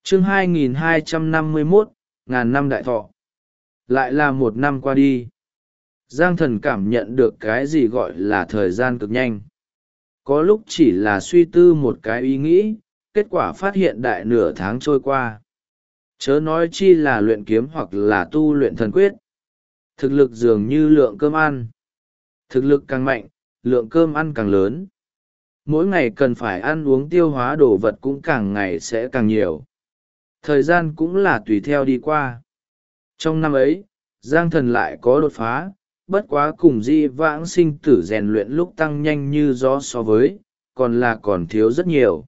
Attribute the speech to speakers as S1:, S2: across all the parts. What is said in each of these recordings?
S1: chương 2251, ngàn năm đại thọ. Lại là một năm qua đi. Giang Thần cảm nhận được cái gì gọi là thời gian cực nhanh. Có lúc chỉ là suy tư một cái ý nghĩ, kết quả phát hiện đại nửa tháng trôi qua. Chớ nói chi là luyện kiếm hoặc là tu luyện thần quyết. Thực lực dường như lượng cơm ăn. Thực lực càng mạnh, lượng cơm ăn càng lớn. Mỗi ngày cần phải ăn uống tiêu hóa đồ vật cũng càng ngày sẽ càng nhiều. Thời gian cũng là tùy theo đi qua. Trong năm ấy, Giang Thần lại có đột phá, bất quá cùng Di vãng sinh tử rèn luyện lúc tăng nhanh như gió so với, còn thiếu rất nhiều.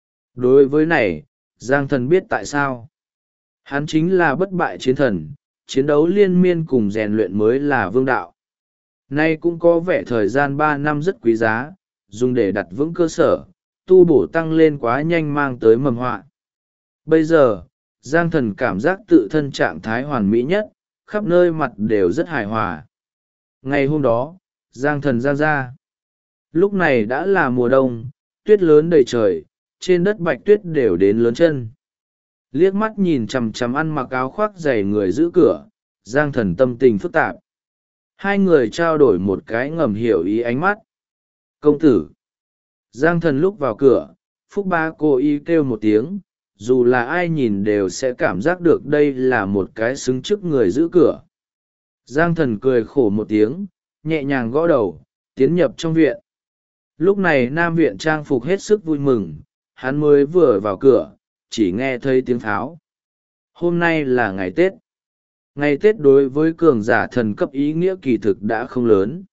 S1: Đối với này, Giang Thần biết tại sao. Hắn chính là bất bại chiến thần, chiến đấu liên miên cùng rèn luyện mới là vương đạo. Nay cũng có vẻ thời gian 3 năm rất quý giá, dùng để đặt vững cơ sở, tu bổ tăng lên quá nhanh mang tới mầm họa. Bây giờ, Giang Thần cảm giác tự thân trạng thái hoàn mỹ nhất, khắp nơi mặt đều rất hài hòa. Ngày hôm đó, Giang Thần ra. Lúc này đã là mùa đông, tuyết lớn đầy trời, trên đất bạch tuyết đều đến lớn chân. Liếc mắt nhìn chằm chằm ăn mặc áo khoác dày người giữ cửa, Giang Thần tâm tình phức tạp. Hai người trao đổi một cái ngầm hiểu ý ánh mắt. Công tử. Giang Thần lúc vào cửa, Phúc Ba cô y kêu một tiếng, dù là ai nhìn đều sẽ cảm giác được đây là một cái xứng trước người giữ cửa. Giang Thần cười khổ một tiếng, nhẹ nhàng gõ đầu, tiến nhập trong viện. Lúc này Nam viện trang phục hết sức vui mừng, hắn mới vừa vào cửa, chỉ nghe thấy tiếng pháo. Hôm nay là ngày Tết. Ngày Tết đối với cường giả thần cấp ý nghĩa kỳ thực đã không lớn.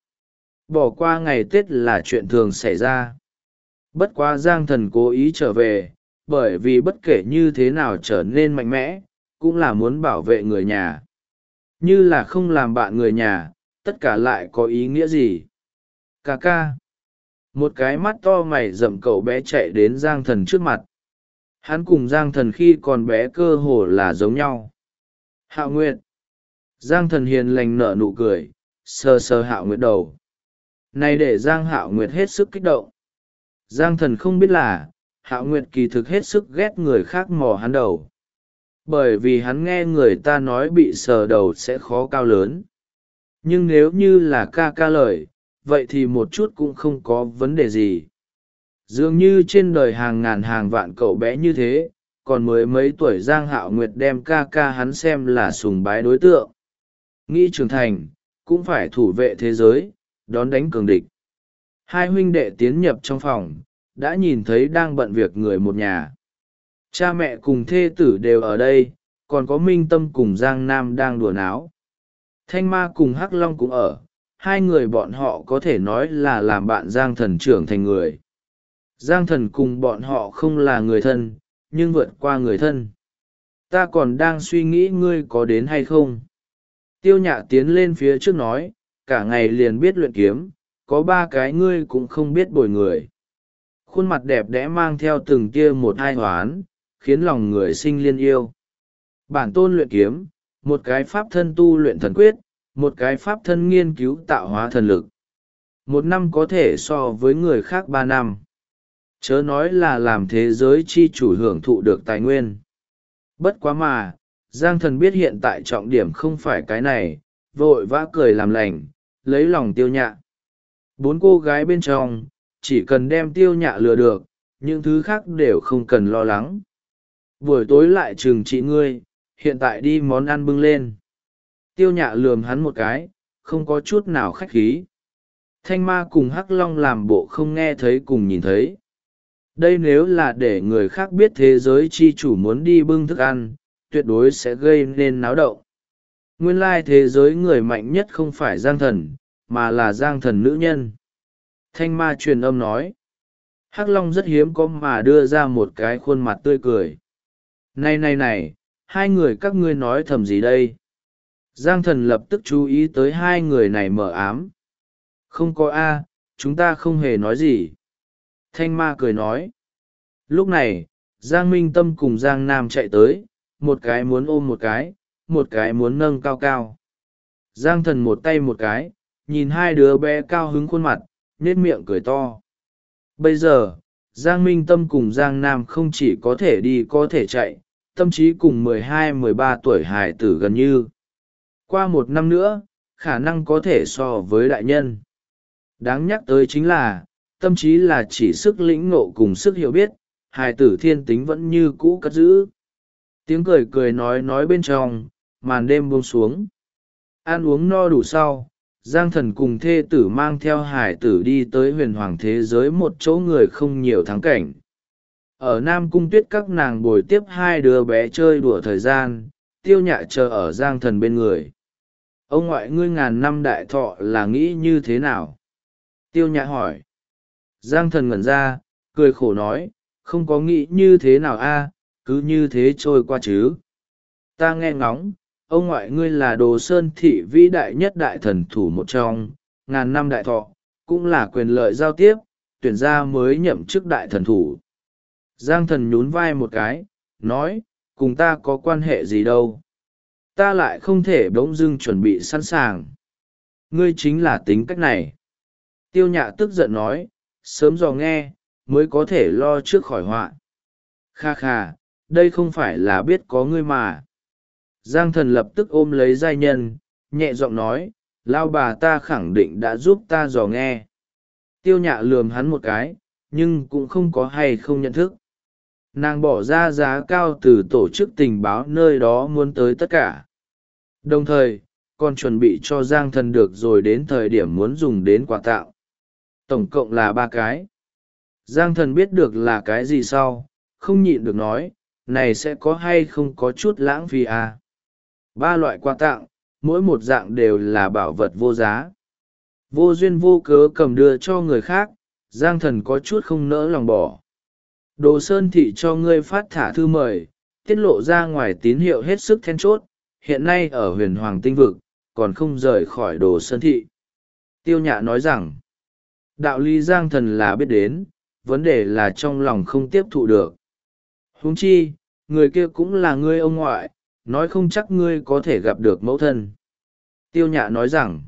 S1: Bỏ qua ngày Tết là chuyện thường xảy ra. Bất quá Giang Thần cố ý trở về, bởi vì bất kể như thế nào trở nên mạnh mẽ, cũng là muốn bảo vệ người nhà. Như là không làm bạn người nhà, tất cả lại có ý nghĩa gì? Ca ca. Một cái mắt to mày rậm cậu bé chạy đến Giang Thần trước mặt. Hắn cùng Giang Thần khi còn bé cơ hồ là giống nhau. Hạo Nguyệt. Giang Thần hiền lành nở nụ cười, sờ sờ Hạo Nguyệt đầu. Này để Giang Hạo Nguyệt hết sức kích động. Giang Thần không biết là, Hạo Nguyệt kỳ thực hết sức ghét người khác mò hắn đầu. Bởi vì hắn nghe người ta nói bị sờ đầu sẽ khó cao lớn. Nhưng nếu như là ca ca lời, vậy thì một chút cũng không có vấn đề gì. Dường như trên đời hàng ngàn hàng vạn cậu bé như thế, còn mới mấy tuổi Giang Hạo Nguyệt đem ca ca hắn xem là sùng bái đối tượng. Nghĩ trưởng thành, cũng phải thủ vệ thế giới, đón đánh cường địch. Hai huynh đệ tiến nhập trong phòng, đã nhìn thấy đang bận việc người một nhà. Cha mẹ cùng thê tử đều ở đây, còn có Minh Tâm cùng Giang Nam đang đùa náo. Thanh Ma cùng Hắc Long cũng ở, hai người bọn họ có thể nói là làm bạn Giang Thần trưởng thành người. Giang Thần cùng bọn họ không là người thân, nhưng vượt qua người thân. Ta còn đang suy nghĩ ngươi có đến hay không. Tiêu Nhạ tiến lên phía trước nói, cả ngày liền biết luyện kiếm, có 3 cái ngươi cũng không biết bồi người. Khuôn mặt đẹp đẽ mang theo từng tia một hai hoán, khiến lòng người sinh liên yêu. Bản tôn luyện kiếm, một cái pháp thân tu luyện thần quyết, một cái pháp thân nghiên cứu tạo hóa thần lực. 1 năm có thể so với người khác 3 năm. Chớ nói là làm thế giới chi chủ hưởng thụ được tài nguyên. Bất quá mà, Giang Thần biết hiện tại trọng điểm không phải cái này, vội vã cười làm lành, lấy lòng Tiêu Nhạ. 4 cô gái bên trong, chỉ cần đem Tiêu Nhạ lừa được, những thứ khác đều không cần lo lắng. Buổi tối lại trừng trị ngươi, hiện tại đi món ăn bưng lên. Tiêu Nhạ lườm hắn một cái, không có chút nào khách khí. Thanh Ma cùng Hắc Long làm bộ không nghe thấy cùng nhìn thấy. Đây nếu là để người khác biết thế giới chi chủ muốn đi bưng thức ăn, tuyệt đối sẽ gây nên náo động. Nguyên lai thế giới người mạnh nhất không phải Giang Thần, mà là Giang Thần nữ nhân. Thanh Ma truyền âm nói. Hắc Long rất hiếm có mà đưa ra một cái khuôn mặt tươi cười. Này, hai người các ngươi nói thầm gì đây? Giang Thần lập tức chú ý tới hai người này mờ ám. Không có a, chúng ta không hề nói gì. Thanh Ma cười nói. Lúc này, Giang Minh Tâm cùng Giang Nam chạy tới, một cái muốn ôm một cái muốn nâng cao cao. Giang Thần một tay một cái, nhìn hai đứa bé cao hứng khuôn mặt, nhếch miệng cười to. Bây giờ, Giang Minh Tâm cùng Giang Nam không chỉ có thể đi có thể chạy, tâm trí cùng 12-13 tuổi hài tử gần như. Qua 1 năm nữa, khả năng có thể so với đại nhân. Đáng nhắc tới chính là, tâm trí là chỉ sức lĩnh ngộ cùng sức hiểu biết, hài tử thiên tính vẫn như cũ cất giữ. Tiếng cười cười nói bên trong, màn đêm buông xuống. Ăn uống no đủ sau, Giang Thần cùng thê tử mang theo hải tử đi tới huyền hoàng thế giới, một chỗ người không nhiều thắng cảnh. Ở Nam Cung Tuyết các nàng bồi tiếp 2 đứa bé chơi đùa thời gian, Tiêu Nhạ chờ ở Giang Thần bên người. Ông ngoại ngươi ngàn năm đại thọ là nghĩ như thế nào? Tiêu Nhạ hỏi. Giang Thần ngẩn ra, cười khổ nói, không có nghĩ như thế nào a, cứ như thế trôi qua chứ. Ta nghe ngóng, ông ngoại ngươi là Đồ Sơn thị vĩ đại nhất đại thần thủ một trong, ngàn năm đại thọ, cũng là quyền lợi giao tiếp, tuyển ra mới nhậm chức đại thần thủ. Giang Thần nhún vai một cái, nói, cùng ta có quan hệ gì đâu. Ta lại không thể bỗng dưng chuẩn bị sẵn sàng. Ngươi chính là tính cách này. Tiêu Nhạ tức giận nói, sớm dò nghe, mới có thể lo trước khỏi họa. Kha kha, đây không phải là biết có ngươi mà. Giang Thần lập tức ôm lấy giai nhân, nhẹ giọng nói, lao bà ta khẳng định đã giúp ta dò nghe. Tiêu Nhạ lườm hắn một cái, nhưng cũng không có hay không nhận thức. Nàng bỏ ra giá cao từ tổ chức tình báo nơi đó muốn tới tất cả. Đồng thời, còn chuẩn bị cho Giang Thần được rồi đến thời điểm muốn dùng đến quà tặng. Tổng cộng là 3 cái. Giang Thần biết được là cái gì sau, không nhịn được nói, này sẽ có hay không có chút lãng phí à. 3 loại quà tặng, mỗi một dạng đều là bảo vật vô giá. Vô duyên vô cớ cầm đưa cho người khác, Giang Thần có chút không nỡ lòng bỏ. Đồ Sơn thị cho ngươi phát thả thư mời, tiết lộ ra ngoài tín hiệu hết sức then chốt, hiện nay ở huyền hoàng tinh vực, còn không rời khỏi Đồ Sơn thị. Tiêu Nhạ nói rằng, đạo lý Giang Thần là biết đến, vấn đề là trong lòng không tiếp thụ được. Huống chi, người kia cũng là ngươi ông ngoại, nói không chắc ngươi có thể gặp được mẫu thân. Tiêu Nhạ nói rằng,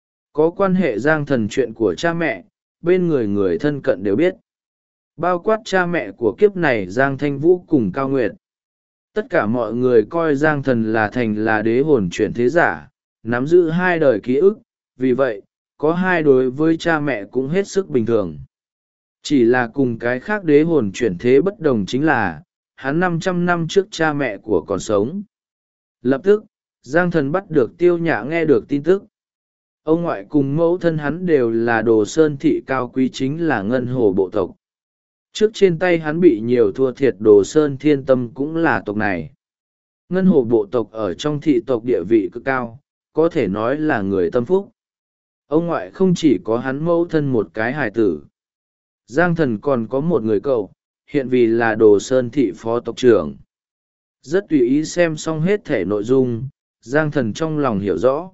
S1: có quan hệ Giang Thần chuyện của cha mẹ, bên người thân cận đều biết. Bao quát cha mẹ của kiếp này Giang Thanh Vũ cùng Cao Nguyệt. Tất cả mọi người coi Giang Thần là đế hồn chuyển thế giả, nắm giữ 2 đời ký ức, vì vậy, có 2 đối với cha mẹ cũng hết sức bình thường. Chỉ là cùng cái khác đế hồn chuyển thế bất đồng chính là, hắn 500 năm trước cha mẹ của còn sống. Lập tức, Giang Thần bắt được Tiêu Nhạ nghe được tin tức. Ông ngoại cùng mẫu thân hắn đều là Đồ Sơn thị cao quý, chính là ngân hồ bộ tộc. Trước trên tay hắn bị nhiều thua thiệt Đồ Sơn Thiên Tâm cũng là tộc này. Ngân hồ bộ tộc ở trong thị tộc địa vị cực cao, có thể nói là người tâm phúc. Ông ngoại không chỉ có hắn mẫu thân một cái hài tử. Giang Thần còn có một người cậu, hiện vì là Đồ Sơn thị phó tộc trưởng. Rất tùy ý xem xong hết thể nội dung, Giang Thần trong lòng hiểu rõ.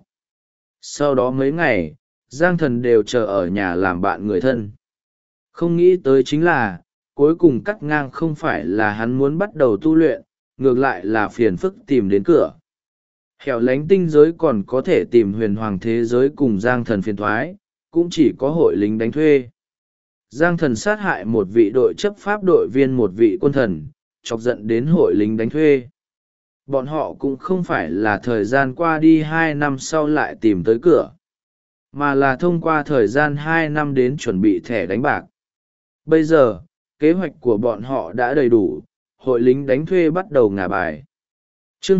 S1: Sau đó mấy ngày, Giang Thần đều chờ ở nhà làm bạn người thân. Không nghĩ tới chính là, cuối cùng cắt ngang không phải là hắn muốn bắt đầu tu luyện, ngược lại là phiền phức tìm đến cửa. Hẻo lánh tinh giới còn có thể tìm huyền hoàng thế giới cùng Giang Thần phiền thoái, cũng chỉ có hội lính đánh thuê. Giang Thần sát hại một vị đội chấp pháp đội viên, một vị quân thần, chọc giận đến hội lính đánh thuê. Bọn họ cũng không phải là thời gian qua đi 2 năm sau lại tìm tới cửa, mà là thông qua thời gian 2 năm đến chuẩn bị thẻ đánh bạc. Bây giờ, kế hoạch của bọn họ đã đầy đủ, hội lính đánh thuê bắt đầu ngả bài. Chương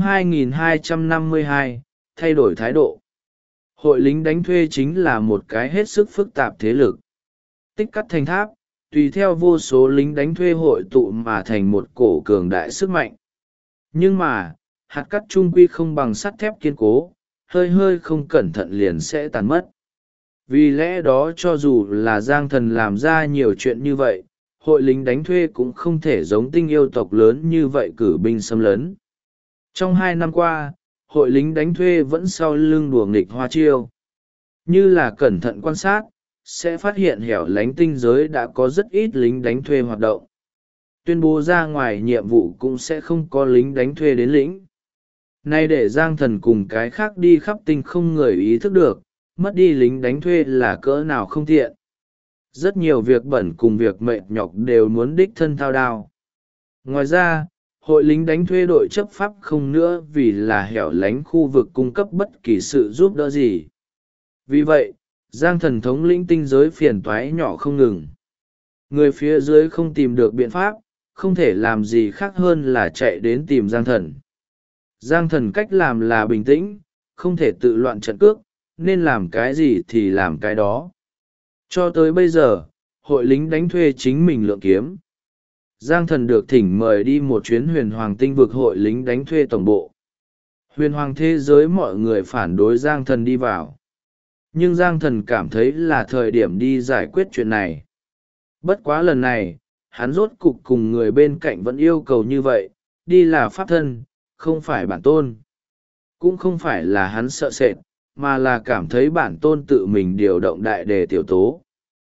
S1: 2252, thay đổi thái độ. Hội lính đánh thuê chính là một cái hết sức phức tạp thế lực. Tích cắt thành tháp, tùy theo vô số lính đánh thuê hội tụ mà thành một cổ cường đại sức mạnh. Nhưng mà, hạt cắt trung quy không bằng sắt thép kiên cố, hơi hơi không cẩn thận liền sẽ tàn mất. Vì lẽ đó cho dù là Giang Thần làm ra nhiều chuyện như vậy, hội lính đánh thuê cũng không thể giống tinh yêu tộc lớn như vậy cử binh xâm lấn. Trong 2 năm qua, hội lính đánh thuê vẫn sau lưng đùa nghịch hoa chiêu. Như là cẩn thận quan sát, sẽ phát hiện hẻo lánh tinh giới đã có rất ít lính đánh thuê hoạt động. Tuyên bố ra ngoài nhiệm vụ cũng sẽ không có lính đánh thuê đến lĩnh. Nay để Giang Thần cùng cái khác đi khắp tinh không người ý thức được, mất đi lính đánh thuê là cỡ nào không tiện. Rất nhiều việc bẩn cùng việc mệt nhọc đều muốn đích thân thao đao. Ngoài ra, hội lính đánh thuê đội chấp pháp không nữa vì là hẻo lánh khu vực cung cấp bất kỳ sự giúp đỡ gì. Vì vậy, Giang Thần thống lĩnh tinh giới phiền toái nhỏ không ngừng. Người phía dưới không tìm được biện pháp, không thể làm gì khác hơn là chạy đến tìm Giang Thần. Giang Thần cách làm là bình tĩnh, không thể tự loạn trận cước, nên làm cái gì thì làm cái đó. Cho tới bây giờ, hội lính đánh thuê chính mình lượng kiếm. Giang Thần được thỉnh mời đi một chuyến huyền hoàng tinh vực hội lính đánh thuê tổng bộ. Huyền hoàng thế giới mọi người phản đối Giang Thần đi vào. Nhưng Giang Thần cảm thấy là thời điểm đi giải quyết chuyện này. Bất quá lần này, hắn rốt cục cùng người bên cạnh vẫn yêu cầu như vậy, đi là pháp thân, không phải bản tôn. Cũng không phải là hắn sợ sệt, mà là cảm thấy bản tôn tự mình điều động đại đề tiểu tố.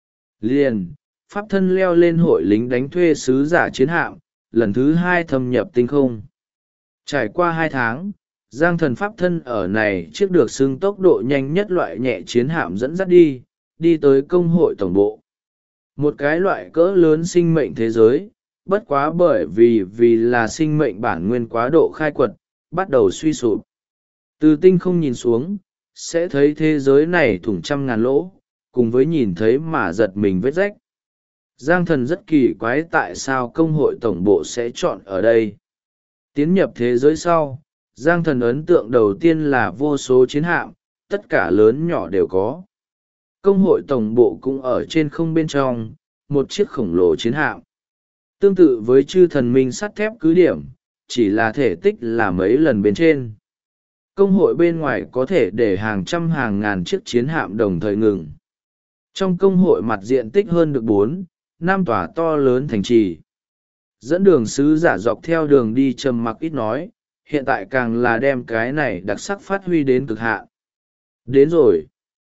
S1: Liền, pháp thân leo lên hội lính đánh thuê sứ giả chiến hạm, lần thứ 2 thâm nhập tinh không. Trải qua 2 tháng, Giang Thần pháp thân ở này chiếc được xưng tốc độ nhanh nhất loại nhẹ chiến hạm dẫn dắt đi tới công hội tổng bộ. Một cái loại cỡ lớn sinh mệnh thế giới, bất quá bởi vì là sinh mệnh bản nguyên quá độ khai quật, bắt đầu suy sụp. Từ tinh không nhìn xuống, sẽ thấy thế giới này thủng trăm ngàn lỗ, cùng với nhìn thấy mà giật mình vết rách. Giang Thần rất kỳ quái tại sao công hội tổng bộ sẽ chọn ở đây. Tiến nhập thế giới sau, Giang Thần ấn tượng đầu tiên là vô số chiến hạm, tất cả lớn nhỏ đều có. Công hội tổng bộ cũng ở trên không bên trong, một chiếc khổng lồ chiến hạm. Tương tự với chư thần minh sắt thép cứ điểm, chỉ là thể tích là mấy lần bên trên. Công hội bên ngoài có thể để hàng trăm hàng ngàn chiếc chiến hạm đồng thời ngừng. Trong công hội mặt diện tích hơn được 4-5 tòa to lớn thành trì. Dẫn đường sứ giả dọc theo đường đi trầm mặc ít nói, hiện tại càng là đem cái này đặc sắc phát huy đến cực hạn. Đến rồi.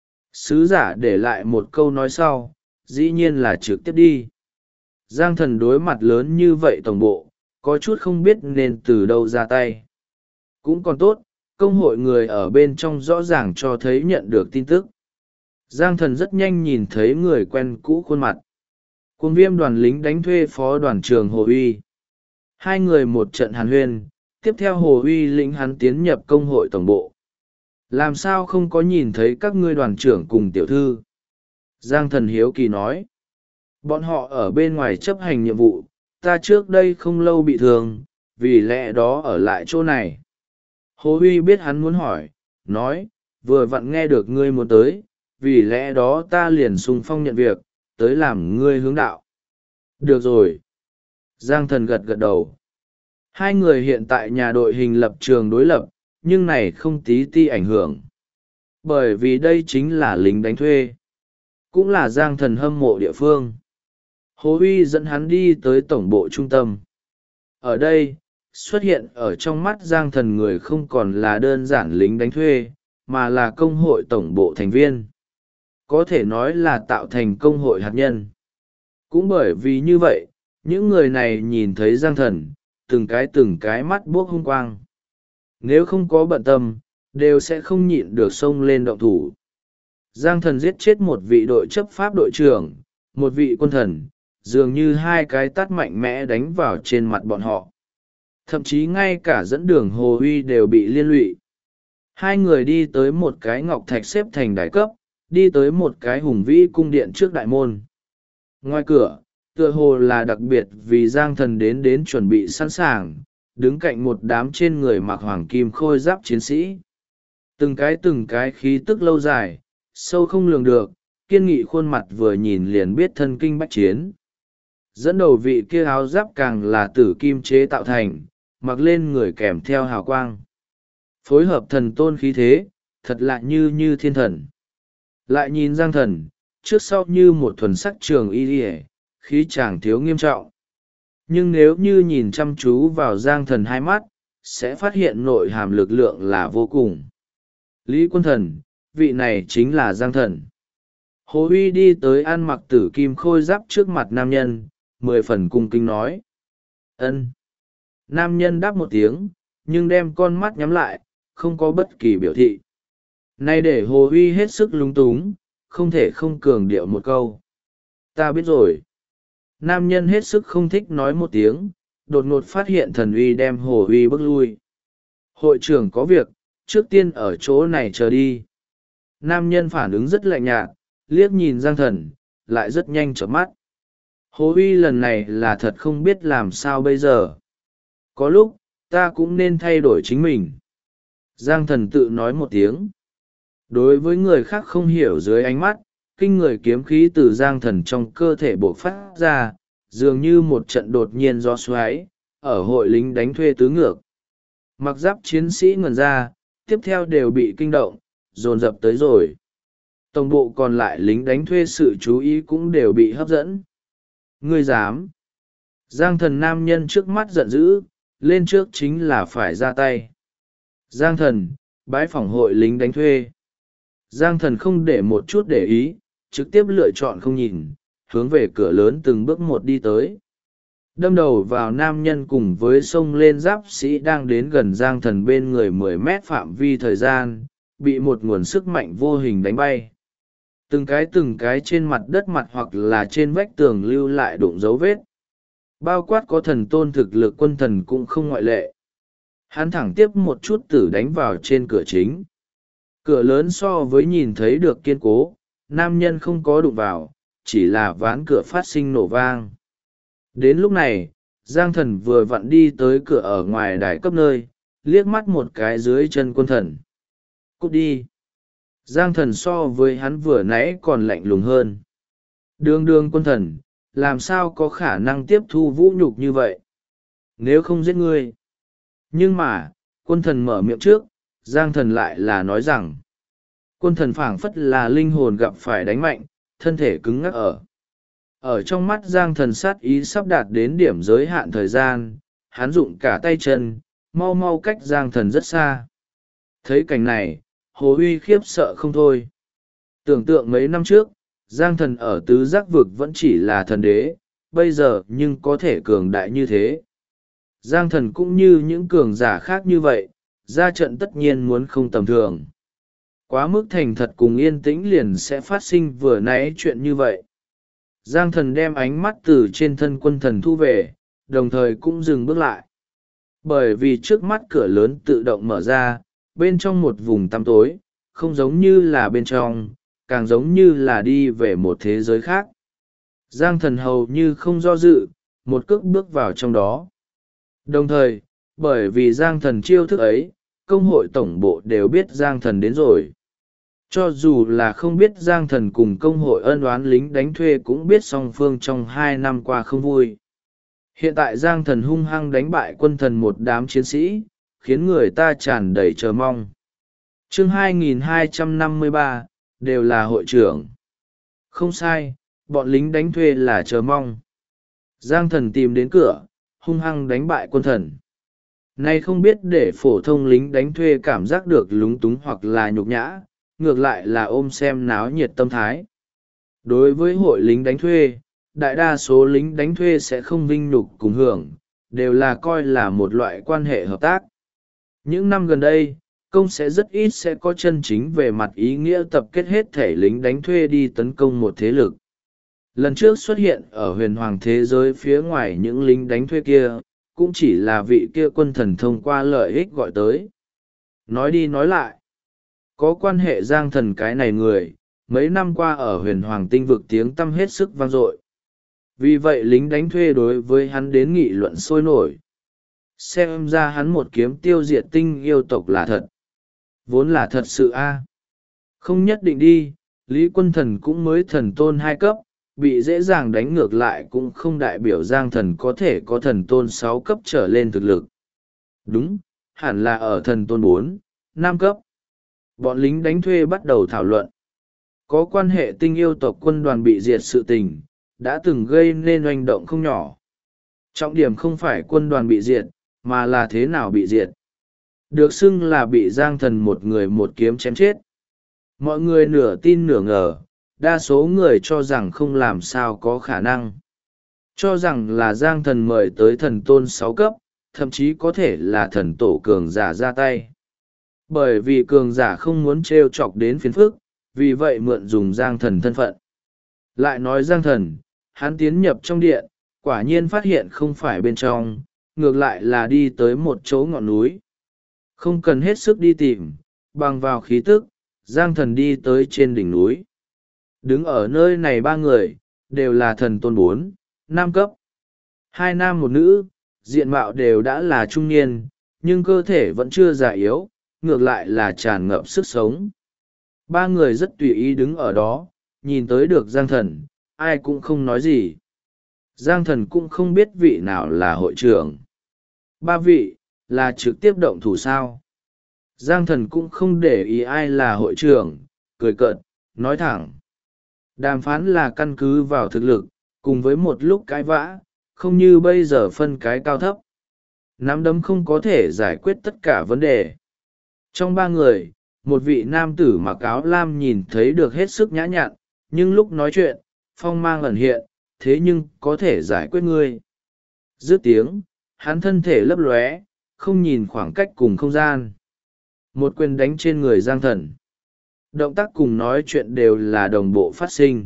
S1: Sứ giả để lại một câu nói sau, dĩ nhiên là trực tiếp đi. Giang Thần đối mặt lớn như vậy tổng bộ, có chút không biết nên từ đâu ra tay. Cũng còn tốt, công hội người ở bên trong rõ ràng cho thấy nhận được tin tức. Giang Thần rất nhanh nhìn thấy người quen cũ khuôn mặt. Cuồng Viêm đoàn lính đánh thuê phó đoàn trưởng Hồ Uy. Hai người một trận hàn huyên, tiếp theo Hồ Uy lĩnh hắn tiến nhập công hội tổng bộ. Làm sao không có nhìn thấy các ngươi đoàn trưởng cùng tiểu thư? Giang Thần hiếu kỳ nói. Bọn họ ở bên ngoài chấp hành nhiệm vụ, ta trước đây không lâu bị thương, vì lẽ đó ở lại chỗ này. Hồ Huy biết hắn muốn hỏi, nói, vừa vặn nghe được ngươi muốn tới, vì lẽ đó ta liền xung phong nhận việc, tới làm ngươi hướng đạo. Được rồi. Giang Thần gật gật đầu. Hai người hiện tại nhà đội hình lập trường đối lập, nhưng này không tí ti ảnh hưởng. Bởi vì đây chính là lính đánh thuê. Cũng là Giang Thần hâm mộ địa phương. Hồ Huy dẫn hắn đi tới tổng bộ trung tâm. Ở đây, xuất hiện ở trong mắt Giang Thần người không còn là đơn giản lính đánh thuê, mà là công hội tổng bộ thành viên. Có thể nói là tạo thành công hội hạt nhân. Cũng bởi vì như vậy, những người này nhìn thấy Giang Thần, từng cái mắt buốc hung quang. Nếu không có bận tâm, đều sẽ không nhịn được xông lên động thủ. Giang Thần giết chết một vị đội chấp pháp đội trưởng, một vị quân thần, dường như hai cái tát mạnh mẽ đánh vào trên mặt bọn họ. Thậm chí ngay cả dẫn đường Hồ Huy đều bị liên lụy. Hai người đi tới một cái ngọc thạch xếp thành đài cấp, đi tới một cái hùng vĩ cung điện trước đại môn. Ngoài cửa, tựa hồ là đặc biệt vì Giang Thần đến chuẩn bị sẵn sàng, đứng cạnh một đám trên người mặc hoàng kim khôi giáp chiến sĩ. Từng cái khí tức lâu dài, sâu không lường được, kiên nghị khuôn mặt vừa nhìn liền biết thân kinh bách chiến. Dẫn đầu vị kia áo giáp càng là tử kim chế tạo thành, mặc lên người kèm theo hào quang. Phối hợp thần tôn khí thế, thật lạ như thiên thần. Lại nhìn Giang Thần, trước sau như một thuần sắc trường y điề, khí chàng thiếu nghiêm trọng. Nhưng nếu như nhìn chăm chú vào Giang Thần hai mắt, sẽ phát hiện nội hàm lực lượng là vô cùng. Lý Quân Thần, vị này chính là Giang Thần. Hồ Huy đi tới ăn mặc tử kim khôi giáp trước mặt nam nhân, 10 phần cung kính nói. Ân. Nam nhân đáp một tiếng, nhưng đem con mắt nhắm lại, không có bất kỳ biểu thị. Nay để Hồ Huy hết sức lúng túng, không thể không cường điệu một câu. Ta biết rồi. Nam nhân hết sức không thích nói một tiếng, đột ngột phát hiện thần uy đem hồ uy bước lui. Hội trưởng có việc, trước tiên ở chỗ này chờ đi. Nam nhân phản ứng rất lạnh nhạt, liếc nhìn Giang Thần, lại rất nhanh chớp mắt. Hồ uy lần này là thật không biết làm sao bây giờ. Có lúc, ta cũng nên thay đổi chính mình. Giang Thần tự nói một tiếng. Đối với người khác không hiểu, dưới ánh mắt, kinh người kiếm khí từ Giang Thần trong cơ thể bộc phát ra, dường như một trận đột nhiên gió xoáy, ở hội lính đánh thuê tứ ngược. Mặc giáp chiến sĩ ngẩn ra, tiếp theo đều bị kinh động, dồn dập tới rồi. Tổng bộ còn lại lính đánh thuê sự chú ý cũng đều bị hấp dẫn. Ngươi dám? Giang Thần nam nhân trước mắt giận dữ, lên trước chính là phải ra tay. Giang Thần, bái phỏng hội lính đánh thuê. Giang Thần không để một chút để ý, trực tiếp lựa chọn không nhìn, hướng về cửa lớn từng bước một đi tới. Đâm đầu vào nam nhân cùng với xông lên giáp sĩ đang đến gần Giang Thần bên người 10 mét phạm vi thời gian, bị một nguồn sức mạnh vô hình đánh bay. Từng cái trên mặt đất mặt hoặc là trên vách tường lưu lại đụng dấu vết. Bao quát có thần tôn thực lực quân thần cũng không ngoại lệ. Hắn thẳng tiếp một chút tử đánh vào trên cửa chính. Cửa lớn so với nhìn thấy được kiên cố, nam nhân không có đụng vào, chỉ là ván cửa phát sinh nổ vang. Đến lúc này, Giang Thần vừa vặn đi tới cửa ở ngoài đài cấp nơi, liếc mắt một cái dưới chân quân thần. Cút đi! Giang Thần so với hắn vừa nãy còn lạnh lùng hơn. Đương quân thần, làm sao có khả năng tiếp thu vũ nhục như vậy? Nếu không giết ngươi. Nhưng mà, quân thần mở miệng trước, Giang Thần lại là nói rằng, quân thần phảng phất là linh hồn gặp phải đánh mạnh, thân thể cứng ngắc ở. Ở trong mắt Giang Thần sát ý sắp đạt đến điểm giới hạn thời gian, hắn dụng cả tay chân, mau mau cách Giang Thần rất xa. Thấy cảnh này, Hồ Uy khiếp sợ không thôi. Tưởng tượng mấy năm trước, Giang Thần ở tứ giác vực vẫn chỉ là thần đế, bây giờ nhưng có thể cường đại như thế. Giang Thần cũng như những cường giả khác như vậy, ra trận tất nhiên muốn không tầm thường. Quá mức thành thật cùng yên tĩnh liền sẽ phát sinh vừa nãy chuyện như vậy. Giang Thần đem ánh mắt từ trên thân quân thần thu về, đồng thời cũng dừng bước lại. Bởi vì trước mắt cửa lớn tự động mở ra, bên trong một vùng tăm tối, không giống như là bên trong, càng giống như là đi về một thế giới khác. Giang Thần hầu như không do dự, một cước bước vào trong đó. Đồng thời, bởi vì Giang Thần chiêu thức ấy, công hội tổng bộ đều biết Giang Thần đến rồi. Cho dù là không biết Giang Thần cùng công hội ân oán lính đánh thuê cũng biết song phương trong 2 năm qua không vui. Hiện tại Giang Thần hung hăng đánh bại quân thần một đám chiến sĩ, khiến người ta tràn đầy chờ mong. Chương 2253, đều là hội trưởng. Không sai, bọn lính đánh thuê là chờ mong. Giang Thần tìm đến cửa, hung hăng đánh bại quân thần. Nay không biết để phổ thông lính đánh thuê cảm giác được lúng túng hoặc là nhục nhã, ngược lại là ôm xem náo nhiệt tâm thái. Đối với hội lính đánh thuê, đại đa số lính đánh thuê sẽ không vinh nhục cùng hưởng, đều là coi là một loại quan hệ hợp tác. Những năm gần đây, công sẽ rất ít sẽ có chân chính về mặt ý nghĩa tập kết hết thể lính đánh thuê đi tấn công một thế lực. Lần trước xuất hiện ở huyền hoàng thế giới phía ngoài những lính đánh thuê kia, cũng chỉ là vị kia quân thần thông qua lợi ích gọi tới. Nói đi nói lại, có quan hệ Giang Thần cái này người, mấy năm qua ở huyền hoàng tinh vực tiếng tăm hết sức vang dội. Vì vậy lính đánh thuê đối với hắn đến nghị luận sôi nổi. Xem ra hắn một kiếm tiêu diệt tinh yêu tộc là thật. Vốn là thật sự a. Không nhất định đi, Lý Quân Thần cũng mới thần tôn 2 cấp, bị dễ dàng đánh ngược lại cũng không đại biểu Giang Thần có thể có thần tôn 6 cấp trở lên thực lực. Đúng, hẳn là ở thần tôn 4, 5 cấp. Bọn lính đánh thuê bắt đầu thảo luận. Có quan hệ tinh yêu tộc quân đoàn bị diệt sự tình, đã từng gây nên oanh động không nhỏ. Trọng điểm không phải quân đoàn bị diệt, mà là thế nào bị diệt. Được xưng là bị Giang Thần một người một kiếm chém chết. Mọi người nửa tin nửa ngờ, đa số người cho rằng không làm sao có khả năng. Cho rằng là Giang Thần mời tới thần tôn 6 cấp, thậm chí có thể là thần tổ cường giả ra tay. Bởi vì cường giả không muốn trêu chọc đến phiền phức, vì vậy mượn dùng Giang Thần thân phận. Lại nói Giang Thần, hắn tiến nhập trong điện, quả nhiên phát hiện không phải bên trong, ngược lại là đi tới một chỗ ngọn núi. Không cần hết sức đi tìm, bằng vào khí tức, Giang Thần đi tới trên đỉnh núi. Đứng ở nơi này ba người, đều là thần tôn 4, 5 cấp. 2 nam một nữ, diện mạo đều đã là trung niên, nhưng cơ thể vẫn chưa già yếu, ngược lại là tràn ngập sức sống. Ba người rất tùy ý đứng ở đó, nhìn tới được Giang Thần, ai cũng không nói gì. Giang Thần cũng không biết vị nào là hội trưởng. Ba vị, là trực tiếp động thủ sao? Giang Thần cũng không để ý ai là hội trưởng, cười cợt, nói thẳng. Đàm phán là căn cứ vào thực lực, cùng với một lúc cãi vã, không như bây giờ phân cái cao thấp. Nắm đấm không có thể giải quyết tất cả vấn đề. Trong ba người, một vị nam tử mặc áo lam nhìn thấy được hết sức nhã nhặn, nhưng lúc nói chuyện, phong mang ẩn hiện, thế nhưng có thể giải quyết ngươi. Dứt tiếng, hắn thân thể lấp lóe, không nhìn khoảng cách cùng không gian. Một quyền đánh trên người Giang Thần. Động tác cùng nói chuyện đều là đồng bộ phát sinh.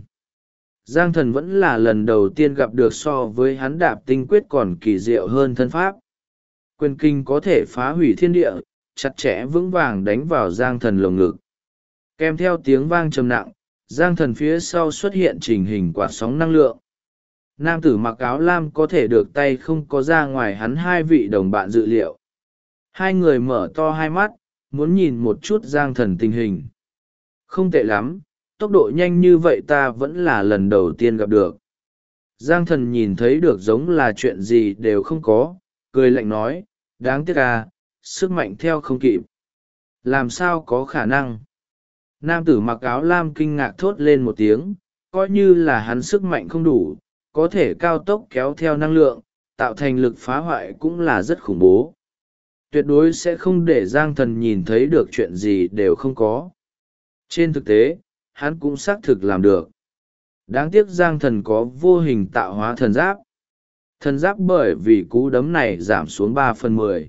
S1: Giang Thần vẫn là lần đầu tiên gặp được so với hắn đạp tinh quyết còn kỳ diệu hơn thân pháp. Quyền kinh có thể phá hủy thiên địa, chặt chẽ vững vàng đánh vào Giang Thần lồng ngực. Kèm theo tiếng vang trầm nặng, Giang Thần phía sau xuất hiện trình hình quạt sóng năng lượng. Nam tử mặc áo lam có thể được tay không có ra ngoài hắn hai vị đồng bạn dự liệu. Hai người mở to hai mắt, muốn nhìn một chút Giang Thần tình hình. Không tệ lắm, tốc độ nhanh như vậy ta vẫn là lần đầu tiên gặp được. Giang Thần nhìn thấy được giống là chuyện gì đều không có, cười lạnh nói, đáng tiếc à, sức mạnh theo không kịp. Làm sao có khả năng? Nam tử mặc áo lam kinh ngạc thốt lên một tiếng, coi như là hắn sức mạnh không đủ, có thể cao tốc kéo theo năng lượng, tạo thành lực phá hoại cũng là rất khủng bố. Tuyệt đối sẽ không để Giang Thần nhìn thấy được chuyện gì đều không có. Trên thực tế, hắn cũng xác thực làm được. Đáng tiếc Giang Thần có vô hình tạo hóa thần giáp. Thần giáp bởi vì cú đấm này giảm xuống 3/10.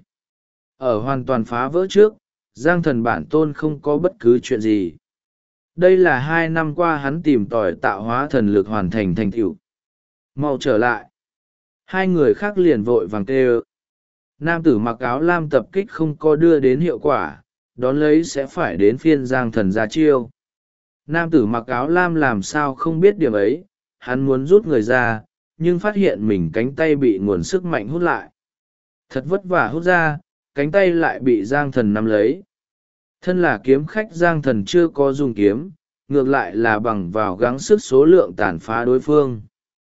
S1: Ở hoàn toàn phá vỡ trước, Giang Thần bản tôn không có bất cứ chuyện gì. Đây là 2 năm qua hắn tìm tòi tạo hóa thần lực hoàn thành thành tựu. Mau trở lại. Hai người khác liền vội vàng kêu. Nam tử mặc áo lam tập kích không có đưa đến hiệu quả, đón lấy sẽ phải đến phiên Giang Thần ra chiêu. Nam tử mặc áo lam làm sao không biết điểm ấy, hắn muốn rút người ra, nhưng phát hiện mình cánh tay bị nguồn sức mạnh hút lại. Thật vất vả hút ra, cánh tay lại bị Giang Thần nắm lấy. Thân là kiếm khách Giang Thần chưa có dùng kiếm, ngược lại là bằng vào gắng sức số lượng tàn phá đối phương.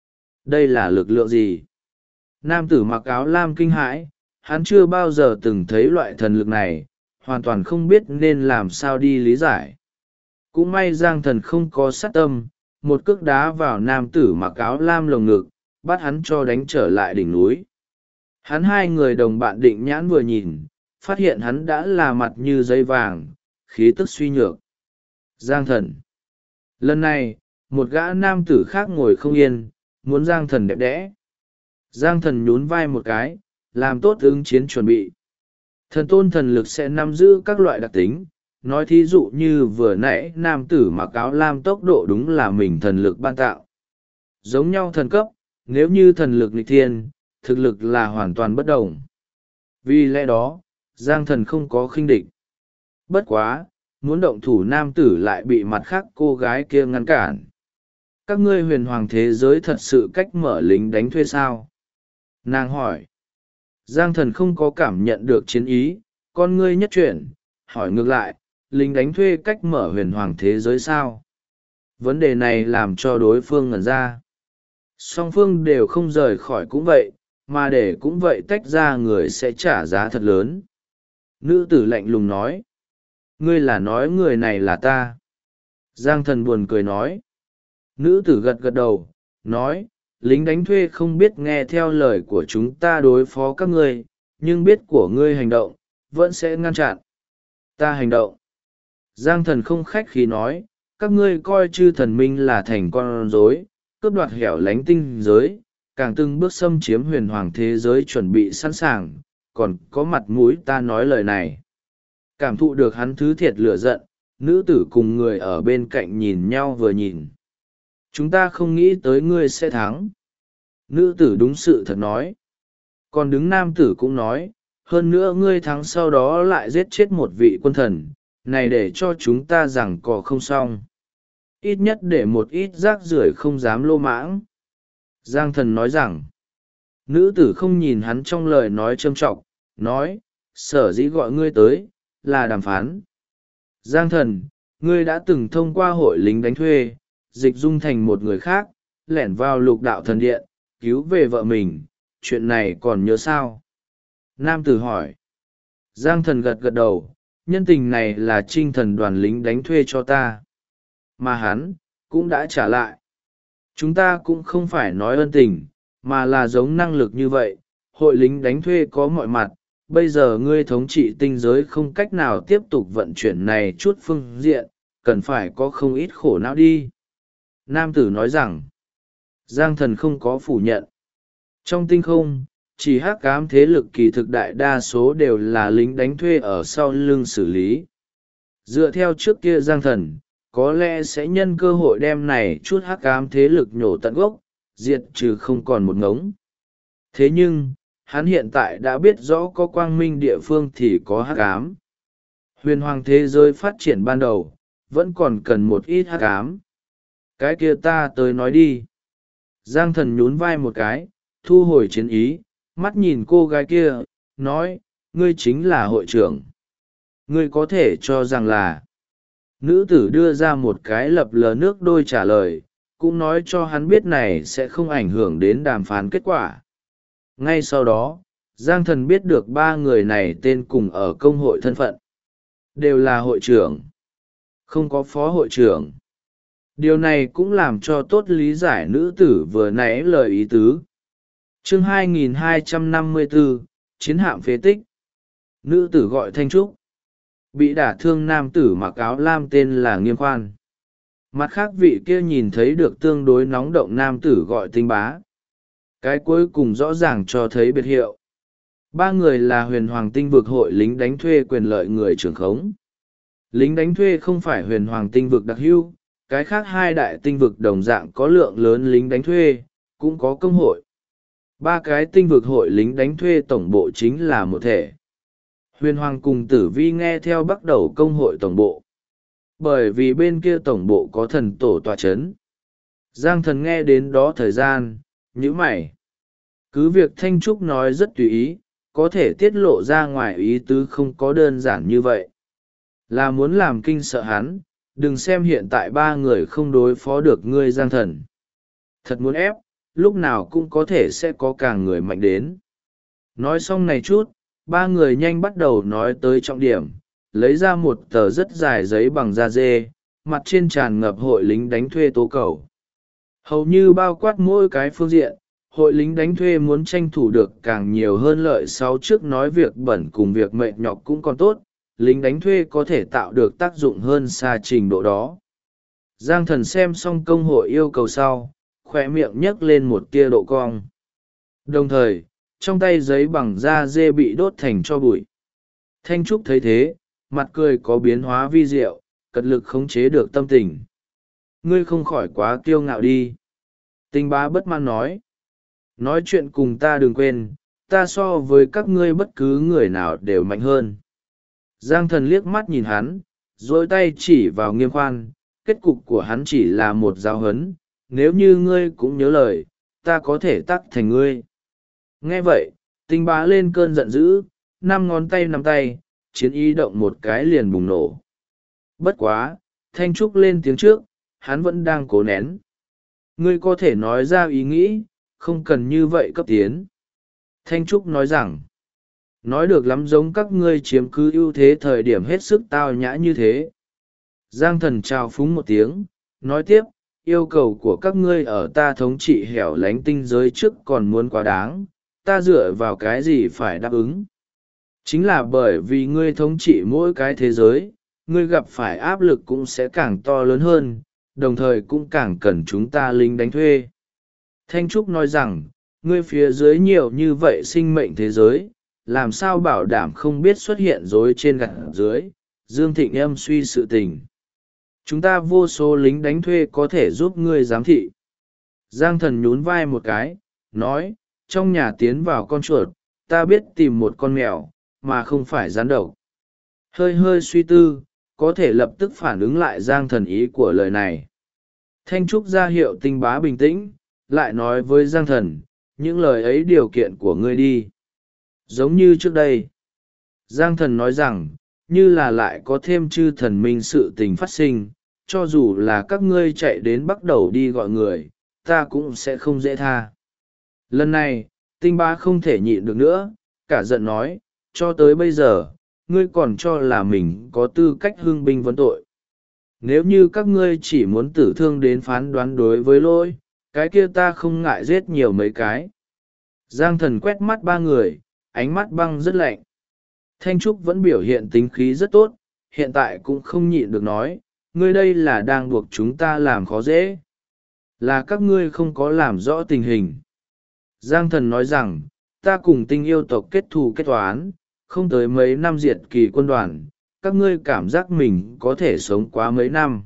S1: Đây là lực lượng gì? Nam tử mặc áo lam kinh hãi, hắn chưa bao giờ từng thấy loại thần lực này, hoàn toàn không biết nên làm sao đi lý giải. Cũng may Giang Thần không có sát tâm, một cước đá vào nam tử mặc áo lam lồng ngực, bắt hắn cho đánh trở lại đỉnh núi. Hắn hai người đồng bạn định nhãn vừa nhìn, phát hiện hắn đã là mặt như giấy vàng, khí tức suy nhược. Giang Thần. Lần này, một gã nam tử khác ngồi không yên, muốn Giang Thần đẹp đẽ. Giang Thần nhún vai một cái, làm tốt ứng chiến chuẩn bị. Thần tôn thần lực sẽ nắm giữ các loại đặc tính, nói thí dụ như vừa nãy nam tử mặc áo lam tốc độ đúng là mình thần lực ban tạo. Giống nhau thần cấp, nếu như thần lực nghịch thiên, thực lực là hoàn toàn bất đồng. Vì lẽ đó, Giang Thần không có khinh địch. Bất quá, muốn động thủ nam tử lại bị mặt khác cô gái kia ngăn cản. Các ngươi huyền hoàng thế giới thật sự cách mở lính đánh thuê sao? Nàng hỏi. Giang Thần không có cảm nhận được chiến ý, con ngươi nhất chuyển, hỏi ngược lại, lính đánh thuê cách mở huyền hoàng thế giới sao? Vấn đề này làm cho đối phương ngẩn ra. Song phương đều không rời khỏi cũng vậy, mà để cũng vậy tách ra người sẽ trả giá thật lớn. Nữ tử lạnh lùng nói. Ngươi là nói người này là ta. Giang Thần buồn cười nói. Nữ tử gật gật đầu, nói, lính đánh thuê không biết nghe theo lời của chúng ta đối phó các ngươi, nhưng biết của ngươi hành động, vẫn sẽ ngăn chặn. Ta hành động. Giang Thần không khách khí nói, các ngươi coi chư thần minh là thành con rối, cướp đoạt hẻo lánh tinh giới, càng từng bước xâm chiếm huyền hoàng thế giới chuẩn bị sẵn sàng, còn có mặt mũi ta nói lời này. Cảm thụ được hắn thứ thiệt lửa giận, nữ tử cùng người ở bên cạnh nhìn nhau vừa nhìn. Chúng ta không nghĩ tới ngươi sẽ thắng. Nữ tử đúng sự thật nói. Còn đứng nam tử cũng nói, hơn nữa ngươi thắng sau đó lại giết chết một vị quân thần, này để cho chúng ta giằng cò không xong. Ít nhất để một ít rác rưởi không dám lô mãng. Giang thần nói rằng, nữ tử không nhìn hắn trong lời nói châm trọng, nói, sở dĩ gọi ngươi tới, là đàm phán. Giang thần, ngươi đã từng thông qua hội lính đánh thuê, dịch dung thành một người khác, lẻn vào lục đạo thần điện, cứu về vợ mình, chuyện này còn nhớ sao? Nam tử hỏi. Giang thần gật gật đầu, nhân tình này là trinh thần đoàn lính đánh thuê cho ta. Mà hắn, cũng đã trả lại. Chúng ta cũng không phải nói ân tình, mà là giống năng lực như vậy, hội lính đánh thuê có mọi mặt. Bây giờ ngươi thống trị tinh giới không cách nào tiếp tục vận chuyển này chút phương diện, cần phải có không ít khổ não đi. Nam tử nói rằng, Giang thần không có phủ nhận. Trong tinh không, chỉ hắc ám thế lực kỳ thực đại đa số đều là lính đánh thuê ở sau lưng xử lý. Dựa theo trước kia Giang thần, có lẽ sẽ nhân cơ hội đem này chút hắc ám thế lực nhổ tận gốc, diệt trừ không còn một ngống. Thế nhưng, hắn hiện tại đã biết rõ có quang minh địa phương thì có hắc ám. Huyền hoàng thế giới phát triển ban đầu, vẫn còn cần một ít hắc ám. Cái kia ta tới nói đi. Giang thần nhún vai một cái, thu hồi chiến ý, mắt nhìn cô gái kia, nói, ngươi chính là hội trưởng. Ngươi có thể cho rằng là. Nữ tử đưa ra một cái lập lờ nước đôi trả lời, cũng nói cho hắn biết này sẽ không ảnh hưởng đến đàm phán kết quả. Ngay sau đó, Giang thần biết được ba người này tên cùng ở công hội thân phận. Đều là hội trưởng. Không có phó hội trưởng. Điều này cũng làm cho tốt lý giải nữ tử vừa nãy lời ý tứ. Chương 2254, Chiến hạm phế tích. Nữ tử gọi Thanh Trúc. Bị đả thương nam tử mặc áo lam tên là Nghiêm Khoan. Mặt khác vị kia nhìn thấy được tương đối nóng động nam tử gọi Tinh Bá. Cái cuối cùng rõ ràng cho thấy biệt hiệu. Ba người là huyền hoàng tinh vực hội lính đánh thuê quyền lợi người trưởng khống. Lính đánh thuê không phải huyền hoàng tinh vực đặc hữu, cái khác hai đại tinh vực đồng dạng có lượng lớn lính đánh thuê, cũng có công hội. Ba cái tinh vực hội lính đánh thuê tổng bộ chính là một thể. Huyền hoàng cùng tử vi nghe theo bắt đầu công hội tổng bộ. Bởi vì bên kia tổng bộ có thần tổ tọa chấn. Giang thần nghe đến đó thời gian, nhíu mày. Cứ việc Thanh Trúc nói rất tùy ý, có thể tiết lộ ra ngoài ý tứ không có đơn giản như vậy. Là muốn làm kinh sợ hắn, đừng xem hiện tại ba người không đối phó được ngươi Giang thần. Thật muốn ép, lúc nào cũng có thể sẽ có càng người mạnh đến. Nói xong này chút, ba người nhanh bắt đầu nói tới trọng điểm, lấy ra một tờ rất dài giấy bằng da dê, mặt trên tràn ngập hội lính đánh thuê tố cầu. Hầu như bao quát mỗi cái phương diện, hội lính đánh thuê muốn tranh thủ được càng nhiều hơn lợi sau trước nói việc bẩn cùng việc mệt nhọc cũng còn tốt, lính đánh thuê có thể tạo được tác dụng hơn xa trình độ đó. Giang thần xem xong công hội yêu cầu sau, khoe miệng nhấc lên một tia độ cong. Đồng thời, trong tay giấy bằng da dê bị đốt thành tro bụi. Thanh Trúc thấy thế, mặt cười có biến hóa vi diệu, cật lực khống chế được tâm tình. Ngươi không khỏi quá kiêu ngạo đi. Tinh Bá bất mãn nói. Nói chuyện cùng ta đừng quên, ta so với các ngươi bất cứ người nào đều mạnh hơn. Giang thần liếc mắt nhìn hắn, dối tay chỉ vào Nghiêm Khoan, kết cục của hắn chỉ là một giáo huấn, nếu như ngươi cũng nhớ lời, ta có thể tắc thành ngươi. Nghe vậy, Tinh Bá lên cơn giận dữ, năm ngón tay nắm tay, chiến ý động một cái liền bùng nổ. Bất quá, Thanh Trúc lên tiếng trước, hắn vẫn đang cố nén. Ngươi có thể nói ra ý nghĩ, không cần như vậy cấp tiến. Thanh Trúc nói rằng, nói được lắm giống các ngươi chiếm cứ ưu thế thời điểm hết sức tao nhã như thế. Giang thần chào phúng một tiếng, nói tiếp, yêu cầu của các ngươi ở ta thống trị hẻo lánh tinh giới trước còn muốn quá đáng, ta dựa vào cái gì phải đáp ứng. Chính là bởi vì ngươi thống trị mỗi cái thế giới, ngươi gặp phải áp lực cũng sẽ càng to lớn hơn, đồng thời cũng càng cần chúng ta lính đánh thuê. Thanh Trúc nói rằng, ngươi phía dưới nhiều như vậy sinh mệnh thế giới, làm sao bảo đảm không biết xuất hiện dối trên gặt dưới, Dương Thịnh âm suy sự tình. Chúng ta vô số lính đánh thuê có thể giúp ngươi giám thị. Giang thần nhún vai một cái, nói, trong nhà tiến vào con chuột, ta biết tìm một con mèo mà không phải rắn độc. Hơi hơi suy tư, có thể lập tức phản ứng lại Giang Thần ý của lời này. Thanh Trúc ra hiệu Tinh Bá bình tĩnh, lại nói với Giang Thần, những lời ấy điều kiện của ngươi đi. Giống như trước đây. Giang Thần nói rằng, như là lại có thêm chư thần minh sự tình phát sinh, cho dù là các ngươi chạy đến bắt đầu đi gọi người, ta cũng sẽ không dễ tha. Lần này, Tinh Bá không thể nhịn được nữa, cả giận nói, cho tới bây giờ, ngươi còn cho là mình có tư cách hưng binh vấn tội. Nếu như các ngươi chỉ muốn tử thương đến phán đoán đối với lỗi, cái kia ta không ngại giết nhiều mấy cái. Giang Thần quét mắt ba người, ánh mắt băng rất lạnh. Thanh Trúc vẫn biểu hiện tính khí rất tốt, hiện tại cũng không nhịn được nói, ngươi đây là đang buộc chúng ta làm khó dễ. Là các ngươi không có làm rõ tình hình. Giang Thần nói rằng, ta cùng Tinh yêu tộc kết thù kết toán, không tới mấy năm diệt kỳ quân đoàn, các ngươi cảm giác mình có thể sống quá mấy năm.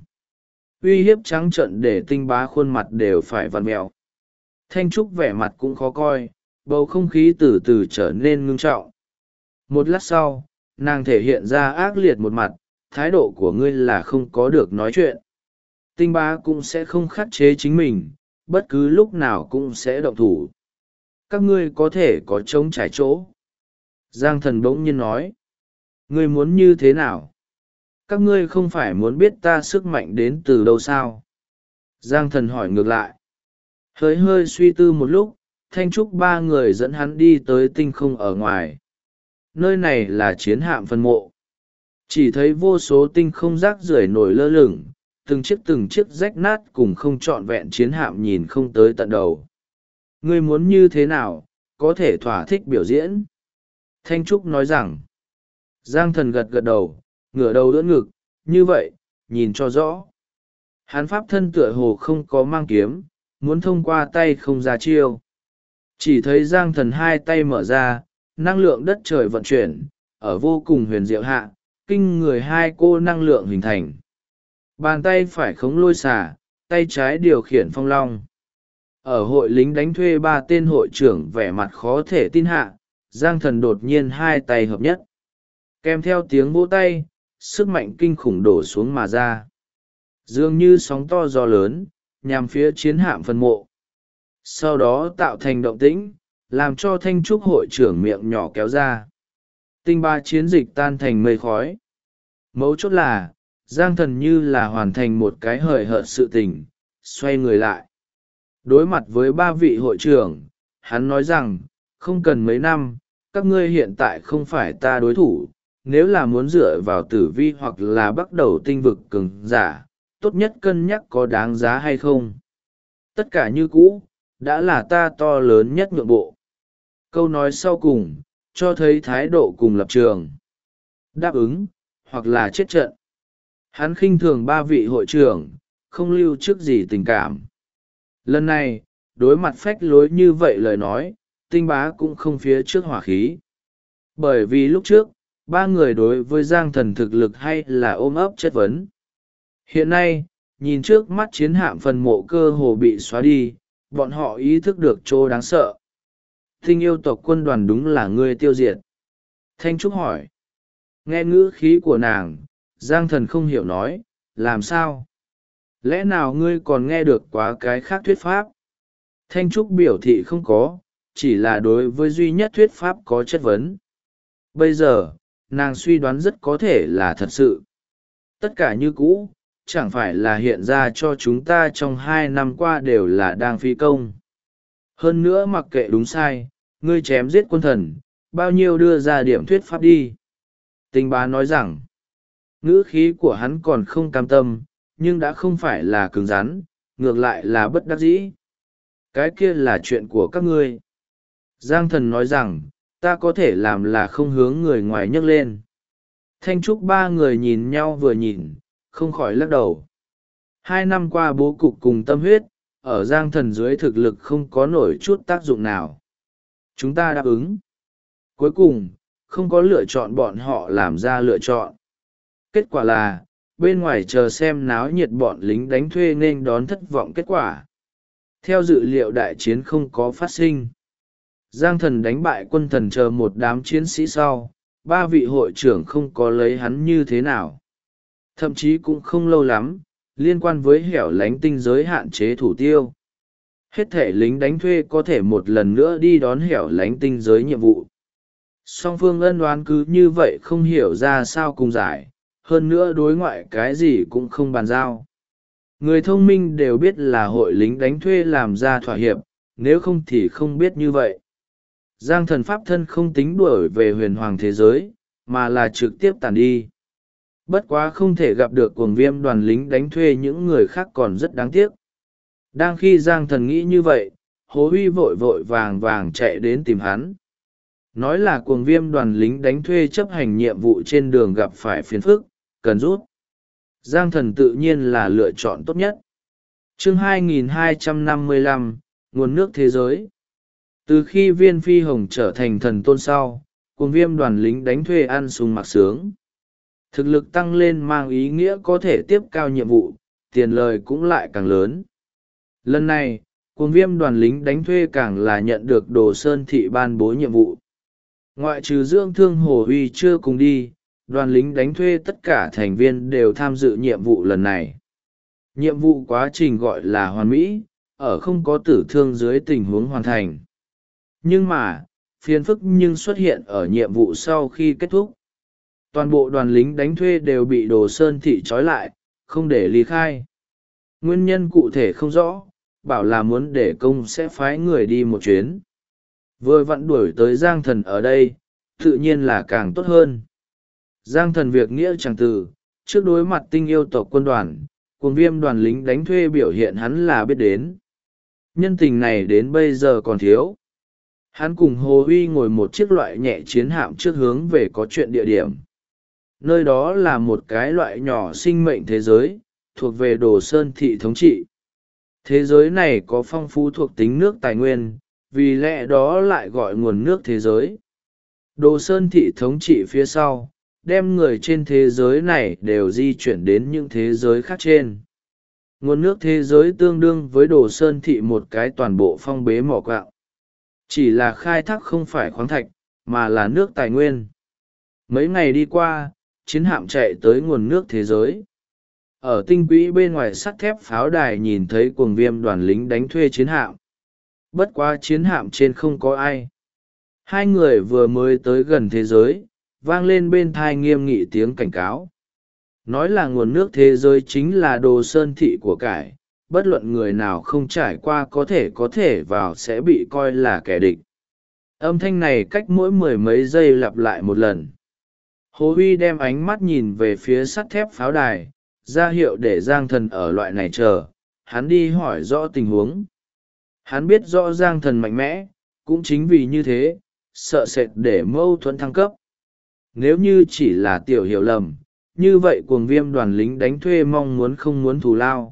S1: Uy hiếp trắng trợn để Tinh Bá khuôn mặt đều phải vặn mẹo. Thanh Trúc vẻ mặt cũng khó coi, bầu không khí từ từ trở nên ngưng trọng. Một lát sau, nàng thể hiện ra ác liệt một mặt, thái độ của ngươi là không có được nói chuyện. Tinh Bá cũng sẽ không khắc chế chính mình, bất cứ lúc nào cũng sẽ động thủ. Các ngươi có thể có trống trải chỗ. Giang Thần bỗng nhiên nói, ngươi muốn như thế nào? Các ngươi không phải muốn biết ta sức mạnh đến từ đâu sao? Giang Thần hỏi ngược lại. Hơi hơi suy tư một lúc, Thanh Trúc ba người dẫn hắn đi tới tinh không ở ngoài. Nơi này là chiến hạm phân mộ. Chỉ thấy vô số tinh không rác rưởi nổi lơ lửng, từng chiếc rách nát cùng không trọn vẹn chiến hạm nhìn không tới tận đầu. Ngươi muốn như thế nào, có thể thỏa thích biểu diễn. Thanh Trúc nói rằng. Giang Thần gật gật đầu, ngửa đầu đỡ ngực, như vậy, nhìn cho rõ. Hắn pháp thân tựa hồ không có mang kiếm, muốn thông qua tay không ra chiêu. Chỉ thấy Giang Thần hai tay mở ra, năng lượng đất trời vận chuyển, ở vô cùng huyền diệu hạ, kinh người hai cô năng lượng hình thành. Bàn tay phải khống lôi xả, tay trái điều khiển phong long. Ở hội lính đánh thuê ba tên hội trưởng vẻ mặt khó thể tin hạ, Giang Thần đột nhiên hai tay hợp nhất. Kèm theo tiếng vỗ tay, sức mạnh kinh khủng đổ xuống mà ra. Dường như sóng to gió lớn, nhằm phía chiến hạm phân mộ. Sau đó tạo thành động tĩnh, làm cho Thanh Trúc hội trưởng miệng nhỏ kéo ra. Tinh Bá chiến dịch tan thành mây khói. Mấu chốt là, Giang Thần như là hoàn thành một cái hời hợt sự tình, xoay người lại. Đối mặt với ba vị hội trưởng, hắn nói rằng, không cần mấy năm, các ngươi hiện tại không phải ta đối thủ, nếu là muốn dựa vào tử vi hoặc là bắt đầu tinh vực cường giả, tốt nhất cân nhắc có đáng giá hay không. Tất cả như cũ, đã là ta to lớn nhất nhượng bộ. Câu nói sau cùng, cho thấy thái độ cùng lập trường. Đáp ứng, hoặc là chết trận. Hắn khinh thường ba vị hội trưởng, không lưu trước gì tình cảm. Lần này, đối mặt phách lối như vậy lời nói, Tinh Bá cũng không phía trước hỏa khí. Bởi vì lúc trước, ba người đối với Giang Thần thực lực hay là ôm ấp chất vấn. Hiện nay, nhìn trước mắt chiến hạm phần mộ cơ hồ bị xóa đi, bọn họ ý thức được chỗ đáng sợ. Tinh yêu tộc quân đoàn đúng là ngươi tiêu diệt. Thanh Trúc hỏi. Nghe ngữ khí của nàng, Giang Thần không hiểu nói, làm sao? Lẽ nào ngươi còn nghe được quá cái khác thuyết pháp? Thanh Trúc biểu thị không có, chỉ là đối với duy nhất thuyết pháp có chất vấn. Bây giờ, nàng suy đoán rất có thể là thật sự. Tất cả như cũ, chẳng phải là hiện ra cho chúng ta trong 2 năm qua đều là đang phi công. Hơn nữa mặc kệ đúng sai, ngươi chém giết quân thần, bao nhiêu đưa ra điểm thuyết pháp đi. Tinh Bá nói rằng, ngữ khí của hắn còn không cam tâm, nhưng đã không phải là cứng rắn, ngược lại là bất đắc dĩ. Cái kia là chuyện của các ngươi. Giang Thần nói rằng, ta có thể làm là không hướng người ngoài nhấc lên. Thanh Trúc ba người nhìn nhau vừa nhìn, không khỏi lắc đầu. 2 năm qua bố cục cùng tâm huyết, ở Giang Thần dưới thực lực không có nổi chút tác dụng nào. Chúng ta đáp ứng. Cuối cùng, không có lựa chọn bọn họ làm ra lựa chọn. Kết quả là, bên ngoài chờ xem náo nhiệt bọn lính đánh thuê nên đón thất vọng kết quả. Theo dự liệu đại chiến không có phát sinh. Giang Thần đánh bại Quân Thần chờ một đám chiến sĩ sau, ba vị hội trưởng không có lấy hắn như thế nào. Thậm chí cũng không lâu lắm, liên quan với hẻo lánh tinh giới hạn chế thủ tiêu. Hết thể lính đánh thuê có thể một lần nữa đi đón hẻo lánh tinh giới nhiệm vụ. Song phương ân oán cứ như vậy không hiểu ra sao cùng giải, hơn nữa đối ngoại cái gì cũng không bàn giao. Người thông minh đều biết là hội lính đánh thuê làm ra thỏa hiệp, nếu không thì không biết như vậy. Giang Thần pháp thân không tính đuổi về huyền hoàng thế giới, mà là trực tiếp tản đi. Bất quá không thể gặp được cuồng viêm đoàn lính đánh thuê những người khác còn rất đáng tiếc. Đang khi Giang Thần nghĩ như vậy, Hồ Huy vội vội vàng vàng chạy đến tìm hắn. Nói là cuồng viêm đoàn lính đánh thuê chấp hành nhiệm vụ trên đường gặp phải phiền phức, cần rút. Giang Thần tự nhiên là lựa chọn tốt nhất. Chương 2255, nguồn nước thế giới. Từ khi Viên Phi Hồng trở thành thần tôn sau, cuồng viêm đoàn lính đánh thuê ăn sung mặc sướng. Thực lực tăng lên mang ý nghĩa có thể tiếp cao nhiệm vụ, tiền lời cũng lại càng lớn. Lần này, cuồng viêm đoàn lính đánh thuê càng là nhận được Đồ Sơn Thị ban bố nhiệm vụ. Ngoại trừ dưỡng thương Hồ Huy chưa cùng đi, đoàn lính đánh thuê tất cả thành viên đều tham dự nhiệm vụ lần này. Nhiệm vụ quá trình gọi là hoàn mỹ, ở không có tử thương dưới tình huống hoàn thành. Nhưng mà, phiền phức nhưng xuất hiện ở nhiệm vụ sau khi kết thúc. Toàn bộ đoàn lính đánh thuê đều bị Đồ Sơn Thị trói lại, không để ly khai. Nguyên nhân cụ thể không rõ, bảo là muốn để công sẽ phái người đi một chuyến. Vừa vặn đuổi tới Giang Thần ở đây, tự nhiên là càng tốt hơn. Giang Thần việc nghĩa chẳng từ, trước đối mặt tinh yêu tộc quân đoàn, cuồng viêm đoàn lính đánh thuê biểu hiện hắn là biết đến. Nhân tình này đến bây giờ còn thiếu. Hắn cùng Hồ Huy ngồi một chiếc loại nhẹ chiến hạm trước hướng về có chuyện địa điểm. Nơi đó là một cái loại nhỏ sinh mệnh thế giới, thuộc về Đồ Sơn Thị thống trị. Thế giới này có phong phú thuộc tính nước tài nguyên, vì lẽ đó lại gọi nguồn nước thế giới. Đồ Sơn Thị thống trị phía sau, đem người trên thế giới này đều di chuyển đến những thế giới khác trên. Nguồn nước thế giới tương đương với Đồ Sơn Thị một cái toàn bộ phong bế mỏ quặng. Chỉ là khai thác không phải khoáng thạch, mà là nước tài nguyên. Mấy ngày đi qua, chiến hạm chạy tới nguồn nước thế giới. Ở tinh quỹ bên ngoài sắt thép pháo đài nhìn thấy cuồng viêm đoàn lính đánh thuê chiến hạm. Bất quá chiến hạm trên không có ai. Hai người vừa mới tới gần thế giới, vang lên bên thai nghiêm nghị tiếng cảnh cáo. Nói là nguồn nước thế giới chính là Đồ Sơn Thị của cải, bất luận người nào không trải qua có thể vào sẽ bị coi là kẻ địch. Âm thanh này cách mỗi mười mấy giây lặp lại một lần. Hồ Huy đem ánh mắt nhìn về phía sắt thép pháo đài, ra hiệu để Giang Thần ở loại này chờ, hắn đi hỏi rõ tình huống. Hắn biết rõ Giang Thần mạnh mẽ, cũng chính vì như thế, sợ sệt để mâu thuẫn thăng cấp. Nếu như chỉ là tiểu hiểu lầm, như vậy cuồng viêm đoàn lính đánh thuê mong muốn không muốn thù lao.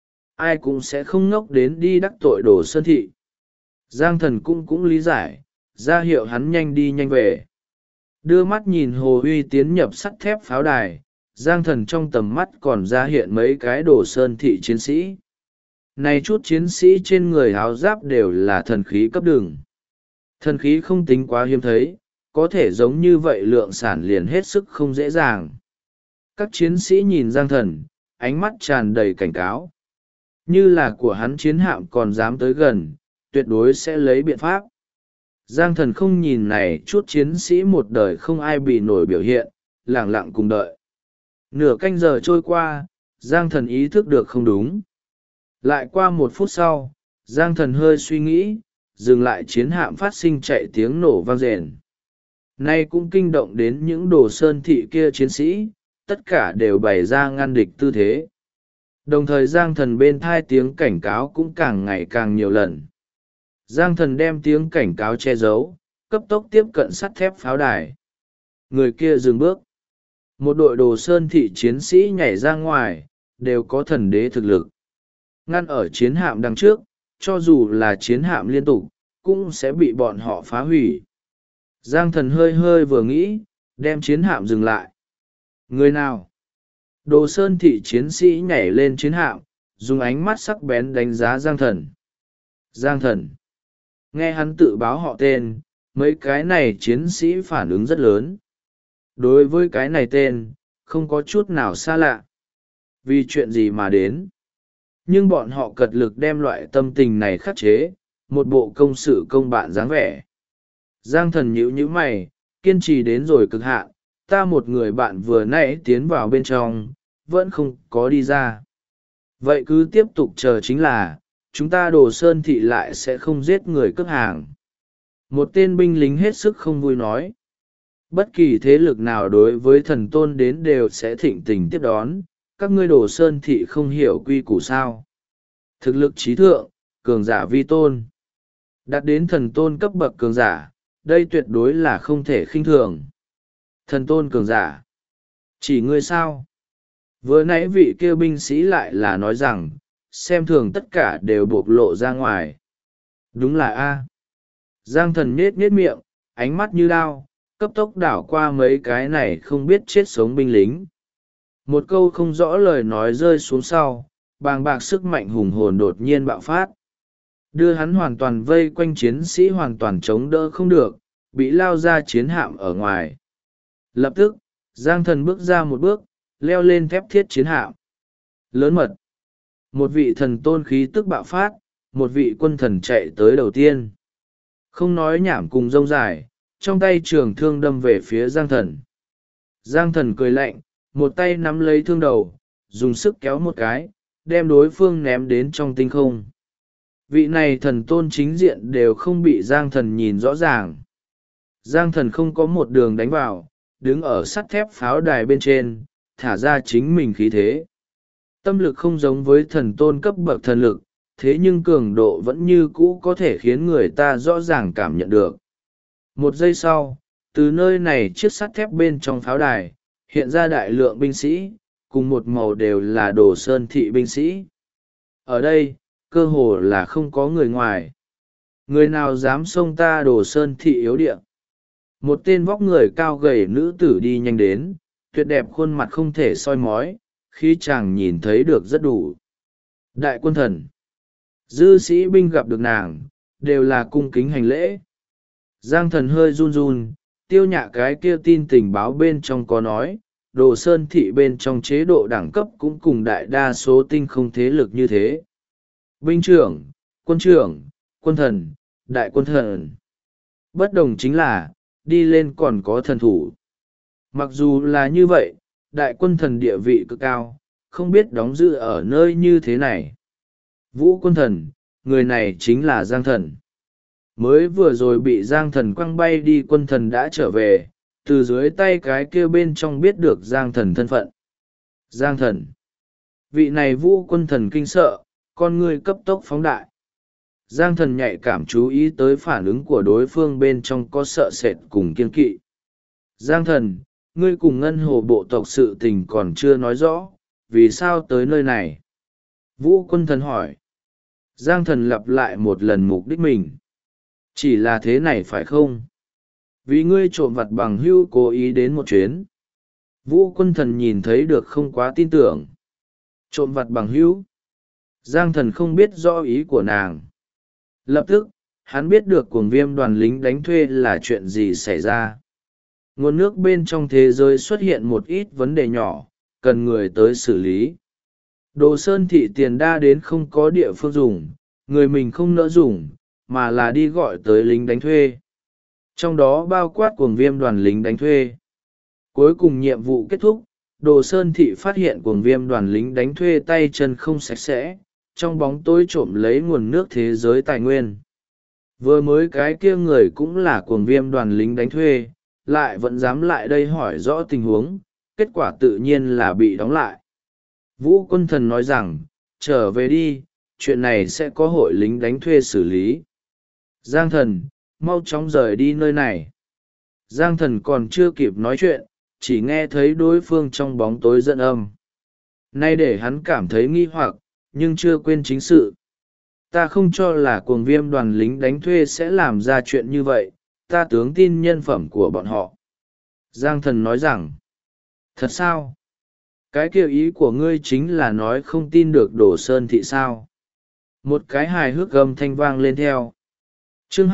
S1: Ai cũng sẽ không ngốc đến đi đắc tội Đồ Sơn Thị. Giang Thần cũng lý giải, ra hiệu hắn nhanh đi nhanh về. Đưa mắt nhìn Hồ Huy tiến nhập sắt thép pháo đài, Giang Thần trong tầm mắt còn ra hiện mấy cái Đồ Sơn Thị chiến sĩ. Này chút chiến sĩ trên người áo giáp đều là thần khí cấp đường. Thần khí không tính quá hiếm thấy, có thể giống như vậy lượng sản liền hết sức không dễ dàng. Các chiến sĩ nhìn Giang Thần, ánh mắt tràn đầy cảnh cáo. Như là của hắn chiến hạm còn dám tới gần, tuyệt đối sẽ lấy biện pháp. Giang Thần không nhìn này chút chiến sĩ một đời không ai bị nổi biểu hiện, lẳng lặng cùng đợi. Nửa canh giờ trôi qua, Giang Thần ý thức được không đúng. Lại qua một phút sau, Giang Thần hơi suy nghĩ, dừng lại chiến hạm phát sinh chạy tiếng nổ vang rền. Nay cũng kinh động đến những Đồ Sơn Thị kia chiến sĩ, tất cả đều bày ra ngăn địch tư thế. Đồng thời Giang Thần bên thai tiếng cảnh cáo cũng càng ngày càng nhiều lần. Giang Thần đem tiếng cảnh cáo che giấu, cấp tốc tiếp cận sắt thép pháo đài. Người kia dừng bước. Một đội Đồ Sơn Thị chiến sĩ nhảy ra ngoài, đều có thần đế thực lực. Ngăn ở chiến hạm đằng trước, cho dù là chiến hạm liên tục, cũng sẽ bị bọn họ phá hủy. Giang Thần hơi hơi vừa nghĩ, đem chiến hạm dừng lại. Người nào? Đồ Sơn Thị chiến sĩ nhảy lên chiến hạm, dùng ánh mắt sắc bén đánh giá Giang Thần. Giang Thần. Nghe hắn tự báo họ tên, mấy cái này chiến sĩ phản ứng rất lớn. Đối với cái này tên, không có chút nào xa lạ. Vì chuyện gì mà đến? Nhưng bọn họ cật lực đem loại tâm tình này khắc chế, một bộ công sự công bạn dáng vẻ. Giang Thần nhíu mày, kiên trì đến rồi cực hạn, ta một người bạn vừa nãy tiến vào bên trong, vẫn không có đi ra. Vậy cứ tiếp tục chờ chính là, chúng ta Đồ Sơn Thị lại sẽ không giết người cướp hàng. Một tên binh lính hết sức không vui nói. Bất kỳ thế lực nào đối với thần tôn đến đều sẽ thịnh tình tiếp đón, các ngươi Đồ Sơn Thị không hiểu quy củ sao. Thực lực trí thượng, cường giả vi tôn. Đạt đến thần tôn cấp bậc cường giả, đây tuyệt đối là không thể khinh thường. Thần tôn cường giả. Chỉ ngươi sao? Vừa nãy vị kia binh sĩ lại là nói rằng, xem thường tất cả đều bộc lộ ra ngoài. Đúng là A. Giang Thần nhết miệng, ánh mắt như đao, cấp tốc đảo qua mấy cái này không biết chết sống binh lính. Một câu không rõ lời nói rơi xuống sau, bàng bạc sức mạnh hùng hồn đột nhiên bạo phát. Đưa hắn hoàn toàn vây quanh chiến sĩ hoàn toàn chống đỡ không được, bị lao ra chiến hạm ở ngoài. Lập tức, Giang Thần bước ra một bước, leo lên thép thiết chiến hạm. Lớn mật. Một vị thần tôn khí tức bạo phát, một vị quân thần chạy tới đầu tiên. Không nói nhảm cùng rông dài, trong tay trường thương đâm về phía Giang Thần. Giang Thần cười lạnh, một tay nắm lấy thương đầu, dùng sức kéo một cái, đem đối phương ném đến trong tinh không. Vị này thần tôn chính diện đều không bị Giang Thần nhìn rõ ràng. Giang Thần không có một đường đánh vào, đứng ở sắt thép pháo đài bên trên, thả ra chính mình khí thế. Tâm lực không giống với thần tôn cấp bậc thần lực, thế nhưng cường độ vẫn như cũ có thể khiến người ta rõ ràng cảm nhận được. Một giây sau, từ nơi này chiếc sắt thép bên trong pháo đài, hiện ra đại lượng binh sĩ, cùng một màu đều là Đồ Sơn Thị binh sĩ. Ở đây, cơ hồ là không có người ngoài. Người nào dám xông ta Đồ Sơn Thị yếu địa? Một tên vóc người cao gầy nữ tử đi nhanh đến, tuyệt đẹp khuôn mặt không thể soi mói, khi chàng nhìn thấy được rất đủ. Đại quân thần. Dư sĩ binh gặp được nàng, đều là cung kính hành lễ. Giang Thần hơi run run, Tiêu Nhạ cái kia tin tình báo bên trong có nói, Đồ Sơn Thị bên trong chế độ đẳng cấp cũng cùng đại đa số tinh không thế lực như thế. Binh trưởng, quân thần, đại quân thần. Bất đồng chính là, đi lên còn có thần thủ. Mặc dù là như vậy, đại quân thần địa vị cực cao, không biết đóng giữ ở nơi như thế này. Vũ quân thần, người này chính là Giang Thần. Mới vừa rồi bị Giang Thần quăng bay đi quân thần đã trở về, từ dưới tay cái kia bên trong biết được Giang Thần thân phận. Giang Thần. Vị này Vũ quân thần kinh sợ, con người cấp tốc phóng đại. Giang Thần nhạy cảm chú ý tới phản ứng của đối phương bên trong có sợ sệt cùng kiên kỵ. Giang Thần, ngươi cùng ngân hồ bộ tộc sự tình còn chưa nói rõ, vì sao tới nơi này? Vũ quân thần hỏi. Giang Thần lặp lại một lần mục đích mình. Chỉ là thế này phải không? Vì ngươi trộm vặt bằng hữu cố ý đến một chuyến. Vũ quân thần nhìn thấy được không quá tin tưởng. Trộm vặt bằng hữu. Giang Thần không biết rõ ý của nàng. Lập tức, hắn biết được cuồng viêm đoàn lính đánh thuê là chuyện gì xảy ra. Nguồn nước bên trong thế giới xuất hiện một ít vấn đề nhỏ, cần người tới xử lý. Đồ Sơn Thị tiền đa đến không có địa phương dùng, người mình không nỡ dùng, mà là đi gọi tới lính đánh thuê. Trong đó bao quát cuồng viêm đoàn lính đánh thuê. Cuối cùng nhiệm vụ kết thúc, Đồ Sơn Thị phát hiện cuồng viêm đoàn lính đánh thuê tay chân không sạch sẽ, trong bóng tối trộm lấy nguồn nước thế giới tài nguyên. Vừa mới cái kia người cũng là cuồng viêm đoàn lính đánh thuê, lại vẫn dám lại đây hỏi rõ tình huống, kết quả tự nhiên là bị đóng lại. Vũ quân thần nói rằng, trở về đi, chuyện này sẽ có hội lính đánh thuê xử lý. Giang Thần, mau chóng rời đi nơi này. Giang Thần còn chưa kịp nói chuyện, chỉ nghe thấy đối phương trong bóng tối dẫn âm. Nay để hắn cảm thấy nghi hoặc, nhưng chưa quên chính sự. Ta không cho là cuồng viêm đoàn lính đánh thuê sẽ làm ra chuyện như vậy, ta tướng tin nhân phẩm của bọn họ. Giang Thần nói rằng, thật sao? Cái kiểu ý của ngươi chính là nói không tin được Đồ Sơn Thị sao? Một cái hài hước gầm thanh vang lên theo. Chương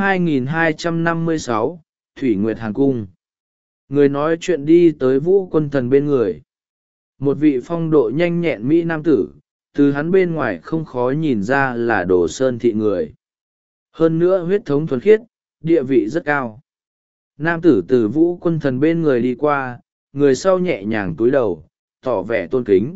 S1: 2256, Thủy Nguyệt Hàn Cung. Người nói chuyện đi tới Vũ Quân Thần bên người. Một vị phong độ nhanh nhẹn mỹ nam tử, từ hắn bên ngoài không khó nhìn ra là Đồ Sơn thị người. Hơn nữa huyết thống thuần khiết, địa vị rất cao. Nam tử từ Vũ Quân Thần bên người đi qua, người sau nhẹ nhàng cúi đầu, tỏ vẻ tôn kính.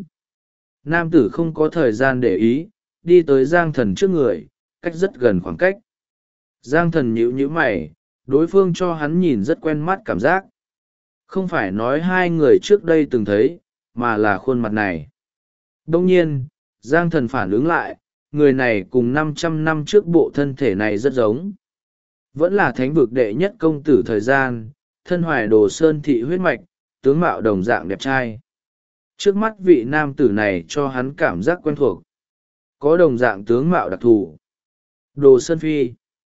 S1: Nam tử không có thời gian để ý, đi tới Giang Thần trước người, cách rất gần khoảng cách. Giang Thần nhíu nhíu mày, đối phương cho hắn nhìn rất quen mắt cảm giác. Không phải nói hai người trước đây từng thấy, mà là khuôn mặt này. Đông nhiên, Giang Thần phản ứng lại, người này cùng 500 năm trước bộ thân thể này rất giống. Vẫn là thánh vực đệ nhất công tử thời gian, thân hoài Đồ Sơn thị huyết mạch, tướng mạo đồng dạng đẹp trai. Trước mắt vị nam tử này cho hắn cảm giác quen thuộc. Có đồng dạng tướng mạo đặc thù. Đồ Sơn Phi.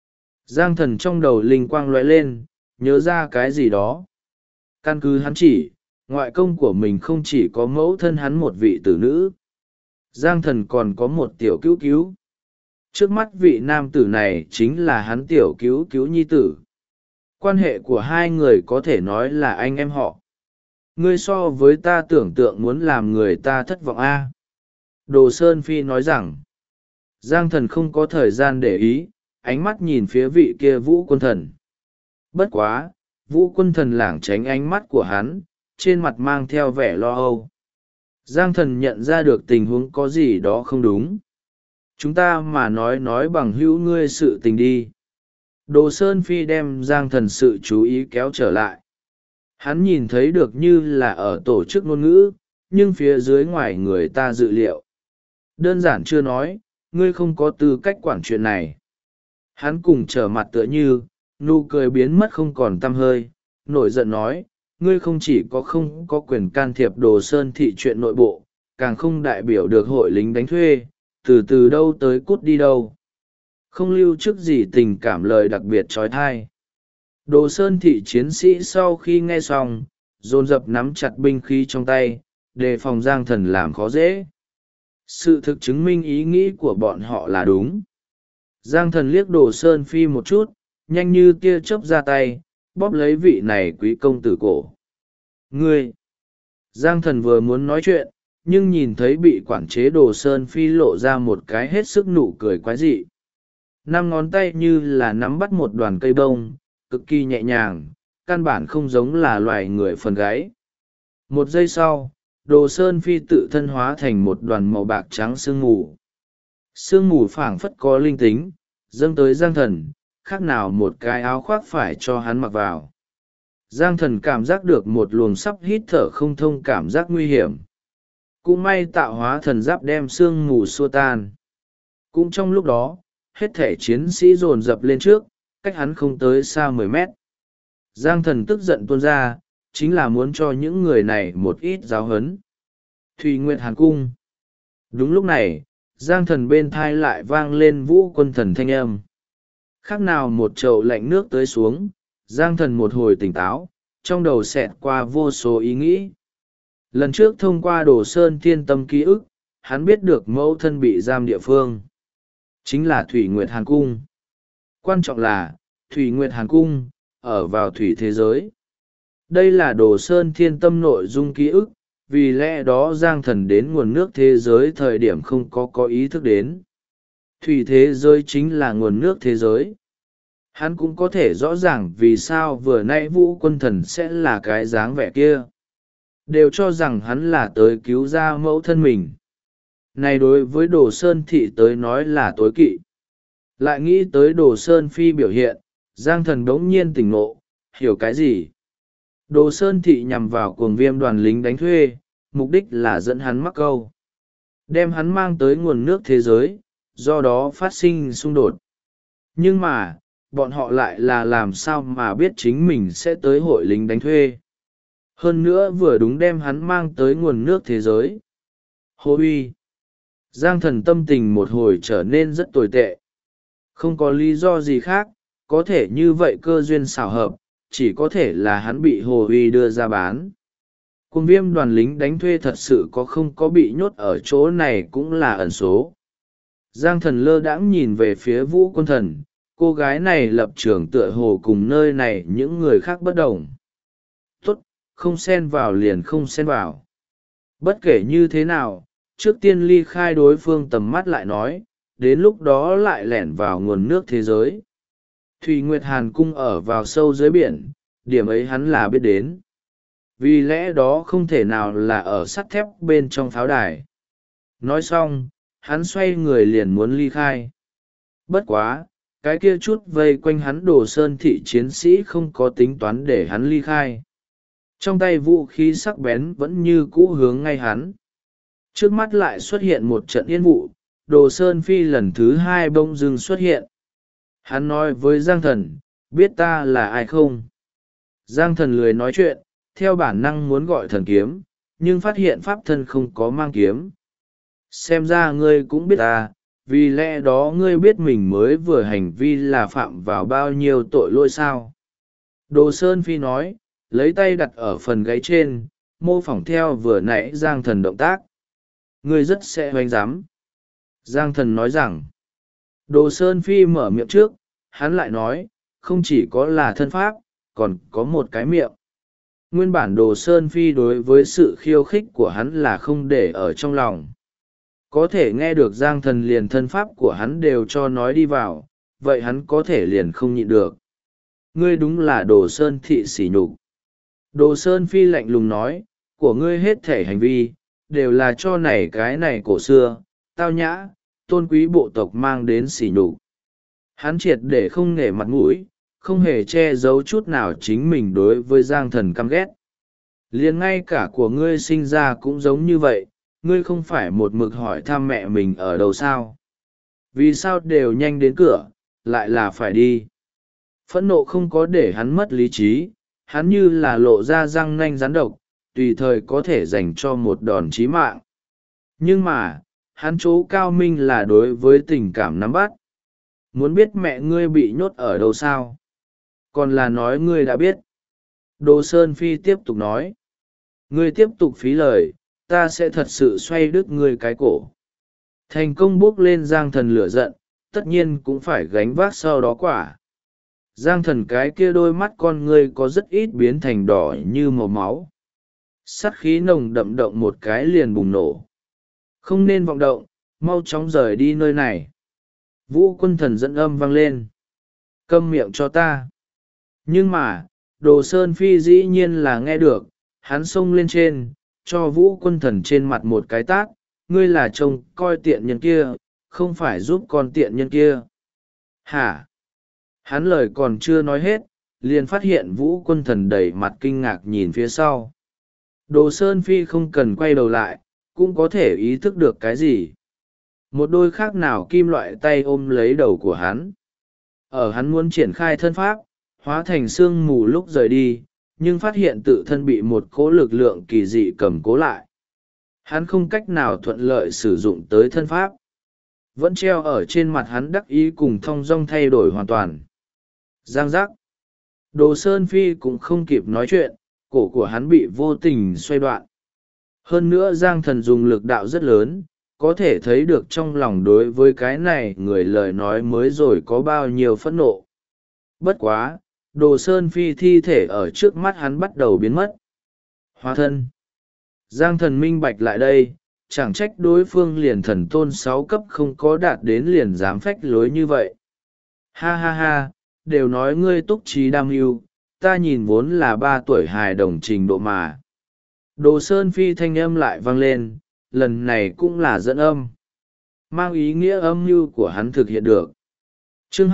S1: Giang Thần trong đầu linh quang lóe lên, nhớ ra cái gì đó. Căn cứ hắn chỉ, ngoại công của mình không chỉ có mẫu thân hắn một vị tử nữ. Giang Thần còn có một tiểu cứu cứu. Trước mắt vị nam tử này chính là hắn tiểu cứu cứu nhi tử. Quan hệ của hai người có thể nói là anh em họ. Ngươi so với ta tưởng tượng muốn làm người ta thất vọng a. Đồ Sơn Phi nói rằng. Giang Thần không có thời gian để ý, ánh mắt nhìn phía vị kia Vũ Quân Thần. Bất quá, Vũ Quân Thần lảng tránh ánh mắt của hắn, trên mặt mang theo vẻ lo âu. Giang Thần nhận ra được tình huống có gì đó không đúng. Chúng ta mà nói bằng hữu ngươi sự tình đi. Đồ Sơn Phi đem Giang Thần sự chú ý kéo trở lại. Hắn nhìn thấy được như là ở tổ chức ngôn ngữ, nhưng phía dưới ngoài người ta dự liệu. Đơn giản chưa nói, ngươi không có tư cách quản chuyện này. Hắn cùng trở mặt tựa như, nụ cười biến mất không còn tăm hơi, nổi giận nói, ngươi không chỉ không có quyền can thiệp Đồ Sơn thị chuyện nội bộ, càng không đại biểu được hội lính đánh thuê, từ đâu tới cút đi đâu. Không lưu trước gì tình cảm lời đặc biệt trói thai. Đồ Sơn thị chiến sĩ sau khi nghe xong, dồn dập nắm chặt binh khí trong tay, đề phòng Giang Thần làm khó dễ. Sự thực chứng minh ý nghĩ của bọn họ là đúng. Giang Thần liếc Đồ Sơn Phi một chút, nhanh như tia chớp ra tay, bóp lấy vị này quý công tử cổ. Ngươi! Giang Thần vừa muốn nói chuyện, nhưng nhìn thấy bị quản chế Đồ Sơn Phi lộ ra một cái hết sức nụ cười quái dị. 5 ngón tay như là nắm bắt một đoàn cây bông, cực kỳ nhẹ nhàng, căn bản không giống là loài người phần gáy. Một giây sau, Đồ Sơn Phi tự thân hóa thành một đoàn màu bạc trắng sương mù. Sương mù phảng phất có linh tính, dâng tới Giang Thần, khác nào một cái áo khoác phải cho hắn mặc vào. Giang Thần cảm giác được một luồng sắp hít thở không thông cảm giác nguy hiểm. Cũng may tạo hóa thần giáp đem sương mù xua tan. Cũng trong lúc đó, hết thể chiến sĩ dồn dập lên trước, cách hắn không tới xa 10 mét. Giang Thần tức giận tuôn ra, chính là muốn cho những người này một ít giáo huấn. Thủy Nguyệt Hàn Cung. Đúng lúc này, Giang Thần bên thai lại vang lên Vũ Quân Thần thanh âm. Khác nào một chậu lạnh nước tới xuống, Giang Thần một hồi tỉnh táo, trong đầu xẹt qua vô số ý nghĩ. Lần trước thông qua Đồ Sơn Thiên Tâm ký ức, hắn biết được mẫu thân bị giam địa phương. Chính là Thủy Nguyệt Hàn Cung. Quan trọng là, Thủy Nguyệt Hàn Cung, ở vào thủy thế giới. Đây là Đồ Sơn Thiên Tâm nội dung ký ức, vì lẽ đó Giang Thần đến nguồn nước thế giới thời điểm không có ý thức đến. Thủy thế giới chính là nguồn nước thế giới. Hắn cũng có thể rõ ràng vì sao vừa nãy Vũ Quân Thần sẽ là cái dáng vẻ kia. Đều cho rằng hắn là tới cứu ra mẫu thân mình. Này đối với Đồ Sơn thị tới nói là tối kỵ. Lại nghĩ tới Đồ Sơn Phi biểu hiện, Giang Thần đống nhiên tỉnh ngộ, hiểu cái gì? Đồ Sơn thị nhằm vào cuồng viêm đoàn lính đánh thuê, mục đích là dẫn hắn mắc câu. Đem hắn mang tới nguồn nước thế giới, do đó phát sinh xung đột. Nhưng mà, bọn họ lại là làm sao mà biết chính mình sẽ tới hội lính đánh thuê. Hơn nữa vừa đúng đem hắn mang tới nguồn nước thế giới. Hô uy! Giang Thần tâm tình một hồi trở nên rất tồi tệ. Không có lý do gì khác, có thể như vậy cơ duyên xảo hợp, chỉ có thể là hắn bị Hồ Uy đưa ra bán. Cuồng viêm đoàn lính đánh thuê thật sự không có bị nhốt ở chỗ này cũng là ẩn số. Giang Thần lơ đãng nhìn về phía Vũ Quân Thần, cô gái này lập trường tựa hồ cùng nơi này những người khác bất đồng. Tốt, không xen vào liền không xen vào. Bất kể như thế nào, trước tiên ly khai đối phương tầm mắt lại nói, đến lúc đó lại lẻn vào nguồn nước thế giới. Thủy Nguyệt Hàn Cung ở vào sâu dưới biển, điểm ấy hắn là biết đến. Vì lẽ đó không thể nào là ở sắt thép bên trong pháo đài. Nói xong, hắn xoay người liền muốn ly khai. Bất quá, cái kia chút vây quanh hắn Đồ Sơn thị chiến sĩ không có tính toán để hắn ly khai. Trong tay vũ khí sắc bén vẫn như cũ hướng ngay hắn. Trước mắt lại xuất hiện một trận yên vụ, Đồ Sơn Phi lần thứ hai bỗng dưng xuất hiện. Hắn nói với Giang Thần, biết ta là ai không? Giang Thần lười nói chuyện, theo bản năng muốn gọi thần kiếm, nhưng phát hiện pháp thân không có mang kiếm. Xem ra ngươi cũng biết ta, vì lẽ đó ngươi biết mình mới vừa hành vi là phạm vào bao nhiêu tội lỗi sao? Đồ Sơn Phi nói, lấy tay đặt ở phần gáy trên, mô phỏng theo vừa nãy Giang Thần động tác. Ngươi rất sẽ hoành dám. Giang Thần nói rằng, Đồ Sơn Phi mở miệng trước, hắn lại nói, không chỉ có là thân pháp, còn có một cái miệng. Nguyên bản Đồ Sơn Phi đối với sự khiêu khích của hắn là không để ở trong lòng. Có thể nghe được Giang Thần liền thân pháp của hắn đều cho nói đi vào, vậy hắn có thể liền không nhịn được. Ngươi đúng là Đồ Sơn thị sỉ nhục. Đồ Sơn Phi lạnh lùng nói, của ngươi hết thể hành vi, đều là cho này cái này cổ xưa, tao nhã, tôn quý bộ tộc mang đến sỉ nhục. Hắn triệt để không nể mặt mũi, không hề che giấu chút nào chính mình đối với Giang Thần căm ghét. Liền ngay cả của ngươi sinh ra cũng giống như vậy, ngươi không phải một mực hỏi thăm mẹ mình ở đâu sao? Vì sao đều nhanh đến cửa, lại là phải đi? Phẫn nộ không có để hắn mất lý trí, hắn như là lộ ra răng nanh rắn độc, tùy thời có thể dành cho một đòn chí mạng. Nhưng mà, hắn chỗ cao minh là đối với tình cảm nắm bắt. Muốn biết mẹ ngươi bị nhốt ở đâu sao? Còn là nói ngươi đã biết. Đồ Sơn Phi tiếp tục nói. Ngươi tiếp tục phí lời, ta sẽ thật sự xoay đứt ngươi cái cổ. Thành công bước lên Giang Thần lửa giận, tất nhiên cũng phải gánh vác sau đó quả. Giang Thần cái kia đôi mắt con ngươi có rất ít biến thành đỏ như màu máu. Sát khí nồng đậm động một cái liền bùng nổ. Không nên vọng động, mau chóng rời đi nơi này. Vũ Quân Thần dẫn âm vang lên. Câm miệng cho ta. Nhưng mà, Đồ Sơn Phi dĩ nhiên là nghe được, hắn xông lên trên, cho Vũ Quân Thần trên mặt một cái tát. Ngươi là chồng coi tiện nhân kia, không phải giúp con tiện nhân kia. Hả? Hắn lời còn chưa nói hết, liền phát hiện Vũ Quân Thần đầy mặt kinh ngạc nhìn phía sau. Đồ Sơn Phi không cần quay đầu lại, cũng có thể ý thức được cái gì. Một đôi khác nào kim loại tay ôm lấy đầu của hắn. Ở hắn muốn triển khai thân pháp, hóa thành sương mù lúc rời đi, nhưng phát hiện tự thân bị một cỗ lực lượng kỳ dị cầm cố lại. Hắn không cách nào thuận lợi sử dụng tới thân pháp. Vẫn treo ở trên mặt hắn đắc ý cùng thong dong thay đổi hoàn toàn. Giang giác. Đồ Sơn Phi cũng không kịp nói chuyện, cổ của hắn bị vô tình xoay đoạn. Hơn nữa Giang Thần dùng lực đạo rất lớn, có thể thấy được trong lòng đối với cái này người lời nói mới rồi có bao nhiêu phẫn nộ. Bất quá, Đồ Sơn Phi thi thể ở trước mắt hắn bắt đầu biến mất. Hóa thân. Giang Thần minh bạch lại đây, chẳng trách đối phương liền thần tôn 6 cấp không có đạt đến liền dám phách lối như vậy. Ha ha ha, đều nói ngươi túc trí đam mưu, ta nhìn vốn là 3 tuổi hài đồng trình độ mà. Đồ Sơn Phi thanh âm lại vang lên, lần này cũng là dẫn âm. Mang ý nghĩa âm mưu của hắn thực hiện được. Chương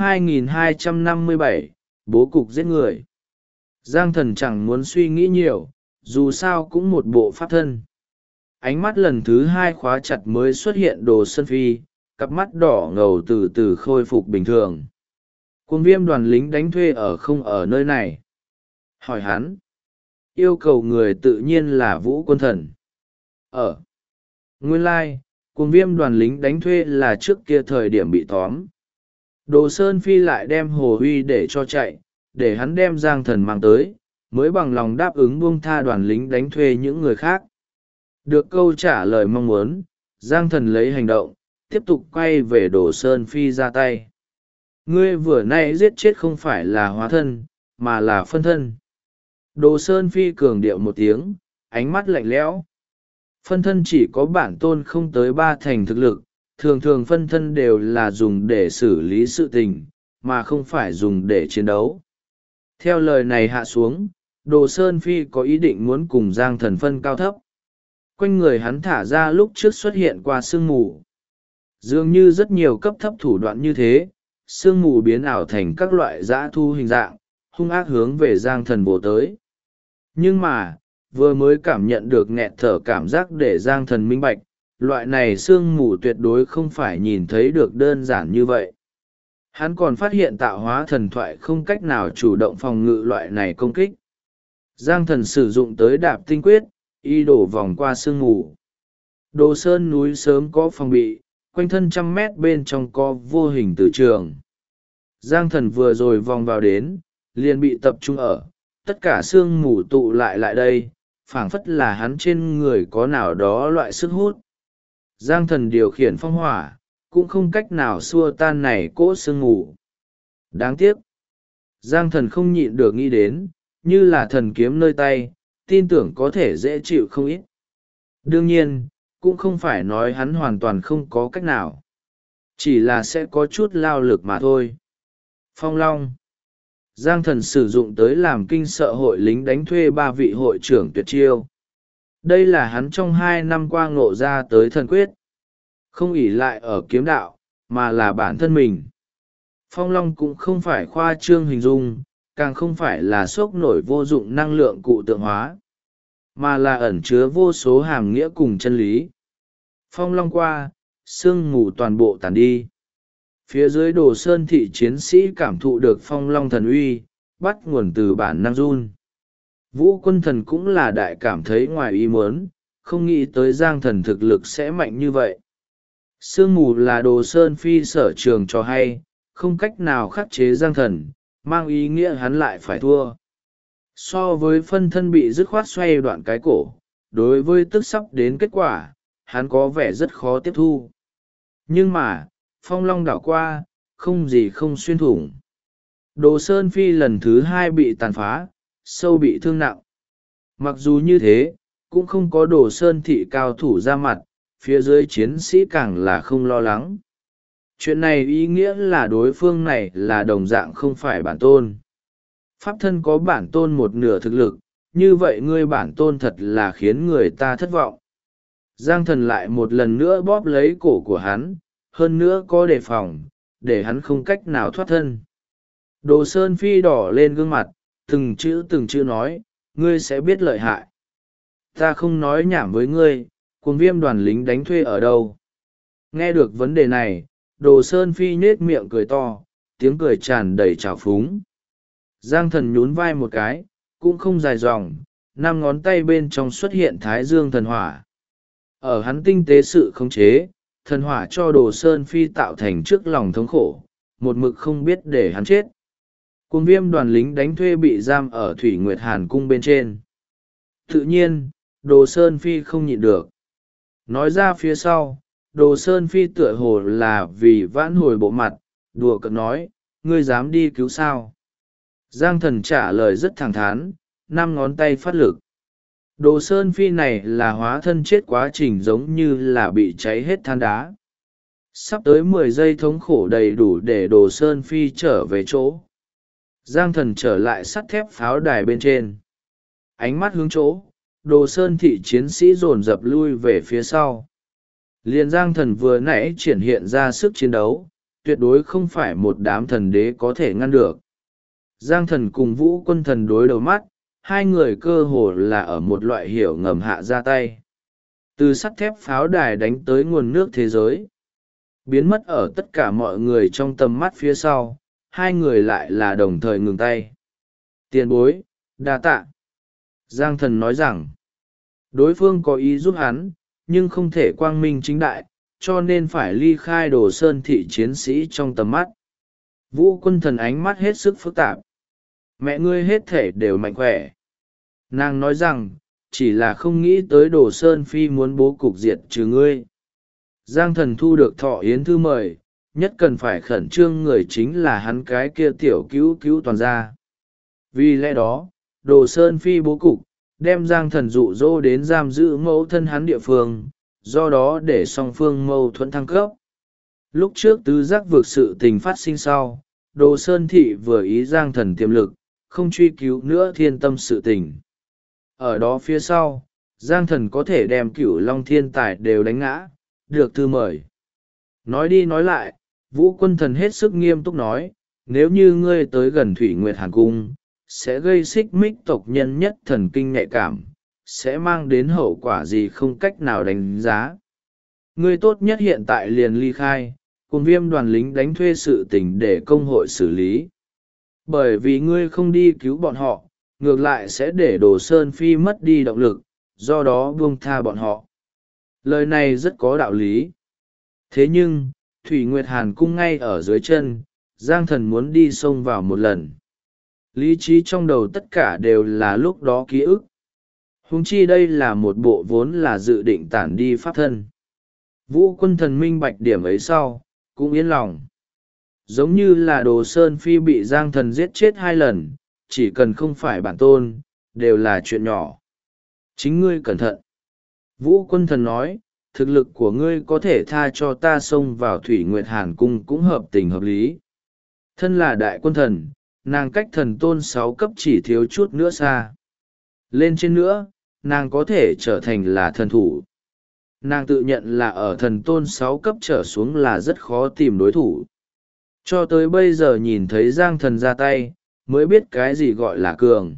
S1: 2257, bố cục giết người. Giang Thần chẳng muốn suy nghĩ nhiều, dù sao cũng một bộ pháp thân. Ánh mắt lần thứ 2 khóa chặt mới xuất hiện Đồ Sơn Phi, cặp mắt đỏ ngầu từ từ khôi phục bình thường. Cuồng Viêm đoàn lính đánh thuê ở không ở nơi này? Hỏi hắn. Yêu cầu người tự nhiên là Vũ Quân Thần. Nguyên lai, Cuồng Viêm đoàn lính đánh thuê là trước kia thời điểm bị tóm. Đồ Sơn Phi lại đem Hồ Huy để cho chạy, để hắn đem Giang Thần mang tới, mới bằng lòng đáp ứng buông tha đoàn lính đánh thuê những người khác. Được câu trả lời mong muốn, Giang Thần lấy hành động, tiếp tục quay về Đồ Sơn Phi ra tay. Ngươi vừa nay giết chết không phải là hóa thân mà là phân thân. Đồ Sơn Phi cường điệu một tiếng, ánh mắt lạnh lẽo. Phân thân chỉ có bản tôn không tới 3 thành thực lực, thường thường phân thân đều là dùng để xử lý sự tình, mà không phải dùng để chiến đấu. Theo lời này hạ xuống, Đồ Sơn Phi có ý định muốn cùng Giang Thần phân cao thấp. Quanh người hắn thả ra lúc trước xuất hiện qua sương mù. Dường như rất nhiều cấp thấp thủ đoạn như thế, sương mù biến ảo thành các loại dã thu hình dạng, hung ác hướng về Giang Thần bổ tới. Nhưng mà, vừa mới cảm nhận được nghẹt thở cảm giác để Giang Thần minh bạch, loại này sương mù tuyệt đối không phải nhìn thấy được đơn giản như vậy. Hắn còn phát hiện tạo hóa thần thoại không cách nào chủ động phòng ngự loại này công kích. Giang Thần sử dụng tới đạp tinh quyết, y đổ vòng qua sương mù. Đồ Sơn núi sớm có phòng bị, quanh thân 100 mét bên trong có vô hình tử trường. Giang Thần vừa rồi vòng vào đến, liền bị tập trung ở, tất cả sương mù tụ lại đây, phảng phất là hắn trên người có nào đó loại sức hút. Giang Thần điều khiển phong hỏa, cũng không cách nào xua tan này cỗ sương mù. Đáng tiếc, Giang Thần không nhịn được nghĩ đến, như là thần kiếm nơi tay, tin tưởng có thể dễ chịu không ít. Đương nhiên, cũng không phải nói hắn hoàn toàn không có cách nào. Chỉ là sẽ có chút lao lực mà thôi. Phong Long. Giang Thần sử dụng tới làm kinh sợ hội lính đánh thuê 3 vị hội trưởng tuyệt chiêu. Đây là hắn trong 2 năm qua ngộ ra tới thần quyết. Không ỷ lại ở kiếm đạo, mà là bản thân mình. Phong Long cũng không phải khoa trương hình dung, càng không phải là sốc nổi vô dụng năng lượng cụ tượng hóa, mà là ẩn chứa vô số hàm nghĩa cùng chân lý. Phong Long qua, sương mù toàn bộ tàn đi. Phía dưới Đồ Sơn thị chiến sĩ cảm thụ được Phong Long thần uy, bắt nguồn từ bản năng run. Vũ Quân Thần cũng là đại cảm thấy ngoài ý muốn, không nghĩ tới Giang Thần thực lực sẽ mạnh như vậy. Sương mù là Đồ Sơn Phi sở trường cho hay, không cách nào khắc chế Giang Thần, mang ý nghĩa hắn lại phải thua. So với phân thân bị dứt khoát xoay đoạn cái cổ, đối với tức sắp đến kết quả, hắn có vẻ rất khó tiếp thu. Nhưng mà, Phong Long đảo qua, không gì không xuyên thủng. Đồ Sơn Phi lần thứ 2 bị tàn phá, sâu bị thương nặng. Mặc dù như thế, cũng không có Đồ Sơn thị cao thủ ra mặt, phía dưới chiến sĩ càng là không lo lắng. Chuyện này ý nghĩa là đối phương này là đồng dạng không phải bản tôn. Pháp thân có bản tôn một nửa thực lực, như vậy ngươi bản tôn thật là khiến người ta thất vọng. Giang Thần lại một lần nữa bóp lấy cổ của hắn, hơn nữa có đề phòng, để hắn không cách nào thoát thân. Đồ Sơn Phi đỏ lên gương mặt, từng chữ nói, ngươi sẽ biết lợi hại. Ta không nói nhảm với ngươi, cuồng viêm đoàn lính đánh thuê ở đâu. Nghe được vấn đề này, Đồ Sơn Phi nhết miệng cười to, tiếng cười tràn đầy trào phúng. Giang Thần nhún vai một cái, cũng không dài dòng, 5 ngón tay bên trong xuất hiện Thái Dương thần hỏa. Ở hắn tinh tế sự khống chế, thần hỏa cho Đồ Sơn Phi tạo thành trước lòng thống khổ, một mực không biết để hắn chết. Cuồng viêm đoàn lính đánh thuê bị giam ở Thủy Nguyệt Hàn cung bên trên. Tự nhiên, Đồ Sơn Phi không nhịn được. Nói ra phía sau, Đồ Sơn Phi tựa hồ là vì vãn hồi bộ mặt, đùa cợt nói, ngươi dám đi cứu sao? Giang Thần trả lời rất thẳng thắn, 5 ngón tay phát lực. Đồ Sơn Phi này là hóa thân chết quá trình giống như là bị cháy hết than đá. Sắp tới 10 giây thống khổ đầy đủ để Đồ Sơn Phi trở về chỗ. Giang Thần trở lại sắt thép pháo đài bên trên. Ánh mắt hướng chỗ, Đồ Sơn thị chiến sĩ dồn dập lui về phía sau. Liền Giang Thần vừa nãy triển hiện ra sức chiến đấu, tuyệt đối không phải một đám thần đế có thể ngăn được. Giang Thần cùng Vũ Quân Thần đối đầu mắt, hai người cơ hồ là ở một loại hiểu ngầm hạ ra tay. Từ sắt thép pháo đài đánh tới nguồn nước thế giới. Biến mất ở tất cả mọi người trong tầm mắt phía sau, hai người lại là đồng thời ngừng tay. Tiền bối, đa tạ. Giang Thần nói rằng, đối phương có ý giúp hắn, nhưng không thể quang minh chính đại, cho nên phải ly khai Đồ Sơn thị chiến sĩ trong tầm mắt. Vũ Quân Thần ánh mắt hết sức phức tạp. Mẹ ngươi hết thể đều mạnh khỏe. Nàng nói rằng, chỉ là không nghĩ tới Đồ Sơn Phi muốn bố cục diệt trừ ngươi. Giang Thần thu được Thọ Yến thư mời, nhất cần phải khẩn trương người chính là hắn cái kia tiểu cứu cứu toàn gia. Vì lẽ đó, Đồ Sơn Phi bố cục, đem Giang Thần dụ dỗ đến giam giữ mẫu thân hắn địa phương, do đó để song phương mâu thuẫn thăng cấp. Lúc trước tứ giác vực sự tình phát sinh sau, Đồ Sơn Thị vừa ý Giang Thần tiềm lực, không truy cứu nữa thiên tâm sự tình. Ở đó phía sau, Giang Thần có thể đem Cửu Long thiên tài đều đánh ngã, được thư mời. Nói đi nói lại, Vũ Quân Thần hết sức nghiêm túc nói, nếu như ngươi tới gần Thủy Nguyệt Hàn Cung, sẽ gây xích mích tộc nhân nhất thần kinh nhạy cảm, sẽ mang đến hậu quả gì không cách nào đánh giá. Ngươi tốt nhất hiện tại liền ly khai, cùng Viêm đoàn lính đánh thuê sự tình để công hội xử lý. Bởi vì ngươi không đi cứu bọn họ, ngược lại sẽ để Đồ Sơn Phi mất đi động lực, do đó buông tha bọn họ. Lời này rất có đạo lý. Thế nhưng, Thủy Nguyệt Hàn Cung ngay ở dưới chân, Giang Thần muốn đi xông vào một lần. Lý trí trong đầu tất cả đều là lúc đó ký ức. Huống chi đây là một bộ vốn là dự định tản đi pháp thân. Vũ Quân Thần minh bạch điểm ấy sau, cũng yên lòng. Giống như là Đồ Sơn Phi bị Giang Thần giết chết 2 lần, chỉ cần không phải bản tôn, đều là chuyện nhỏ. Chính ngươi cẩn thận. Vũ Quân Thần nói, thực lực của ngươi có thể tha cho ta xông vào Thủy Nguyệt Hàn Cung cũng hợp tình hợp lý. Thân là đại quân thần, nàng cách thần tôn 6 cấp chỉ thiếu chút nữa xa. Lên trên nữa, nàng có thể trở thành là thần thủ. Nàng tự nhận là ở thần tôn 6 cấp trở xuống là rất khó tìm đối thủ. Cho tới bây giờ nhìn thấy Giang Thần ra tay, mới biết cái gì gọi là cường.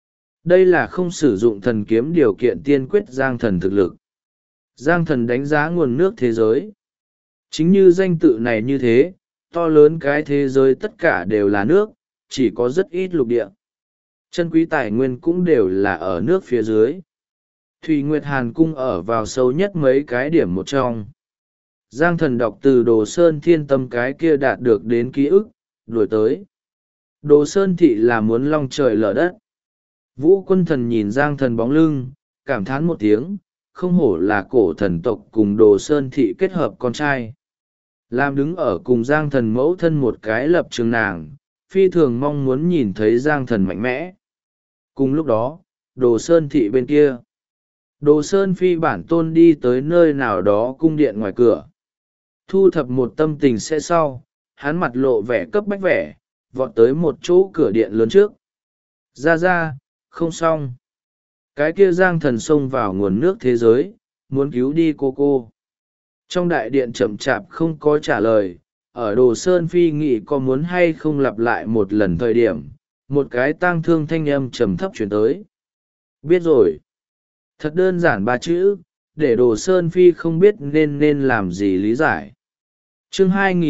S1: Đây là không sử dụng thần kiếm điều kiện tiên quyết Giang Thần thực lực. Giang Thần đánh giá nguồn nước thế giới. Chính như danh tự này như thế, to lớn cái thế giới tất cả đều là nước, chỉ có rất ít lục địa. Chân quý tài nguyên cũng đều là ở nước phía dưới. Thủy Nguyệt Hàn Cung ở vào sâu nhất mấy cái điểm một trong. Giang Thần đọc từ Đồ Sơn Thiên Tâm cái kia đạt được đến ký ức, đuổi tới. Đồ Sơn Thị là muốn long trời lở đất. Vũ Quân Thần nhìn Giang Thần bóng lưng, cảm thán một tiếng, không hổ là cổ thần tộc cùng Đồ Sơn Thị kết hợp con trai. Làm đứng ở cùng Giang Thần mẫu thân một cái lập trường nàng, phi thường mong muốn nhìn thấy Giang Thần mạnh mẽ. Cùng lúc đó, Đồ Sơn Thị bên kia. Đồ Sơn Phi bản tôn đi tới nơi nào đó cung điện ngoài cửa. Thu thập một tâm tình sẽ sau, hắn mặt lộ vẻ cấp bách vẻ, vọt tới một chỗ cửa điện lớn trước. Ra, không xong. Cái kia Giang Thần xông vào nguồn nước thế giới, muốn cứu đi cô. Trong đại điện chậm chạp không có trả lời, ở Đồ Sơn Phi nghĩ có muốn hay không lặp lại một lần thời điểm, một cái tang thương thanh âm trầm thấp chuyển tới. Biết rồi. Thật đơn giản 3 chữ, để Đồ Sơn Phi không biết nên làm gì lý giải. Chương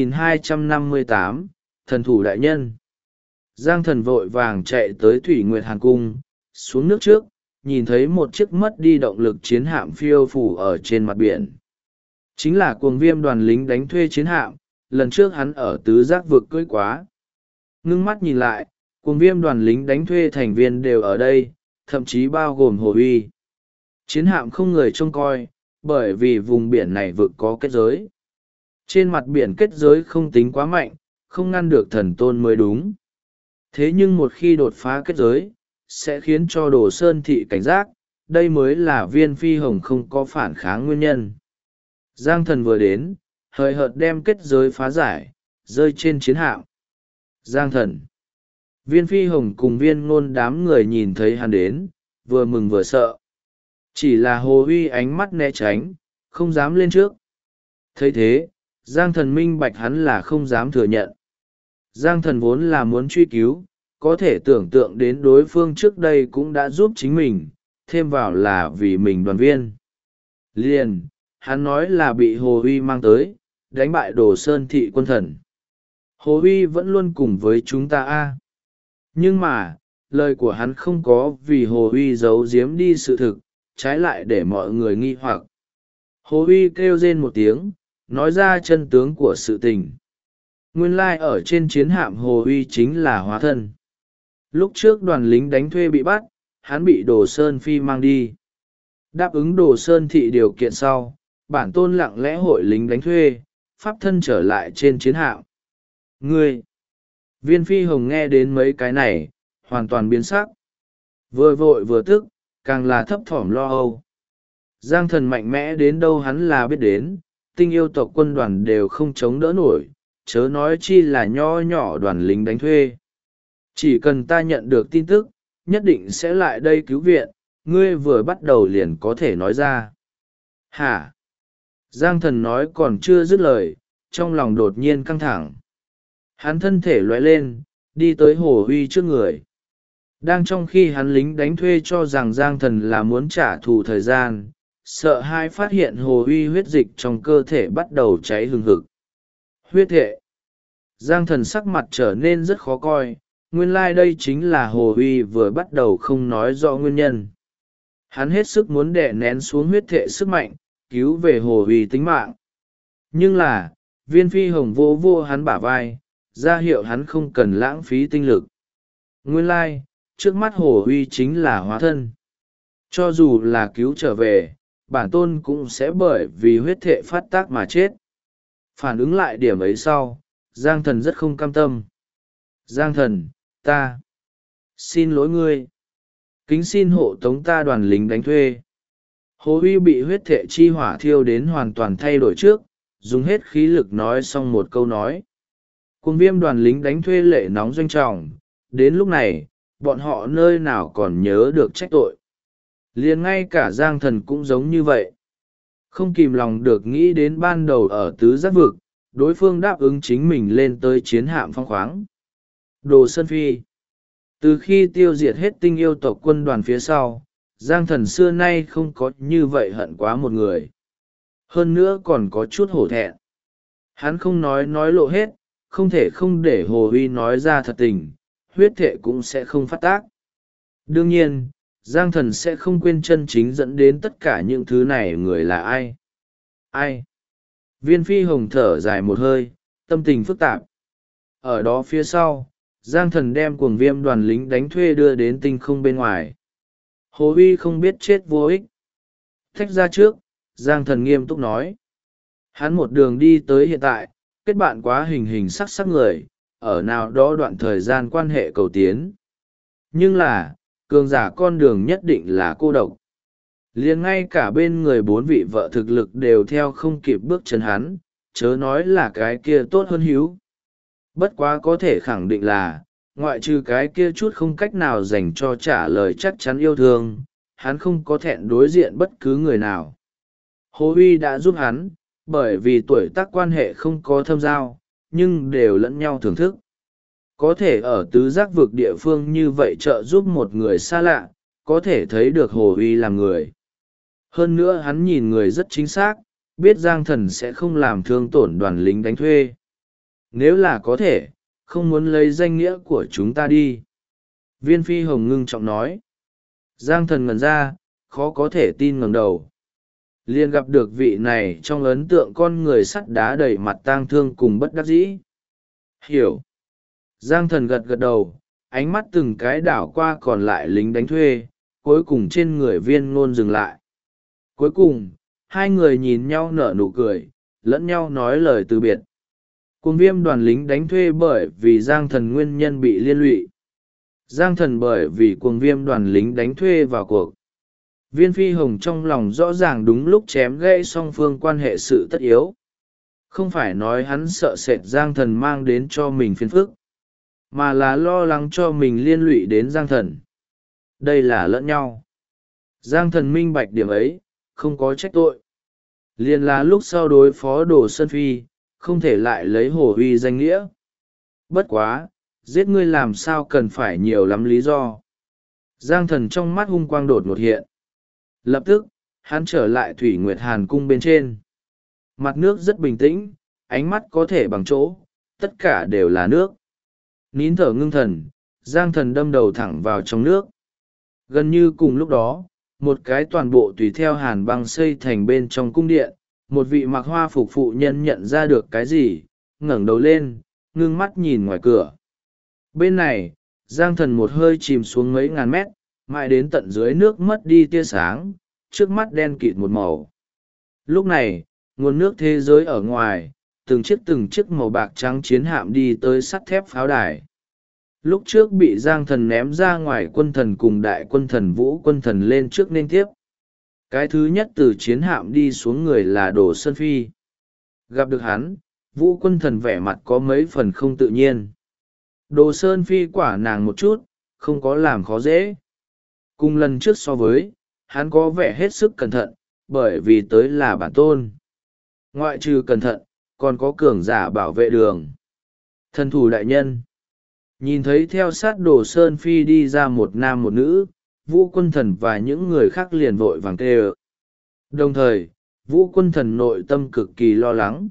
S1: 2258, Thần thủ đại nhân. Giang Thần vội vàng chạy tới Thủy Nguyệt Hàn Cung, xuống nước trước, nhìn thấy một chiếc mất đi động lực chiến hạm phiêu phủ ở trên mặt biển. Chính là Cuồng Viêm đoàn lính đánh thuê chiến hạm, lần trước hắn ở tứ giác vực cưỡi quá. Ngưng mắt nhìn lại, Cuồng Viêm đoàn lính đánh thuê thành viên đều ở đây, thậm chí bao gồm Hồ Uy. Chiến hạm không người trông coi, bởi vì vùng biển này vực có kết giới. Trên mặt biển kết giới không tính quá mạnh, không ngăn được thần tôn mới đúng. Thế nhưng một khi đột phá kết giới, sẽ khiến cho Đồ Sơn Thị cảnh giác, đây mới là Viên Phi Hồng không có phản kháng nguyên nhân. Giang Thần vừa đến, hời hợt đem kết giới phá giải, rơi trên chiến hạm. Giang Thần. Viên Phi Hồng cùng Viên Ngôn đám người nhìn thấy hắn đến, vừa mừng vừa sợ. Chỉ là Hồ Huy ánh mắt né tránh, không dám lên trước. Thấy thế, Giang Thần minh bạch hắn là không dám thừa nhận. Giang Thần vốn là muốn truy cứu, có thể tưởng tượng đến đối phương trước đây cũng đã giúp chính mình, thêm vào là vì mình đoàn viên. Liền, hắn nói là bị Hồ Huy mang tới, đánh bại Đồ Sơn Thị quân thần. Hồ Huy vẫn luôn cùng với chúng ta a. Nhưng mà, lời của hắn không có vì Hồ Huy giấu giếm đi sự thực, trái lại để mọi người nghi hoặc. Hồ Huy kêu rên một tiếng, nói ra chân tướng của sự tình. Nguyên lai ở trên chiến hạm Hồ Huy chính là hóa thân. Lúc trước đoàn lính đánh thuê bị bắt, hắn bị Đồ Sơn Phi mang đi. Đáp ứng Đồ Sơn Thị điều kiện sau, bản tôn lặng lẽ hội lính đánh thuê, pháp thân trở lại trên chiến hạm. Ngươi! Viên Phi Hồng nghe đến mấy cái này, hoàn toàn biến sắc. Vừa vội vừa tức, càng là thấp thỏm lo âu. Giang Thần mạnh mẽ đến đâu hắn là biết đến, tinh yêu tộc quân đoàn đều không chống đỡ nổi, chớ nói chi là nho nhỏ đoàn lính đánh thuê. Chỉ cần ta nhận được tin tức, nhất định sẽ lại đây cứu viện, ngươi vừa bắt đầu liền có thể nói ra. Hả? Giang Thần nói còn chưa dứt lời, trong lòng đột nhiên căng thẳng. Hắn thân thể lóe lên, đi tới Hồ Huy trước người. Đang trong khi hắn lính đánh thuê cho rằng Giang Thần là muốn trả thù thời gian, sợ hai phát hiện Hồ Huy huyết dịch trong cơ thể bắt đầu cháy hừng hực. Huyết hệ. Giang Thần sắc mặt trở nên rất khó coi, nguyên lai đây chính là Hồ Huy vừa bắt đầu không nói rõ nguyên nhân. Hắn hết sức muốn đè nén xuống huyết thể sức mạnh, cứu về Hồ Huy tính mạng. Nhưng là, Viên Phi Hồng vô vô hắn bả vai, ra hiệu hắn không cần lãng phí tinh lực. Nguyên lai, trước mắt Hồ Huy chính là hóa thân. Cho dù là cứu trở về, bản tôn cũng sẽ bởi vì huyết thể phát tác mà chết. Phản ứng lại điểm ấy sau, Giang Thần rất không cam tâm. Giang Thần, ta xin lỗi ngươi. Kính xin hộ tống ta đoàn lính đánh thuê. Hồ Huy bị huyết thể chi hỏa thiêu đến hoàn toàn thay đổi trước, dùng hết khí lực nói xong một câu nói. Cuồng Viêm đoàn lính đánh thuê lệ nóng doanh trọng, đến lúc này, bọn họ nơi nào còn nhớ được trách tội. Liền ngay cả Giang Thần cũng giống như vậy. Không kìm lòng được nghĩ đến ban đầu ở tứ giác vực, đối phương đáp ứng chính mình lên tới chiến hạm phong khoáng. Đồ Sơn Phi. Từ khi tiêu diệt hết tinh yêu tộc quân đoàn phía sau, Giang Thần xưa nay không có như vậy hận quá một người. Hơn nữa còn có chút hổ thẹn. Hắn không nói lộ hết, không thể không để Hồ Huy nói ra thật tình, huyết thệ cũng sẽ không phát tác. Đương nhiên, Giang Thần sẽ không quên chân chính dẫn đến tất cả những thứ này người là ai. Ai? Viên Phi Hồng thở dài một hơi, tâm tình phức tạp. Ở đó phía sau, Giang Thần đem Cuồng Viêm đoàn lính đánh thuê đưa đến tinh không bên ngoài. Hồ Huy không biết chết vô ích. Thách ra trước, Giang Thần nghiêm túc nói. Hắn một đường đi tới hiện tại, kết bạn quá hình hình sắc sắc người, ở nào đó đoạn thời gian quan hệ cầu tiến. Nhưng là, cường giả con đường nhất định là cô độc. Liền ngay cả bên người 4 vị vợ thực lực đều theo không kịp bước chân hắn, chớ nói là cái kia tốt hơn hữu. Bất quá có thể khẳng định là, ngoại trừ cái kia chút không cách nào dành cho trả lời chắc chắn yêu thương, hắn không có thẹn đối diện bất cứ người nào. Hồ Huy đã giúp hắn, bởi vì tuổi tác quan hệ không có thâm giao, nhưng đều lẫn nhau thưởng thức. Có thể ở tứ giác vực địa phương như vậy trợ giúp một người xa lạ, có thể thấy được Hồ Huy làm người. Hơn nữa hắn nhìn người rất chính xác, biết Giang Thần sẽ không làm thương tổn đoàn lính đánh thuê. Nếu là có thể, không muốn lấy danh nghĩa của chúng ta đi. Viên Phi Hồng ngưng trọng nói. Giang Thần ngẩn ra, khó có thể tin ngẩng đầu. Liền gặp được vị này trong ấn tượng con người sắt đá đầy mặt tang thương cùng bất đắc dĩ. Hiểu. Giang Thần gật gật đầu, ánh mắt từng cái đảo qua còn lại lính đánh thuê, cuối cùng trên người Viên Ngôn dừng lại. Cuối cùng, hai người nhìn nhau nở nụ cười, lẫn nhau nói lời từ biệt. Cuồng Viêm đoàn lính đánh thuê bởi vì Giang Thần nguyên nhân bị liên lụy. Giang Thần bởi vì Cuồng Viêm đoàn lính đánh thuê vào cuộc. Viên Phi Hồng trong lòng rõ ràng đúng lúc chém gãy song phương quan hệ sự tất yếu. Không phải nói hắn sợ sệt Giang Thần mang đến cho mình phiền phức, mà là lo lắng cho mình liên lụy đến Giang Thần. Đây là lẫn nhau. Giang Thần minh bạch điểm ấy, không có trách tội. Liền là lúc sau đối phó Đồ Sơn Phi, không thể lại lấy Hồ Huy danh nghĩa. Bất quá, giết ngươi làm sao cần phải nhiều lắm lý do. Giang Thần trong mắt hung quang đột ngột hiện. Lập tức, hắn trở lại Thủy Nguyệt Hàn cung bên trên. Mặt nước rất bình tĩnh, ánh mắt có thể bằng chỗ, tất cả đều là nước. Nín thở ngưng thần, Giang Thần đâm đầu thẳng vào trong nước. Gần như cùng lúc đó, một cái toàn bộ tùy theo hàn băng xây thành bên trong cung điện, một vị mặc hoa phục phụ nhân nhận ra được cái gì, ngẩng đầu lên, ngưng mắt nhìn ngoài cửa. Bên này, Giang Thần một hơi chìm xuống mấy ngàn mét, mãi đến tận dưới nước mất đi tia sáng, trước mắt đen kịt một màu. Lúc này, nguồn nước thế giới ở ngoài, từng chiếc màu bạc trắng chiến hạm đi tới sắt thép pháo đài. Lúc trước bị Giang Thần ném ra ngoài, quân thần cùng đại quân thần Vũ quân thần lên trước nên tiếp. Cái thứ nhất từ chiến hạm đi xuống người là Đồ Sơn Phi. Gặp được hắn, Vũ quân thần vẻ mặt có mấy phần không tự nhiên. Đồ Sơn Phi quả nàng một chút, không có làm khó dễ. Cùng lần trước so với, hắn có vẻ hết sức cẩn thận, bởi vì tới là bản tôn. Ngoại trừ cẩn thận, còn có cường giả bảo vệ đường. Thần thủ đại nhân. Nhìn thấy theo sát Đồ Sơn Phi đi ra một nam một nữ, Vũ quân thần và những người khác liền vội vàng kêu. Đồng thời, Vũ quân thần nội tâm cực kỳ lo lắng.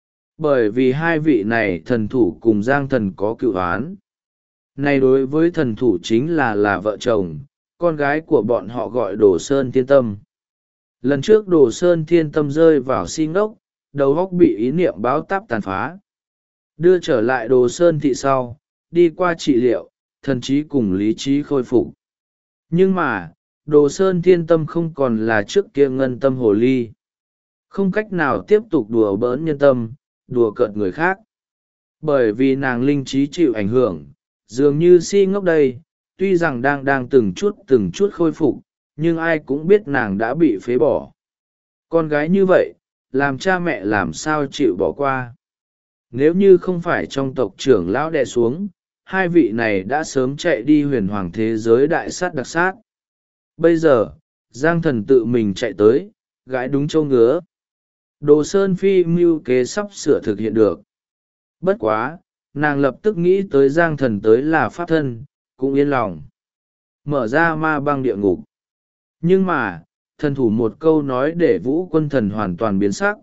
S1: Bởi vì hai vị này thần thủ cùng Giang Thần có cựu oán. Này đối với thần thủ chính là vợ chồng, con gái của bọn họ gọi Đồ Sơn Thiên Tâm. Lần trước Đồ Sơn Thiên Tâm rơi vào si ngốc, đầu óc bị ý niệm báo táp tàn phá. Đưa trở lại Đồ Sơn thị sau, đi qua trị liệu, thần trí cùng lý trí khôi phục. Nhưng mà, Đồ Sơn Thiên Tâm không còn là trước kia ngân tâm hồ ly. Không cách nào tiếp tục đùa bỡn nhân tâm, đùa cợt người khác. Bởi vì nàng linh trí chịu ảnh hưởng, dường như si ngốc đây, tuy rằng đang từng chút khôi phục, nhưng ai cũng biết nàng đã bị phế bỏ. Con gái như vậy, làm cha mẹ làm sao chịu bỏ qua. Nếu như không phải trong tộc trưởng lão đè xuống, hai vị này đã sớm chạy đi huyền hoàng thế giới đại sát đặc sát. Bây giờ, Giang Thần tự mình chạy tới, gãi đúng châu ngứa. Đồ Sơn Phi mưu kế sắp sửa thực hiện được. Bất quá, nàng lập tức nghĩ tới Giang Thần tới là pháp thân, cũng yên lòng. Mở ra ma băng địa ngục. Nhưng mà, thần thủ một câu nói để Vũ quân thần hoàn toàn biến sắc.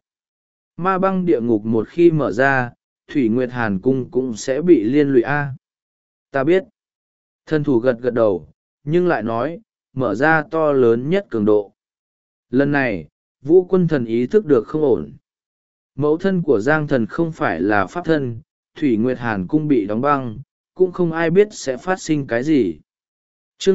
S1: Ma băng địa ngục một khi mở ra, Thủy Nguyệt Hàn Cung cũng sẽ bị liên lụy a. Ta biết. Thần thủ gật gật đầu, nhưng lại nói, mở ra to lớn nhất cường độ. Lần này, Vũ quân thần ý thức được không ổn. Mẫu thân của Giang Thần không phải là pháp thân, Thủy Nguyệt Hàn Cung bị đóng băng, cũng không ai biết sẽ phát sinh cái gì. Chương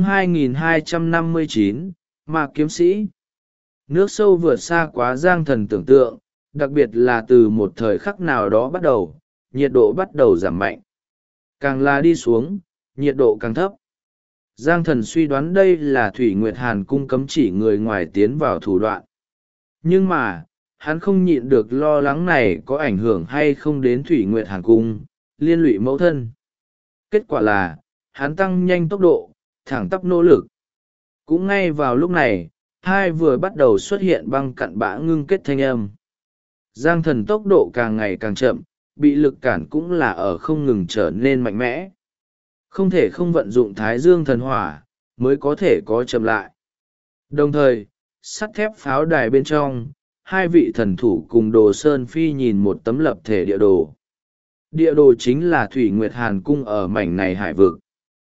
S1: 2259, Ma Kiếm Sĩ. Nước sâu vượt xa quá Giang Thần tưởng tượng, đặc biệt là từ một thời khắc nào đó bắt đầu, nhiệt độ bắt đầu giảm mạnh. Càng là đi xuống, nhiệt độ càng thấp. Giang Thần suy đoán đây là Thủy Nguyệt Hàn Cung cấm chỉ người ngoài tiến vào thủ đoạn. Nhưng mà, hắn không nhịn được lo lắng này có ảnh hưởng hay không đến Thủy Nguyệt Hàn Cung, liên lụy mẫu thân. Kết quả là, hắn tăng nhanh tốc độ, thẳng tắp nỗ lực. Cũng ngay vào lúc này, hai vừa bắt đầu xuất hiện băng cặn bã ngưng kết thanh âm. Giang Thần tốc độ càng ngày càng chậm, bị lực cản cũng là ở không ngừng trở nên mạnh mẽ. Không thể không vận dụng Thái Dương thần hỏa, mới có thể có chậm lại. Đồng thời, sắt thép pháo đài bên trong, hai vị thần thủ cùng Đồ Sơn Phi nhìn một tấm lập thể địa đồ. Địa đồ chính là Thủy Nguyệt Hàn Cung ở mảnh này hải vực.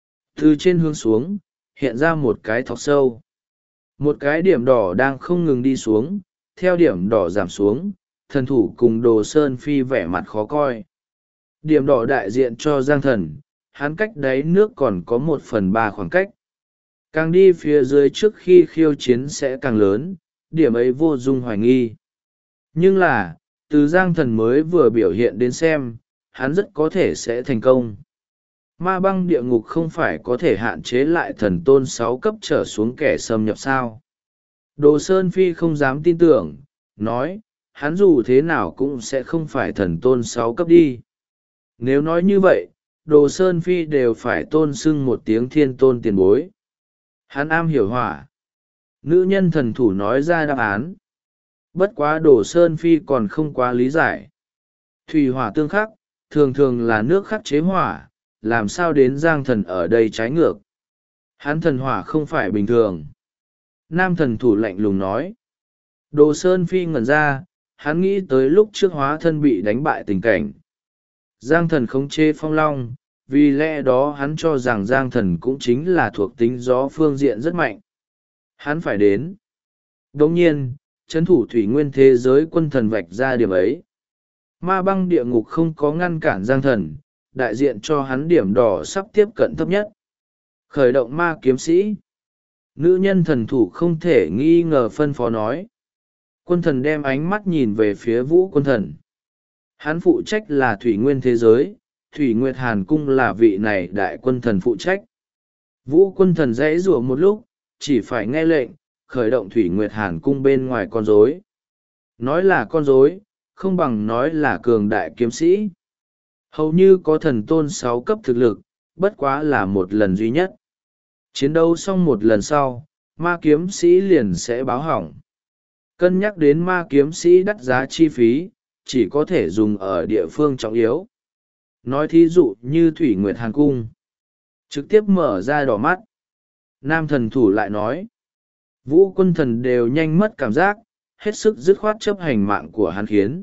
S1: Từ trên hướng xuống, hiện ra một cái thọc sâu. Một cái điểm đỏ đang không ngừng đi xuống, theo điểm đỏ giảm xuống, thần thủ cùng Đồ Sơn Phi vẻ mặt khó coi. Điểm đỏ đại diện cho Giang Thần, hắn cách đáy nước còn có 1/3 khoảng cách. Càng đi phía dưới trước khi khiêu chiến sẽ càng lớn, điểm ấy vô dung hoài nghi. Nhưng là, từ Giang Thần mới vừa biểu hiện đến xem, hắn rất có thể sẽ thành công. Ma băng địa ngục không phải có thể hạn chế lại thần tôn 6 cấp trở xuống kẻ xâm nhập sao. Đồ Sơn Phi không dám tin tưởng, nói, hắn dù thế nào cũng sẽ không phải thần tôn 6 cấp đi. Nếu nói như vậy, Đồ Sơn Phi đều phải tôn xưng một tiếng thiên tôn tiền bối. Hắn am hiểu hỏa. Nữ nhân thần thủ nói ra đáp án. Bất quá Đồ Sơn Phi còn không quá lý giải. Thủy hỏa tương khắc, thường thường là nước khắc chế hỏa, làm sao đến Giang Thần ở đây trái ngược. Hắn thần hỏa không phải bình thường. Nam thần thủ lạnh lùng nói. Đồ Sơn Phi ngẩn ra, hắn nghĩ tới lúc trước hóa thân bị đánh bại tình cảnh. Giang Thần khống chế phong long, vì lẽ đó hắn cho rằng Giang Thần cũng chính là thuộc tính gió phương diện rất mạnh. Hắn phải đến. Đồng nhiên, trấn thủ thủy nguyên thế giới quân thần vạch ra điểm ấy. Ma băng địa ngục không có ngăn cản Giang Thần, đại diện cho hắn điểm đỏ sắp tiếp cận thấp nhất. Khởi động ma kiếm sĩ. Nữ nhân thần thủ không thể nghi ngờ phân phó nói. Quân thần đem ánh mắt nhìn về phía Vũ quân thần. Hắn phụ trách là thủy nguyên thế giới, Thủy Nguyệt Hàn Cung là vị này đại quân thần phụ trách. Vũ quân thần dãy rủa một lúc, chỉ phải nghe lệnh, khởi động Thủy Nguyệt Hàn Cung bên ngoài con rối. Nói là con rối, không bằng nói là cường đại kiếm sĩ. Hầu như có thần tôn 6 cấp thực lực, bất quá là một lần duy nhất. Chiến đấu xong một lần sau, ma kiếm sĩ liền sẽ báo hỏng. Cân nhắc đến ma kiếm sĩ đắt giá chi phí, chỉ có thể dùng ở địa phương trọng yếu. Nói thí dụ như Thủy Nguyệt Hàn Cung. Trực tiếp mở ra đỏ mắt. Nam thần thủ lại nói. Vũ quân thần đều nhanh mất cảm giác, hết sức dứt khoát chấp hành mạng của hắn khiến.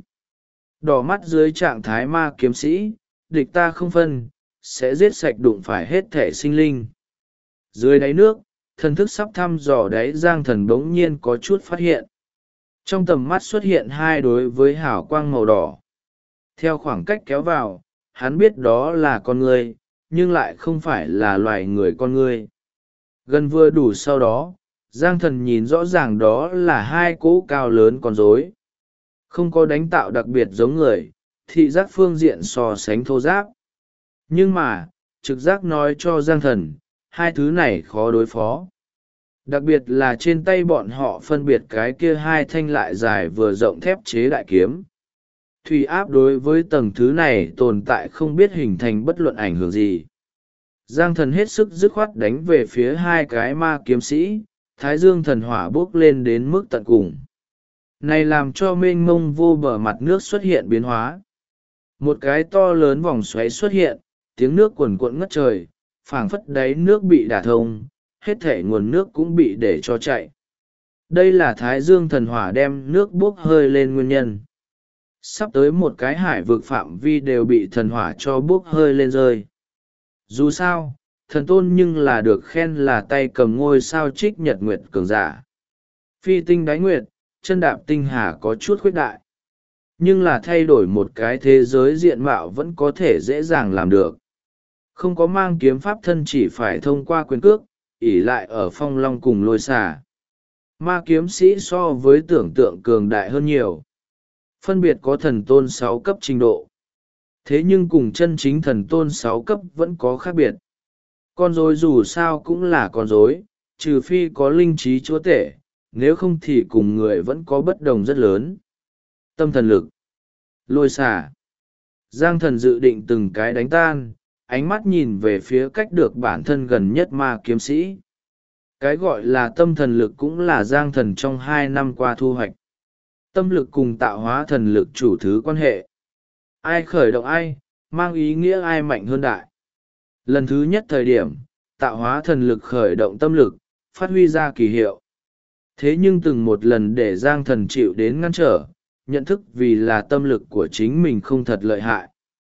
S1: Đỏ mắt dưới trạng thái ma kiếm sĩ, địch ta không phân, sẽ giết sạch đụng phải hết thể sinh linh. Dưới đáy nước, thần thức sắp thăm dò đáy Giang Thần bỗng nhiên có chút phát hiện. Trong tầm mắt xuất hiện hai đối với hào quang màu đỏ. Theo khoảng cách kéo vào, hắn biết đó là con người, nhưng lại không phải là loài người con người. Gần vừa đủ sau đó, Giang Thần nhìn rõ ràng đó là hai cỗ cao lớn con rối. Không có đánh tạo đặc biệt giống người, thị giác phương diện so sánh thô giáp. Nhưng mà, trực giác nói cho Giang Thần, hai thứ này khó đối phó. Đặc biệt là trên tay bọn họ phân biệt cái kia hai thanh lại dài vừa rộng thép chế đại kiếm. Thủy áp đối với tầng thứ này tồn tại không biết hình thành bất luận ảnh hưởng gì. Giang Thần hết sức dứt khoát đánh về phía hai cái ma kiếm sĩ, Thái Dương thần hỏa bốc lên đến mức tận cùng. Này làm cho mênh mông vô bờ mặt nước xuất hiện biến hóa. Một cái to lớn vòng xoáy xuất hiện, tiếng nước cuồn cuộn ngất trời, phảng phất đáy nước bị đả thông, hết thể nguồn nước cũng bị để cho chạy. Đây là Thái Dương thần hỏa đem nước bốc hơi lên nguyên nhân. Sắp tới một cái hải vực phạm vi đều bị thần hỏa cho bốc hơi lên rơi. Dù sao, thần tôn nhưng là được khen là tay cầm ngôi sao trích nhật nguyệt cường giả. Phi tinh đáy nguyệt, chân đạp tinh hà có chút khuyết đại. Nhưng là thay đổi một cái thế giới diện mạo vẫn có thể dễ dàng làm được. Không có mang kiếm pháp thân chỉ phải thông qua quyền cước, ỷ lại ở phong long cùng lôi xà. Ma kiếm sĩ so với tưởng tượng cường đại hơn nhiều. Phân biệt có thần tôn 6 cấp trình độ. Thế nhưng cùng chân chính thần tôn 6 cấp vẫn có khác biệt. Con rối dù sao cũng là con rối, trừ phi có linh trí chúa tể, nếu không thì cùng người vẫn có bất đồng rất lớn. Tâm thần lực, lôi xả. Giang Thần dự định từng cái đánh tan, ánh mắt nhìn về phía cách được bản thân gần nhất ma kiếm sĩ. Cái gọi là tâm thần lực cũng là Giang Thần trong 2 năm qua thu hoạch. Tâm lực cùng tạo hóa thần lực chủ thứ quan hệ. Ai khởi động ai, mang ý nghĩa ai mạnh hơn đại. Lần thứ nhất thời điểm, tạo hóa thần lực khởi động tâm lực, phát huy ra kỳ hiệu. Thế nhưng từng một lần để Giang Thần chịu đến ngăn trở, nhận thức vì là tâm lực của chính mình không thật lợi hại.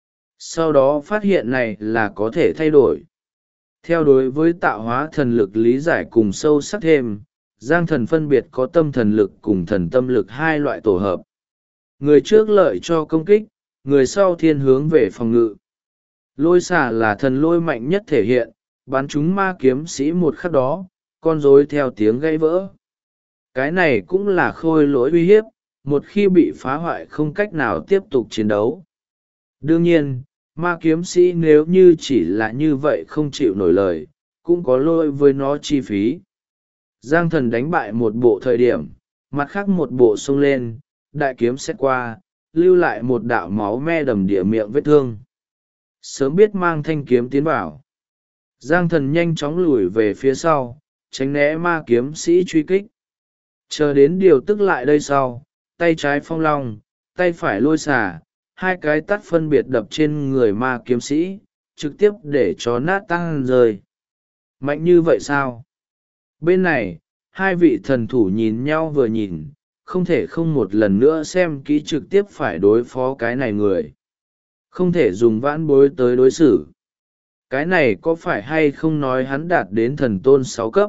S1: Sau đó phát hiện này là có thể thay đổi. Theo đối với tạo hóa thần lực lý giải cùng sâu sắc thêm, Giang Thần phân biệt có tâm thần lực cùng thần tâm lực hai loại tổ hợp. Người trước lợi cho công kích, người sau thiên hướng về phòng ngự. Lôi xả là thần lôi mạnh nhất thể hiện, bắn chúng ma kiếm sĩ một khắc đó, con rối theo tiếng gãy vỡ. Cái này cũng là khôi lỗi uy hiếp, một khi bị phá hoại không cách nào tiếp tục chiến đấu. Đương nhiên, ma kiếm sĩ nếu như chỉ là như vậy không chịu nổi lời, cũng có lỗi với nó chi phí. Giang Thần đánh bại một bộ thời điểm, mặt khác một bộ xông lên, đại kiếm xét qua, lưu lại một đạo máu me đầm địa miệng vết thương. Sớm biết mang thanh kiếm tiến vào. Giang Thần nhanh chóng lùi về phía sau, tránh né ma kiếm sĩ truy kích. Chờ đến điều tức lại đây sau, tay trái phong long, tay phải lôi xả, hai cái tắt phân biệt đập trên người ma kiếm sĩ, trực tiếp để cho nát tăng rơi. Mạnh như vậy sao? Bên này, hai vị thần thủ nhìn nhau vừa nhìn, không thể không một lần nữa xem kỹ trực tiếp phải đối phó cái này người. Không thể dùng vãn bối tới đối xử. Cái này có phải hay không nói hắn đạt đến thần tôn 6 cấp?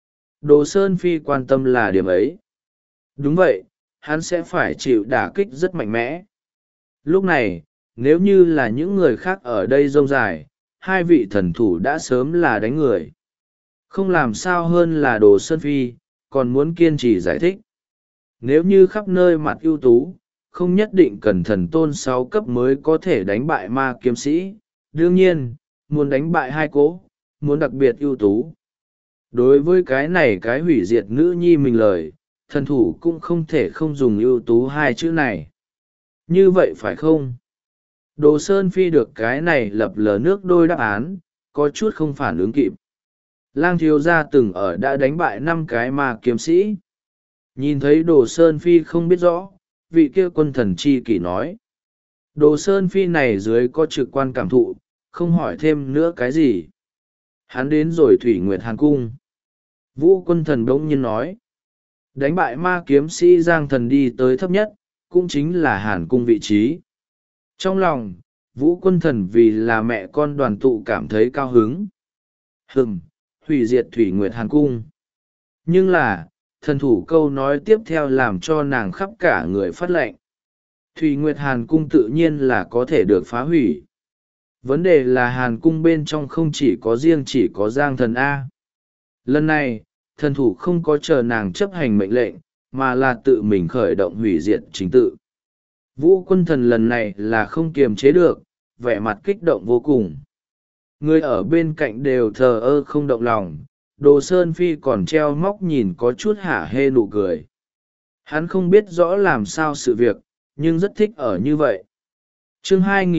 S1: Đồ Sơn Phi quan tâm là điểm ấy. Đúng vậy, hắn sẽ phải chịu đả kích rất mạnh mẽ. Lúc này, nếu như là những người khác ở đây rông dài, hai vị thần thủ đã sớm là đánh người. Không làm sao hơn là Đồ Sơn Phi, còn muốn kiên trì giải thích. Nếu như khắp nơi mặt ưu tú, không nhất định cần thần tôn 6 cấp mới có thể đánh bại ma kiếm sĩ. Đương nhiên, muốn đánh bại hai cỗ, muốn đặc biệt ưu tú. Đối với cái này cái hủy diệt nữ nhi mình lời, thần thủ cũng không thể không dùng ưu tú hai chữ này. Như vậy phải không? Đồ Sơn Phi được cái này lập lờ nước đôi đáp án, có chút không phản ứng kịp. Lang thiếu gia từng ở đã đánh bại 5 cái ma kiếm sĩ. Nhìn thấy Đồ Sơn Phi không biết rõ, vị kia quân thần chi kỷ nói. Đồ Sơn Phi này dưới có trực quan cảm thụ, không hỏi thêm nữa cái gì. Hắn đến rồi Thủy Nguyệt Hàn Cung. Vũ quân thần bỗng nhiên nói. Đánh bại ma kiếm sĩ Giang Thần đi tới thấp nhất, cũng chính là Hàn Cung vị trí. Trong lòng, Vũ quân thần vì là mẹ con đoàn tụ cảm thấy cao hứng. Hủy diệt Thủy Nguyệt Hàn Cung. Nhưng là, thần thủ câu nói tiếp theo làm cho nàng khắp cả người phát lệnh. Thủy Nguyệt Hàn Cung tự nhiên là có thể được phá hủy. Vấn đề là Hàn Cung bên trong không chỉ có riêng chỉ có Giang Thần A. Lần này, thần thủ không có chờ nàng chấp hành mệnh lệnh, mà là tự mình khởi động hủy diệt chính tự. Vũ quân thần lần này là không kiềm chế được, vẻ mặt kích động vô cùng. Người ở bên cạnh đều thờ ơ không động lòng, Đồ Sơn Phi còn treo móc nhìn có chút hả hê nụ cười. Hắn không biết rõ làm sao sự việc, nhưng rất thích ở như vậy. Chương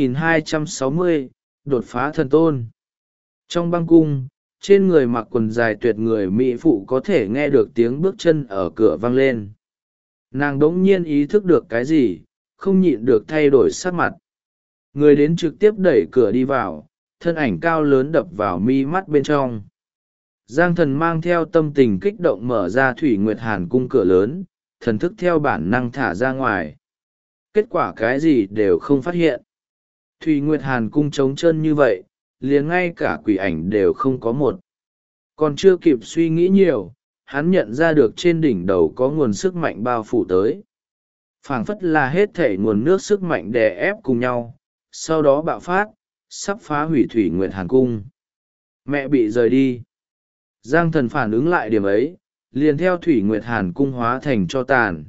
S1: 2260, đột phá thần tôn. Trong băng cung, trên người mặc quần dài tuyệt người mỹ phụ có thể nghe được tiếng bước chân ở cửa vang lên. Nàng đống nhiên ý thức được cái gì, không nhịn được thay đổi sắc mặt. Người đến trực tiếp đẩy cửa đi vào, thân ảnh cao lớn đập vào mi mắt bên trong. Giang Thần mang theo tâm tình kích động mở ra Thủy Nguyệt Hàn Cung cửa lớn, thần thức theo bản năng thả ra ngoài. Kết quả cái gì đều không phát hiện. Thủy Nguyệt Hàn Cung trống trơn như vậy, liền ngay cả quỷ ảnh đều không có một. Còn chưa kịp suy nghĩ nhiều, hắn nhận ra được trên đỉnh đầu có nguồn sức mạnh bao phủ tới. Phảng phất là hết thể nguồn nước sức mạnh đè ép cùng nhau, sau đó bạo phát, sắp phá hủy Thủy Nguyệt Hàn Cung. Mẹ bị rời đi. Giang Thần phản ứng lại điểm ấy, liền theo Thủy Nguyệt Hàn Cung hóa thành cho tàn.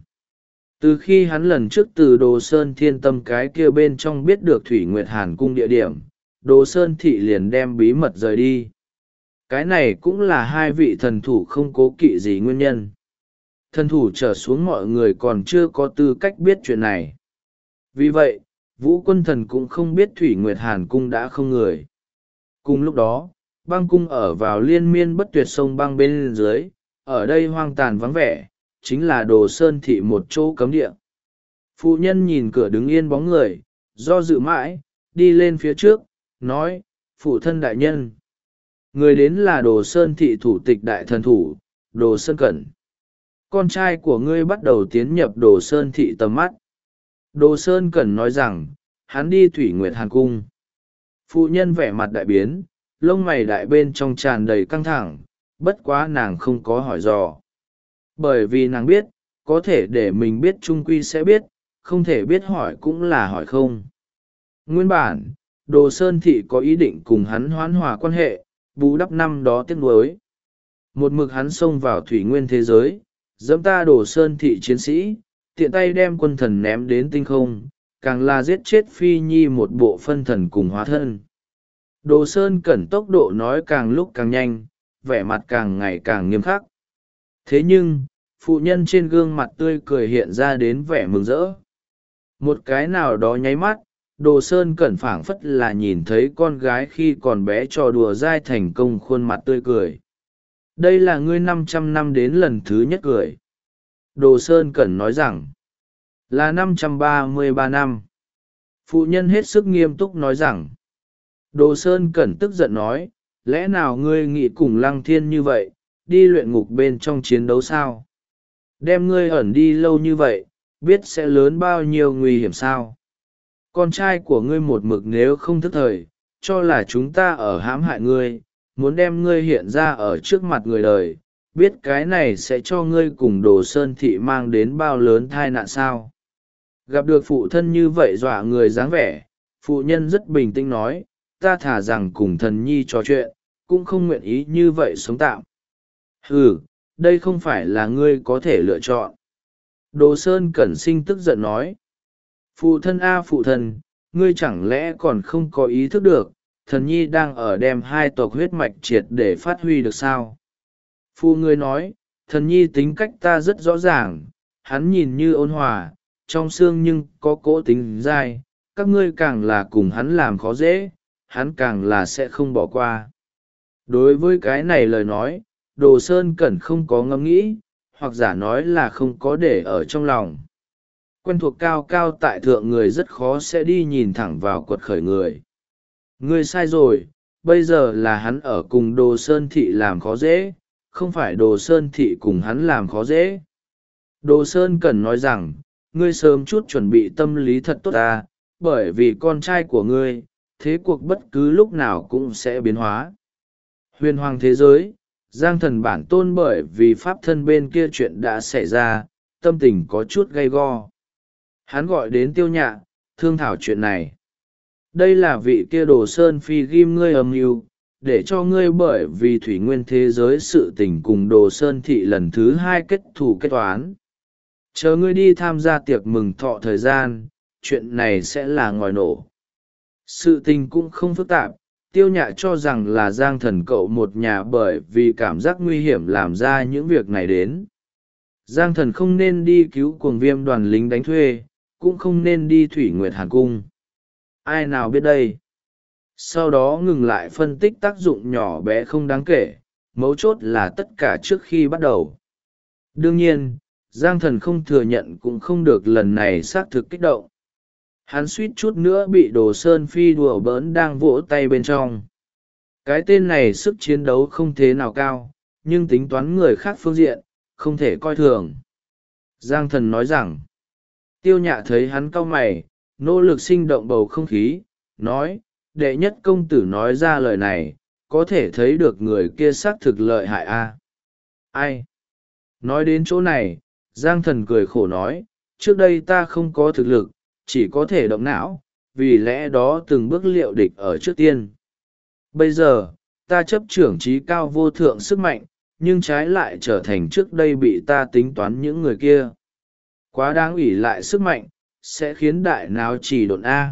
S1: Từ khi hắn lần trước từ Đồ Sơn Thiên Tâm cái kia bên trong biết được Thủy Nguyệt Hàn Cung địa điểm, Đồ Sơn Thị liền đem bí mật rời đi. Cái này cũng là hai vị thần thủ không cố kỵ gì nguyên nhân. Thần thủ trở xuống mọi người còn chưa có tư cách biết chuyện này. Vì vậy, Vũ quân thần cũng không biết Thủy Nguyệt Hàn Cung đã không người. Cùng lúc đó, băng cung ở vào liên miên bất tuyệt sông băng bên dưới, ở đây hoang tàn vắng vẻ, chính là Đồ Sơn Thị một chỗ cấm địa. Phụ nhân nhìn cửa đứng yên bóng người, do dự mãi, đi lên phía trước, nói, phụ thân đại nhân. Người đến là Đồ Sơn Thị thủ tịch đại thần thủ, Đồ Sơn Cẩn. Con trai của ngươi bắt đầu tiến nhập Đồ Sơn Thị tầm mắt. Đồ Sơn Cẩn nói rằng, hắn đi Thủy Nguyệt Hàn Cung. Phụ nhân vẻ mặt đại biến, lông mày đại bên trong tràn đầy căng thẳng, bất quá nàng không có hỏi dò. Bởi vì nàng biết, có thể để mình biết trung quy sẽ biết, không thể biết hỏi cũng là hỏi không. Nguyên bản, Đồ Sơn Thị có ý định cùng hắn hoán hòa quan hệ, bù đắp năm đó tiếc nuối. Một mực hắn xông vào thủy nguyên thế giới, dẫm ta Đồ Sơn Thị chiến sĩ, tiện tay đem quân thần ném đến tinh không, càng là giết chết Phi Nhi một bộ phân thần cùng hóa thân. Đồ Sơn Cẩn tốc độ nói càng lúc càng nhanh, vẻ mặt càng ngày càng nghiêm khắc. Thế nhưng, phụ nhân trên gương mặt tươi cười hiện ra đến vẻ mừng rỡ. Một cái nào đó nháy mắt, Đồ Sơn Cẩn phảng phất là nhìn thấy con gái khi còn bé trò đùa dai thành công khuôn mặt tươi cười. Đây là ngươi 500 năm đến lần thứ nhất cười. Đồ Sơn Cẩn nói rằng, là 533 năm. Phụ nhân hết sức nghiêm túc nói rằng, Đồ Sơn Cẩn tức giận nói, lẽ nào ngươi nghĩ cùng Lăng Thiên như vậy, đi luyện ngục bên trong chiến đấu sao? Đem ngươi ẩn đi lâu như vậy, biết sẽ lớn bao nhiêu nguy hiểm sao? Con trai của ngươi một mực nếu không thức thời, cho là chúng ta ở hãm hại ngươi, muốn đem ngươi hiện ra ở trước mặt người đời, biết cái này sẽ cho ngươi cùng Đồ Sơn Thị mang đến bao lớn tai nạn sao? Gặp được phụ thân như vậy dọa người dáng vẻ, phụ nhân rất bình tĩnh nói, ta thả rằng cùng thần nhi trò chuyện, cũng không nguyện ý như vậy sống tạm. Ừ, đây không phải là ngươi có thể lựa chọn. Đồ Sơn Cẩn Sinh tức giận nói. Phụ thân a phụ thân, ngươi chẳng lẽ còn không có ý thức được thần nhi đang ở đem hai tộc huyết mạch triệt để phát huy được sao? Phu ngươi nói, thần nhi tính cách ta rất rõ ràng, hắn nhìn như ôn hòa, trong xương nhưng có cỗ tính dai, các ngươi càng là cùng hắn làm khó dễ, hắn càng là sẽ không bỏ qua. Đối với cái này lời nói, Đồ Sơn Cẩn không có ngẫm nghĩ, hoặc giả nói là không có để ở trong lòng. Quen thuộc cao cao tại thượng người rất khó sẽ đi nhìn thẳng vào quật khởi người. Ngươi sai rồi, bây giờ là hắn ở cùng Đồ Sơn Thị làm khó dễ, không phải Đồ Sơn Thị cùng hắn làm khó dễ. Đồ Sơn Cẩn nói rằng, ngươi sớm chút chuẩn bị tâm lý thật tốt ta, bởi vì con trai của ngươi, thế cuộc bất cứ lúc nào cũng sẽ biến hóa. Huyền hoàng thế giới, Giang Thần bản tôn bởi vì pháp thân bên kia chuyện đã xảy ra, tâm tình có chút gay go. Hắn gọi đến Tiêu Nhạ, thương thảo chuyện này. Đây là vị kia Đồ Sơn Phi ghim ngươi âm mưu, để cho ngươi bởi vì thủy nguyên thế giới sự tình cùng Đồ Sơn Thị lần thứ hai kết thù kết toán. Chờ ngươi đi tham gia tiệc mừng thọ thời gian, chuyện này sẽ là ngòi nổ. Sự tình cũng không phức tạp, Tiêu Nhạ cho rằng là Giang Thần cậu một nhà bởi vì cảm giác nguy hiểm làm ra những việc này đến. Giang Thần không nên đi cứu cuồng viêm đoàn lính đánh thuê, cũng không nên đi Thủy Nguyệt Hàn Cung. Ai nào biết đây? Sau đó ngừng lại phân tích tác dụng nhỏ bé không đáng kể, mấu chốt là tất cả trước khi bắt đầu. Đương nhiên, Giang Thần không thừa nhận cũng không được lần này xác thực kích động. Hắn suýt chút nữa bị Đồ Sơn Phi đùa bỡn đang vỗ tay bên trong. Cái tên này sức chiến đấu không thế nào cao, nhưng tính toán người khác phương diện, không thể coi thường. Giang Thần nói rằng, Tiêu Nhạ thấy hắn cau mày, nỗ lực sinh động bầu không khí, nói, đệ nhất công tử nói ra lời này, có thể thấy được người kia xác thực lợi hại a. Ai? Nói đến chỗ này, Giang Thần cười khổ nói, trước đây ta không có thực lực, chỉ có thể động não, vì lẽ đó từng bước liệu địch ở trước tiên. Bây giờ, ta chấp trưởng trí cao vô thượng sức mạnh, nhưng trái lại trở thành trước đây bị ta tính toán những người kia. Quá đáng ủy lại sức mạnh, sẽ khiến đại nào chỉ độn A.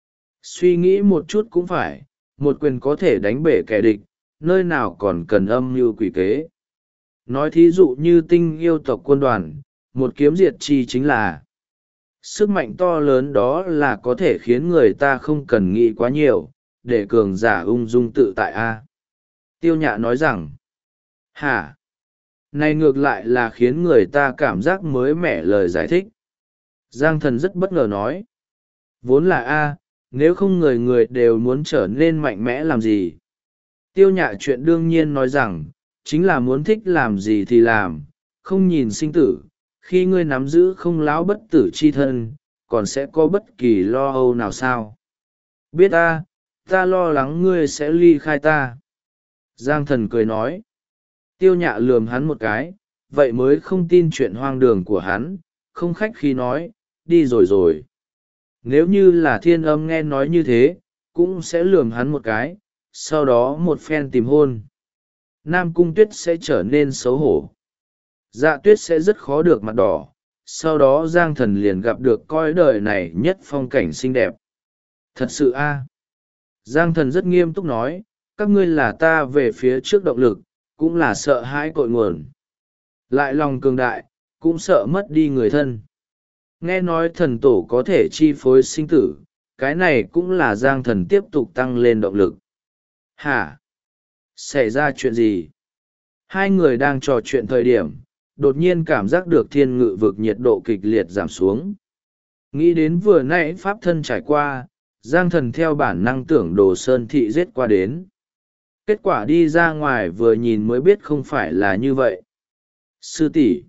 S1: Suy nghĩ một chút cũng phải, một quyền có thể đánh bể kẻ địch, nơi nào còn cần âm mưu quỷ kế. Nói thí dụ như tinh yêu tộc quân đoàn, một kiếm diệt chi chính là sức mạnh to lớn, đó là có thể khiến người ta không cần nghĩ quá nhiều, để cường giả ung dung tự tại a. Tiêu Nhạ nói rằng, hả? Này ngược lại là khiến người ta cảm giác mới mẻ lời giải thích. Giang Thần rất bất ngờ nói, vốn là a, nếu không người người đều muốn trở nên mạnh mẽ làm gì. Tiêu Nhạ chuyện đương nhiên nói rằng, chính là muốn thích làm gì thì làm, không nhìn sinh tử. Khi ngươi nắm giữ không lão bất tử chi thân, còn sẽ có bất kỳ lo âu nào sao? Biết ta lo lắng ngươi sẽ ly khai ta. Giang Thần cười nói. Tiêu Nhạ lườm hắn một cái, vậy mới không tin chuyện hoang đường của hắn, không khách khí nói, đi rồi rồi. Nếu như là Thiên Âm nghe nói như thế, cũng sẽ lườm hắn một cái, sau đó một phen tìm hôn. Nam Cung Tuyết sẽ trở nên xấu hổ. Dạ Tuyết sẽ rất khó được mặt đỏ, sau đó Giang Thần liền gặp được coi đời này nhất phong cảnh xinh đẹp. Thật sự a. Giang Thần rất nghiêm túc nói, các ngươi là ta về phía trước động lực, cũng là sợ hãi cội nguồn. Lại lòng cường đại, cũng sợ mất đi người thân. Nghe nói thần tổ có thể chi phối sinh tử, cái này cũng là Giang Thần tiếp tục tăng lên động lực. Hả? Xảy ra chuyện gì? Hai người đang trò chuyện thời điểm, đột nhiên cảm giác được thiên ngự vực nhiệt độ kịch liệt giảm xuống. Nghĩ đến vừa nãy pháp thân trải qua, Giang Thần theo bản năng tưởng Đồ Sơn Thị giết qua đến. Kết quả đi ra ngoài vừa nhìn mới biết không phải là như vậy. Sư tỷ.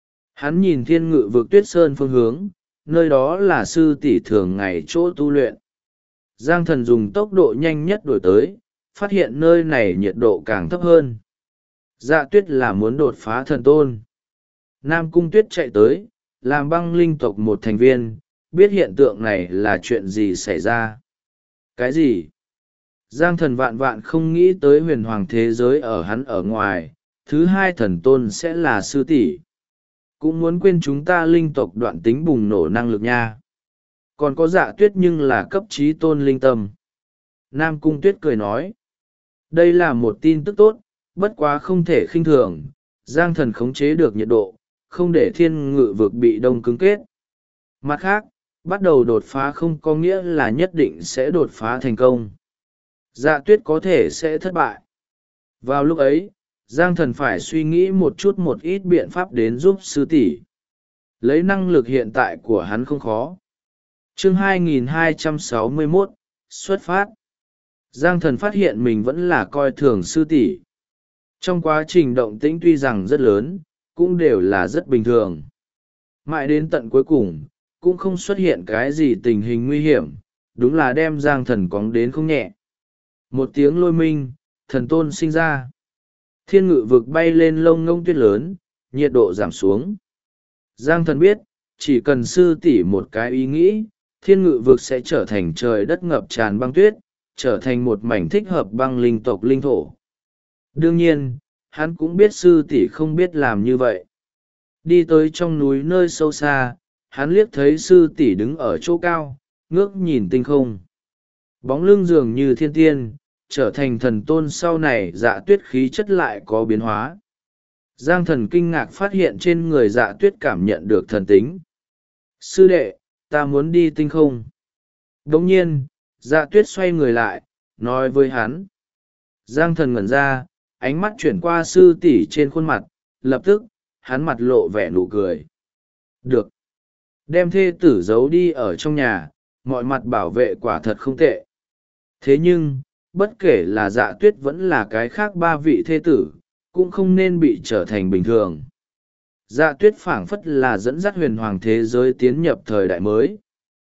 S1: Hắn nhìn thiên ngự vực Tuyết Sơn phương hướng, nơi đó là sư tỷ thường ngày chỗ tu luyện. Giang Thần dùng tốc độ nhanh nhất đổi tới, phát hiện nơi này nhiệt độ càng thấp hơn. Dạ Tuyết là muốn đột phá thần tôn. Nam Cung Tuyết chạy tới, làm băng linh tộc một thành viên, biết hiện tượng này là chuyện gì xảy ra. Cái gì? Giang Thần vạn vạn không nghĩ tới huyền hoàng thế giới ở hắn ở ngoài, thứ hai thần tôn sẽ là sư tỷ. Cũng muốn quên chúng ta linh tộc đoạn tính bùng nổ năng lực nha. Còn có Dạ Tuyết nhưng là cấp trí tôn linh tâm. Nam Cung Tuyết cười nói, đây là một tin tức tốt, bất quá không thể khinh thường. Giang Thần khống chế được nhiệt độ, không để thiên ngự vực bị đông cứng kết. Mặt khác, bắt đầu đột phá không có nghĩa là nhất định sẽ đột phá thành công. Dạ Tuyết có thể sẽ thất bại. Vào lúc ấy, Giang Thần phải suy nghĩ một ít biện pháp đến giúp sư tỷ. Lấy năng lực hiện tại của hắn không khó. Chương 2261, xuất phát. Giang Thần phát hiện mình vẫn là coi thường sư tỷ. Trong quá trình động tĩnh tuy rằng rất lớn, cũng đều là rất bình thường. Mãi đến tận cuối cùng, cũng không xuất hiện cái gì tình hình nguy hiểm, đúng là đem Giang Thần cóng đến không nhẹ. Một tiếng lôi minh, thần tôn sinh ra. Thiên ngự vực bay lên lông ngông tuyết lớn, nhiệt độ giảm xuống. Giang Thần biết, chỉ cần sư tỷ một cái ý nghĩ, thiên ngự vực sẽ trở thành trời đất ngập tràn băng tuyết, trở thành một mảnh thích hợp băng linh tộc linh thổ. Đương nhiên, hắn cũng biết sư tỷ không biết làm như vậy. Đi tới trong núi nơi sâu xa, hắn liếc thấy sư tỷ đứng ở chỗ cao, ngước nhìn tinh không. Bóng lưng dường như thiên tiên, trở thành thần tôn sau này Dạ Tuyết khí chất lại có biến hóa. Giang Thần kinh ngạc phát hiện trên người Dạ Tuyết cảm nhận được thần tính. Sư đệ, ta muốn đi tinh không. Đồng nhiên, Dạ Tuyết xoay người lại, nói với hắn. Giang Thần ngẩn ra, ánh mắt chuyển qua sư tỷ trên khuôn mặt, lập tức, hắn mặt lộ vẻ nụ cười. Được. Đem thê tử giấu đi ở trong nhà, mọi mặt bảo vệ quả thật không tệ. Thế nhưng, bất kể là Dạ Tuyết vẫn là cái khác ba vị thê tử, cũng không nên bị trở thành bình thường. Dạ Tuyết phảng phất là dẫn dắt huyền hoàng thế giới tiến nhập thời đại mới.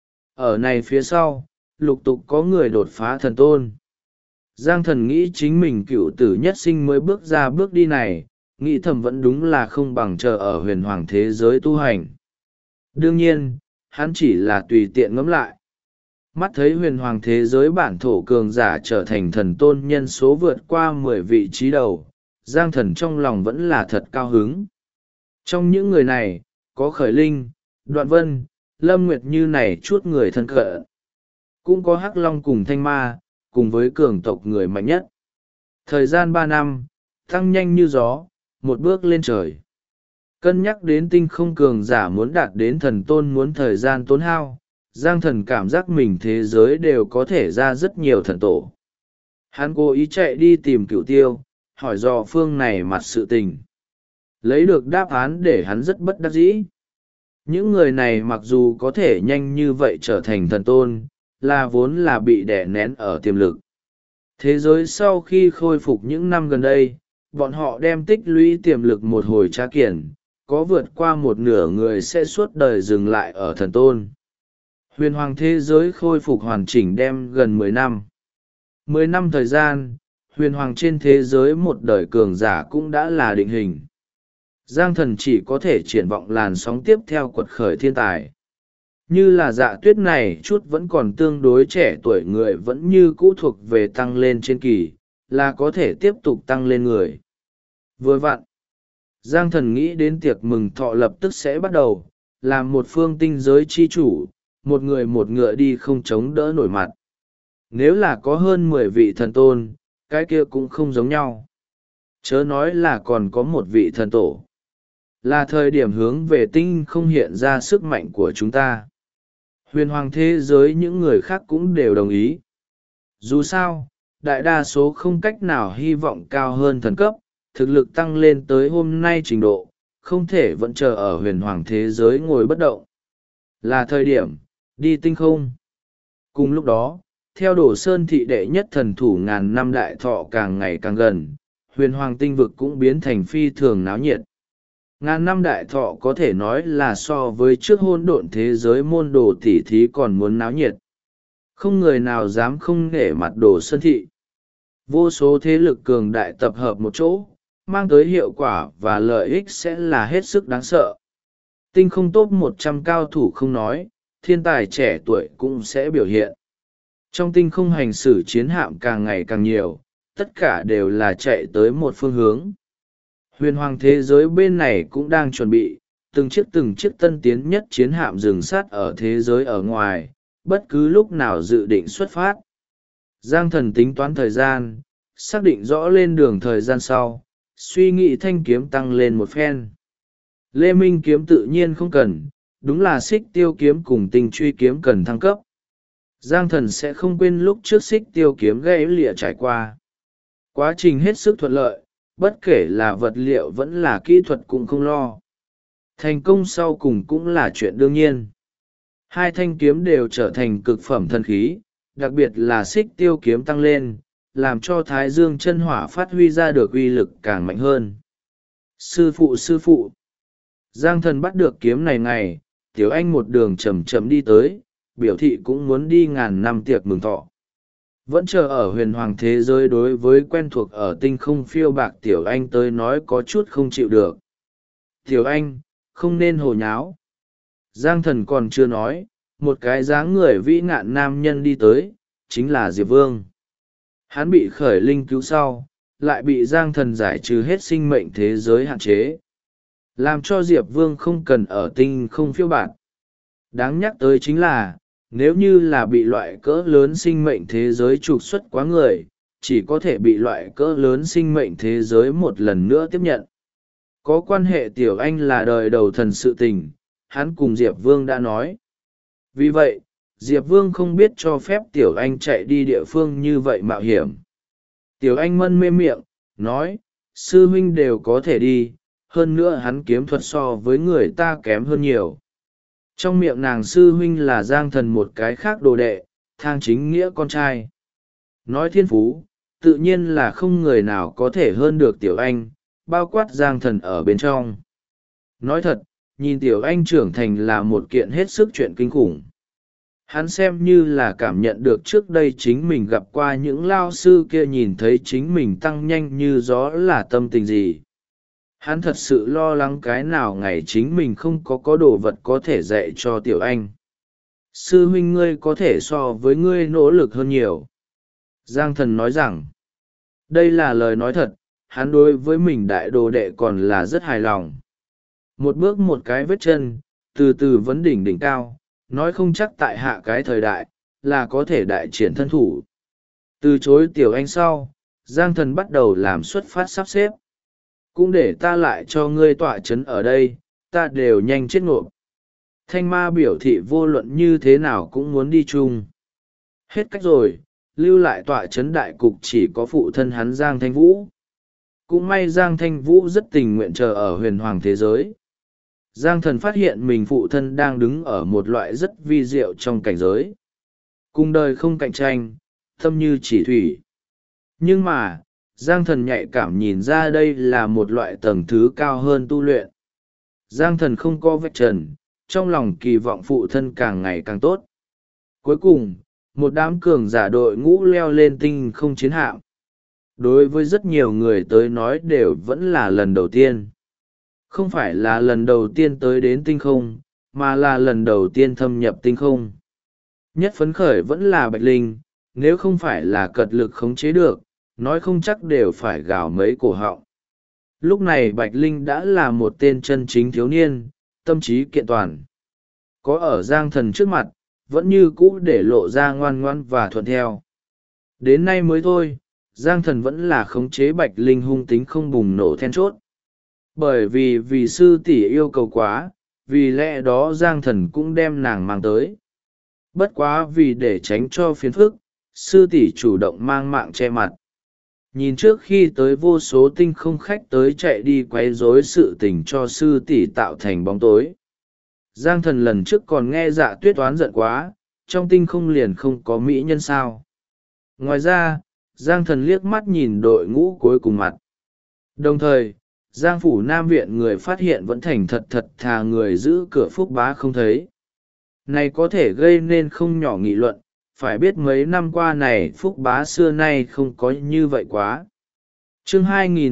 S1: Ở này phía sau, lục tục có người đột phá thần tôn. Giang Thần nghĩ chính mình cựu tử nhất sinh mới bước ra bước đi này, nghĩ thầm vẫn đúng là không bằng chờ ở huyền hoàng thế giới tu hành. Đương nhiên, hắn chỉ là tùy tiện ngẫm lại. Mắt thấy huyền hoàng thế giới bản thổ cường giả trở thành thần tôn nhân số vượt qua 10 vị trí đầu, Giang Thần trong lòng vẫn là thật cao hứng. Trong những người này, có Khởi Linh, Đoạn Vân, Lâm Nguyệt Như này chút người thân cận. Cũng có Hắc Long cùng Thanh Ma, cùng với cường tộc người mạnh nhất. Thời gian 3 năm, tăng nhanh như gió, một bước lên trời. Cân nhắc đến tinh không cường giả muốn đạt đến thần tôn muốn thời gian tốn hao, Giang Thần cảm giác mình thế giới đều có thể ra rất nhiều thần tổ. Hắn cố ý chạy đi tìm Cửu Tiêu, hỏi dò phương này mặt sự tình. Lấy được đáp án để hắn rất bất đắc dĩ. Những người này mặc dù có thể nhanh như vậy trở thành thần tôn, là vốn là bị đè nén ở tiềm lực. Thế giới sau khi khôi phục những năm gần đây, bọn họ đem tích lũy tiềm lực một hồi tra kiển, có vượt qua một nửa người sẽ suốt đời dừng lại ở thần tôn. Huyền hoàng thế giới khôi phục hoàn chỉnh đem gần 10 năm. 10 năm thời gian, huyền hoàng trên thế giới một đời cường giả cũng đã là định hình. Giang Thần chỉ có thể triển vọng làn sóng tiếp theo quật khởi thiên tài. Như là Dạ Tuyết này chút vẫn còn tương đối trẻ tuổi người vẫn như cũ thuộc về tăng lên trên kỳ, là có thể tiếp tục tăng lên người. Vừa vặn, Giang Thần nghĩ đến tiệc mừng thọ lập tức sẽ bắt đầu, làm một phương tinh giới chi chủ, một người một ngựa đi không chống đỡ nổi mặt. Nếu là có hơn 10 vị thần tôn, cái kia cũng không giống nhau. Chớ nói là còn có một vị thần tổ. Là thời điểm hướng về tinh không hiện ra sức mạnh của chúng ta. Huyền hoàng thế giới những người khác cũng đều đồng ý. Dù sao, đại đa số không cách nào hy vọng cao hơn thần cấp, thực lực tăng lên tới hôm nay trình độ, không thể vẫn chờ ở huyền hoàng thế giới ngồi bất động. Là thời điểm, đi tinh không. Cùng lúc đó, theo Đồ Sơn thị đệ nhất thần thủ ngàn năm đại thọ càng ngày càng gần, huyền hoàng tinh vực cũng biến thành phi thường náo nhiệt. Ngàn năm đại thọ có thể nói là so với trước hôn độn thế giới môn đồ tỉ thí còn muốn náo nhiệt. Không người nào dám không nể mặt Đồ Sơn thị. Vô số thế lực cường đại tập hợp một chỗ, mang tới hiệu quả và lợi ích sẽ là hết sức đáng sợ. Tinh không top 100 cao thủ không nói, thiên tài trẻ tuổi cũng sẽ biểu hiện. Trong tinh không hành xử chiến hạm càng ngày càng nhiều, tất cả đều là chạy tới một phương hướng. Huyền hoàng thế giới bên này cũng đang chuẩn bị, từng chiếc tân tiến nhất chiến hạm rừng sát ở thế giới ở ngoài, bất cứ lúc nào dự định xuất phát. Giang thần tính toán thời gian, xác định rõ lên đường thời gian sau, suy nghĩ thanh kiếm tăng lên một phen. Lê Minh kiếm tự nhiên không cần, đúng là xích tiêu kiếm cùng tinh truy kiếm cần thăng cấp. Giang thần sẽ không quên lúc trước xích tiêu kiếm gãy lịa trải qua. Quá trình hết sức thuận lợi, bất kể là vật liệu vẫn là kỹ thuật cũng không lo. Thành công sau cùng cũng là chuyện đương nhiên. Hai thanh kiếm đều trở thành cực phẩm thần khí, đặc biệt là xích tiêu kiếm tăng lên, làm cho Thái Dương chân hỏa phát huy ra được uy lực càng mạnh hơn. Sư phụ! Giang thần bắt được kiếm này ngày, Tiểu Anh một đường chậm chậm đi tới, biểu thị cũng muốn đi ngàn năm tiệc mừng thọ. Vẫn chờ ở huyền hoàng thế giới đối với quen thuộc ở tinh không phiêu bạc Tiểu Anh tới nói có chút không chịu được. Tiểu Anh, không nên hồ nháo. Giang thần còn chưa nói, một cái dáng người vĩ ngạn nam nhân đi tới, chính là Diệp Vương. Hắn bị khởi linh cứu sau, lại bị Giang thần giải trừ hết sinh mệnh thế giới hạn chế. Làm cho Diệp Vương không cần ở tinh không phiêu bạt. Đáng nhắc tới chính là, nếu như là bị loại cỡ lớn sinh mệnh thế giới trục xuất quá người, chỉ có thể bị loại cỡ lớn sinh mệnh thế giới một lần nữa tiếp nhận. Có quan hệ Tiểu Anh là đời đầu thần sự tình, hắn cùng Diệp Vương đã nói. Vì vậy, Diệp Vương không biết cho phép Tiểu Anh chạy đi địa phương như vậy mạo hiểm. Tiểu Anh mân mê miệng, nói, sư huynh đều có thể đi, hơn nữa hắn kiếm thuật so với người ta kém hơn nhiều. Trong miệng nàng sư huynh là Giang thần một cái khác đồ đệ, thang chính nghĩa con trai. Nói thiên phú, tự nhiên là không người nào có thể hơn được Tiểu Anh, bao quát Giang thần ở bên trong. Nói thật, nhìn Tiểu Anh trưởng thành là một kiện hết sức chuyện kinh khủng. Hắn xem như là cảm nhận được trước đây chính mình gặp qua những lao sư kia nhìn thấy chính mình tăng nhanh như gió là tâm tình gì. Hắn thật sự lo lắng cái nào ngày chính mình không có đồ vật có thể dạy cho Tiểu Anh. Sư huynh ngươi có thể so với ngươi nỗ lực hơn nhiều. Giang thần nói rằng, đây là lời nói thật, hắn đối với mình đại đồ đệ còn là rất hài lòng. Một bước một cái vết chân, từ từ vấn đỉnh đỉnh cao, nói không chắc tại hạ cái thời đại, là có thể đại triển thân thủ. Từ chối Tiểu Anh sau, Giang thần bắt đầu làm xuất phát sắp xếp. Cũng để ta lại cho ngươi tọa chấn ở đây, ta đều nhanh chết ngộp. Thanh ma biểu thị vô luận như thế nào cũng muốn đi chung. Hết cách rồi, lưu lại tọa chấn đại cục chỉ có phụ thân hắn Giang Thanh Vũ. Cũng may Giang Thanh Vũ rất tình nguyện chờ ở huyền hoàng thế giới. Giang thần phát hiện mình phụ thân đang đứng ở một loại rất vi diệu trong cảnh giới. Cùng đời không cạnh tranh, thâm như chỉ thủy. Nhưng mà, Giang thần nhạy cảm nhìn ra đây là một loại tầng thứ cao hơn tu luyện. Giang thần không có vết trần, trong lòng kỳ vọng phụ thân càng ngày càng tốt. Cuối cùng, một đám cường giả đội ngũ leo lên tinh không chiến hạm. Đối với rất nhiều người tới nói đều vẫn là lần đầu tiên. Không phải là lần đầu tiên tới đến tinh không, mà là lần đầu tiên thâm nhập tinh không. Nhất phấn khởi vẫn là Bạch Linh, nếu không phải là cật lực khống chế được, nói không chắc đều phải gào mấy cổ họng. Lúc này Bạch Linh đã là một tên chân chính thiếu niên, tâm trí kiện toàn. Có ở Giang thần trước mặt, vẫn như cũ để lộ ra ngoan ngoan và thuận theo. Đến nay mới thôi, Giang thần vẫn là khống chế Bạch Linh hung tính không bùng nổ then chốt. Bởi vì sư tỷ yêu cầu quá, vì lẽ đó Giang thần cũng đem nàng mang tới. Bất quá vì để tránh cho phiền phức, sư tỷ chủ động mang mạng che mặt. Nhìn trước khi tới vô số tinh không khách tới chạy đi quấy rối sự tình cho sư tỷ tạo thành bóng tối. Giang thần lần trước còn nghe Dạ Tuyết oán giận quá, trong tinh không liền không có mỹ nhân sao. Ngoài ra, Giang thần liếc mắt nhìn đội ngũ cuối cùng mặt. Đồng thời, Giang phủ Nam viện người phát hiện vẫn thành thật thà người giữ cửa Phúc Bá không thấy. Này có thể gây nên không nhỏ nghị luận, phải biết mấy năm qua này Phúc Bá xưa nay không có như vậy quá. Chương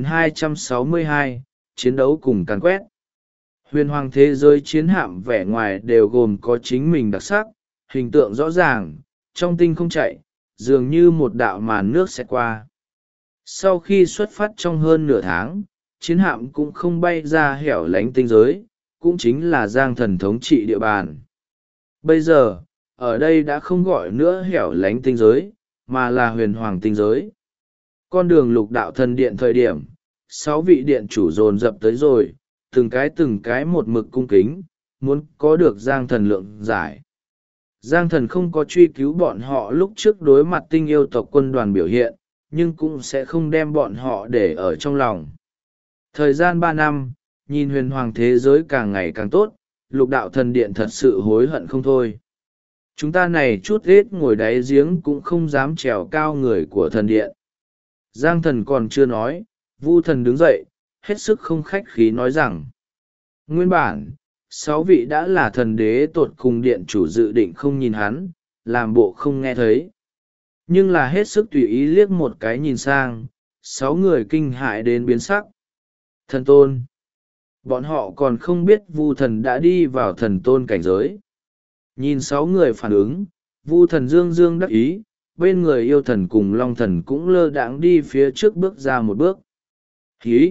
S1: 2262, chiến đấu cùng càn quét. Huyền hoàng thế giới chiến hạm vẻ ngoài đều gồm có chính mình đặc sắc, hình tượng rõ ràng, trong tinh không chạy, dường như một đạo màn nước sẽ qua. Sau khi xuất phát trong hơn nửa tháng, chiến hạm cũng không bay ra hẻo lánh tinh giới, cũng chính là Giang thần thống trị địa bàn. Bây giờ, ở đây đã không gọi nữa hẻo lánh tinh giới, mà là huyền hoàng tinh giới. Con đường lục đạo thần điện thời điểm, 6 vị điện chủ dồn dập tới rồi, từng cái một mực cung kính, muốn có được Giang Thần lượng giải. Giang Thần không có truy cứu bọn họ lúc trước đối mặt tinh yêu tộc quân đoàn biểu hiện, nhưng cũng sẽ không đem bọn họ để ở trong lòng. Thời gian 3 năm, nhìn huyền hoàng thế giới càng ngày càng tốt, lục đạo thần điện thật sự hối hận không thôi. Chúng ta này chút hết ngồi đáy giếng cũng không dám trèo cao người của thần điện. Giang Thần còn chưa nói, Vu Thần đứng dậy, hết sức không khách khí nói rằng, nguyên bản, 6 vị đã là thần đế tột cùng điện chủ dự định không nhìn hắn, làm bộ không nghe thấy. Nhưng là hết sức tùy ý liếc một cái nhìn sang, 6 người kinh hại đến biến sắc. Thần tôn. Bọn họ còn không biết Vu Thần đã đi vào thần tôn cảnh giới. Nhìn 6 người phản ứng, Vu Thần dương dương đắc ý, bên người yêu thần cùng long thần cũng lơ đãng đi phía trước bước ra một bước. Hí!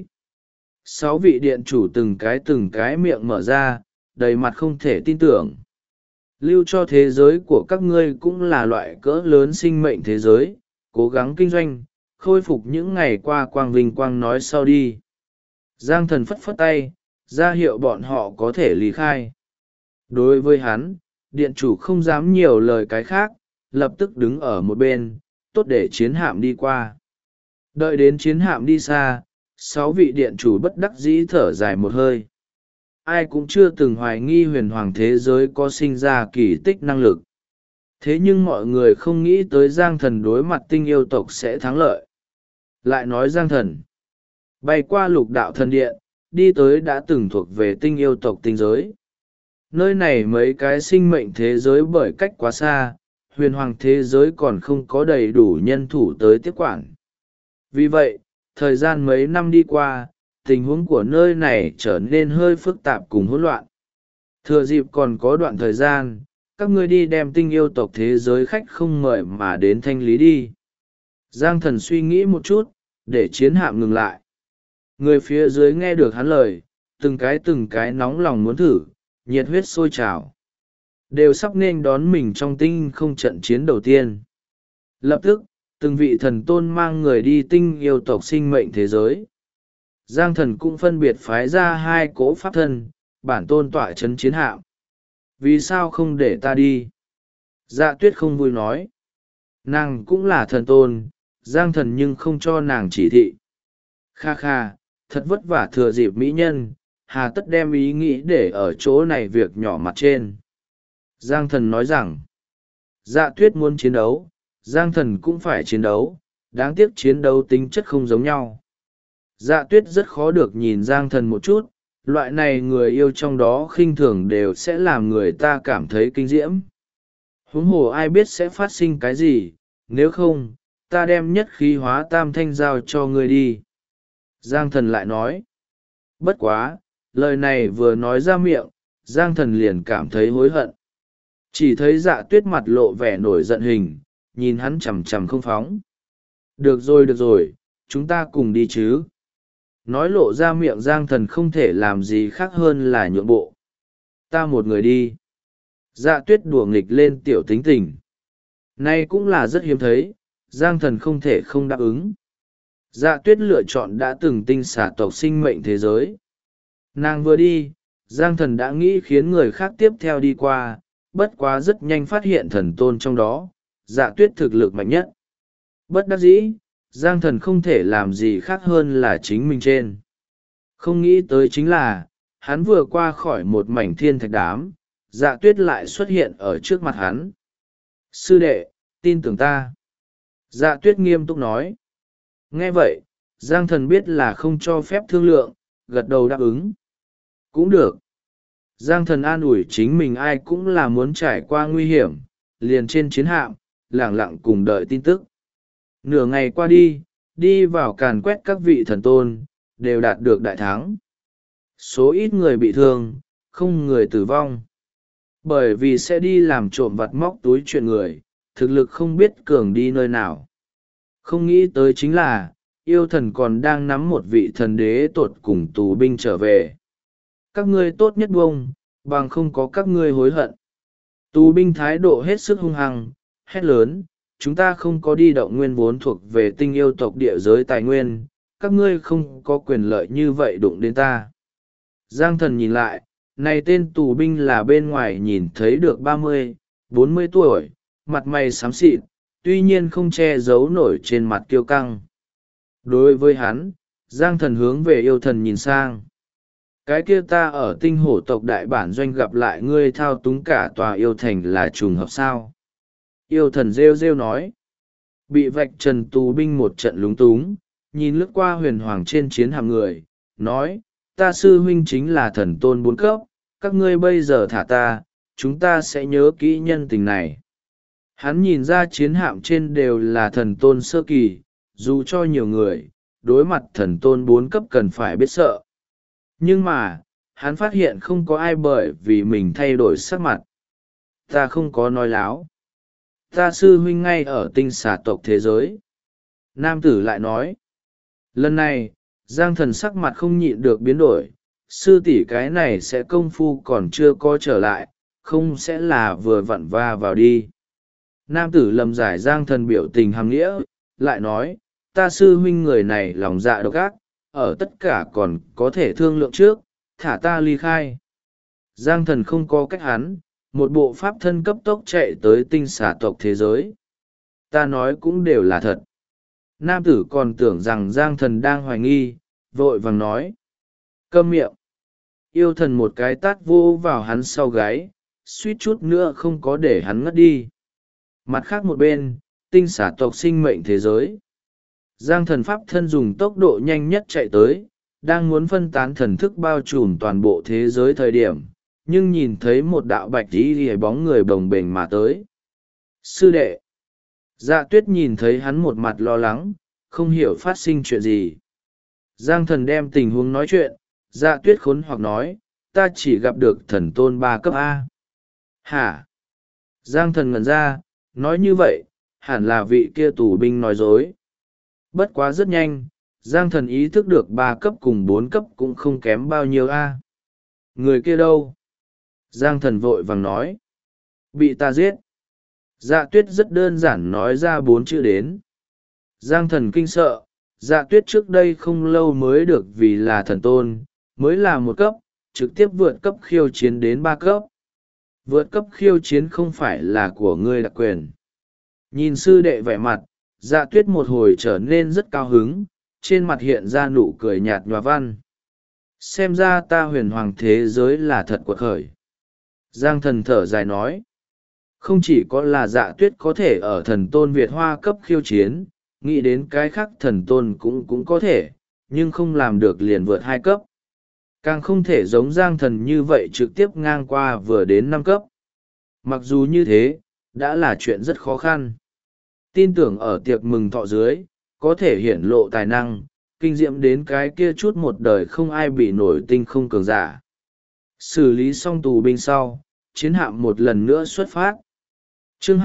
S1: 6 vị điện chủ từng cái miệng mở ra, đầy mặt không thể tin tưởng. Lưu cho thế giới của các ngươi cũng là loại cỡ lớn sinh mệnh thế giới, cố gắng kinh doanh, khôi phục những ngày qua quang vinh quang nói sau đi. Giang Thần phất phất tay, ra hiệu bọn họ có thể lý khai. Đối với hắn, điện chủ không dám nhiều lời cái khác, lập tức đứng ở một bên, tốt để chiến hạm đi qua. Đợi đến chiến hạm đi xa, 6 vị điện chủ bất đắc dĩ thở dài một hơi. Ai cũng chưa từng hoài nghi huyền hoàng thế giới có sinh ra kỳ tích năng lực. Thế nhưng mọi người không nghĩ tới Giang Thần đối mặt tinh yêu tộc sẽ thắng lợi. Lại nói Giang Thần bay qua lục đạo thần điện, đi tới đã từng thuộc về tinh yêu tộc tinh giới. Nơi này mấy cái sinh mệnh thế giới bởi cách quá xa, huyền hoàng thế giới còn không có đầy đủ nhân thủ tới tiếp quản. Vì vậy, thời gian mấy năm đi qua, tình huống của nơi này trở nên hơi phức tạp cùng hỗn loạn. Thừa dịp còn có đoạn thời gian, các ngươi đi đem tinh yêu tộc thế giới khách không mời mà đến thanh lý đi. Giang Thần suy nghĩ một chút, để chiến hạm ngừng lại. Người phía dưới nghe được hắn lời, từng cái nóng lòng muốn thử, nhiệt huyết sôi trào. Đều sắp nên đón mình trong tinh không trận chiến đầu tiên. Lập tức, từng vị thần tôn mang người đi tinh yêu tộc sinh mệnh thế giới. Giang Thần cũng phân biệt phái ra 2 cỗ pháp thân, bản tôn tọa chấn chiến hạm. Vì sao không để ta đi? Dạ Tuyết không vui nói. Nàng cũng là thần tôn, Giang Thần nhưng không cho nàng chỉ thị. Kha kha, thật vất vả thừa dịp mỹ nhân, hà tất đem ý nghĩ để ở chỗ này việc nhỏ mặt trên. Giang Thần nói rằng, Dạ Tuyết muốn chiến đấu, Giang Thần cũng phải chiến đấu, đáng tiếc chiến đấu tính chất không giống nhau. Dạ Tuyết rất khó được nhìn Giang Thần một chút, loại này người yêu trong đó khinh thường đều sẽ làm người ta cảm thấy kinh diễm. Huống hồ ai biết sẽ phát sinh cái gì, nếu không, ta đem nhất khí hóa tam thanh giao cho ngươi đi. Giang Thần lại nói, bất quá, lời này vừa nói ra miệng, Giang Thần liền cảm thấy hối hận. Chỉ thấy Dạ Tuyết mặt lộ vẻ nổi giận hình, nhìn hắn chằm chằm không phóng. Được rồi, chúng ta cùng đi chứ. Nói lộ ra miệng Giang Thần không thể làm gì khác hơn là nhượng bộ. Ta một người đi. Dạ Tuyết đùa nghịch lên tiểu tính tình. Nay cũng là rất hiếm thấy, Giang Thần không thể không đáp ứng. Dạ Tuyết lựa chọn đã từng tinh xả tộc sinh mệnh thế giới. Nàng vừa đi, Giang Thần đã nghĩ khiến người khác tiếp theo đi qua, bất quá rất nhanh phát hiện thần tôn trong đó, Dạ Tuyết thực lực mạnh nhất. Bất đắc dĩ, Giang Thần không thể làm gì khác hơn là chính mình trên. Không nghĩ tới chính là, hắn vừa qua khỏi một mảnh thiên thạch đám, Dạ Tuyết lại xuất hiện ở trước mặt hắn. Sư đệ, tin tưởng ta. Dạ Tuyết nghiêm túc nói. Nghe vậy, Giang Thần biết là không cho phép thương lượng, gật đầu đáp ứng. Cũng được. Giang Thần an ủi chính mình ai cũng là muốn trải qua nguy hiểm, liền trên chiến hạm, lẳng lặng cùng đợi tin tức. Nửa ngày qua đi vào càn quét các vị thần tôn, đều đạt được đại thắng. Số ít người bị thương, không người tử vong. Bởi vì sẽ đi làm trộm vặt móc túi chuyện người, thực lực không biết cường đi nơi nào. Không nghĩ tới chính là, yêu thần còn đang nắm một vị thần đế tột cùng tù binh trở về. Các ngươi tốt nhất buông, bằng không có các ngươi hối hận. Tù binh thái độ hết sức hung hăng, hét lớn, chúng ta không có đi động nguyên vốn thuộc về tinh yêu tộc địa giới tài nguyên, các ngươi không có quyền lợi như vậy đụng đến ta. Giang Thần nhìn lại, này tên tù binh là bên ngoài nhìn thấy được 30, 40 tuổi, mặt mày xám xịt, tuy nhiên không che giấu nổi trên mặt kiêu căng. Đối với hắn, Giang Thần hướng về yêu thần nhìn sang. Cái kia ta ở tinh hổ tộc đại bản doanh gặp lại ngươi thao túng cả tòa yêu thành là trùng hợp sao? Yêu thần rêu rêu nói. Bị vạch trần tù binh một trận lúng túng, nhìn lướt qua huyền hoàng trên chiến hạm người, nói, ta sư huynh chính là thần tôn 4 cấp, các ngươi bây giờ thả ta, chúng ta sẽ nhớ kỹ nhân tình này. Hắn nhìn ra chiến hạm trên đều là thần tôn sơ kỳ, dù cho nhiều người, đối mặt thần tôn 4 cấp cần phải biết sợ. Nhưng mà, hắn phát hiện không có ai bởi vì mình thay đổi sắc mặt. Ta không có nói láo. Ta sư huynh ngay ở tinh xà tộc thế giới. Nam tử lại nói. Lần này, Giang Thần sắc mặt không nhịn được biến đổi. Sư tỷ cái này sẽ công phu còn chưa có trở lại, không sẽ là vừa vặn va vào đi. Nam tử lầm giải Giang Thần biểu tình hàm nghĩa, lại nói, ta sư huynh người này lòng dạ độc ác, ở tất cả còn có thể thương lượng trước, thả ta ly khai. Giang Thần không có cách hắn, một bộ pháp thân cấp tốc chạy tới tinh xà tộc thế giới. Ta nói cũng đều là thật. Nam tử còn tưởng rằng Giang Thần đang hoài nghi, vội vàng nói. Câm miệng. Yêu thần một cái tát vô vào hắn sau gáy, suýt chút nữa không có để hắn ngất đi. Mặt khác một bên, tinh xà tộc sinh mệnh thế giới. Giang Thần pháp thân dùng tốc độ nhanh nhất chạy tới, đang muốn phân tán thần thức bao trùm toàn bộ thế giới thời điểm, nhưng nhìn thấy một đạo bạch tí ghề bóng người bồng bềnh mà tới. Sư đệ! Dạ tuyết nhìn thấy hắn một mặt lo lắng, không hiểu phát sinh chuyện gì. Giang Thần đem tình huống nói chuyện, dạ tuyết khốn hoặc nói, ta chỉ gặp được thần tôn 3 cấp A. Hả? Giang Thần ngẩn ra, nói như vậy, hẳn là vị kia tù binh nói dối. Bất quá rất nhanh, Giang Thần ý thức được 3 cấp cùng 4 cấp cũng không kém bao nhiêu A. Người kia đâu? Giang Thần vội vàng nói. Bị ta giết. Dạ tuyết rất đơn giản nói ra 4 chữ đến. Giang Thần kinh sợ, dạ tuyết trước đây không lâu mới được vì là thần tôn, mới là 1 cấp, trực tiếp vượt cấp khiêu chiến đến 3 cấp. Vượt cấp khiêu chiến không phải là của ngươi đặc quyền. Nhìn sư đệ vẻ mặt, dạ tuyết một hồi trở nên rất cao hứng, trên mặt hiện ra nụ cười nhạt nhòa văn. Xem ra ta huyền hoàng thế giới là thật quật khởi. Giang Thần thở dài nói. Không chỉ có là dạ tuyết có thể ở thần tôn Việt Hoa cấp khiêu chiến, nghĩ đến cái khác thần tôn cũng có thể, nhưng không làm được liền vượt 2 cấp. Càng không thể giống Giang Thần như vậy trực tiếp ngang qua vừa đến 5 cấp. Mặc dù như thế, đã là chuyện rất khó khăn. Tin tưởng ở tiệc mừng thọ dưới, có thể hiển lộ tài năng, kinh diệm đến cái kia chút một đời không ai bị nổi tinh không cường giả. Xử lý xong tù binh sau, chiến hạm một lần nữa xuất phát. Chương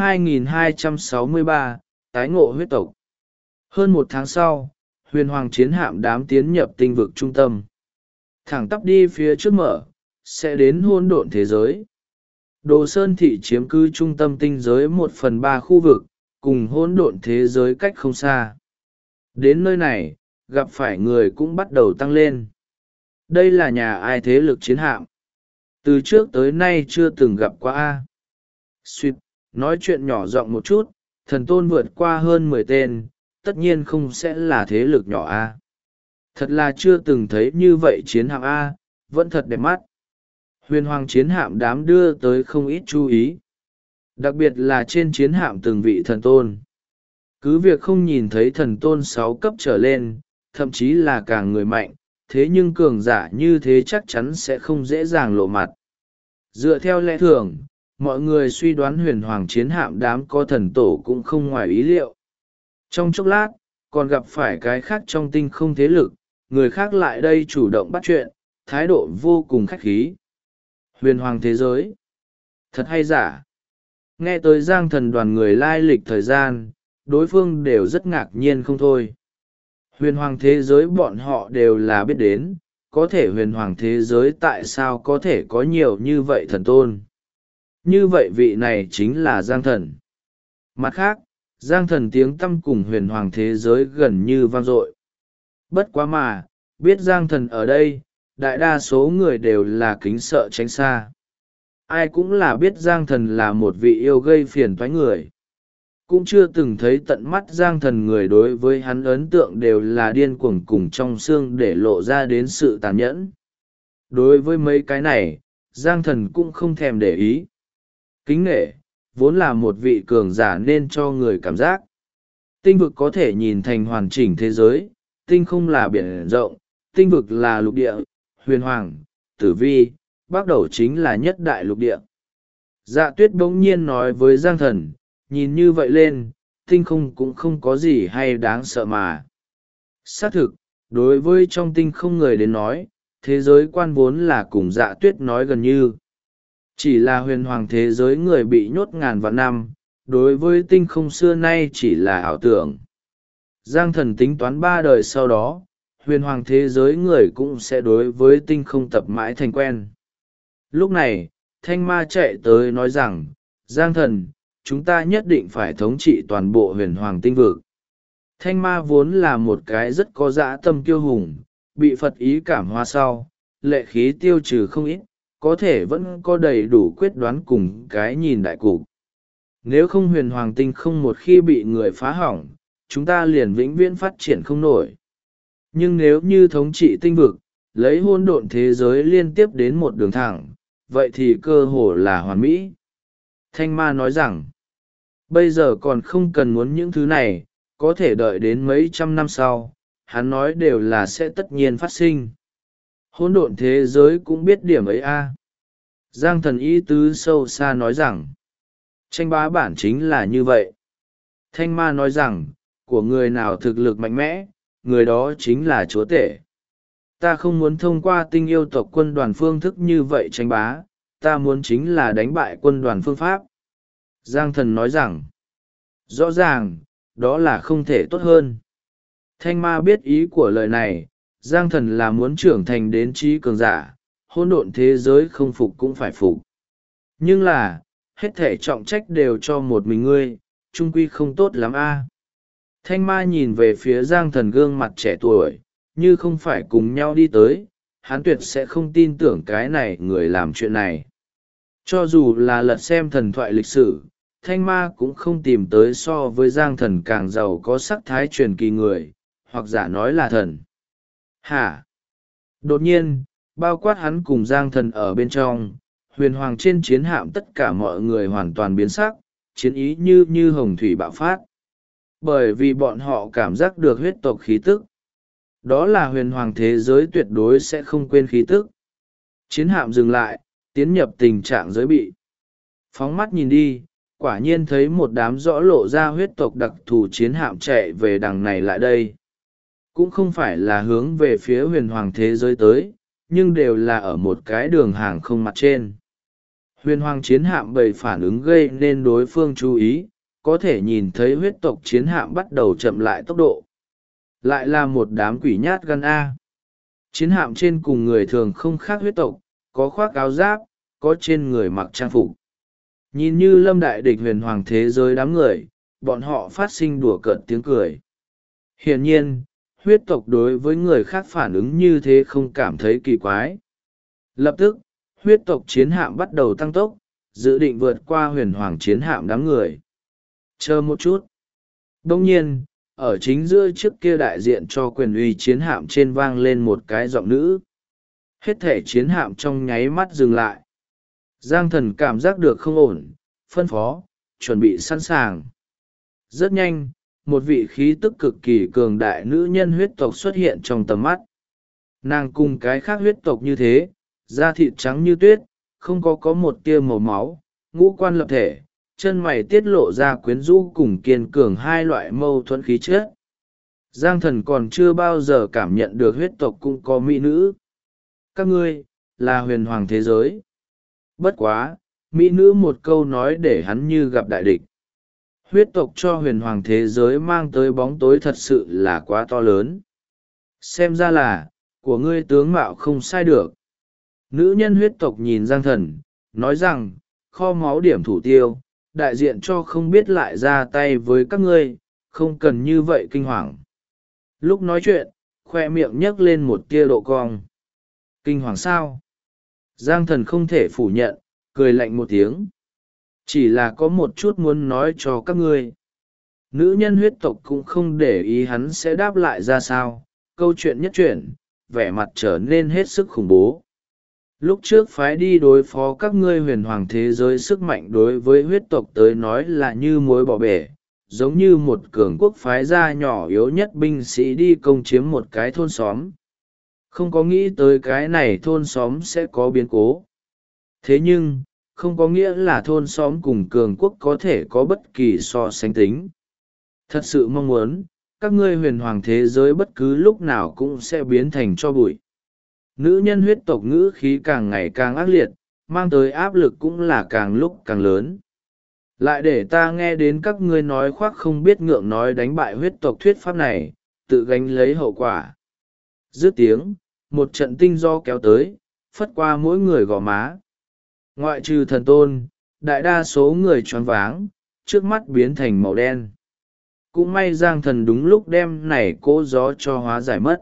S1: 2263, tái ngộ huyết tộc. Hơn 1 tháng sau, huyền hoàng chiến hạm đám tiến nhập tinh vực trung tâm. Thẳng tắp đi phía trước mở, sẽ đến hỗn độn thế giới. Đồ Sơn Thị chiếm cứ trung tâm tinh giới 1/3 khu vực, cùng hỗn độn thế giới cách không xa. Đến nơi này, gặp phải người cũng bắt đầu tăng lên. Đây là nhà ai thế lực chiến hạm? Từ trước tới nay chưa từng gặp qua A. Xuyệt, nói chuyện nhỏ giọng một chút, thần tôn vượt qua hơn 10 tên, tất nhiên không sẽ là thế lực nhỏ A. Thật là chưa từng thấy như vậy chiến hạm A, vẫn thật đẹp mắt. Huyền hoàng chiến hạm đám đưa tới không ít chú ý. Đặc biệt là trên chiến hạm từng vị thần tôn. Cứ việc không nhìn thấy thần tôn 6 cấp trở lên, thậm chí là càng người mạnh, thế nhưng cường giả như thế chắc chắn sẽ không dễ dàng lộ mặt. Dựa theo lẽ thường, mọi người suy đoán huyền hoàng chiến hạm đám có thần tổ cũng không ngoài ý liệu. Trong chốc lát, còn gặp phải cái khác trong tinh không thế lực, người khác lại đây chủ động bắt chuyện, thái độ vô cùng khách khí. Huyền hoàng thế giới. Thật hay giả? Nghe tới Giang Thần đoàn người lai lịch thời gian, đối phương đều rất ngạc nhiên không thôi. Huyền hoàng thế giới bọn họ đều là biết đến, có thể huyền hoàng thế giới tại sao có thể có nhiều như vậy thần tôn. Như vậy vị này chính là Giang Thần. Mặt khác, Giang Thần tiếng tăm cùng huyền hoàng thế giới gần như vang dội. Bất quá mà, biết Giang Thần ở đây, đại đa số người đều là kính sợ tránh xa. Ai cũng là biết Giang Thần là một vị yêu gây phiền toái người. Cũng chưa từng thấy tận mắt Giang Thần, người đối với hắn ấn tượng đều là điên cuồng cùng trong xương để lộ ra đến sự tàn nhẫn. Đối với mấy cái này, Giang Thần cũng không thèm để ý. Kính nể, vốn là một vị cường giả nên cho người cảm giác. Tinh vực có thể nhìn thành hoàn chỉnh thế giới, tinh không là biển rộng, tinh vực là lục địa, huyền hoàng, tử vi, bắt đầu chính là nhất đại lục địa. Dạ Tuyết bỗng nhiên nói với Giang Thần, nhìn như vậy lên, tinh không cũng không có gì hay đáng sợ mà. Xác thực, đối với trong tinh không người đến nói, thế giới quan vốn là cùng Dạ Tuyết nói gần như. Chỉ là huyền hoàng thế giới người bị nhốt ngàn vạn năm, đối với tinh không xưa nay chỉ là ảo tưởng. Giang Thần tính toán 3 đời sau đó, huyền hoàng thế giới người cũng sẽ đối với tinh không tập mãi thành quen. Lúc này, Thanh Ma chạy tới nói rằng, Giang Thần, chúng ta nhất định phải thống trị toàn bộ huyền hoàng tinh vực. Thanh Ma vốn là một cái rất có dã tâm kiêu hùng, bị Phật ý cảm hóa sau, lệ khí tiêu trừ không ít, có thể vẫn có đầy đủ quyết đoán cùng cái nhìn đại cục. Nếu không huyền hoàng tinh không một khi bị người phá hỏng, chúng ta liền vĩnh viễn phát triển không nổi. Nhưng nếu như thống trị tinh vực, lấy hỗn độn thế giới liên tiếp đến một đường thẳng, vậy thì cơ hồ là hoàn mỹ. Thanh Ma nói rằng, bây giờ còn không cần muốn những thứ này, có thể đợi đến mấy trăm năm sau, hắn nói đều là sẽ tất nhiên phát sinh. Hỗn độn thế giới cũng biết điểm ấy a. Giang Thần ý tứ sâu xa nói rằng, tranh bá bản chính là như vậy. Thanh Ma nói rằng, của người nào thực lực mạnh mẽ, người đó chính là chúa tể. Ta không muốn thông qua tinh yêu tộc quân đoàn phương thức như vậy tranh bá, ta muốn chính là đánh bại quân đoàn phương pháp. Giang Thần nói rằng, rõ ràng, đó là không thể tốt hơn. Thanh Ma biết ý của lời này, Giang Thần là muốn trưởng thành đến trí cường giả, hỗn độn thế giới không phục cũng phải phục. Nhưng là, hết thể trọng trách đều cho một mình ngươi, trung quy không tốt lắm a. Thanh Ma nhìn về phía Giang Thần gương mặt trẻ tuổi, như không phải cùng nhau đi tới, hắn tuyệt sẽ không tin tưởng cái này người làm chuyện này. Cho dù là lật xem thần thoại lịch sử, Thanh Ma cũng không tìm tới so với Giang Thần càng giàu có sắc thái truyền kỳ người, hoặc giả nói là thần. Hả? Đột nhiên, bao quát hắn cùng Giang Thần ở bên trong, huyền hoàng trên chiến hạm tất cả mọi người hoàn toàn biến sắc, chiến ý như hồng thủy bạo phát. Bởi vì bọn họ cảm giác được huyết tộc khí tức. Đó là huyền hoàng thế giới tuyệt đối sẽ không quên khí tức. Chiến hạm dừng lại, tiến nhập tình trạng giới bị. Phóng mắt nhìn đi, quả nhiên thấy một đám rõ lộ ra huyết tộc đặc thù chiến hạm chạy về đằng này lại đây. Cũng không phải là hướng về phía huyền hoàng thế giới tới, nhưng đều là ở một cái đường hàng không mặt trên. Huyền hoàng chiến hạm bầy phản ứng gây nên đối phương chú ý, có thể nhìn thấy huyết tộc chiến hạm bắt đầu chậm lại tốc độ. Lại là một đám quỷ nhát gan A. Chiến hạm trên cùng người thường không khác huyết tộc, có khoác áo giáp, có trên người mặc trang phục. Nhìn như lâm đại địch huyền hoàng thế giới đám người, bọn họ phát sinh đùa cợt tiếng cười. Hiển nhiên, huyết tộc đối với người khác phản ứng như thế không cảm thấy kỳ quái. Lập tức, huyết tộc chiến hạm bắt đầu tăng tốc, dự định vượt qua huyền hoàng chiến hạm đám người. Chờ một chút. Đông nhiên, ở chính giữa trước kia đại diện cho quyền uy chiến hạm trên vang lên một cái giọng nữ. Hết thể chiến hạm trong nháy mắt dừng lại. Giang Thần cảm giác được không ổn, phân phó, chuẩn bị sẵn sàng. Rất nhanh, một vị khí tức cực kỳ cường đại nữ nhân huyết tộc xuất hiện trong tầm mắt. Nàng cùng cái khác huyết tộc như thế, da thịt trắng như tuyết, không có một tia màu máu, ngũ quan lập thể, chân mày tiết lộ ra quyến rũ cùng kiên cường hai loại mâu thuẫn khí chất. Giang Thần còn chưa bao giờ cảm nhận được huyết tộc cũng có mỹ nữ. Các ngươi, là huyền hoàng thế giới. Bất quá, mỹ nữ một câu nói để hắn như gặp đại địch. Huyết tộc cho huyền hoàng thế giới mang tới bóng tối thật sự là quá to lớn. Xem ra là, của ngươi tướng mạo không sai được. Nữ nhân huyết tộc nhìn Giang Thần, nói rằng, kho máu điểm thủ tiêu, đại diện cho không biết lại ra tay với các ngươi, không cần như vậy kinh hoàng. Lúc nói chuyện, khoe miệng nhấc lên một tia độ cong. Kinh hoàng sao? Giang Thần không thể phủ nhận, cười lạnh một tiếng. Chỉ là có một chút muốn nói cho các ngươi. Nữ nhân huyết tộc cũng không để ý hắn sẽ đáp lại ra sao, câu chuyện nhất chuyển, vẻ mặt trở nên hết sức khủng bố. Lúc trước phái đi đối phó các ngươi huyền hoàng thế giới, sức mạnh đối với huyết tộc tới nói là như muối bỏ bể, giống như một cường quốc phái gia nhỏ yếu nhất binh sĩ đi công chiếm một cái thôn xóm. Không có nghĩ tới cái này thôn xóm sẽ có biến cố. Thế nhưng, không có nghĩa là thôn xóm cùng cường quốc có thể có bất kỳ so sánh tính. Thật sự mong muốn, các ngươi huyền hoàng thế giới bất cứ lúc nào cũng sẽ biến thành tro bụi. Nữ nhân huyết tộc ngữ khí càng ngày càng ác liệt, mang tới áp lực cũng là càng lúc càng lớn. Lại để ta nghe đến các ngươi nói khoác không biết ngượng nói đánh bại huyết tộc thuyết pháp này, tự gánh lấy hậu quả. Dứt tiếng, một trận tinh do kéo tới, phất qua mỗi người gò má. Ngoại trừ thần tôn, đại đa số người choáng váng, trước mắt biến thành màu đen. Cũng may Giang Thần đúng lúc đem này cỗ gió cho hóa giải mất.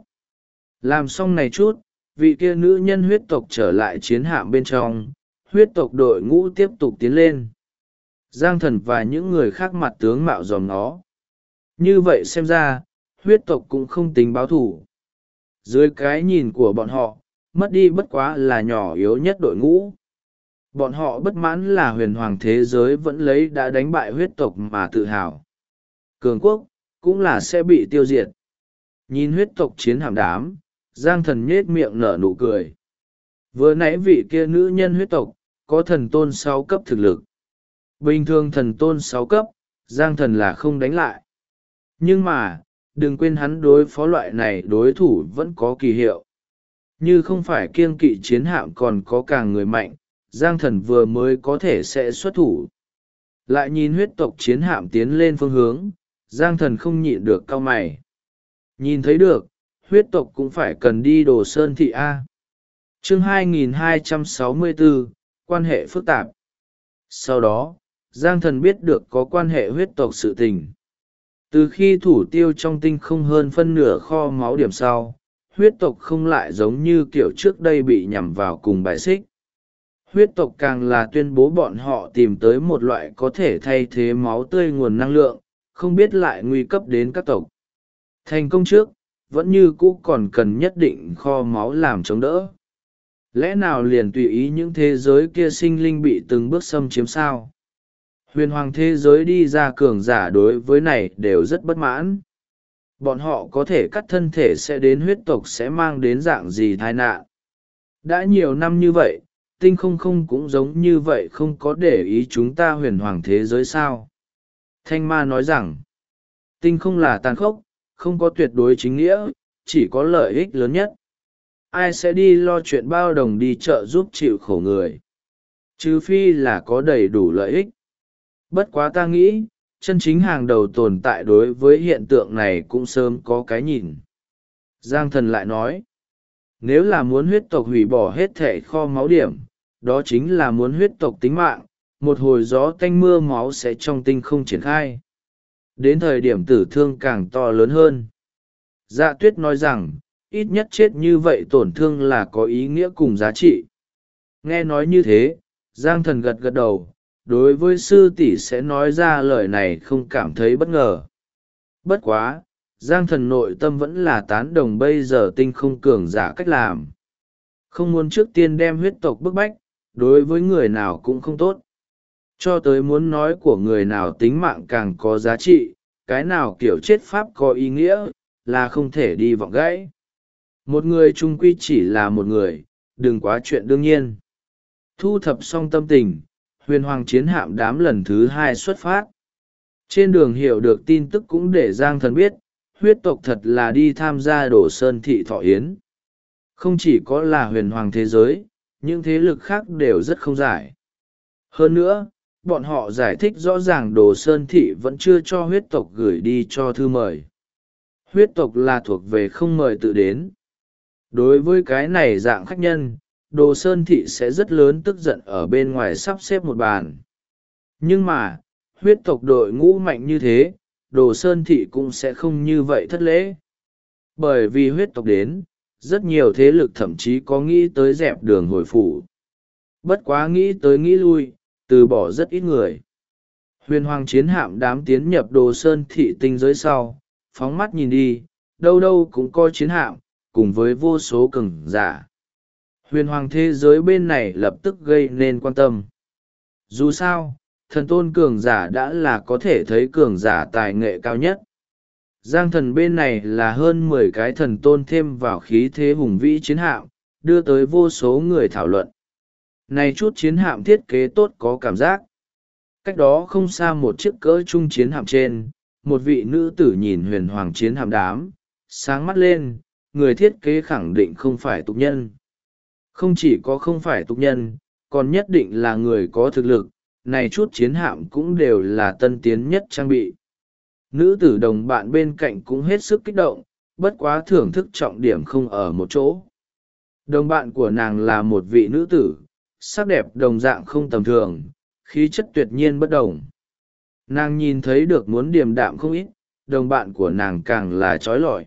S1: Làm xong này chút, vị kia nữ nhân huyết tộc trở lại chiến hạm bên trong, huyết tộc đội ngũ tiếp tục tiến lên. Giang Thần và những người khác mặt tướng mạo dòm nó. Như vậy xem ra, huyết tộc cũng không tính báo thủ. Dưới cái nhìn của bọn họ, mất đi bất quá là nhỏ yếu nhất đội ngũ. Bọn họ bất mãn là huyền hoàng thế giới vẫn lấy đã đánh bại huyết tộc mà tự hào. Cường quốc, cũng là sẽ bị tiêu diệt. Nhìn huyết tộc chiến hạm đám, Giang Thần nhết miệng nở nụ cười. Vừa nãy vị kia nữ nhân huyết tộc, có thần tôn 6 cấp thực lực. Bình thường thần tôn 6 cấp, Giang Thần là không đánh lại. Nhưng mà, đừng quên hắn đối phó loại này đối thủ vẫn có kỳ hiệu. Như không phải kiêng kỵ chiến hạm còn có càng người mạnh, Giang Thần vừa mới có thể sẽ xuất thủ. Lại nhìn huyết tộc chiến hạm tiến lên phương hướng, Giang Thần không nhịn được cau mày. Nhìn thấy được, huyết tộc cũng phải cần đi Đồ Sơn Thị A. Chương 2264, quan hệ phức tạp. Sau đó, Giang Thần biết được có quan hệ huyết tộc sự tình. Từ khi thủ tiêu trong tinh không hơn phân nửa kho máu điểm sau, huyết tộc không lại giống như kiểu trước đây bị nhằm vào cùng bài xích. Huyết tộc càng là tuyên bố bọn họ tìm tới một loại có thể thay thế máu tươi nguồn năng lượng, không biết lại nguy cấp đến các tộc. Thành công trước, vẫn như cũ còn cần nhất định kho máu làm chống đỡ. Lẽ nào liền tùy ý những thế giới kia sinh linh bị từng bước xâm chiếm sao? Huyền hoàng thế giới đi ra cường giả đối với này đều rất bất mãn. Bọn họ có thể cắt thân thể sẽ đến huyết tộc sẽ mang đến dạng gì tai nạn. Đã nhiều năm như vậy, tinh không cũng giống như vậy, không có để ý chúng ta huyền hoàng thế giới sao? Thanh ma nói rằng, tinh không là tàn khốc, không có tuyệt đối chính nghĩa, chỉ có lợi ích lớn nhất. Ai sẽ đi lo chuyện bao đồng đi chợ giúp chịu khổ người? Trừ phi là có đầy đủ lợi ích. Bất quá ta nghĩ, chân chính hàng đầu tồn tại đối với hiện tượng này cũng sớm có cái nhìn. Giang Thần lại nói, nếu là muốn huyết tộc hủy bỏ hết thệ kho máu điểm, đó chính là muốn huyết tộc tính mạng, một hồi gió tanh mưa máu sẽ trong tinh không triển khai. Đến thời điểm tử thương càng to lớn hơn. Dạ Tuyết nói rằng, ít nhất chết như vậy tổn thương là có ý nghĩa cùng giá trị. Nghe nói như thế, Giang Thần gật gật đầu, đối với sư tỷ sẽ nói ra lời này không cảm thấy bất ngờ. Bất quá, Giang Thần nội tâm vẫn là tán đồng bây giờ tinh không cường giả cách làm. Không muốn trước tiên đem huyết tộc bức bách, đối với người nào cũng không tốt. Cho tới muốn nói của người nào tính mạng càng có giá trị, cái nào kiểu chết pháp có ý nghĩa, là không thể đi vọng gãy. Một người chung quy chỉ là một người, đừng quá chuyện đương nhiên. Thu thập xong tâm tình, huyền hoàng chiến hạm đám lần thứ 2 xuất phát. Trên đường hiểu được tin tức cũng để Giang Thần biết, huyết tộc thật là đi tham gia Đồ Sơn Thị thọ yến. Không chỉ có là huyền hoàng thế giới, những thế lực khác đều rất không giải. Hơn nữa, bọn họ giải thích rõ ràng Đồ Sơn Thị vẫn chưa cho huyết tộc gửi đi cho thư mời. Huyết tộc là thuộc về không mời tự đến. Đối với cái này dạng khách nhân, Đồ Sơn Thị sẽ rất lớn tức giận ở bên ngoài sắp xếp một bàn. Nhưng mà, huyết tộc đội ngũ mạnh như thế, Đồ Sơn Thị cũng sẽ không như vậy thất lễ. Bởi vì huyết tộc đến, rất nhiều thế lực thậm chí có nghĩ tới dẹp đường hồi phủ. Bất quá nghĩ tới nghĩ lui, từ bỏ rất ít người. Huyền hoàng chiến hạm đám tiến nhập Đồ Sơn Thị tinh giới sau, phóng mắt nhìn đi, đâu đâu cũng có chiến hạm, cùng với vô số cường giả. Huyền hoàng thế giới bên này lập tức gây nên quan tâm. Dù sao, thần tôn cường giả đã là có thể thấy cường giả tài nghệ cao nhất. Giang thần bên này là hơn 10 cái thần tôn thêm vào khí thế hùng vĩ chiến hạm, đưa tới vô số người thảo luận. Này chút chiến hạm thiết kế tốt có cảm giác. Cách đó không xa một chiếc cỡ trung chiến hạm trên, một vị nữ tử nhìn huyền hoàng chiến hạm đám, sáng mắt lên, người thiết kế khẳng định không phải tục nhân. Không chỉ có không phải tục nhân, còn nhất định là người có thực lực, này chút chiến hạm cũng đều là tân tiến nhất trang bị. Nữ tử đồng bạn bên cạnh cũng hết sức kích động, bất quá thưởng thức trọng điểm không ở một chỗ. Đồng bạn của nàng là một vị nữ tử, sắc đẹp đồng dạng không tầm thường, khí chất tuyệt nhiên bất đồng. Nàng nhìn thấy được muốn điềm đạm không ít, đồng bạn của nàng càng là trói lọi.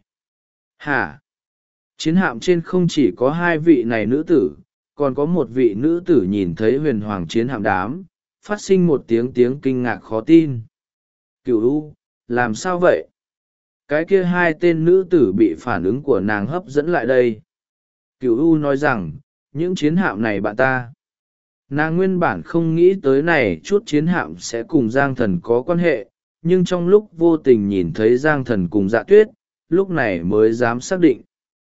S1: Hả? Chiến hạm trên không chỉ có hai vị này nữ tử, còn có một vị nữ tử nhìn thấy huyền hoàng chiến hạm đám, phát sinh một tiếng kinh ngạc khó tin. Cửu U, làm sao vậy? Cái kia hai tên nữ tử bị phản ứng của nàng hấp dẫn lại đây. Cửu U nói rằng, những chiến hạm này bạn ta. Nàng nguyên bản không nghĩ tới này chút chiến hạm sẽ cùng Giang Thần có quan hệ, nhưng trong lúc vô tình nhìn thấy Giang Thần cùng Dạ Tuyết, lúc này mới dám xác định.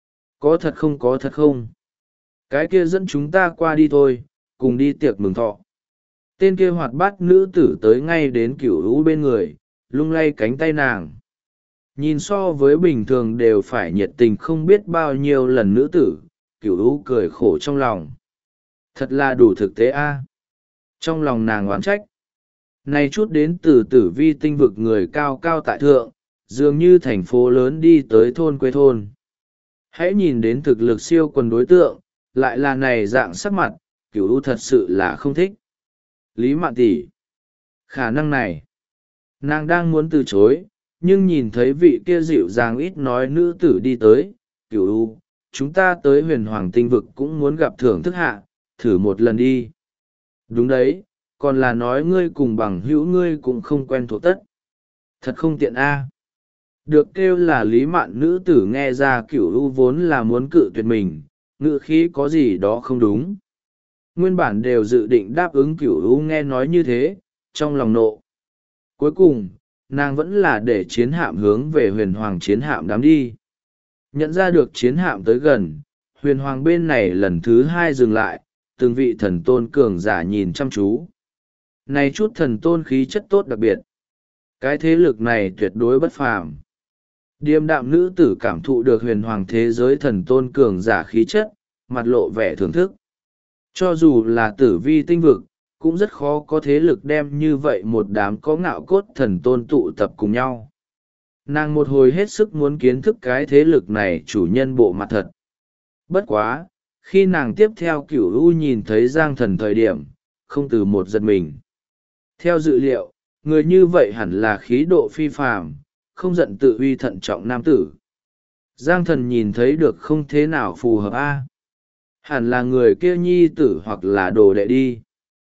S1: Có thật không có thật không? Cái kia dẫn chúng ta qua đi thôi, cùng đi tiệc mừng thọ. Tên kia hoạt bát nữ tử tới ngay đến Cửu U bên người, lung lay cánh tay nàng. Nhìn so với bình thường đều phải nhiệt tình không biết bao nhiêu lần nữ tử, Cửu U cười khổ trong lòng. Thật là đủ thực tế a. Trong lòng nàng oán trách. Này chút đến từ tử vi tinh vực người cao cao tại thượng, dường như thành phố lớn đi tới thôn quê thôn. Hãy nhìn đến thực lực siêu quần đối tượng, lại là này dạng sắc mặt, Cửu U thật sự là không thích. Lý Mạn tỷ, khả năng này, nàng đang muốn từ chối, nhưng nhìn thấy vị kia dịu dàng ít nói nữ tử đi tới, Cửu U, chúng ta tới huyền hoàng tinh vực cũng muốn gặp thưởng thức hạ, thử một lần đi. Đúng đấy, còn là nói ngươi cùng bằng hữu ngươi cũng không quen thuộc tất. Thật không tiện a. Được kêu là Lý Mạn nữ tử nghe ra Cửu U vốn là muốn cự tuyệt mình, ngữ khí có gì đó không đúng. Nguyên bản đều dự định đáp ứng Cửu U nghe nói như thế, trong lòng nộ. Cuối cùng, nàng vẫn là để chiến hạm hướng về huyền hoàng chiến hạm đám đi. Nhận ra được chiến hạm tới gần, huyền hoàng bên này lần thứ hai dừng lại, từng vị thần tôn cường giả nhìn chăm chú. Này chút thần tôn khí chất tốt đặc biệt. Cái thế lực này tuyệt đối bất phàm. Điềm đạm nữ tử cảm thụ được huyền hoàng thế giới thần tôn cường giả khí chất, mặt lộ vẻ thưởng thức. Cho dù là tử vi tinh vực, cũng rất khó có thế lực đem như vậy một đám có ngạo cốt thần tôn tụ tập cùng nhau. Nàng một hồi hết sức muốn kiến thức cái thế lực này chủ nhân bộ mặt thật. Bất quá, khi nàng tiếp theo Cửu U nhìn thấy Giang Thần thời điểm, không từ một giật mình. Theo dự liệu, người như vậy hẳn là khí độ phi phàm, không giận tự uy thận trọng nam tử. Giang Thần nhìn thấy được không thế nào phù hợp a. Hẳn là người kia nhi tử hoặc là đồ đệ đi.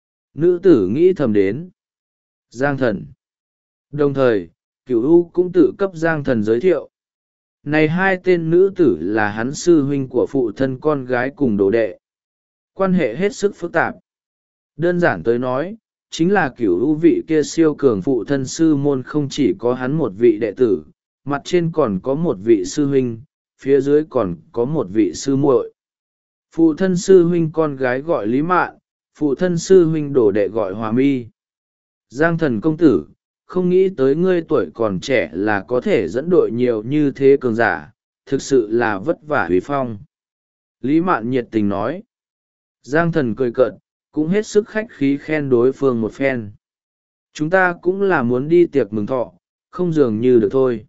S1: Nữ tử nghĩ thầm đến. Giang Thần. Đồng thời, Cửu U cũng tự cấp Giang Thần giới thiệu. Này hai tên nữ tử là hắn sư huynh của phụ thân con gái cùng đồ đệ. Quan hệ hết sức phức tạp. Đơn giản tới nói, chính là Cửu U vị kia siêu cường phụ thân sư môn không chỉ có hắn một vị đệ tử, mặt trên còn có một vị sư huynh, phía dưới còn có một vị sư muội. Phụ thân sư huynh con gái gọi Lý Mạn, phụ thân sư huynh đồ đệ gọi Hòa Mi. Giang Thần công tử, không nghĩ tới ngươi tuổi còn trẻ là có thể dẫn đội nhiều như thế cường giả, thực sự là vất vả huy phong. Lý Mạn nhiệt tình nói. Giang Thần cười cợt, cũng hết sức khách khí khen đối phương một phen. Chúng ta cũng là muốn đi tiệc mừng thọ, không dường như được thôi.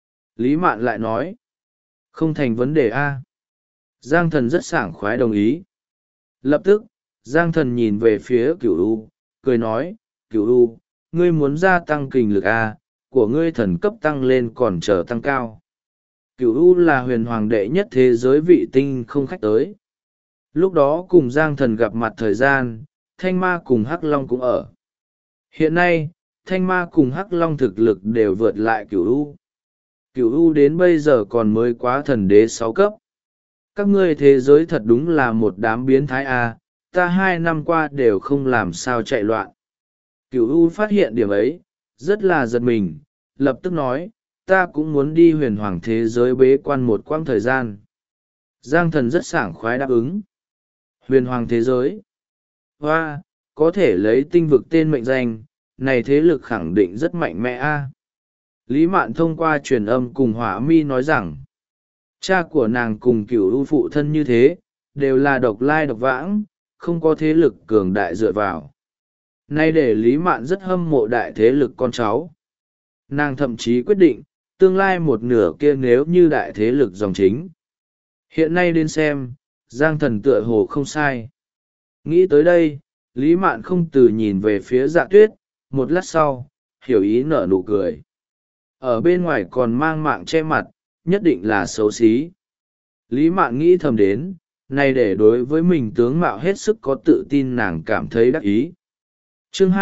S1: Lý Mạn lại nói. Không thành vấn đề a. Giang Thần rất sảng khoái đồng ý. Lập tức, Giang Thần nhìn về phía Cửu U, cười nói, Cửu U, ngươi muốn gia tăng kình lực à, của ngươi thần cấp tăng lên còn chờ tăng cao. Cửu U là huyền hoàng đệ nhất thế giới vị tinh không khách tới. Lúc đó cùng Giang Thần gặp mặt thời gian, Thanh Ma cùng Hắc Long cũng ở. Hiện nay, Thanh Ma cùng Hắc Long thực lực đều vượt lại Cửu U. Cửu U đến bây giờ còn mới quá thần đế 6 cấp. Các ngươi thế giới thật đúng là một đám biến thái à, ta 2 năm qua đều không làm sao chạy loạn. Cửu U phát hiện điểm ấy, rất là giật mình, lập tức nói, ta cũng muốn đi huyền hoàng thế giới bế quan một quãng thời gian. Giang Thần rất sảng khoái đáp ứng. Huyền hoàng thế giới. Hoa, có thể lấy tinh vực tên mệnh danh, này thế lực khẳng định rất mạnh mẽ a. Lý Mạn thông qua truyền âm cùng Hỏa Mi nói rằng, cha của nàng cùng Cửu U phụ thân như thế, đều là độc lai độc vãng, không có thế lực cường đại dựa vào. Nay để Lý Mạn rất hâm mộ đại thế lực con cháu. Nàng thậm chí quyết định, tương lai một nửa kia nếu như đại thế lực dòng chính. Hiện nay đến xem, Giang Thần tựa hồ không sai. Nghĩ tới đây, Lý Mạn không từ nhìn về phía Dạ Tuyết, một lát sau, hiểu ý nở nụ cười. Ở bên ngoài còn mang mạng che mặt, nhất định là xấu xí. Lý Mạn nghĩ thầm đến, này để đối với mình tướng mạo hết sức có tự tin nàng cảm thấy đắc ý. Chương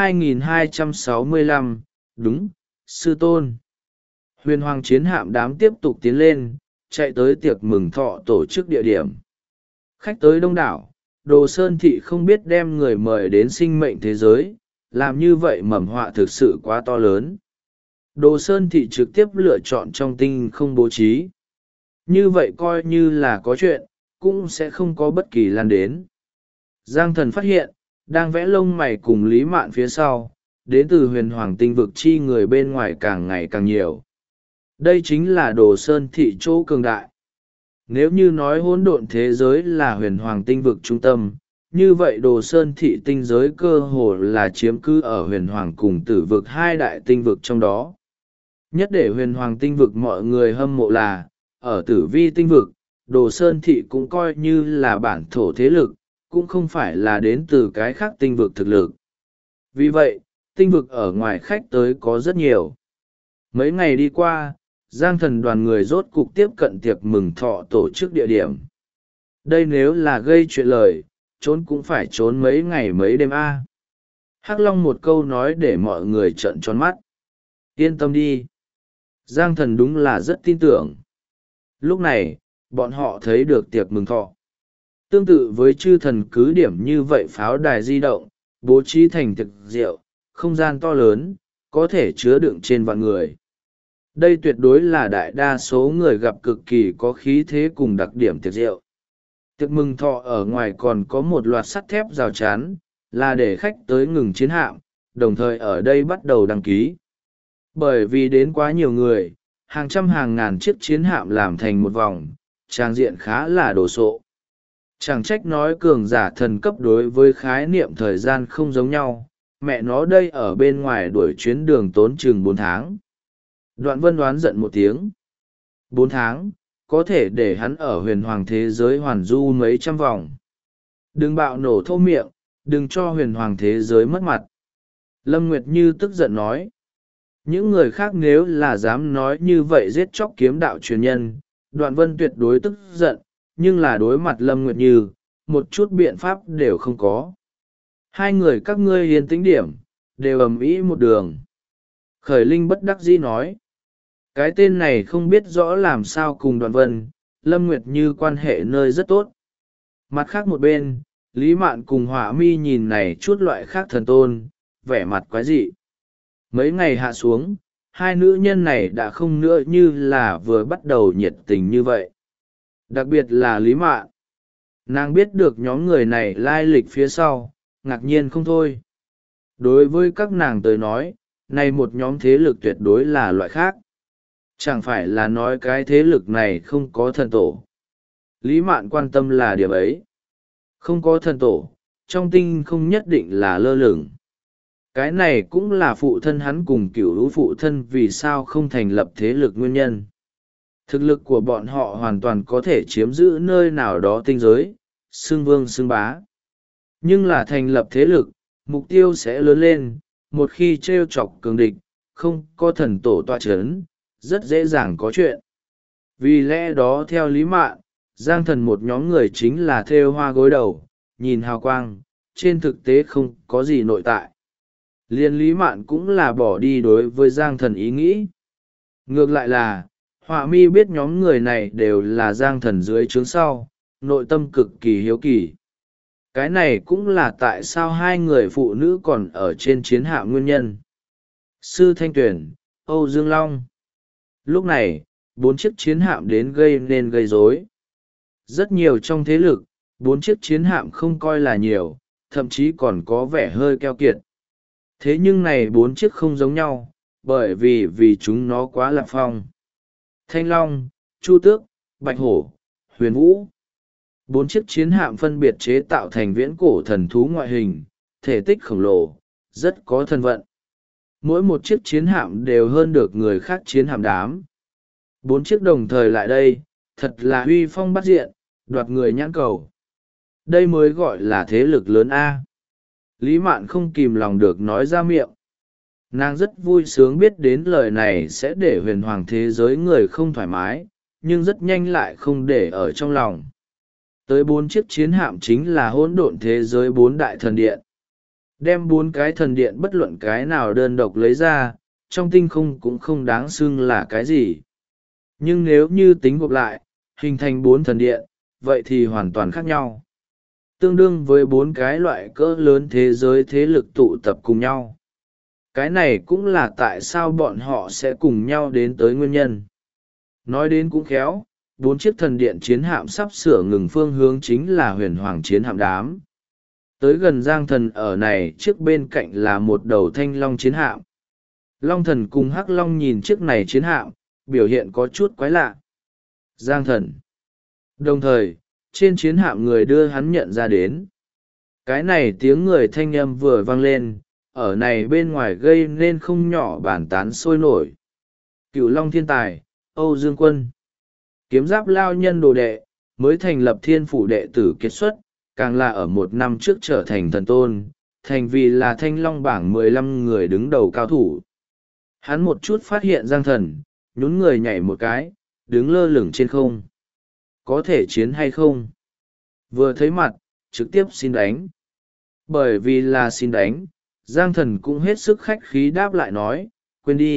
S1: 2265, đúng, sư tôn. Huyền hoàng chiến hạm đám tiếp tục tiến lên, chạy tới tiệc mừng thọ tổ chức địa điểm. Khách tới đông đảo, Đồ Sơn Thị không biết đem người mời đến sinh mệnh thế giới, làm như vậy mầm họa thực sự quá to lớn. Đồ Sơn Thị trực tiếp lựa chọn trong tinh không bố trí. Như vậy coi như là có chuyện, cũng sẽ không có bất kỳ lan đến. Giang Thần phát hiện, đang vẽ lông mày cùng Lý Mạn phía sau, đến từ huyền hoàng tinh vực chi người bên ngoài càng ngày càng nhiều. Đây chính là Đồ Sơn Thị chỗ cường đại. Nếu như nói hỗn độn thế giới là huyền hoàng tinh vực trung tâm, như vậy Đồ Sơn Thị tinh giới cơ hồ là chiếm cứ ở huyền hoàng cùng tử vực hai đại tinh vực trong đó. Nhất để huyền hoàng tinh vực mọi người hâm mộ là, ở tử vi tinh vực, Đồ Sơn Thị cũng coi như là bản thổ thế lực, cũng không phải là đến từ cái khác tinh vực thực lực. Vì vậy, tinh vực ở ngoài khách tới có rất nhiều. Mấy ngày đi qua, Giang Thần đoàn người rốt cục tiếp cận tiệc mừng thọ tổ chức địa điểm. Đây nếu là gây chuyện lời, trốn cũng phải trốn mấy ngày mấy đêm a. Hắc Long một câu nói để mọi người trợn tròn mắt. Yên tâm đi. Giang Thần đúng là rất tin tưởng. Lúc này, bọn họ thấy được tiệc mừng thọ. Tương tự với chư thần cứ điểm như vậy pháo đài di động, bố trí thành thực rượu, không gian to lớn, có thể chứa đựng trên vạn người. Đây tuyệt đối là đại đa số người gặp cực kỳ có khí thế cùng đặc điểm tiệc rượu. Tiệc mừng thọ ở ngoài còn có một loạt sắt thép rào chắn, là để khách tới ngừng chiến hạm, đồng thời ở đây bắt đầu đăng ký. Bởi vì đến quá nhiều người, hàng trăm hàng ngàn chiếc chiến hạm làm thành một vòng, trang diện khá là đồ sộ. Chẳng trách nói cường giả thần cấp đối với khái niệm thời gian không giống nhau, mẹ nó đây ở bên ngoài đuổi chuyến đường tốn chừng 4 tháng. Đoạn Vân đoán giận một tiếng. 4 tháng, có thể để hắn ở huyền hoàng thế giới hoàn du mấy trăm vòng. Đừng bạo nổ thô miệng, đừng cho huyền hoàng thế giới mất mặt. Lâm Nguyệt Như tức giận nói. Những người khác nếu là dám nói như vậy giết chóc kiếm đạo truyền nhân, Đoạn Vân tuyệt đối tức giận, nhưng là đối mặt Lâm Nguyệt Như, một chút biện pháp đều không có. Hai người các ngươi yên tĩnh điểm, đều ầm ĩ một đường. Khởi Linh bất đắc dĩ nói. Cái tên này không biết rõ làm sao cùng Đoạn Vân, Lâm Nguyệt Như quan hệ nơi rất tốt. Mặt khác một bên, Lý Mạn cùng Hỏa Mi nhìn này chút loại khác thần tôn, vẻ mặt quái dị. Mấy ngày hạ xuống, hai nữ nhân này đã không nữa như là vừa bắt đầu nhiệt tình như vậy. Đặc biệt là Lý Mạn. Nàng biết được nhóm người này lai lịch phía sau, ngạc nhiên không thôi. Đối với các nàng tới nói, này một nhóm thế lực tuyệt đối là loại khác. Chẳng phải là nói cái thế lực này không có thần tổ. Lý Mạn quan tâm là điểm ấy. Không có thần tổ, trong tinh không nhất định là lơ lửng. Cái này cũng là phụ thân hắn cùng cửu lũ phụ thân vì sao không thành lập thế lực nguyên nhân. Thực lực của bọn họ hoàn toàn có thể chiếm giữ nơi nào đó tinh giới, xưng vương xưng bá. Nhưng là thành lập thế lực, mục tiêu sẽ lớn lên, một khi t r e o chọc cường địch, không có thần tổ tọa c h ấ n rất dễ dàng có chuyện. Vì lẽ đó theo lý mạn, Giang Thần một nhóm người chính là thêu hoa gối đầu, nhìn hào quang, trên thực tế không có gì nội tại. Liên lý mạn cũng là bỏ đi đối với Giang Thần ý nghĩ. Ngược lại là, họa mi biết nhóm người này đều là Giang Thần dưới trướng sau, nội tâm cực kỳ hiếu kỳ. Cái này cũng là tại sao hai người phụ nữ còn ở trên chiến hạm nguyên nhân. Sư Thanh Tuyền, Âu Dương Long. Lúc này, 4 chiếc chiến hạm đến gây nên gây rối. Rất nhiều trong thế lực, 4 chiếc chiến hạm không coi là nhiều, thậm chí còn có vẻ hơi keo kiệt. Thế nhưng này 4 chiếc không giống nhau, bởi vì chúng nó quá lạc phong. Thanh Long, Chu Tước, Bạch Hổ, Huyền Vũ. 4 chiếc chiến hạm phân biệt chế tạo thành viễn cổ thần thú ngoại hình, thể tích khổng lồ, rất có thân vận. Mỗi một chiếc chiến hạm đều hơn được người khác chiến hạm đám. 4 chiếc đồng thời lại đây, thật là uy phong bắt diện, đoạt người nhãn cầu. Đây mới gọi là thế lực lớn A. Lý Mạn không kìm lòng được nói ra miệng. Nàng rất vui sướng biết đến lời này sẽ để huyền hoàng thế giới người không thoải mái, nhưng rất nhanh lại không để ở trong lòng. Tới 4 chiếc chiến hạm chính là hỗn độn thế giới 4 đại thần điện. Đem 4 cái thần điện bất luận cái nào đơn độc lấy ra, trong tinh không cũng không đáng xưng là cái gì. Nhưng nếu như tính gộp lại, hình thành 4 thần điện, vậy thì hoàn toàn khác nhau. Tương đương với 4 cái loại cỡ lớn thế giới thế lực tụ tập cùng nhau. Cái này cũng là tại sao bọn họ sẽ cùng nhau đến tới nguyên nhân. Nói đến cũng khéo, 4 chiếc thần điện chiến hạm sắp sửa ngừng phương hướng chính là huyền hoàng chiến hạm đám. Tới gần Giang Thần ở này trước bên cạnh là một đầu thanh long chiến hạm. Long Thần cùng Hắc Long nhìn chiếc này chiến hạm, biểu hiện có chút quái lạ. Giang Thần. Đồng thời, trên chiến hạm người đưa hắn nhận ra đến. Cái này tiếng người thanh âm vừa vang lên, ở này bên ngoài gây nên không nhỏ bàn tán sôi nổi. Cửu Long thiên tài, Âu Dương Quân. Kiếm giáp lao nhân đồ đệ, mới thành lập thiên phủ đệ tử kết xuất, càng là ở 1 năm trước trở thành thần tôn, thành vì là thanh long bảng 15 người đứng đầu cao thủ. Hắn một chút phát hiện Giang Thần, nhún người nhảy một cái, đứng lơ lửng trên không. Có thể chiến hay không? Vừa thấy mặt, trực tiếp xin đánh. Bởi vì là xin đánh, Giang Thần cũng hết sức khách khí đáp lại nói, quên đi.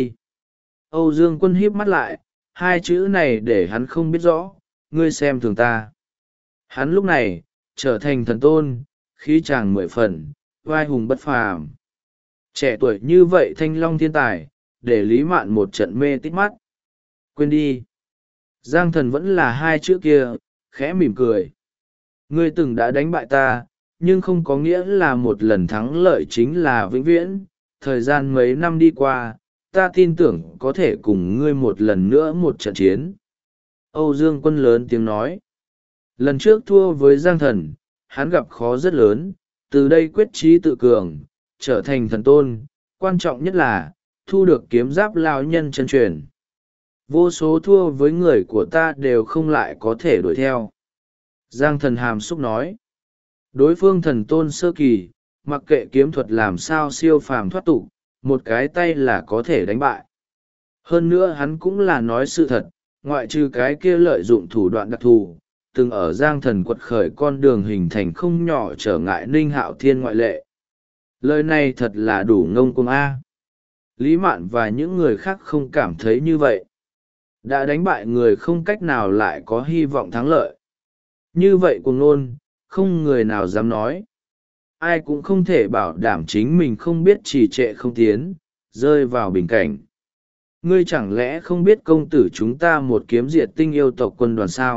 S1: Âu Dương Quân híp mắt lại, 2 chữ này để hắn không biết rõ, ngươi xem thường ta. Hắn lúc này, trở thành thần tôn, khí tràng 10 phần, vai hùng bất phàm. Trẻ tuổi như vậy thanh long thiên tài, để Lý Mạn một trận mê tít mắt. Quên đi. Giang Thần vẫn là 2 chữ kia, khẽ mỉm cười. Ngươi từng đã đánh bại ta, nhưng không có nghĩa là một lần thắng lợi chính là vĩnh viễn. Thời gian mấy năm đi qua, ta tin tưởng có thể cùng ngươi một lần nữa một trận chiến. Âu Dương Quân lớn tiếng nói. Lần trước thua với Giang Thần, hắn gặp khó rất lớn, từ đây quyết chí tự cường, trở thành thần tôn, quan trọng nhất là thu được kiếm giáp lao nhân chân truyền. Vô số thua với người của ta đều không lại có thể đuổi theo. Giang Thần hàm xúc nói. Đối phương thần tôn sơ kỳ, mặc kệ kiếm thuật làm sao siêu phàm thoát tục, một cái tay là có thể đánh bại. Hơn nữa hắn cũng là nói sự thật, ngoại trừ cái kia lợi dụng thủ đoạn đặc thù, từng ở Giang Thần quật khởi con đường hình thành không nhỏ trở ngại Ninh Hạo Thiên ngoại lệ. Lời này thật là đủ ngông cuồng A. Lý Mạn và những người khác không cảm thấy như vậy. Đã đánh bại người không cách nào lại có hy vọng thắng lợi. Như vậy cuồng ngôn, không người nào dám nói. Ai cũng không thể bảo đảm chính mình không biết trì trệ không tiến, rơi vào bình cảnh. Ngươi chẳng lẽ không biết công tử chúng ta một kiếm diệt tinh yêu tộc quân đoàn sao?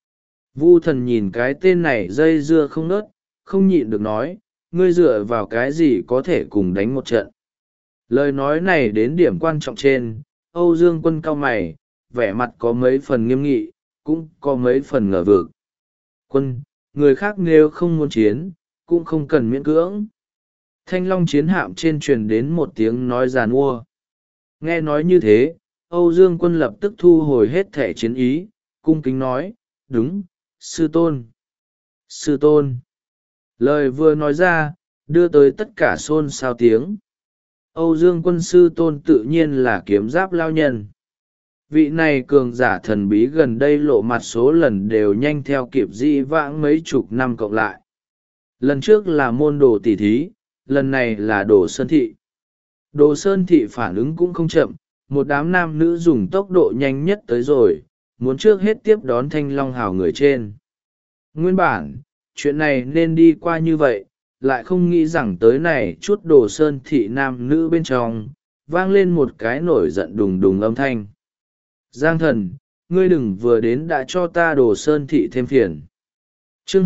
S1: Vu Thần nhìn cái tên này dây dưa không nớt, không nhịn được nói, ngươi dựa vào cái gì có thể cùng đánh một trận. Lời nói này đến điểm quan trọng trên, Âu Dương Quân cau mày, vẻ mặt có mấy phần nghiêm nghị, cũng có mấy phần ngờ vực. Quân, người khác nếu không muốn chiến, cũng không cần miễn cưỡng. Thanh long chiến hạm trên truyền đến một tiếng nói giàn ua. Nghe nói như thế, Âu Dương Quân lập tức thu hồi hết thể chiến ý, cung kính nói, đúng, sư tôn. Sư tôn. Lời vừa nói ra đưa tới tất cả xôn xao tiếng. Âu Dương Quân Sư Tôn tự nhiên là kiếm giáp lao nhân. Vị này cường giả thần bí gần đây lộ mặt số lần đều nhanh theo kịp dĩ vãng mấy chục năm cộng lại. Lần trước là môn đồ tỷ thí, lần này là đồ sơn thị. Đồ sơn thị phản ứng cũng không chậm, một đám nam nữ dùng tốc độ nhanh nhất tới rồi, muốn trước hết tiếp đón Thanh Long Hào người trên. Nguyên bản, chuyện này nên đi qua như vậy, lại không nghĩ rằng tới này chút đồ sơn thị nam nữ bên trong, vang lên một cái nổi giận đùng đùng âm thanh. Giang thần, ngươi đừng vừa đến đã cho ta đồ sơn thị thêm phiền. Chương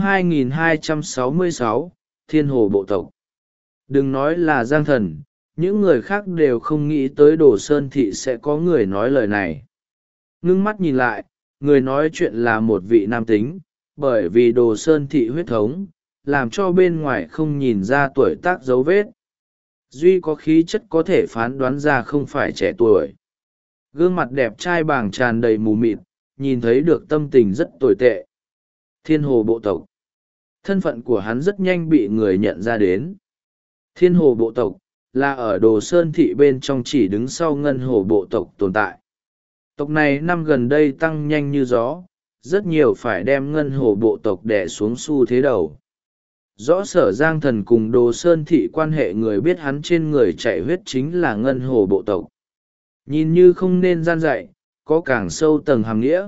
S1: 2266, Thiên Hồ Bộ Tộc. Đừng nói là Giang thần, những người khác đều không nghĩ tới đồ sơn thị sẽ có người nói lời này. Ngưng mắt nhìn lại, người nói chuyện là một vị nam tính, bởi vì đồ sơn thị huyết thống, làm cho bên ngoài không nhìn ra tuổi tác dấu vết. Duy có khí chất có thể phán đoán ra không phải trẻ tuổi. Gương mặt đẹp trai bàng tràn đầy mù mịt, nhìn thấy được tâm tình rất tồi tệ. Thiên Hồ Bộ Tộc. Thân phận của hắn rất nhanh bị người nhận ra đến. Thiên Hồ Bộ Tộc là ở Đồ Sơn thị bên trong chỉ đứng sau Ngân Hồ Bộ Tộc tồn tại. Tộc này năm gần đây tăng nhanh như gió, rất nhiều phải đem Ngân Hồ Bộ Tộc đè xuống xu thế đầu. Rõ Sở Giang Thần cùng Đồ Sơn thị quan hệ, người biết hắn trên người chạy huyết chính là Ngân Hồ Bộ Tộc. Nhìn như không nên gian dạy, có càng sâu tầng hàm nghĩa.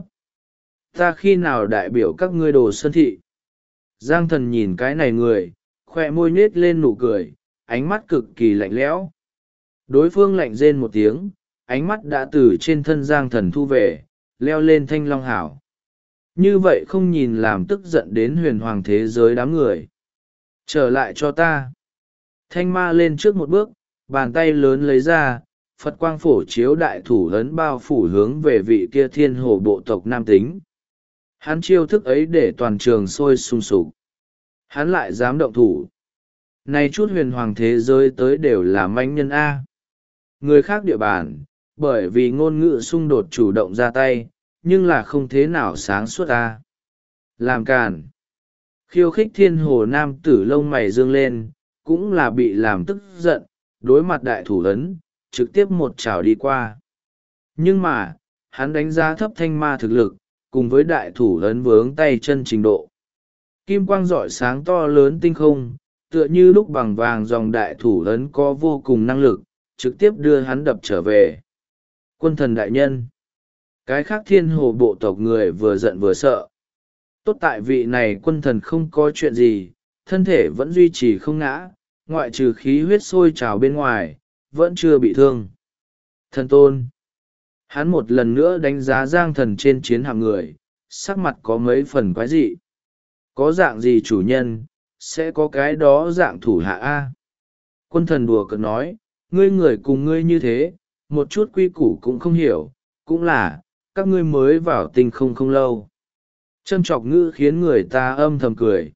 S1: Ta khi nào đại biểu các ngươi Đồ Sơn thị? Giang Thần nhìn cái này người, khoe môi nết lên nụ cười, ánh mắt cực kỳ lạnh lẽo. Đối phương lạnh rên một tiếng, ánh mắt đã từ trên thân Giang Thần thu về, leo lên Thanh Long Hảo. Như vậy không nhìn làm tức giận đến huyền hoàng thế giới đám người. Trở lại cho ta. Thanh ma lên trước một bước, bàn tay lớn lấy ra, Phật quang phổ chiếu đại thủ ấn bao phủ hướng về vị kia Thiên Hồ Bộ Tộc nam tính. Hắn chiêu thức ấy để toàn trường sôi sung sục. Hắn lại dám động thủ. Này chút huyền hoàng thế giới tới đều là manh nhân A. Người khác địa bàn, bởi vì ngôn ngữ xung đột chủ động ra tay, nhưng là không thế nào sáng suốt A. Làm càn. Khiêu khích Thiên Hồ nam tử lông mày dương lên, cũng là bị làm tức giận, đối mặt đại thủ ấn, trực tiếp một chảo đi qua. Nhưng mà, hắn đánh giá thấp thanh ma thực lực, cùng với đại thủ ấn vướng tay chân trình độ. Kim quang rọi sáng to lớn tinh không, tựa như lúc bằng vàng dòng đại thủ ấn có vô cùng năng lực, trực tiếp đưa hắn đập trở về. Quân thần đại nhân. Cái khác Thiên Hồ Bộ Tộc người vừa giận vừa sợ. Tốt tại vị này quân thần không có chuyện gì, thân thể vẫn duy trì không ngã, ngoại trừ khí huyết sôi trào bên ngoài, vẫn chưa bị thương. Thần tôn. Hắn một lần nữa đánh giá Giang Thần trên chiến hạm người, sắc mặt có mấy phần quái dị. Có dạng gì chủ nhân, sẽ có cái đó dạng thủ hạ A. Quân thần đùa cợt nói, ngươi người cùng ngươi như thế, một chút quy củ cũng không hiểu, cũng là, các ngươi mới vào tinh không không lâu. Châm chọc ngữ khiến người ta âm thầm cười.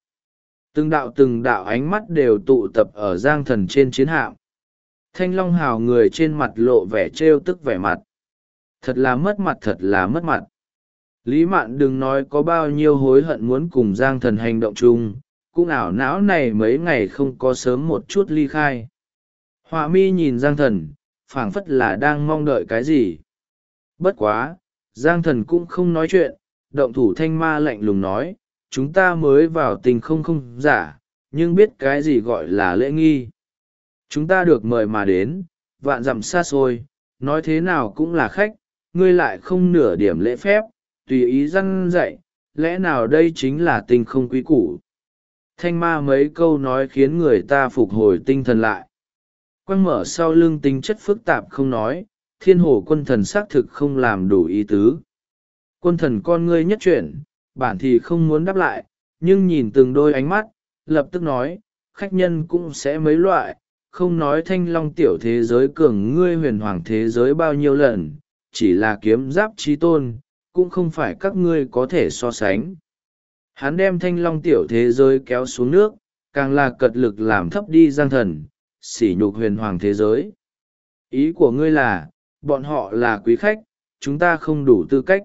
S1: Từng đạo ánh mắt đều tụ tập ở Giang Thần trên chiến hạm. Thanh Long Hào người trên mặt lộ vẻ trêu tức vẻ mặt. Thật là mất mặt, thật là mất mặt. Lý Mạn đừng nói có bao nhiêu hối hận muốn cùng Giang Thần hành động chung, cũng ảo não này mấy ngày không có sớm một chút ly khai. Họa mi nhìn Giang Thần, phảng phất là đang mong đợi cái gì. Bất quá, Giang Thần cũng không nói chuyện, động thủ thanh ma lạnh lùng nói, chúng ta mới vào tình không giả, nhưng biết cái gì gọi là lễ nghi. Chúng ta được mời mà đến, vạn dặm xa xôi, nói thế nào cũng là khách, ngươi lại không nửa điểm lễ phép, tùy ý răn dạy, lẽ nào đây chính là tình không quý củ. Thanh ma mấy câu nói khiến người ta phục hồi tinh thần lại. Quăng mở sau lưng tính chất phức tạp không nói, Thiên Hồ quân thần xác thực không làm đủ ý tứ. Quân thần con ngươi nhất chuyển, bản thì không muốn đáp lại, nhưng nhìn từng đôi ánh mắt, lập tức nói, khách nhân cũng sẽ mấy loại, không nói Thanh Long tiểu thế giới cường ngươi huyền hoàng thế giới bao nhiêu lần, chỉ là kiếm giáp trí tôn, cũng không phải các ngươi có thể so sánh. Hắn đem Thanh Long tiểu thế giới kéo xuống nước, càng là cật lực làm thấp đi Giang Thần, sỉ nhục huyền hoàng thế giới. Ý của ngươi là, bọn họ là quý khách, chúng ta không đủ tư cách.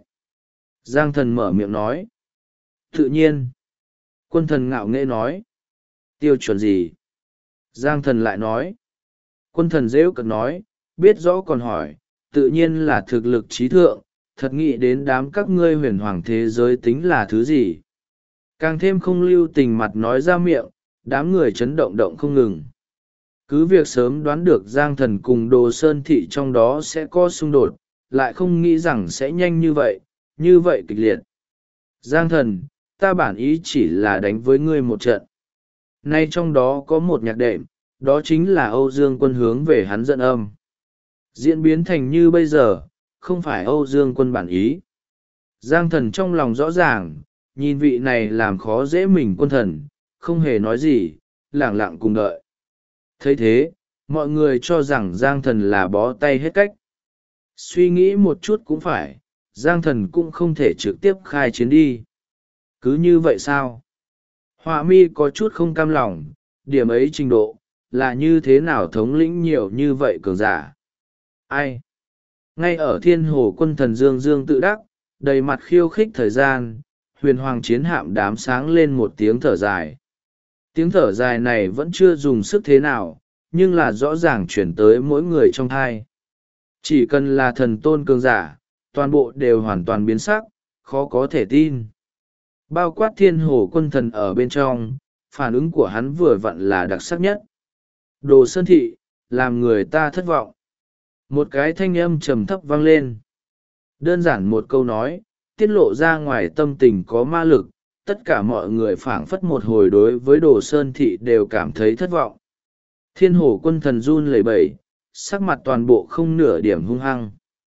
S1: Giang Thần mở miệng nói. Tự nhiên. Quân thần ngạo nghễ nói. Tiêu chuẩn gì? Giang thần lại nói. Quân thần rêu cợt nói, biết rõ còn hỏi, tự nhiên là thực lực trí thượng, thật nghĩ đến đám các ngươi huyền hoàng thế giới tính là thứ gì. Càng thêm không lưu tình mặt nói ra miệng, đám người chấn động động không ngừng. Cứ việc sớm đoán được Giang thần cùng Đồ Sơn Thị trong đó sẽ có xung đột, lại không nghĩ rằng sẽ nhanh như vậy kịch liệt. Giang thần, ta bản ý chỉ là đánh với ngươi một trận. Nay trong đó có một nhạc đệm, đó chính là Âu Dương Quân hướng về hắn dẫn âm. Diễn biến thành như bây giờ, không phải Âu Dương Quân bản ý. Giang thần trong lòng rõ ràng, nhìn vị này làm khó dễ mình quân thần, không hề nói gì, lẳng lặng cùng đợi. Thấy thế, mọi người cho rằng Giang thần là bó tay hết cách. Suy nghĩ một chút cũng phải, Giang thần cũng không thể trực tiếp khai chiến đi. Cứ như vậy sao? Họa mi có chút không cam lòng, điểm ấy trình độ, là như thế nào thống lĩnh nhiều như vậy cường giả? Ai? Ngay ở thiên hồ quân thần Dương Dương tự đắc, đầy mặt khiêu khích thời gian, huyền hoàng chiến hạm đám sáng lên một tiếng thở dài. Tiếng thở dài này vẫn chưa dùng sức thế nào, nhưng là rõ ràng chuyển tới mỗi người trong thai. Chỉ cần là thần tôn cường giả, toàn bộ đều hoàn toàn biến sắc, khó có thể tin. Bao quát thiên hồ quân thần ở bên trong, phản ứng của hắn vừa vặn là đặc sắc nhất. Đồ Sơn Thị, làm người ta thất vọng. Một cái thanh âm trầm thấp vang lên. Đơn giản một câu nói, tiết lộ ra ngoài tâm tình có ma lực, tất cả mọi người phảng phất một hồi đối với Đồ Sơn Thị đều cảm thấy thất vọng. Thiên hổ quân thần run lẩy bẩy, sắc mặt toàn bộ không nửa điểm hung hăng.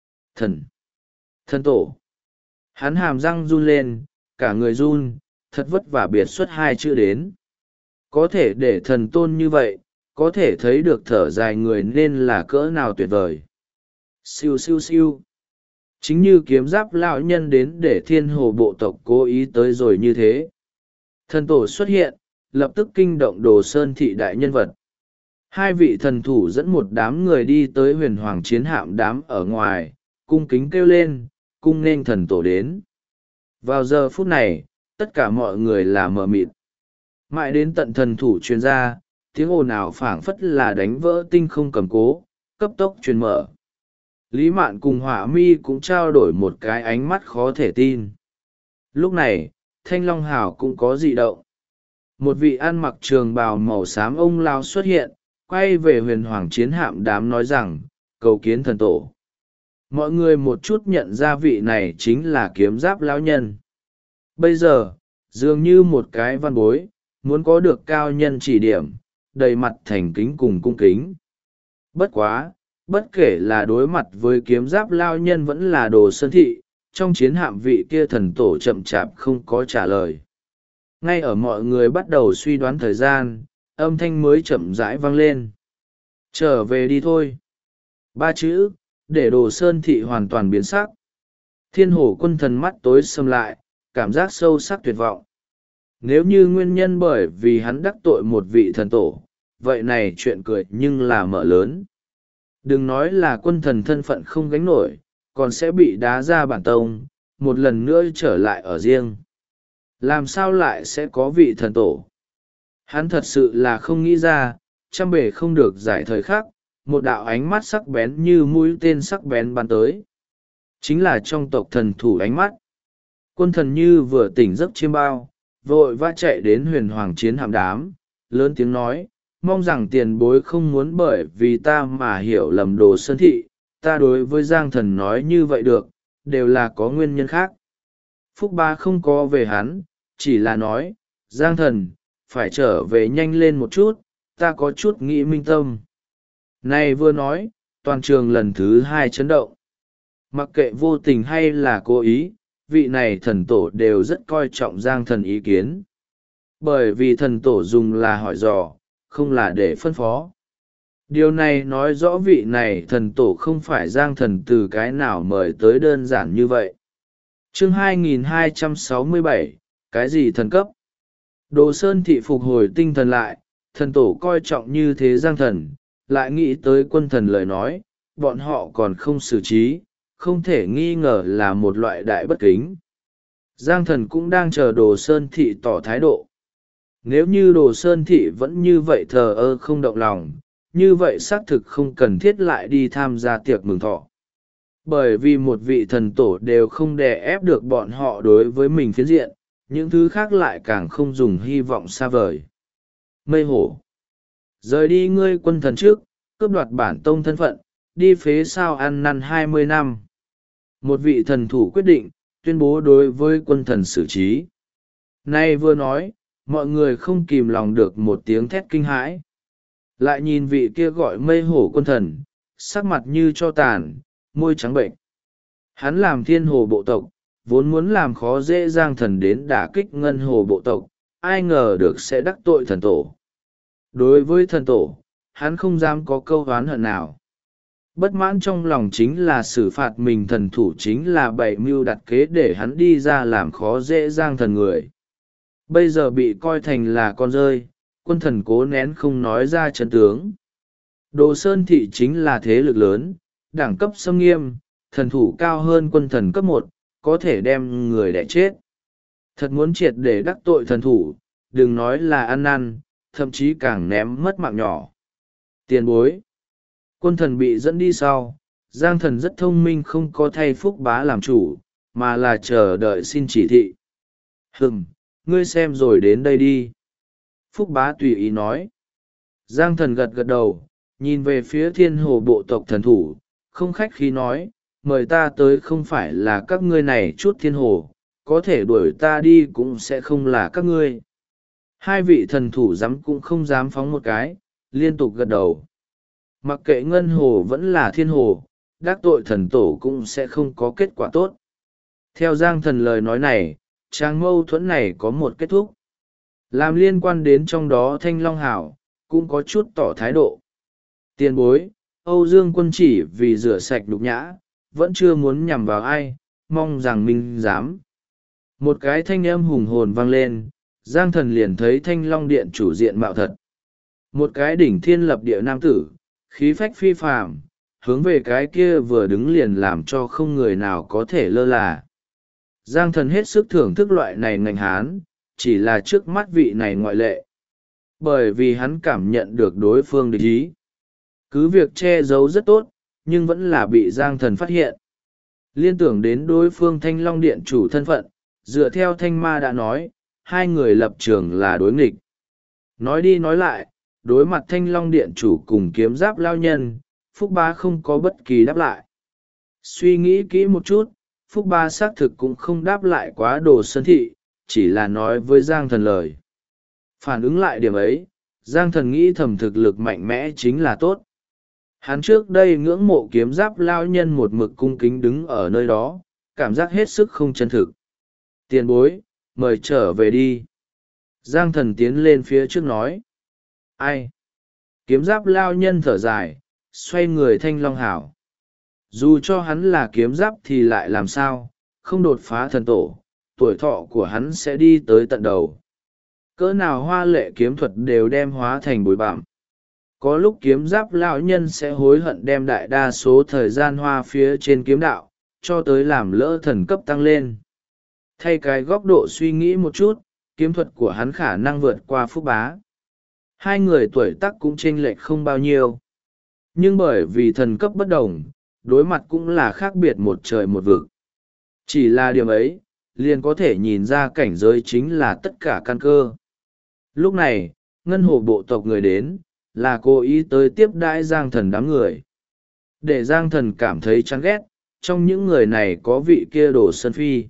S1: Thần tổ. Hắn hàm răng run lên, cả người run, thật vất vả biệt xuất hai chữ đến. Có thể để thần tôn như vậy, có thể thấy được thở dài người nên là cỡ nào tuyệt vời. Siêu siêu siêu. Chính như kiếm giáp lão nhân đến để thiên hồ bộ tộc cố ý tới rồi như thế. Thần tổ xuất hiện, lập tức kinh động Đồ Sơn Thị đại nhân vật. Hai vị thần thủ dẫn một đám người đi tới huyền hoàng chiến hạm đám ở ngoài, cung kính kêu lên, cung nên thần tổ đến. Vào giờ phút này, tất cả mọi người là mờ mịt. Mãi đến tận thần thủ truyền ra, tiếng ồn ào phảng phất là đánh vỡ tinh không cầm cố, cấp tốc truyền mở. Lý Mạn cùng Hỏa Mi cũng trao đổi một cái ánh mắt khó thể tin. Lúc này, Thanh Long Hào cũng có dị động. Một vị ăn mặc trường bào màu xám ông lao xuất hiện, quay về huyền hoàng chiến hạm đám nói rằng, cầu kiến thần tổ. Mọi người một chút nhận ra vị này chính là kiếm giáp lão nhân. Bây giờ, dường như một cái văn bối, muốn có được cao nhân chỉ điểm, đầy mặt thành kính cùng cung kính. Bất quá, bất kể là đối mặt với kiếm giáp lao nhân vẫn là Đồ Sơn Thị, trong chiến hạm vị kia thần tổ chậm chạp không có trả lời. Ngay ở mọi người bắt đầu suy đoán thời gian, âm thanh mới chậm rãi vang lên. Trở về đi thôi. Ba chữ, để Đồ Sơn Thị hoàn toàn biến sắc. Thiên hổ quân thần mắt tối sầm lại, cảm giác sâu sắc tuyệt vọng. Nếu như nguyên nhân bởi vì hắn đắc tội một vị thần tổ, vậy này chuyện cười nhưng là mở lớn. Đừng nói là quân thần thân phận không gánh nổi, còn sẽ bị đá ra bản tông, một lần nữa trở lại ở riêng. Làm sao lại sẽ có vị thần tổ? Hắn thật sự là không nghĩ ra, trăm bề không được giải thời khắc, một đạo ánh mắt sắc bén như mũi tên sắc bén bắn tới. Chính là trong tộc thần thủ ánh mắt. Quân thần như vừa tỉnh giấc chiêm bao, vội vã chạy đến huyền hoàng chiến hạm đám, lớn tiếng nói, mong rằng tiền bối không muốn bởi vì ta mà hiểu lầm Đồ Sơn Thị, ta đối với Giang thần nói như vậy được, đều là có nguyên nhân khác. Phúc Ba không có về hắn, chỉ là nói, Giang thần, phải trở về nhanh lên một chút, ta có chút nghĩ minh tâm. Này vừa nói, toàn trường lần thứ hai chấn động. Mặc kệ vô tình hay là cố ý, vị này thần tổ đều rất coi trọng Giang thần ý kiến. Bởi vì thần tổ dùng là hỏi dò, không là để phân phó. Điều này nói rõ vị này thần tổ không phải Giang thần từ cái nào mời tới đơn giản như vậy. Chương 2267, cái gì thần cấp? Đồ Sơn Thị phục hồi tinh thần lại, thần tổ coi trọng như thế Giang thần, lại nghĩ tới quân thần lời nói, bọn họ còn không xử trí, không thể nghi ngờ là một loại đại bất kính. Giang thần cũng đang chờ Đồ Sơn Thị tỏ thái độ. Nếu như Đồ Sơn Thị vẫn như vậy thờ ơ không động lòng, như vậy xác thực không cần thiết lại đi tham gia tiệc mừng thọ. Bởi vì một vị thần tổ đều không đè ép được bọn họ đối với mình phiến diện, những thứ khác lại càng không dùng hy vọng xa vời. Mây hổ, rời đi ngươi quân thần trước, cướp đoạt bản tông thân phận, đi phế sao ăn năn 20 năm. Một vị thần thủ quyết định, tuyên bố đối với quân thần xử trí. Nay vừa nói, mọi người không kìm lòng được một tiếng thét kinh hãi. Lại nhìn vị kia gọi mây hổ quân thần, sắc mặt như tro tàn, môi trắng bệnh. Hắn làm thiên hồ bộ tộc, vốn muốn làm khó dễ Giang Thần đến đả kích ngân hồ bộ tộc, ai ngờ được sẽ đắc tội thần tổ. Đối với thần tổ, hắn không dám có câu oán hận nào. Bất mãn trong lòng chính là xử phạt mình thần thủ chính là bày mưu đặt kế để hắn đi ra làm khó dễ Giang Thần người. Bây giờ bị coi thành là con rơi, quân thần cố nén không nói ra chân tướng. Đồ Sơn Thị chính là thế lực lớn, đẳng cấp xâm nghiêm, thần thủ cao hơn quân thần cấp 1, có thể đem người đẻ chết. Thật muốn triệt để đắc tội thần thủ, đừng nói là ăn năn, thậm chí càng ném mất mạng nhỏ. Tiền bối. Quân thần bị dẫn đi sau, Giang Thần rất thông minh không có thay Phúc Bá làm chủ, mà là chờ đợi xin chỉ thị. Ngươi xem rồi đến đây đi. Phúc Bá tùy ý nói. Giang Thần gật gật đầu, nhìn về phía thiên hồ bộ tộc thần thủ, không khách khí nói, mời ta tới không phải là các ngươi này chút thiên hồ, có thể đuổi ta đi cũng sẽ không là các ngươi. Hai vị thần thủ dám cũng không dám phóng một cái, liên tục gật đầu. Mặc kệ ngân hồ vẫn là thiên hồ, đắc tội thần tổ cũng sẽ không có kết quả tốt. Theo Giang Thần lời nói này, trang mâu thuẫn này có một kết thúc. Làm liên quan đến trong đó Thanh Long Hảo, cũng có chút tỏ thái độ. Tiền bối, Âu Dương Quân chỉ vì rửa sạch nhục nhã, vẫn chưa muốn nhằm vào ai, mong rằng minh dám. Một cái thanh âm hùng hồn vang lên, Giang Thần liền thấy Thanh Long Điện chủ diện mạo thật. Một cái đỉnh thiên lập địa nam tử, khí phách phi phàm, hướng về cái kia vừa đứng liền làm cho không người nào có thể lơ là. Giang Thần hết sức thưởng thức loại này ngành hán, chỉ là trước mắt vị này ngoại lệ. Bởi vì hắn cảm nhận được đối phương địch ý. Cứ việc che giấu rất tốt, nhưng vẫn là bị Giang Thần phát hiện. Liên tưởng đến đối phương Thanh Long Điện chủ thân phận, dựa theo Thanh Ma đã nói, hai người lập trường là đối nghịch. Nói đi nói lại, đối mặt Thanh Long Điện chủ cùng kiếm giáp lao nhân, Phúc Bá không có bất kỳ đáp lại. Suy nghĩ kỹ một chút, Phúc Bá xác thực cũng không đáp lại quá Đồ Sơn Thị, chỉ là nói với Giang Thần lời. Phản ứng lại điểm ấy, Giang Thần nghĩ thầm thực lực mạnh mẽ chính là tốt. Hắn trước đây ngưỡng mộ kiếm giáp lao nhân một mực cung kính đứng ở nơi đó, cảm giác hết sức không chân thực. Tiền bối, mời trở về đi. Giang Thần tiến lên phía trước nói. Ai? Kiếm giáp lao nhân thở dài, xoay người Thanh Long Hảo. Dù cho hắn là kiếm giáp thì lại làm sao, không đột phá thần tổ, tuổi thọ của hắn sẽ đi tới tận đầu. Cỡ nào hoa lệ kiếm thuật đều đem hóa thành bụi bặm. Có lúc kiếm giáp lão nhân sẽ hối hận đem đại đa số thời gian hoa phía trên kiếm đạo, cho tới làm lỡ thần cấp tăng lên. Thay cái góc độ suy nghĩ một chút, kiếm thuật của hắn khả năng vượt qua Phúc Bá. Hai người tuổi tác cũng chênh lệch không bao nhiêu. Nhưng bởi vì thần cấp bất đồng, đối mặt cũng là khác biệt một trời một vực. Chỉ là điểm ấy, liền có thể nhìn ra cảnh giới chính là tất cả căn cơ. Lúc này, ngân hồ bộ tộc người đến, là cố ý tới tiếp đãi Giang Thần đám người. Để Giang Thần cảm thấy chán ghét, trong những người này có vị kia Đồ Sơn Phi.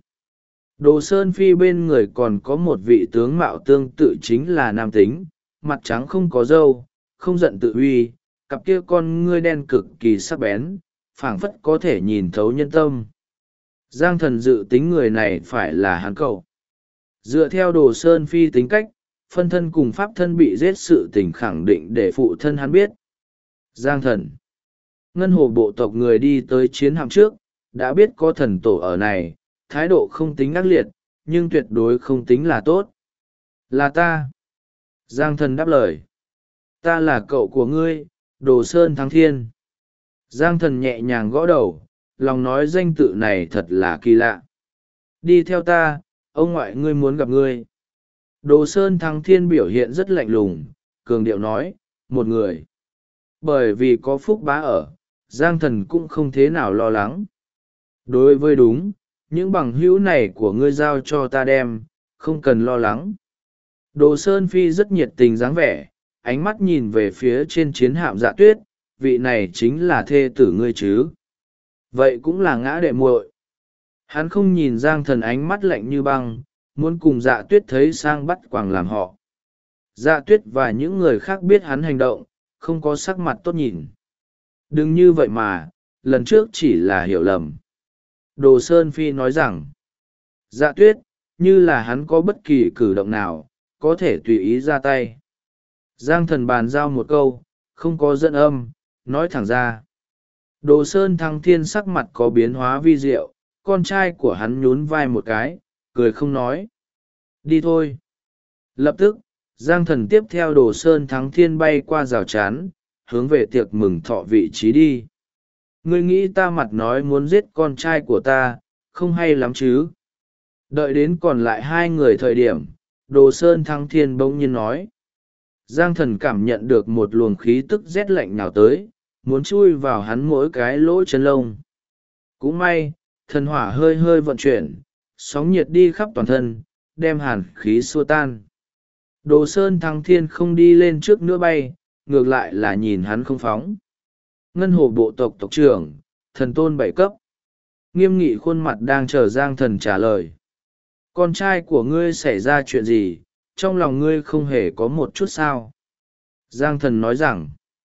S1: Đồ Sơn Phi bên người còn có một vị tướng mạo tương tự chính là nam tính, mặt trắng không có râu, không giận tự uy, cặp kia con ngươi đen cực kỳ sắc bén, phảng phất có thể nhìn thấu nhân tâm. Giang Thần dự tính người này phải là hắn cậu. Dựa theo Đồ Sơn Phi tính cách, phân thân cùng pháp thân bị giết sự tình khẳng định để phụ thân hắn biết. Giang Thần. Ngân hồ bộ tộc người đi tới chiến hạm trước, đã biết có thần tổ ở này, thái độ không tính ác liệt, nhưng tuyệt đối không tính là tốt. Là ta. Giang Thần đáp lời. Ta là cậu của ngươi, Đồ Sơn Thắng Thiên. Giang Thần nhẹ nhàng gõ đầu, lòng nói danh tự này thật là kỳ lạ. Đi theo ta, ông ngoại ngươi muốn gặp ngươi. Đồ Sơn Thăng Thiên biểu hiện rất lạnh lùng, cường điệu nói, một người. Bởi vì có Phúc Bá ở, Giang Thần cũng không thế nào lo lắng. Đối với đúng, những bằng hữu này của ngươi giao cho ta đem, không cần lo lắng. Đồ Sơn Phi rất nhiệt tình dáng vẻ, ánh mắt nhìn về phía trên chiến hạm Dạ Tuyết, vị này chính là thê tử ngươi chứ. Vậy cũng là ngã đệ muội. Hắn không nhìn Giang Thần ánh mắt lạnh như băng, muốn cùng Dạ Tuyết thấy sang bắt quàng làm họ. Dạ Tuyết và những người khác biết hắn hành động, không có sắc mặt tốt nhìn. Đừng như vậy mà, lần trước chỉ là hiểu lầm. Đồ Sơn Phi nói rằng, Dạ Tuyết, như là hắn có bất kỳ cử động nào, có thể tùy ý ra tay. Giang Thần bàn giao một câu, không có dẫn âm, nói thẳng ra. Đồ Sơn Thăng Thiên sắc mặt có biến hóa vi diệu, con trai của hắn nhún vai một cái, cười không nói. Đi thôi. Lập tức, Giang Thần tiếp theo Đồ Sơn Thăng Thiên bay qua rào chắn, hướng về tiệc mừng thọ vị trí đi. Ngươi nghĩ ta mặt nói muốn giết con trai của ta, không hay lắm chứ. Đợi đến còn lại hai người thời điểm, Đồ Sơn Thăng Thiên bỗng nhiên nói. Giang Thần cảm nhận được một luồng khí tức rét lạnh nào tới, muốn chui vào hắn mỗi cái lỗ chân lông. Cũng may, thần hỏa hơi hơi vận chuyển, sóng nhiệt đi khắp toàn thân, đem hàn khí xua tan. Đồ Sơn Thăng Thiên không đi lên trước nữa bay, ngược lại là nhìn hắn không phóng. Ngân hồ bộ tộc tộc trưởng, thần tôn 7 cấp. Nghiêm nghị khuôn mặt đang chờ Giang Thần trả lời. Con trai của ngươi xảy ra chuyện gì, trong lòng ngươi không hề có một chút sao. Giang Thần nói rằng,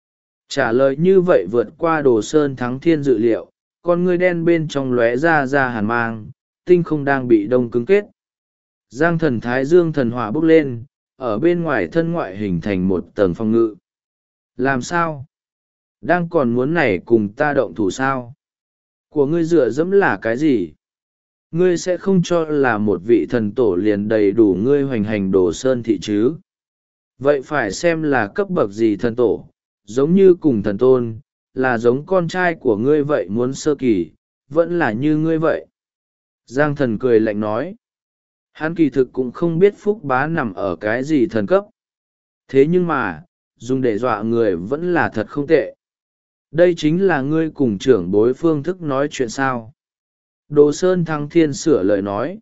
S1: trả lời như vậy vượt qua Đồ Sơn Thăng Thiên dự liệu, con ngươi đen bên trong lóe ra hàn mang, tinh không đang bị đông cứng kết. Giang Thần Thái Dương thần hỏa bốc lên, ở bên ngoài thân ngoại hình thành một tầng phòng ngự. Làm sao? Đang còn muốn này cùng ta động thủ sao? Của ngươi dựa dẫm là cái gì? Ngươi sẽ không cho là một vị thần tổ liền đầy đủ ngươi hoành hành Đồ Sơn thị chứ? Vậy phải xem là cấp bậc gì thần tổ, giống như cùng thần tôn, là giống con trai của ngươi vậy muốn sơ kỳ, vẫn là như ngươi vậy. Giang Thần cười lạnh nói. Hắn kỳ thực cũng không biết Phúc Bá nằm ở cái gì thần cấp. Thế nhưng mà, dùng để dọa người vẫn là thật không tệ. Đây chính là ngươi cùng trưởng bối phương thức nói chuyện sao. Đồ Sơn Thăng Thiên sửa lời nói.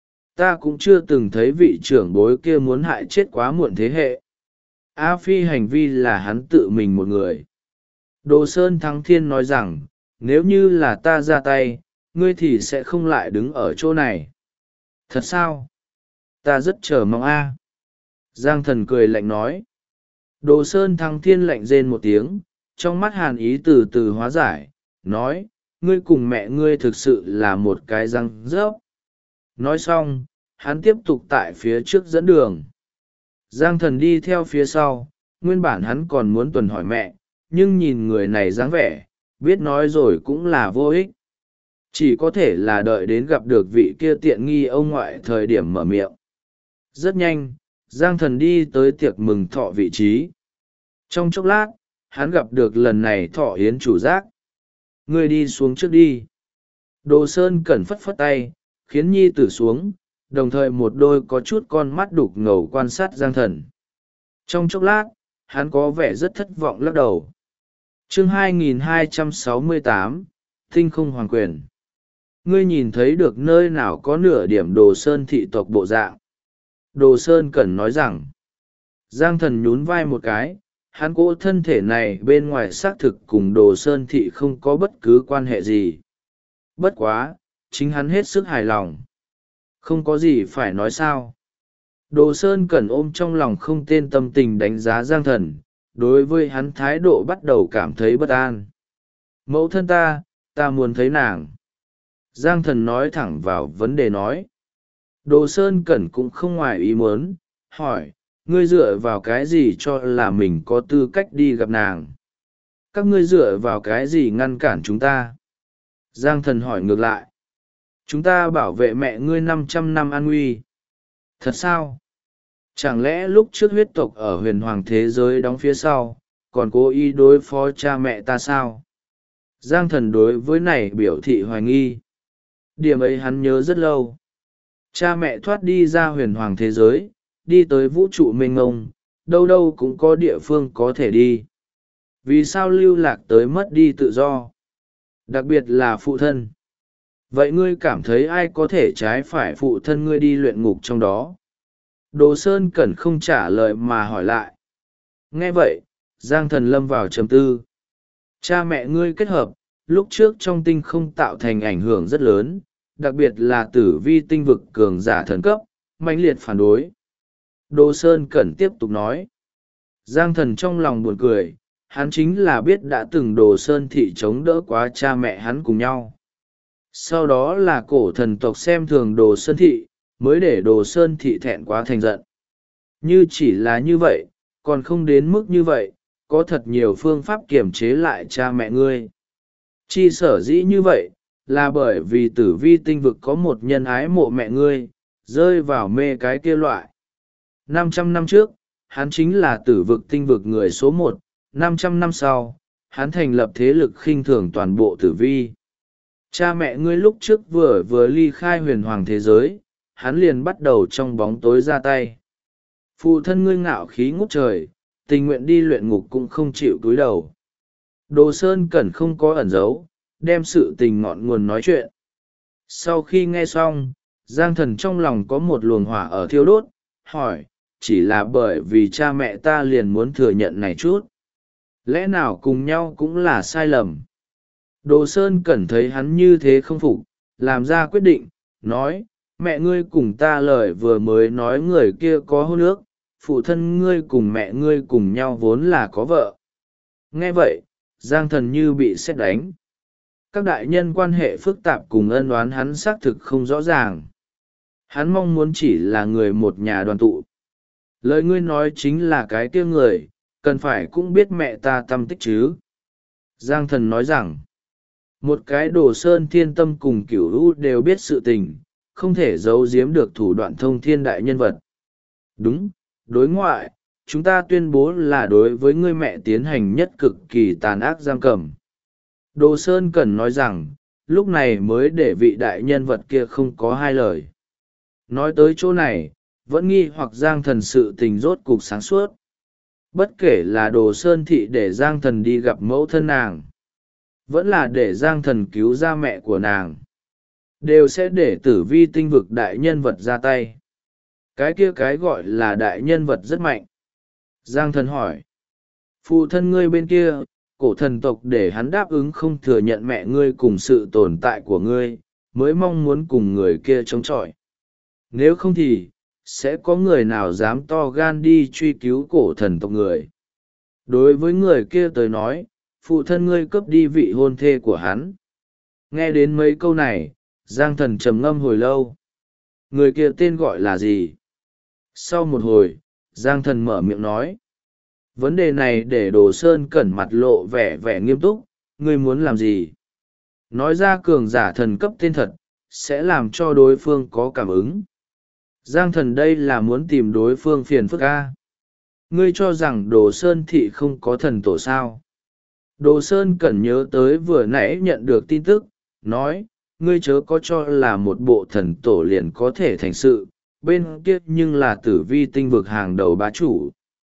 S1: Ta cũng chưa từng thấy vị trưởng bối kia muốn hại chết quá muộn thế hệ. A Phi hành vi là hắn tự mình một người. Đồ Sơn Thăng Thiên nói rằng, nếu như là ta ra tay, ngươi thì sẽ không lại đứng ở chỗ này. Thật sao? Ta rất chờ mong a. Giang Thần cười lạnh nói. Đồ Sơn Thăng Thiên lạnh rên một tiếng, trong mắt hàn ý từ từ hóa giải, nói, ngươi cùng mẹ ngươi thực sự là một cái răng rớp. Nói xong, hắn tiếp tục tại phía trước dẫn đường. Giang Thần đi theo phía sau, nguyên bản hắn còn muốn tuần hỏi mẹ, nhưng nhìn người này dáng vẻ, biết nói rồi cũng là vô ích. Chỉ có thể là đợi đến gặp được vị kia tiện nghi ông ngoại thời điểm mở miệng. Rất nhanh, Giang Thần đi tới tiệc mừng thọ vị trí. Trong chốc lát, hắn gặp được lần này thọ yến chủ giác. Ngươi đi xuống trước đi. Đồ Sơn cẩn phất phất tay, khiến nhi tử xuống, đồng thời một đôi có chút con mắt đục ngầu quan sát Giang Thần. Trong chốc lát, hắn có vẻ rất thất vọng lắc đầu. Chương 2268, Tinh không hoàng quyền. Ngươi nhìn thấy được nơi nào có nửa điểm Đồ Sơn thị tộc bộ dạng. Đồ Sơn Cẩn nói rằng, Giang Thần nhún vai một cái, hắn cỗ thân thể này bên ngoài xác thực cùng Đồ Sơn thị không có bất cứ quan hệ gì. Bất quá, chính hắn hết sức hài lòng. Không có gì phải nói sao. Đồ Sơn Cẩn ôm trong lòng không tên tâm tình đánh giá Giang Thần, đối với hắn thái độ bắt đầu cảm thấy bất an. Mẫu thân ta muốn thấy nàng. Giang Thần nói thẳng vào vấn đề nói. Đồ Sơn Cẩn cũng không ngoài ý muốn, hỏi, ngươi dựa vào cái gì cho là mình có tư cách đi gặp nàng? Các ngươi dựa vào cái gì ngăn cản chúng ta? Giang Thần hỏi ngược lại. Chúng ta bảo vệ mẹ ngươi 500 năm an nguy. Thật sao? Chẳng lẽ lúc trước huyết tộc ở huyền hoàng thế giới đóng phía sau, còn cố ý đối phó cha mẹ ta sao? Giang Thần đối với này biểu thị hoài nghi. Điểm ấy hắn nhớ rất lâu. Cha mẹ thoát đi ra huyền hoàng thế giới, đi tới vũ trụ mênh mông, đâu đâu cũng có địa phương có thể đi. Vì sao lưu lạc tới mất đi tự do? Đặc biệt là phụ thân. Vậy ngươi cảm thấy ai có thể trái phải phụ thân ngươi đi luyện ngục trong đó? Đồ Sơn Cẩn không trả lời mà hỏi lại. Nghe vậy, Giang Thần lâm vào trầm tư. Cha mẹ ngươi kết hợp, lúc trước trong tinh không tạo thành ảnh hưởng rất lớn, đặc biệt là tử vi tinh vực cường giả thần cấp, mãnh liệt phản đối. Đồ Sơn Cẩn tiếp tục nói. Giang Thần trong lòng buồn cười, hắn chính là biết đã từng Đồ Sơn thị chống đỡ quá cha mẹ hắn cùng nhau. Sau đó là cổ thần tộc xem thường Đồ Sơn thị, mới để Đồ Sơn thị thẹn quá thành giận. Như chỉ là như vậy, còn không đến mức như vậy, có thật nhiều phương pháp kiềm chế lại cha mẹ ngươi. Chi sở dĩ như vậy, là bởi vì tử vi tinh vực có một nhân ái mộ mẹ ngươi, rơi vào mê cái kia loại. 500 năm trước, hắn chính là tử vực tinh vực người số 1, 500 năm sau, hắn thành lập thế lực khinh thường toàn bộ tử vi. Cha mẹ ngươi lúc trước vừa ly khai huyền hoàng thế giới, hắn liền bắt đầu trong bóng tối ra tay. Phụ thân ngươi ngạo khí ngút trời, tình nguyện đi luyện ngục cũng không chịu cúi đầu. Đồ Sơn Cẩn không có ẩn giấu, đem sự tình ngọn nguồn nói chuyện. Sau khi nghe xong, Giang Thần trong lòng có một luồng hỏa ở thiêu đốt, hỏi, chỉ là bởi vì cha mẹ ta liền muốn thừa nhận này chút. Lẽ nào cùng nhau cũng là sai lầm? Đồ Sơn Cẩn thấy hắn như thế không phục, làm ra quyết định, nói, mẹ ngươi cùng ta lời vừa mới nói người kia có hôn ước, phụ thân ngươi cùng mẹ ngươi cùng nhau vốn là có vợ. Nghe vậy, Giang Thần như bị sét đánh. Các đại nhân quan hệ phức tạp cùng ân oán hắn xác thực không rõ ràng. Hắn mong muốn chỉ là người một nhà đoàn tụ. Lời ngươi nói chính là cái kia người, cần phải cũng biết mẹ ta tâm tích chứ. Giang Thần nói rằng, một cái Đồ Sơn Thiên Tâm cùng Cửu U đều biết sự tình, không thể giấu giếm được thủ đoạn thông thiên đại nhân vật. Đúng, đối ngoại, chúng ta tuyên bố là đối với ngươi mẹ tiến hành nhất cực kỳ tàn ác giam cầm. Đồ Sơn Cẩn nói rằng, lúc này mới để vị đại nhân vật kia không có hai lời. Nói tới chỗ này, vẫn nghi hoặc Giang Thần sự tình rốt cục sáng suốt. Bất kể là Đồ Sơn thị để Giang Thần đi gặp mẫu thân nàng, vẫn là để Giang Thần cứu ra mẹ của nàng, đều sẽ để tử vi tinh vực đại nhân vật ra tay. Cái kia cái gọi là đại nhân vật rất mạnh. Giang Thần hỏi, phụ thân ngươi bên kia, cổ thần tộc để hắn đáp ứng không thừa nhận mẹ ngươi cùng sự tồn tại của ngươi, mới mong muốn cùng người kia chống chọi. Nếu không thì, sẽ có người nào dám to gan đi truy cứu cổ thần tộc người. Đối với người kia tới nói, phụ thân ngươi cướp đi vị hôn thê của hắn. Nghe đến mấy câu này, Giang Thần trầm ngâm hồi lâu. Người kia tên gọi là gì? Sau một hồi, Giang Thần mở miệng nói. Vấn đề này để Đồ Sơn Cẩn mặt lộ vẻ nghiêm túc, ngươi muốn làm gì? Nói ra cường giả thần cấp tên thật, sẽ làm cho đối phương có cảm ứng. Giang Thần đây là muốn tìm đối phương phiền phức a. Ngươi cho rằng Đồ Sơn thị không có thần tổ sao? Đồ Sơn Cẩn nhớ tới vừa nãy nhận được tin tức, nói, ngươi chớ có cho là một bộ thần tổ liền có thể thành sự, bên kia nhưng là tử vi tinh vực hàng đầu bá chủ.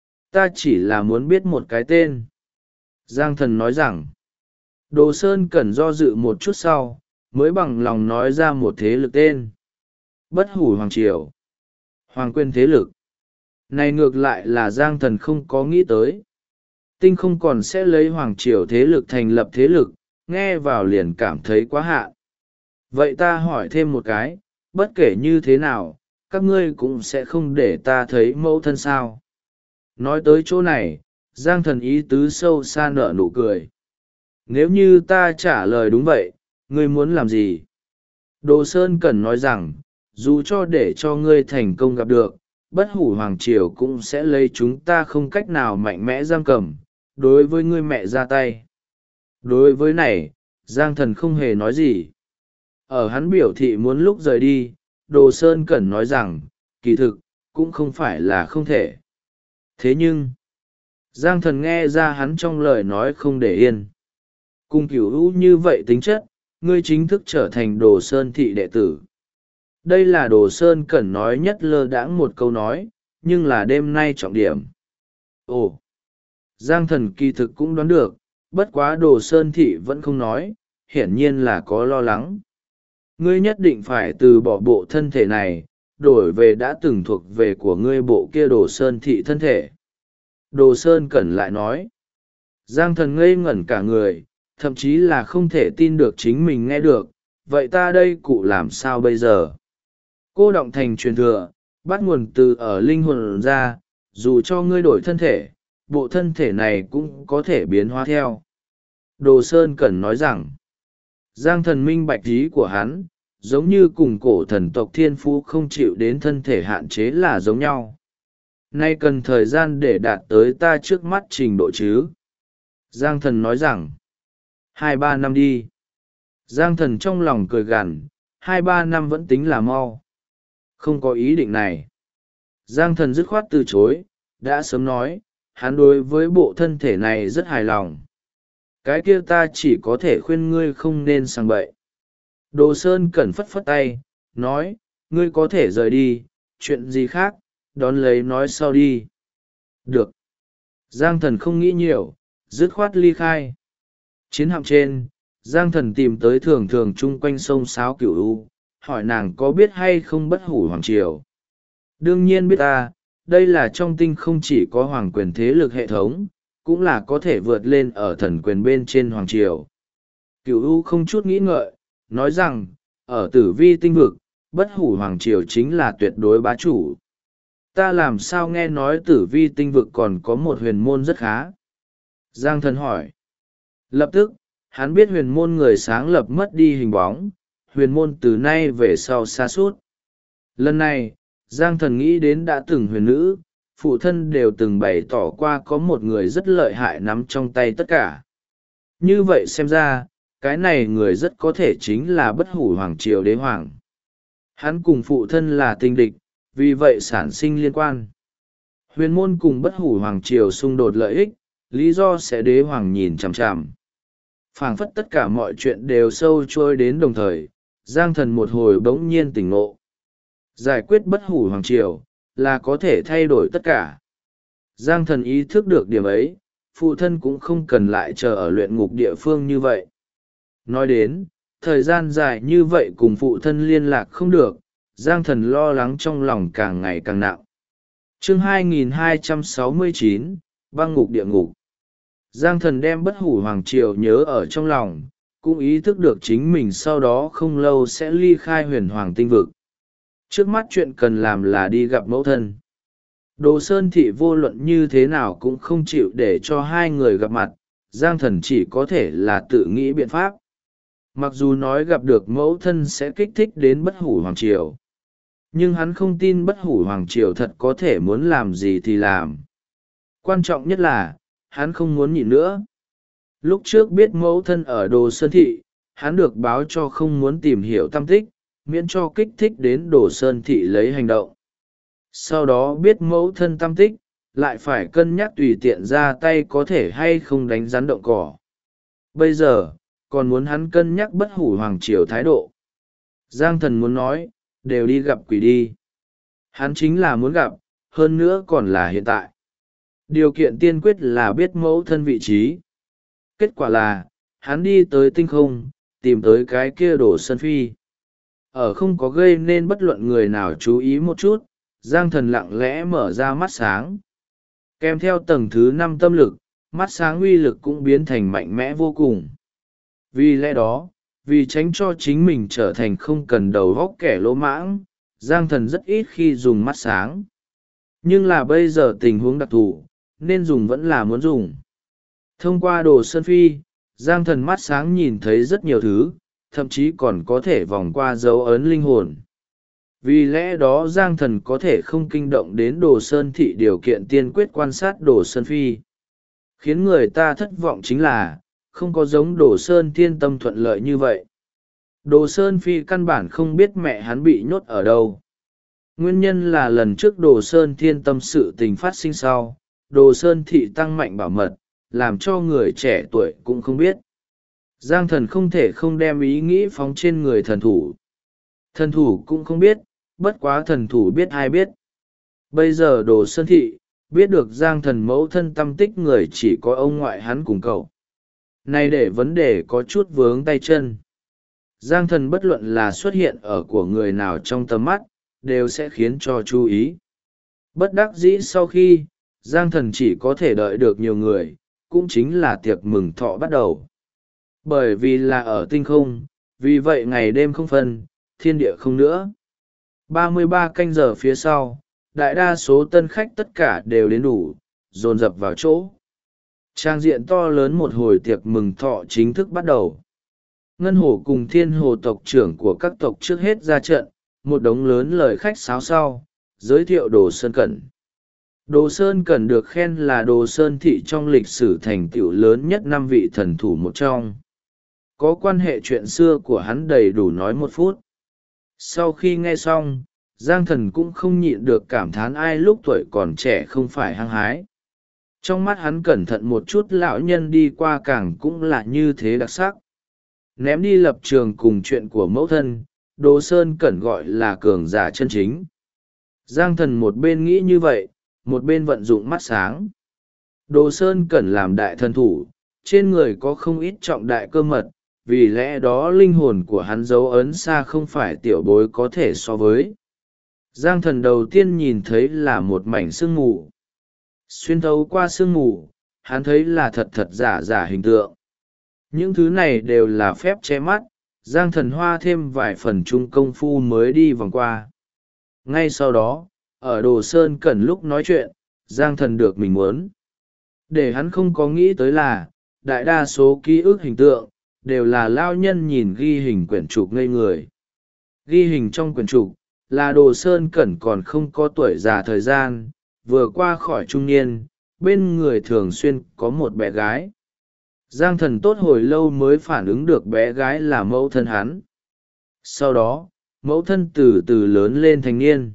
S1: Ta chỉ là muốn biết một cái tên. Giang Thần nói rằng, Đồ Sơn Cẩn do dự một chút sau, mới bằng lòng nói ra một thế lực tên. Bất Hủ Hoàng Triều. Hoàng quyền thế lực. Này ngược lại là Giang Thần không có nghĩ tới. Tinh không còn sẽ lấy Hoàng Triều thế lực thành lập thế lực, nghe vào liền cảm thấy quá hạn. Vậy ta hỏi thêm một cái, bất kể như thế nào, các ngươi cũng sẽ không để ta thấy mẫu thân sao. Nói tới chỗ này, Giang Thần ý tứ sâu xa nở nụ cười. Nếu như ta trả lời đúng vậy, ngươi muốn làm gì? Đồ Sơn Cẩn nói rằng, dù cho để cho ngươi thành công gặp được, Bất Hủ Hoàng Triều cũng sẽ lấy chúng ta không cách nào mạnh mẽ giam cầm, đối với ngươi mẹ ra tay. Đối với này, Giang Thần không hề nói gì. Ở hắn biểu thị muốn lúc rời đi, Đồ Sơn Cẩn nói rằng, kỳ thực, cũng không phải là không thể. Thế nhưng, Giang Thần nghe ra hắn trong lời nói không để yên. Cùng Cửu U như vậy tính chất, ngươi chính thức trở thành Đồ Sơn thị đệ tử. Đây là Đồ Sơn Cẩn nói nhất lơ đãng một câu nói, nhưng là đêm nay trọng điểm. Ồ, Giang Thần kỳ thực cũng đoán được, bất quá Đồ Sơn Thị vẫn không nói, hiển nhiên là có lo lắng. Ngươi nhất định phải từ bỏ bộ thân thể này, đổi về đã từng thuộc về của ngươi bộ kia Đồ Sơn Thị thân thể. Đồ Sơn Cẩn lại nói. Giang Thần ngây ngẩn cả người, thậm chí là không thể tin được chính mình nghe được, vậy ta đây cụ làm sao bây giờ? Cô động thành truyền thừa, bắt nguồn từ ở linh hồn ra, dù cho ngươi đổi thân thể, bộ thân thể này cũng có thể biến hóa theo. Đồ Sơn Cẩn nói rằng, Giang Thần minh bạch ý của hắn, giống như cùng cổ thần tộc thiên phú không chịu đến thân thể hạn chế là giống nhau. Nay cần thời gian để đạt tới ta trước mắt trình độ chứ. Giang Thần nói rằng, 2-3 năm đi. Giang Thần trong lòng cười gằn, 2-3 năm vẫn tính là mau. Không có ý định này. Giang Thần dứt khoát từ chối, đã sớm nói, hắn đối với bộ thân thể này rất hài lòng. Cái kia ta chỉ có thể khuyên ngươi không nên sang bậy. Đồ Sơn Cẩn phất phất tay, nói, ngươi có thể rời đi, chuyện gì khác, đón lấy nói sau đi. Được. Giang Thần không nghĩ nhiều, dứt khoát ly khai. Chiến hạm trên, Giang Thần tìm tới thường thường chung quanh sông Sáo Cửu U, hỏi nàng có biết hay không bất hủ hoàng triều. Đương nhiên biết ta, đây là trong tinh không chỉ có hoàng quyền thế lực hệ thống, cũng là có thể vượt lên ở thần quyền bên trên hoàng triều. Cửu U không chút nghĩ ngợi, nói rằng, ở tử vi tinh vực, bất hủ hoàng triều chính là tuyệt đối bá chủ. Ta làm sao nghe nói tử vi tinh vực còn có một huyền môn rất khá? Giang Thần hỏi. Lập tức, hắn biết huyền môn người sáng lập mất đi hình bóng, huyền môn từ nay về sau xa suốt. Lần này, Giang Thần nghĩ đến đã từng huyền nữ, phụ thân đều từng bày tỏ qua có một người rất lợi hại nắm trong tay tất cả. Như vậy xem ra, cái này người rất có thể chính là bất hủ hoàng triều đế hoàng. Hắn cùng phụ thân là tình địch, vì vậy sản sinh liên quan. Huyền môn cùng bất hủ hoàng triều xung đột lợi ích, lý do sẽ đế hoàng nhìn chằm chằm. Phảng phất tất cả mọi chuyện đều sâu trôi đến đồng thời, Giang Thần một hồi bỗng nhiên tỉnh ngộ. Giải quyết bất hủ hoàng triều, là có thể thay đổi tất cả. Giang Thần ý thức được điểm ấy, phụ thân cũng không cần lại chờ ở luyện ngục địa phương như vậy. Nói đến, thời gian dài như vậy cùng phụ thân liên lạc không được, Giang Thần lo lắng trong lòng càng ngày càng nặng. Chương 2269, băng ngục địa ngục. Giang Thần đem bất hủ hoàng triều nhớ ở trong lòng, cũng ý thức được chính mình sau đó không lâu sẽ ly khai huyền hoàng tinh vực. Trước mắt chuyện cần làm là đi gặp mẫu thân. Đồ Sơn Thị vô luận như thế nào cũng không chịu để cho hai người gặp mặt, Giang Thần chỉ có thể là tự nghĩ biện pháp. Mặc dù nói gặp được mẫu thân sẽ kích thích đến bất hủ hoàng triều, nhưng hắn không tin bất hủ hoàng triều thật có thể muốn làm gì thì làm. Quan trọng nhất là, hắn không muốn nhịn nữa. Lúc trước biết mẫu thân ở Đồ Sơn Thị, hắn được báo cho không muốn tìm hiểu tâm tích, miễn cho kích thích đến Đồ Sơn Thị lấy hành động. Sau đó biết mẫu thân tâm tích, lại phải cân nhắc tùy tiện ra tay có thể hay không đánh rắn động cỏ. Bây giờ, còn muốn hắn cân nhắc bất hủ hoàng triều thái độ. Giang Thần muốn nói, đều đi gặp quỷ đi. Hắn chính là muốn gặp, hơn nữa còn là hiện tại. Điều kiện tiên quyết là biết mẫu thân vị trí. Kết quả là, hắn đi tới tinh không, tìm tới cái kia Đồ Sơn Phi. Ở không có gây nên bất luận người nào chú ý một chút, Giang Thần lặng lẽ mở ra mắt sáng. Kèm theo tầng thứ 5 tâm lực, mắt sáng uy lực cũng biến thành mạnh mẽ vô cùng. Vì lẽ đó, vì tránh cho chính mình trở thành không cần đầu góc kẻ lỗ mãng, Giang Thần rất ít khi dùng mắt sáng. Nhưng là bây giờ tình huống đặc thù, nên dùng vẫn là muốn dùng. Thông qua Đồ Sơn Phi, Giang Thần mắt sáng nhìn thấy rất nhiều thứ, thậm chí còn có thể vòng qua dấu ấn linh hồn. Vì lẽ đó Giang Thần có thể không kinh động đến Đồ Sơn Thị điều kiện tiên quyết quan sát Đồ Sơn Phi. Khiến người ta thất vọng chính là, không có giống Đồ Sơn Thiên Tâm thuận lợi như vậy. Đồ Sơn Phi căn bản không biết mẹ hắn bị nhốt ở đâu. Nguyên nhân là lần trước Đồ Sơn Thiên Tâm sự tình phát sinh sau, Đồ Sơn Thị tăng mạnh bảo mật, làm cho người trẻ tuổi cũng không biết. Giang Thần không thể không đem ý nghĩ phóng trên người thần thủ. Thần thủ cũng không biết, bất quá thần thủ biết ai biết. Bây giờ Đồ Sơn thị biết được Giang Thần mẫu thân tâm tích người chỉ có ông ngoại hắn cùng cậu. Này để vấn đề có chút vướng tay chân. Giang Thần bất luận là xuất hiện ở của người nào trong tầm mắt, đều sẽ khiến cho chú ý. Bất đắc dĩ sau khi, Giang Thần chỉ có thể đợi được nhiều người, cũng chính là tiệc mừng thọ bắt đầu. Bởi vì là ở tinh không, vì vậy ngày đêm không phân, thiên địa không nữa. 33 canh giờ phía sau, đại đa số tân khách tất cả đều đến đủ, dồn dập vào chỗ. Trang diện to lớn một hồi tiệc mừng thọ chính thức bắt đầu. Ngân Hồ cùng Thiên Hồ tộc trưởng của các tộc trước hết ra trận, một đống lớn lời khách sáo sau, giới thiệu Đồ Sơn Cẩn. Đồ Sơn Cẩn được khen là Đồ Sơn thị trong lịch sử thành tựu lớn nhất 5 vị thần thủ một trong. Có quan hệ chuyện xưa của hắn đầy đủ nói 1 phút. Sau khi nghe xong, Giang Thần cũng không nhịn được cảm thán ai lúc tuổi còn trẻ không phải hăng hái. Trong mắt hắn cẩn thận một chút lão nhân đi qua cảng cũng là như thế đặc sắc. Ném đi lập trường cùng chuyện của mẫu thân, Đồ Sơn Cẩn gọi là cường giả chân chính. Giang Thần một bên nghĩ như vậy, một bên vận dụng mắt sáng. Đồ Sơn Cẩn làm đại thần thủ, trên người có không ít trọng đại cơ mật, vì lẽ đó linh hồn của hắn dấu ấn xa không phải tiểu bối có thể so với. Giang Thần đầu tiên nhìn thấy là một mảnh sương mù. Xuyên thấu qua sương mù, hắn thấy là thật thật giả giả hình tượng. Những thứ này đều là phép che mắt, Giang Thần hoa thêm vài phần chung công phu mới đi vòng qua. Ngay sau đó, ở Đồ Sơn Cẩn lúc nói chuyện, Giang Thần được mình muốn. Để hắn không có nghĩ tới là, đại đa số ký ức hình tượng, đều là lao nhân nhìn ghi hình quyển trục ngây người. Ghi hình trong quyển trục, là Đồ Sơn Cẩn còn không có tuổi già thời gian, vừa qua khỏi trung niên, bên người thường xuyên có một bé gái. Giang Thần tốt hồi lâu mới phản ứng được bé gái là mẫu thân hắn. Sau đó, mẫu thân từ từ lớn lên thành niên.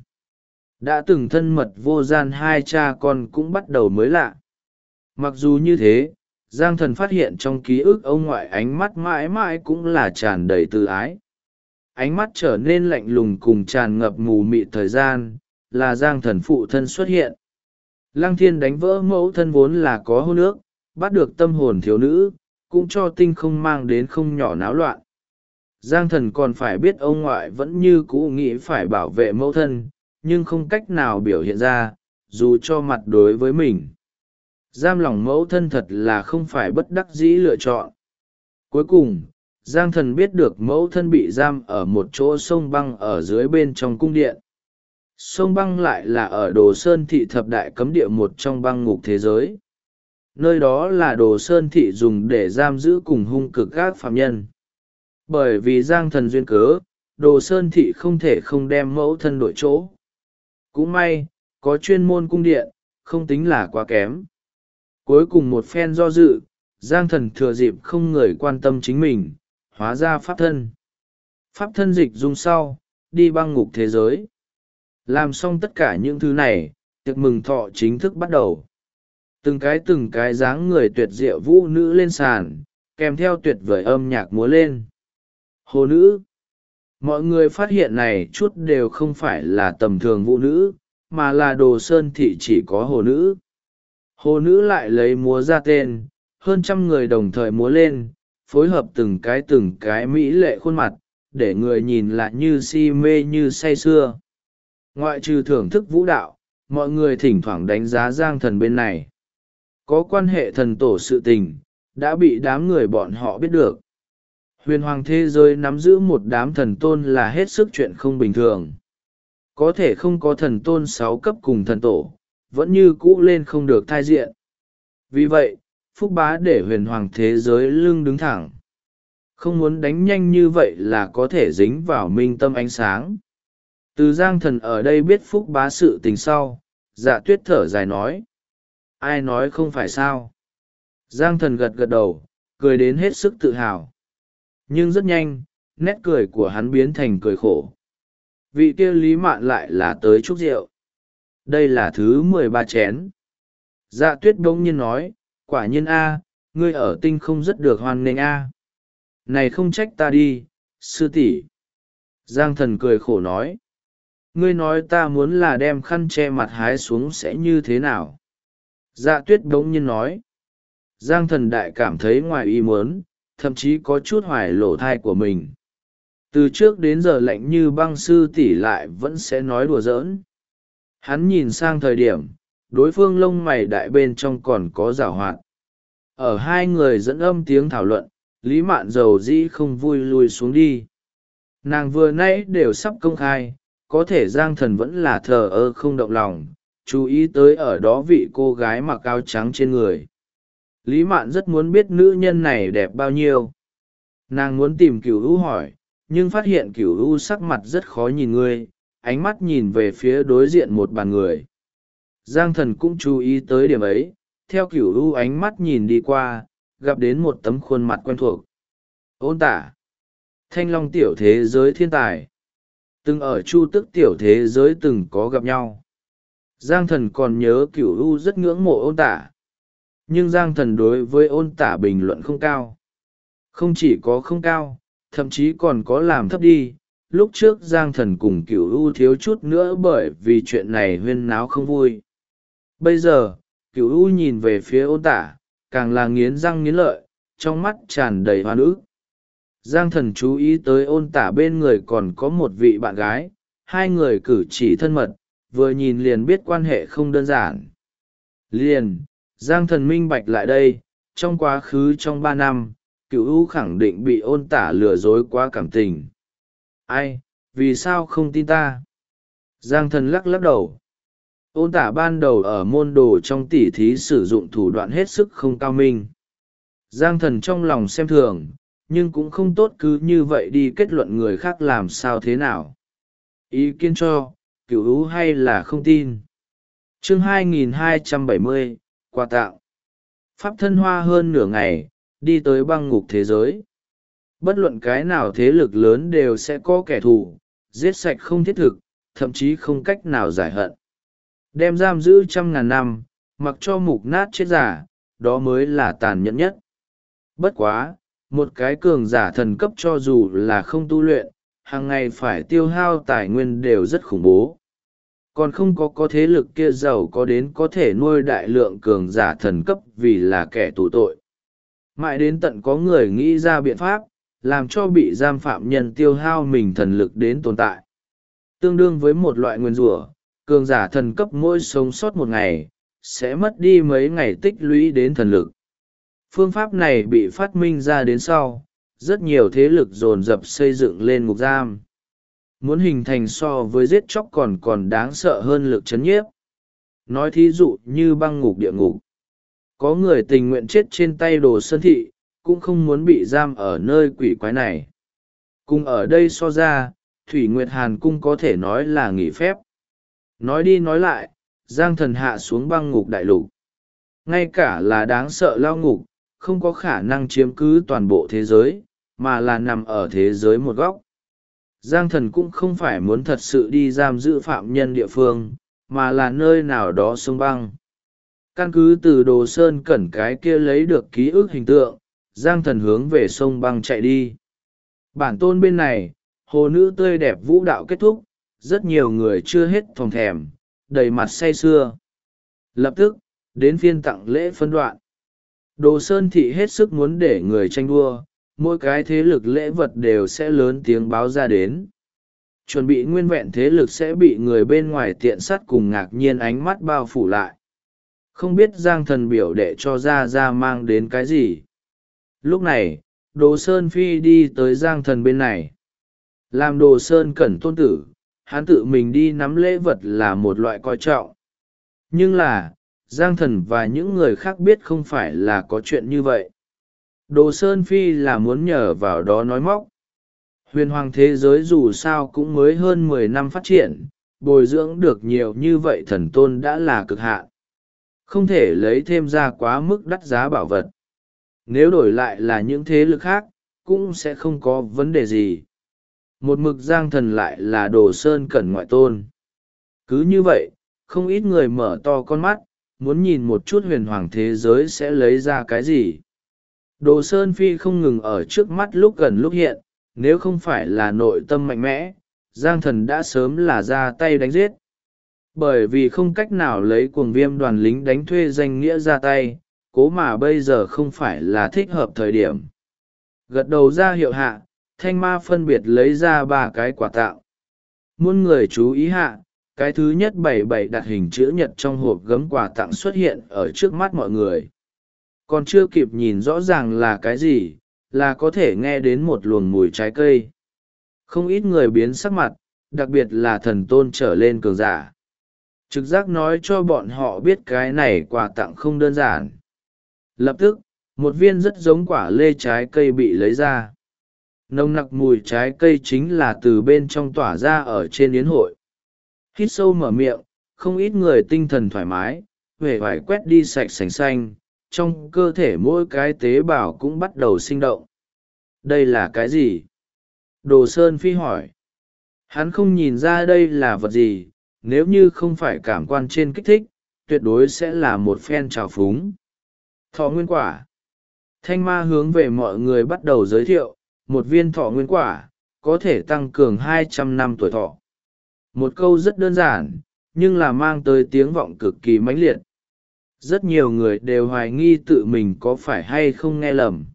S1: Đã từng thân mật vô gian hai cha con cũng bắt đầu mới lạ. Mặc dù như thế, Giang Thần phát hiện trong ký ức ông ngoại ánh mắt mãi mãi cũng là tràn đầy tự ái. Ánh mắt trở nên lạnh lùng cùng tràn ngập mù mịt thời gian, là Giang Thần phụ thân xuất hiện. Lăng Thiên đánh vỡ mẫu thân vốn là có hôn ước, bắt được tâm hồn thiếu nữ, cũng cho tinh không mang đến không nhỏ náo loạn. Giang Thần còn phải biết ông ngoại vẫn như cũ nghĩ phải bảo vệ mẫu thân, nhưng không cách nào biểu hiện ra, dù cho mặt đối với mình. Giam lòng mẫu thân thật là không phải bất đắc dĩ lựa chọn. Cuối cùng, Giang Thần biết được mẫu thân bị giam ở một chỗ sông băng ở dưới bên trong cung điện. Sông băng lại là ở Đồ Sơn thị thập đại cấm địa một trong băng ngục thế giới. Nơi đó là Đồ Sơn thị dùng để giam giữ cùng hung cực các phạm nhân. Bởi vì Giang Thần duyên cớ, Đồ Sơn thị không thể không đem mẫu thân đổi chỗ. Cũng may, có chuyên môn cung điện, không tính là quá kém. Cuối cùng một phen do dự, Giang Thần thừa dịp không người quan tâm chính mình, hóa ra pháp thân. Pháp thân dịch dung sau, đi băng ngục thế giới. Làm xong tất cả những thứ này, tiệc mừng thọ chính thức bắt đầu. Từng cái dáng người tuyệt diệu vũ nữ lên sàn, kèm theo tuyệt vời âm nhạc múa lên. Hồ nữ. Mọi người phát hiện này chút đều không phải là tầm thường vũ nữ, mà là Đồ Sơn thị chỉ có hồ nữ. Hồ nữ lại lấy múa ra tên, hơn 100 người đồng thời múa lên, phối hợp từng cái mỹ lệ khuôn mặt, để người nhìn lại như si mê như say sưa. Ngoại trừ thưởng thức vũ đạo, mọi người thỉnh thoảng đánh giá Giang Thần bên này. Có quan hệ thần tổ sự tình, đã bị đám người bọn họ biết được. Huyền hoàng thế giới nắm giữ một đám thần tôn là hết sức chuyện không bình thường. Có thể không có thần tôn 6 cấp cùng thần tổ, vẫn như cũ lên không được thai diện. Vì vậy, Phúc Bá để huyền hoàng thế giới lưng đứng thẳng. Không muốn đánh nhanh như vậy là có thể dính vào minh tâm ánh sáng. Từ Giang Thần ở đây biết Phúc Bá sự tình sau, Dạ Tuyết thở dài nói. Ai nói không phải sao? Giang Thần gật gật đầu, cười đến hết sức tự hào. Nhưng rất nhanh, nét cười của hắn biến thành cười khổ. Vị kia Lý Mạn lại là tới chúc rượu. Đây là thứ 13 chén. Dạ Tuyết bỗng nhiên nói, quả nhiên a, ngươi ở tinh không rất được hoan nghênh a. Này không trách ta đi, sư tỷ. Giang Thần cười khổ nói. Ngươi nói ta muốn là đem khăn che mặt hái xuống sẽ như thế nào? Dạ tuyết bỗng nhiên nói. Giang thần đại cảm thấy ngoài ý muốn, thậm chí có chút hoài lỗ thai của mình. Từ trước đến giờ lạnh như băng sư tỷ lại vẫn sẽ nói đùa giỡn. Hắn nhìn sang thời điểm, đối phương lông mày đại bên trong còn có giảo hoạt. Ở hai người dẫn âm tiếng thảo luận, Lý Mạn dầu dĩ không vui lùi xuống đi. Nàng vừa nãy đều sắp công khai, có thể Giang thần vẫn là thờ ơ không động lòng, chú ý tới ở đó vị cô gái mặc áo trắng trên người. Lý Mạn rất muốn biết nữ nhân này đẹp bao nhiêu. Nàng muốn tìm Cửu U hỏi, nhưng phát hiện Cửu U sắc mặt rất khó nhìn ngươi, ánh mắt nhìn về phía đối diện một bàn người. Giang thần cũng chú ý tới điểm ấy, theo Cửu U ánh mắt nhìn đi qua, gặp đến một tấm khuôn mặt quen thuộc. Ôn Tả, Thanh Long tiểu thế giới thiên tài. Từng ở Chu Tức tiểu thế giới từng có gặp nhau. Giang thần còn nhớ Cửu U rất ngưỡng mộ Ôn Tả. Nhưng Giang thần đối với Ôn Tả bình luận không cao. Không chỉ có không cao, thậm chí còn có làm thấp đi. Lúc trước Giang thần cùng Cửu U thiếu chút nữa bởi vì chuyện này huyên náo không vui. Bây giờ, Cửu U nhìn về phía Ôn Tả, càng là nghiến răng nghiến lợi, trong mắt tràn đầy hoan ức. Giang thần chú ý tới Ôn Tả bên người còn có một vị bạn gái, hai người cử chỉ thân mật, vừa nhìn liền biết quan hệ không đơn giản. Giang thần minh bạch lại đây, trong quá khứ trong 3 năm, Cửu U khẳng định bị Ôn Tả lừa dối quá cảm tình. Ai, vì sao không tin ta? Giang thần lắc lắc đầu. Ôn Tả ban đầu ở môn đồ trong tỉ thí sử dụng thủ đoạn hết sức không cao minh. Giang thần trong lòng xem thường, nhưng cũng không tốt cứ như vậy đi kết luận người khác làm sao thế nào. Ý kiến cho, Cửu U hay là không tin. Chương 2270, quà tặng. Pháp thân hoa hơn nửa ngày, đi tới băng ngục thế giới. Bất luận cái nào thế lực lớn đều sẽ có kẻ thù, giết sạch không thiết thực, thậm chí không cách nào giải hận. Đem giam giữ 100.000 năm, mặc cho mục nát chết giả, đó mới là tàn nhẫn nhất. Bất quá, một cái cường giả thần cấp cho dù là không tu luyện, hàng ngày phải tiêu hao tài nguyên đều rất khủng bố. Còn không có thế lực kia giàu có đến có thể nuôi đại lượng cường giả thần cấp vì là kẻ tù tội. Mãi đến tận có người nghĩ ra biện pháp, làm cho bị giam phạm nhân tiêu hao mình thần lực đến tồn tại. Tương đương với một loại nguyên rủa, cường giả thần cấp mỗi sống sót một ngày, sẽ mất đi mấy ngày tích lũy đến thần lực. Phương pháp này bị phát minh ra đến sau, rất nhiều thế lực dồn dập xây dựng lên ngục giam. Muốn hình thành so với giết chóc còn đáng sợ hơn lực chấn nhiếp. Nói thí dụ như băng ngục địa ngục. Có người tình nguyện chết trên tay Đồ Sơn Thị, cũng không muốn bị giam ở nơi quỷ quái này. Cùng ở đây so ra, Thủy Nguyệt Hàn Cung có thể nói là nghỉ phép. Nói đi nói lại, Giang thần hạ xuống băng ngục đại lục. Ngay cả là đáng sợ lao ngục, không có khả năng chiếm cứ toàn bộ thế giới, mà là nằm ở thế giới một góc. Giang thần cũng không phải muốn thật sự đi giam giữ phạm nhân địa phương, mà là nơi nào đó sông băng. Căn cứ từ Đồ Sơn Cẩn cái kia lấy được ký ức hình tượng, Giang thần hướng về sông băng chạy đi. Bản tôn bên này, hồ nữ tươi đẹp vũ đạo kết thúc, rất nhiều người chưa hết thòng thèm, đầy mặt say sưa. Lập tức, đến phiên tặng lễ phân đoạn. Đồ Sơn Thị hết sức muốn để người tranh đua, mỗi cái thế lực lễ vật đều sẽ lớn tiếng báo ra đến. Chuẩn bị nguyên vẹn thế lực sẽ bị người bên ngoài tiện sắt cùng ngạc nhiên ánh mắt bao phủ lại. Không biết Giang thần biểu đệ cho ra mang đến cái gì. Lúc này, Đồ Sơn Phi đi tới Giang thần bên này. Làm Đồ Sơn Cẩn tôn tử, hắn tự mình đi nắm lễ vật là một loại coi trọng. Nhưng là, Giang thần và những người khác biết không phải là có chuyện như vậy. Đồ Sơn Phi là muốn nhờ vào đó nói móc. Huyền hoàng thế giới dù sao cũng mới hơn 10 năm phát triển, bồi dưỡng được nhiều như vậy thần tôn đã là cực hạn. Không thể lấy thêm ra quá mức đắt giá bảo vật. Nếu đổi lại là những thế lực khác, cũng sẽ không có vấn đề gì. Một mực Giang thần lại là Đồ Sơn Cẩn ngoại tôn. Cứ như vậy, không ít người mở to con mắt, muốn nhìn một chút huyền hoàng thế giới sẽ lấy ra cái gì. Đồ Sơn Phi không ngừng ở trước mắt lúc gần lúc hiện, nếu không phải là nội tâm mạnh mẽ, Giang Thần đã sớm là ra tay đánh giết. Bởi vì không cách nào lấy cuồng viêm đoàn lính đánh thuê danh nghĩa ra tay, cố mà bây giờ không phải là thích hợp thời điểm. Gật đầu ra hiệu hạ, Thanh Ma phân biệt lấy ra 3 cái quà tặng. Muôn người chú ý hạ, cái thứ nhất 77 đặt hình chữ nhật trong hộp gấm quà tặng xuất hiện ở trước mắt mọi người. Còn chưa kịp nhìn rõ ràng là cái gì, là có thể nghe đến một luồng mùi trái cây. Không ít người biến sắc mặt, đặc biệt là thần tôn trở lên cường giả. Trực giác nói cho bọn họ biết cái này quà tặng không đơn giản. Lập tức, một viên rất giống quả lê trái cây bị lấy ra. Nồng nặc mùi trái cây chính là từ bên trong tỏa ra ở trên yến hội. Hít sâu mở miệng, không ít người tinh thần thoải mái, huệ vải quét đi sạch sành xanh, trong cơ thể mỗi cái tế bào cũng bắt đầu sinh động. Đây là cái gì? Đồ Sơn Phi hỏi. Hắn không nhìn ra đây là vật gì, nếu như không phải cảm quan trên kích thích, tuyệt đối sẽ là một phen trào phúng. Thọ nguyên quả. Thanh Ma hướng về mọi người bắt đầu giới thiệu, một viên thọ nguyên quả, có thể tăng cường 200 năm tuổi thọ. Một câu rất đơn giản, nhưng là mang tới tiếng vọng cực kỳ mãnh liệt. Rất nhiều người đều hoài nghi tự mình có phải hay không nghe lầm.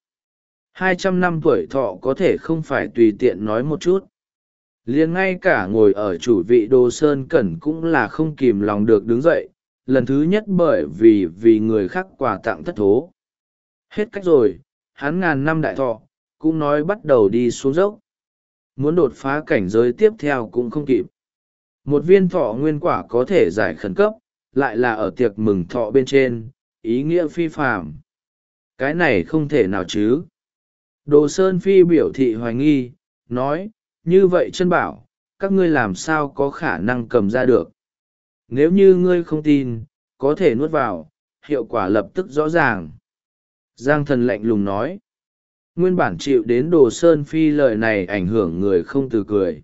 S1: 200 năm tuổi thọ có thể không phải tùy tiện nói một chút. Liền ngay cả ngồi ở chủ vị Đồ Sơn Cẩn cũng là không kìm lòng được đứng dậy, lần thứ nhất bởi vì người khác quà tặng thất thố. Hết cách rồi, hắn ngàn năm đại thọ, cũng nói bắt đầu đi xuống dốc. Muốn đột phá cảnh giới tiếp theo cũng không kịp. Một viên thọ nguyên quả có thể giải khẩn cấp, lại là ở tiệc mừng thọ bên trên, ý nghĩa phi phàm. Cái này không thể nào chứ. Đồ Sơn Phi biểu thị hoài nghi, nói, như vậy chân bảo, các ngươi làm sao có khả năng cầm ra được. Nếu như ngươi không tin, có thể nuốt vào, hiệu quả lập tức rõ ràng. Giang Thần lạnh lùng nói. Nguyên bản chịu đến Đồ Sơn Phi lời này ảnh hưởng người không từ cười.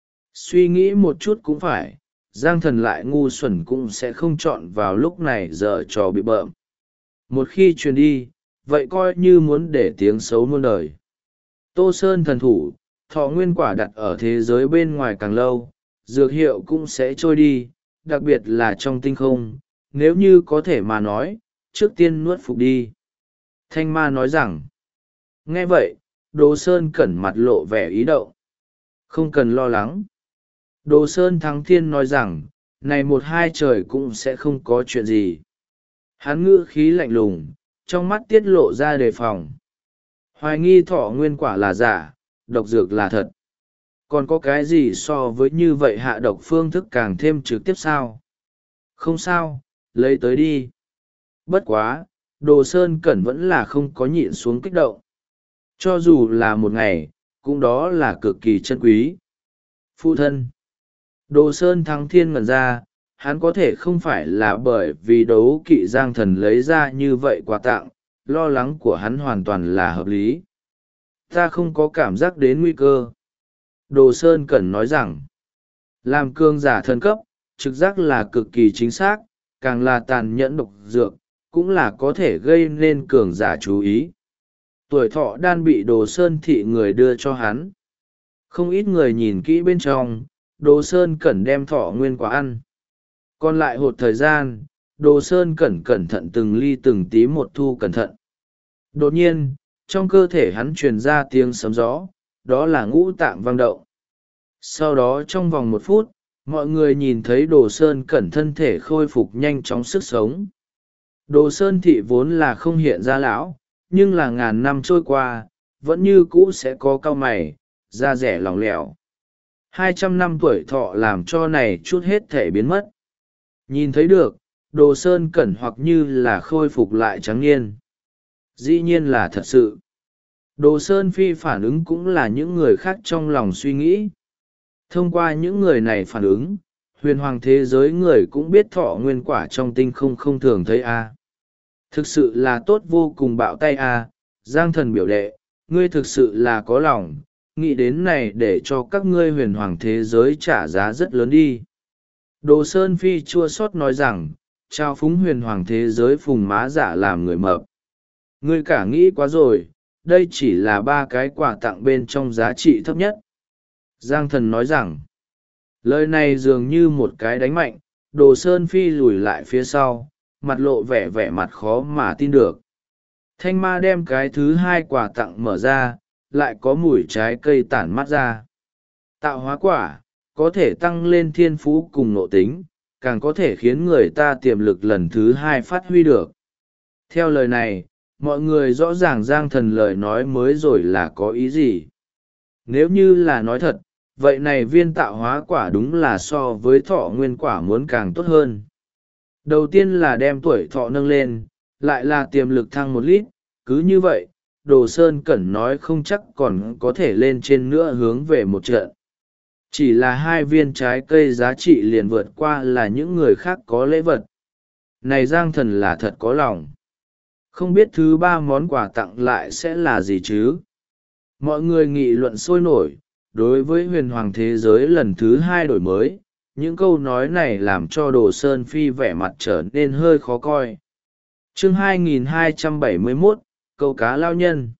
S1: Suy nghĩ một chút cũng phải, Giang Thần lại ngu xuẩn cũng sẽ không chọn vào lúc này giờ trò bị bợm. Một khi truyền đi, vậy coi như muốn để tiếng xấu muôn đời. Tô Sơn thần thủ, thọ nguyên quả đặt ở thế giới bên ngoài càng lâu, dược hiệu cũng sẽ trôi đi, đặc biệt là trong tinh không, nếu như có thể mà nói, trước tiên nuốt phục đi. Thanh Ma nói rằng, nghe vậy, Đồ Sơn Cẩn mặt lộ vẻ ý động. Không cần lo lắng. Đồ Sơn Thắng Thiên nói rằng, này 1-2 trời cũng sẽ không có chuyện gì. Hắn ngữ khí lạnh lùng, trong mắt tiết lộ ra đề phòng. Hoài nghi thọ nguyên quả là giả, độc dược là thật. Còn có cái gì so với như vậy hạ độc phương thức càng thêm trực tiếp sao? Không sao, lấy tới đi. Bất quá, Đồ Sơn Cẩn vẫn là không có nhịn xuống kích động. Cho dù là một ngày, cũng đó là cực kỳ chân quý. Phụ thân. Đồ Sơn Thắng Thiên ngẩn ra, hắn có thể không phải là bởi vì đấu kỵ Giang Thần lấy ra như vậy quà tặng, lo lắng của hắn hoàn toàn là hợp lý. Ta không có cảm giác đến nguy cơ. Đồ Sơn Cẩn nói rằng, làm cường giả thần cấp, trực giác là cực kỳ chính xác, càng là tàn nhẫn độc dược, cũng là có thể gây nên cường giả chú ý. Tuổi thọ đan bị Đồ Sơn thị người đưa cho hắn. Không ít người nhìn kỹ bên trong, Đồ Sơn Cẩn đem thọ nguyên quả ăn. Còn lại hột thời gian, Đồ Sơn Cẩn cẩn thận từng ly từng tí một thu cẩn thận. Đột nhiên, trong cơ thể hắn truyền ra tiếng sấm gió, đó là ngũ tạng vang động. Sau đó trong vòng 1 phút, mọi người nhìn thấy Đồ Sơn Cẩn thân thể khôi phục nhanh chóng sức sống. Đồ Sơn thị vốn là không hiện ra lão, nhưng là ngàn năm trôi qua, vẫn như cũ sẽ có cau mày, da rẻ lỏng lẻo. 200 năm tuổi thọ làm cho này chút hết thể biến mất. Nhìn thấy được, Đồ Sơn Cẩn hoặc như là khôi phục lại trắng niên. Dĩ nhiên là thật sự. Đồ Sơn Phi phản ứng cũng là những người khác trong lòng suy nghĩ. Thông qua những người này phản ứng, huyền hoàng thế giới người cũng biết thọ nguyên quả trong tinh không không thường thấy a. Thực sự là tốt vô cùng bạo tay a. Giang Thần biểu đệ, ngươi thực sự là có lòng, nghĩ đến này để cho các ngươi huyền hoàng thế giới trả giá rất lớn đi. Đồ Sơn Phi chua xót nói rằng, trao phúng huyền hoàng thế giới phùng má giả làm người mập. Ngươi cả nghĩ quá rồi, đây chỉ là 3 cái quà tặng bên trong giá trị thấp nhất. Giang Thần nói rằng, Lời này dường như một cái đánh mạnh, Đồ Sơn Phi lùi lại phía sau, mặt lộ vẻ mặt khó mà tin được. Thanh ma đem cái thứ hai quà tặng mở ra, lại có mùi trái cây tản mát ra. Tạo hóa quả, có thể tăng lên thiên phú cùng nội tính, càng có thể khiến người ta tiềm lực lần thứ hai phát huy được. Theo lời này, mọi người rõ ràng Giang Thần lời nói mới rồi là có ý gì. Nếu như là nói thật, vậy này viên tạo hóa quả đúng là so với thọ nguyên quả muốn càng tốt hơn. Đầu tiên là đem tuổi thọ nâng lên, lại là tiềm lực thăng 1 lít, cứ như vậy, Đồ Sơn Cẩn nói không chắc còn có thể lên trên nữa hướng về một trận. Chỉ là 2 viên trái cây giá trị liền vượt qua là những người khác có lễ vật. Này Giang Thần là thật có lòng. Không biết thứ 3 món quà tặng lại sẽ là gì chứ? Mọi người nghị luận sôi nổi, đối với huyền hoàng thế giới lần thứ 2 đổi mới, những câu nói này làm cho Đồ Sơn Phi vẻ mặt trở nên hơi khó coi. Chương 2271, câu cá lao nhân.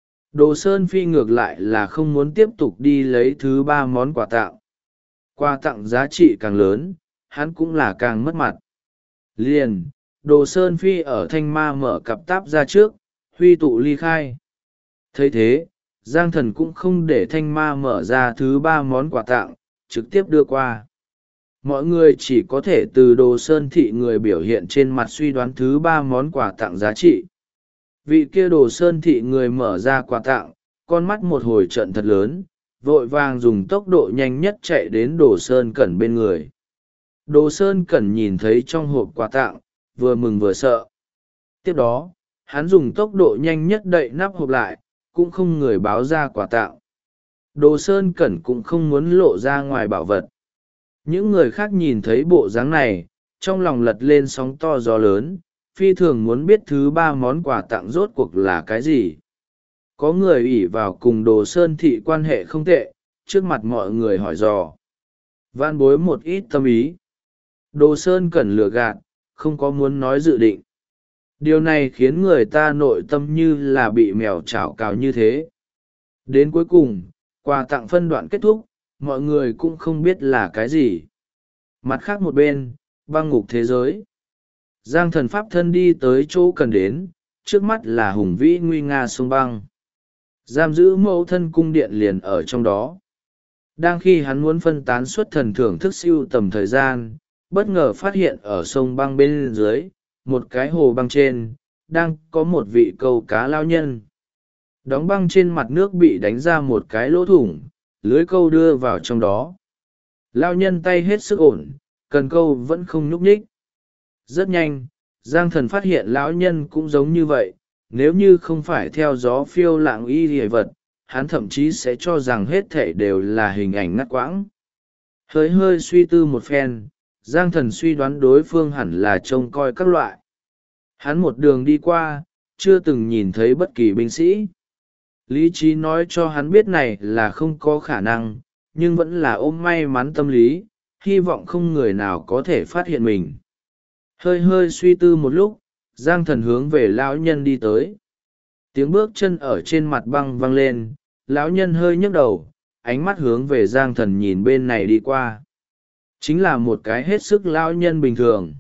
S1: Đồ Sơn Phi ngược lại là không muốn tiếp tục đi lấy thứ 3 món quà tặng. Quà tặng giá trị càng lớn, hắn cũng là càng mất mặt. Liền, Đồ Sơn Phi ở Thanh Ma mở cặp táp ra trước, huy tụ ly khai. Thấy thế, Giang Thần cũng không để Thanh Ma mở ra thứ 3 món quà tặng, trực tiếp đưa qua. Mọi người chỉ có thể từ Đồ Sơn thị người biểu hiện trên mặt suy đoán thứ 3 món quà tặng giá trị. Vị kia Đồ Sơn thị người mở ra quà tặng, con mắt một hồi trận thật lớn, vội vàng dùng tốc độ nhanh nhất chạy đến Đồ Sơn Cẩn bên người. Đồ Sơn Cẩn nhìn thấy trong hộp quà tặng, vừa mừng vừa sợ. Tiếp đó, hắn dùng tốc độ nhanh nhất đậy nắp hộp lại, cũng không người báo ra quà tặng. Đồ Sơn Cẩn cũng không muốn lộ ra ngoài bảo vật. Những người khác nhìn thấy bộ dáng này, trong lòng lật lên sóng to gió lớn, phi thường muốn biết thứ 3 món quà tặng rốt cuộc là cái gì. Có người ỷ vào cùng Đồ Sơn thị quan hệ không tệ, trước mặt mọi người hỏi dò. Van bối một ít tâm ý. Đồ Sơn Cẩn lừa gạt, không có muốn nói dự định. Điều này khiến người ta nội tâm như là bị mèo chảo cào như thế. Đến cuối cùng, quà tặng phân đoạn kết thúc, mọi người cũng không biết là cái gì. Mặt khác một bên, băng ngục thế giới. Giang Thần pháp thân đi tới chỗ cần đến, trước mắt là hùng vĩ nguy nga sông băng. Giam giữ mẫu thân cung điện liền ở trong đó. Đang khi hắn muốn phân tán xuất thần thưởng thức siêu tầm thời gian, bất ngờ phát hiện ở sông băng bên dưới, một cái hồ băng trên, đang có một vị câu cá lao nhân. Đóng băng trên mặt nước bị đánh ra một cái lỗ thủng, lưới câu đưa vào trong đó. Lao nhân tay hết sức ổn, cần câu vẫn không nhúc nhích. Rất nhanh, Giang Thần phát hiện lão nhân cũng giống như vậy, nếu như không phải theo gió phiêu lãng y hề vật, hắn thậm chí sẽ cho rằng hết thể đều là hình ảnh ngắt quãng. Hơi hơi suy tư một phen, Giang Thần suy đoán đối phương hẳn là trông coi các loại. Hắn một đường đi qua, chưa từng nhìn thấy bất kỳ binh sĩ. Lý trí nói cho hắn biết này là không có khả năng, nhưng vẫn là ôm may mắn tâm lý, hy vọng không người nào có thể phát hiện mình. Hơi hơi suy tư một lúc, Giang Thần hướng về lão nhân đi tới. Tiếng bước chân ở trên mặt băng vang lên, lão nhân hơi nhấc đầu, ánh mắt hướng về Giang Thần nhìn bên này đi qua. Chính là một cái hết sức lão nhân bình thường.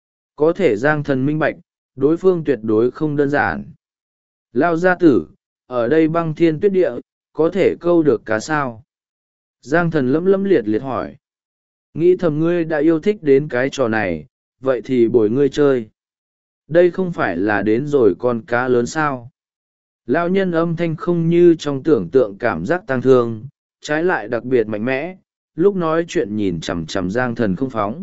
S1: Có thể Giang Thần minh bạch, đối phương tuyệt đối không đơn giản. Lao gia tử, ở đây băng thiên tuyết địa, có thể câu được cá sao? Giang Thần lấm lấm liệt liệt hỏi. Nghĩ thầm ngươi đã yêu thích đến cái trò này, vậy thì bồi ngươi chơi. Đây không phải là đến rồi con cá lớn sao? Lão nhân âm thanh không như trong tưởng tượng cảm giác tang thương, trái lại đặc biệt mạnh mẽ, lúc nói chuyện nhìn chằm chằm Giang Thần không phóng.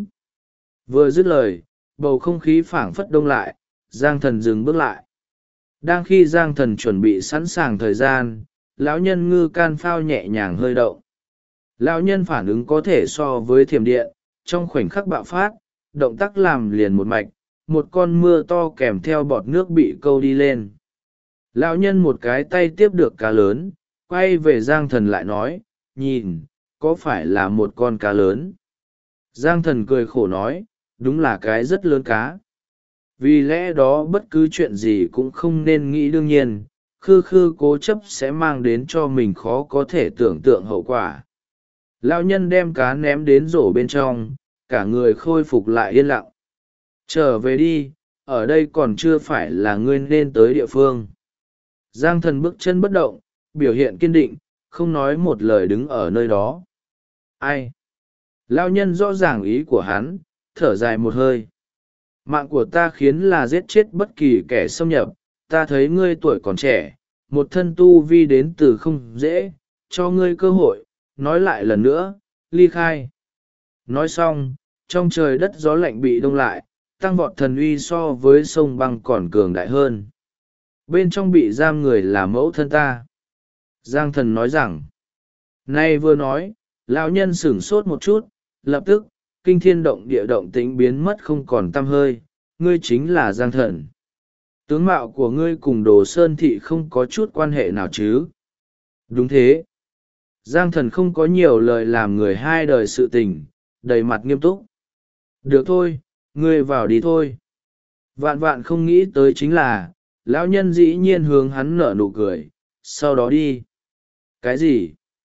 S1: Vừa dứt lời, bầu không khí phảng phất đông lại, Giang Thần dừng bước lại. Đang khi Giang Thần chuẩn bị sẵn sàng thời gian, lão nhân ngư can phao nhẹ nhàng hơi động. Lão nhân phản ứng có thể so với thiểm điện, trong khoảnh khắc bạo phát, động tác làm liền một mạch, một con mưa to kèm theo bọt nước bị câu đi lên. Lão nhân một cái tay tiếp được cá lớn, quay về Giang Thần lại nói, nhìn, có phải là một con cá lớn? Giang Thần cười khổ nói, đúng là cái rất lớn cá. Vì lẽ đó bất cứ chuyện gì cũng không nên nghĩ đương nhiên, khư khư cố chấp sẽ mang đến cho mình khó có thể tưởng tượng hậu quả. Lão nhân đem cá ném đến rổ bên trong, cả người khôi phục lại yên lặng. Trở về đi, ở đây còn chưa phải là ngươi nên tới địa phương. Giang thần bước chân bất động, biểu hiện kiên định, không nói một lời đứng ở nơi đó. Ai? Lão nhân rõ ràng ý của hắn, thở dài một hơi. Mạng của ta khiến là giết chết bất kỳ kẻ xâm nhập, ta thấy ngươi tuổi còn trẻ, một thân tu vi đến từ không dễ, cho ngươi cơ hội, nói lại lần nữa, ly khai. Nói xong, trong trời đất gió lạnh bị đông lại, tăng vọt thần uy so với sông băng còn cường đại hơn. Bên trong bị giam người là mẫu thân ta. Giang thần nói rằng, nay vừa nói, lão nhân sửng sốt một chút, lập tức, kinh thiên động địa động tĩnh biến mất không còn tăm hơi, ngươi chính là Giang thần. Tướng mạo của ngươi cùng Đồ Sơn Thị không có chút quan hệ nào chứ? Đúng thế. Giang thần không có nhiều lời làm người hai đời sự tình, đầy mặt nghiêm túc. Được thôi, ngươi vào đi thôi. Vạn vạn không nghĩ tới chính là, lão nhân dĩ nhiên hướng hắn nở nụ cười, sau đó đi. Cái gì?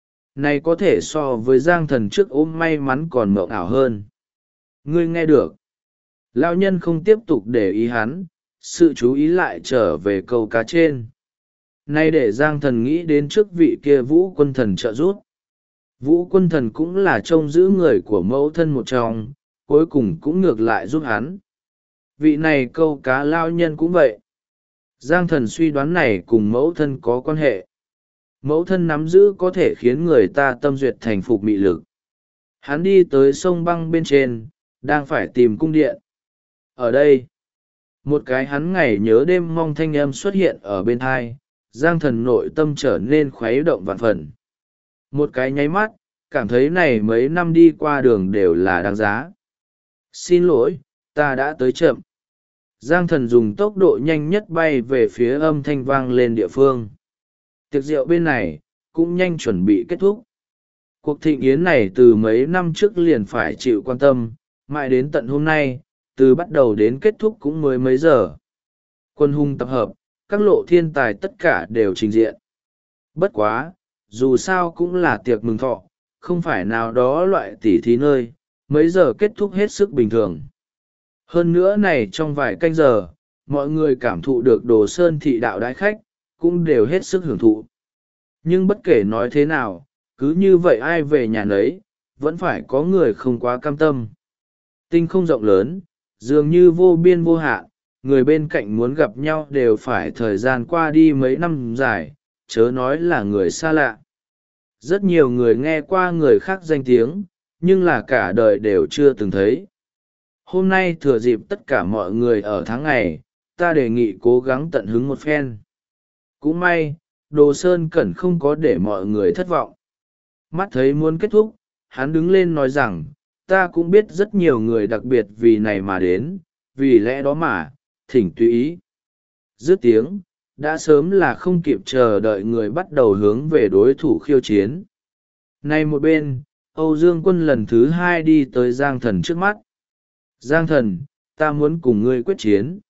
S1: Này có thể so với Giang thần trước ôm may mắn còn mộng ảo hơn. Ngươi nghe được. Lão nhân không tiếp tục để ý hắn, sự chú ý lại trở về câu cá trên. Nay để Giang thần nghĩ đến trước vị kia Vũ Quân Thần trợ giúp. Vũ Quân Thần cũng là trông giữ người của mẫu thân một trong, cuối cùng cũng ngược lại giúp hắn. Vị này câu cá lao nhân cũng vậy. Giang thần suy đoán này cùng mẫu thân có quan hệ. Mẫu thân nắm giữ có thể khiến người ta tâm duyệt thành phục mị lực. Hắn đi tới sông băng bên trên, đang phải tìm cung điện. Ở đây, một cái hắn ngày nhớ đêm mong thanh âm xuất hiện ở bên thai, Giang thần nội tâm trở nên khuấy động vạn phần. Một cái nháy mắt, cảm thấy này mấy năm đi qua đường đều là đáng giá. Xin lỗi, ta đã tới chậm. Giang thần dùng tốc độ nhanh nhất bay về phía âm thanh vang lên địa phương. Tiệc rượu bên này, cũng nhanh chuẩn bị kết thúc. Cuộc thịnh yến này từ mấy năm trước liền phải chịu quan tâm, mãi đến tận hôm nay, từ bắt đầu đến kết thúc cũng mới mấy giờ. Quân hùng tập hợp, các lộ thiên tài tất cả đều trình diện. Bất quá, dù sao cũng là tiệc mừng thọ, không phải nào đó loại tỉ thí nơi, mấy giờ kết thúc hết sức bình thường. Hơn nữa này trong vài canh giờ, mọi người cảm thụ được Đồ Sơn Thị đạo đãi khách, cũng đều hết sức hưởng thụ. Nhưng bất kể nói thế nào, cứ như vậy ai về nhà nấy, vẫn phải có người không quá cam tâm. Tinh không rộng lớn, dường như vô biên vô hạn, người bên cạnh muốn gặp nhau đều phải thời gian qua đi mấy năm dài, chớ nói là người xa lạ. Rất nhiều người nghe qua người khác danh tiếng, nhưng là cả đời đều chưa từng thấy. Hôm nay thừa dịp tất cả mọi người ở tháng ngày, ta đề nghị cố gắng tận hứng một phen. Cũng may, Đồ Sơn Cẩn không có để mọi người thất vọng. Mắt thấy muốn kết thúc, hắn đứng lên nói rằng, ta cũng biết rất nhiều người đặc biệt vì này mà đến, vì lẽ đó mà, thỉnh tùy ý. Dứt tiếng, đã sớm là không kịp chờ đợi người bắt đầu hướng về đối thủ khiêu chiến. Này một bên, Âu Dương Quân lần thứ hai đi tới Giang Thần trước mắt. Giang Thần, ta muốn cùng ngươi quyết chiến.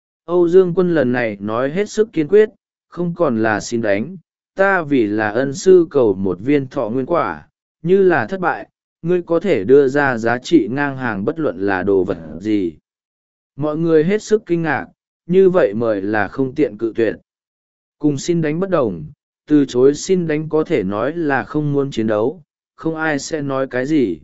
S1: Âu Dương Quân lần này nói hết sức kiên quyết, không còn là xin đánh, ta vì là ân sư cầu một viên thọ nguyên quả, như là thất bại, ngươi có thể đưa ra giá trị ngang hàng bất luận là đồ vật gì. Mọi người hết sức kinh ngạc, như vậy mời là không tiện cự tuyệt. Cùng xin đánh bất đồng, từ chối xin đánh có thể nói là không muốn chiến đấu, không ai sẽ nói cái gì.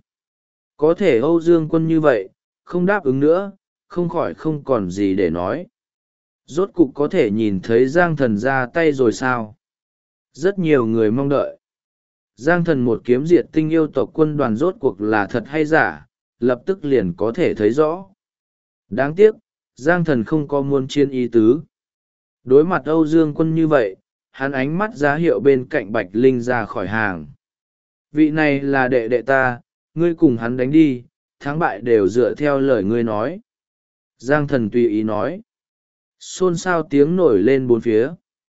S1: Có thể Âu Dương Quân như vậy, không đáp ứng nữa, không khỏi không còn gì để nói. Rốt cục có thể nhìn thấy Giang Thần ra tay rồi sao? Rất nhiều người mong đợi. Giang Thần một kiếm diệt tinh yêu tộc quân đoàn rốt cuộc là thật hay giả, lập tức liền có thể thấy rõ. Đáng tiếc, Giang Thần không có muốn chiến ý tứ. Đối mặt Âu Dương Quân như vậy, hắn ánh mắt giá hiệu bên cạnh Bạch Linh ra khỏi hàng. Vị này là đệ đệ ta, ngươi cùng hắn đánh đi, thắng bại đều dựa theo lời ngươi nói. Giang Thần tùy ý nói. Xôn xao tiếng nổi lên bốn phía.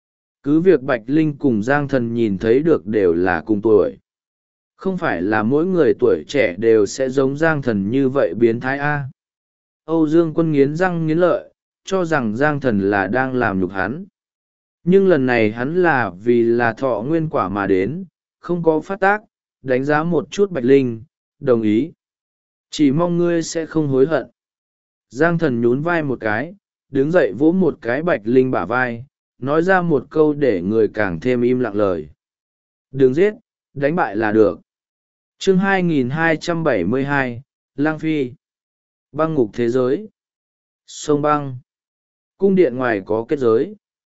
S1: Cứ việc Bạch Linh cùng Giang Thần nhìn thấy được đều là cùng tuổi. Không phải là mỗi người tuổi trẻ đều sẽ giống Giang Thần như vậy biến thái A. Âu Dương Quân nghiến răng nghiến lợi, cho rằng Giang Thần là đang làm nhục hắn. Nhưng lần này hắn là vì là thọ nguyên quả mà đến, không có phát tác, đánh giá một chút Bạch Linh, đồng ý. Chỉ mong ngươi sẽ không hối hận. Giang Thần nhún vai một cái, đứng dậy vỗ một cái Bạch Linh bả vai, nói ra một câu để người càng thêm im lặng lời. Đừng giết, đánh bại là được. Chương 2272, Lang Phi. Băng ngục thế giới. Sông băng. Cung điện ngoài có kết giới.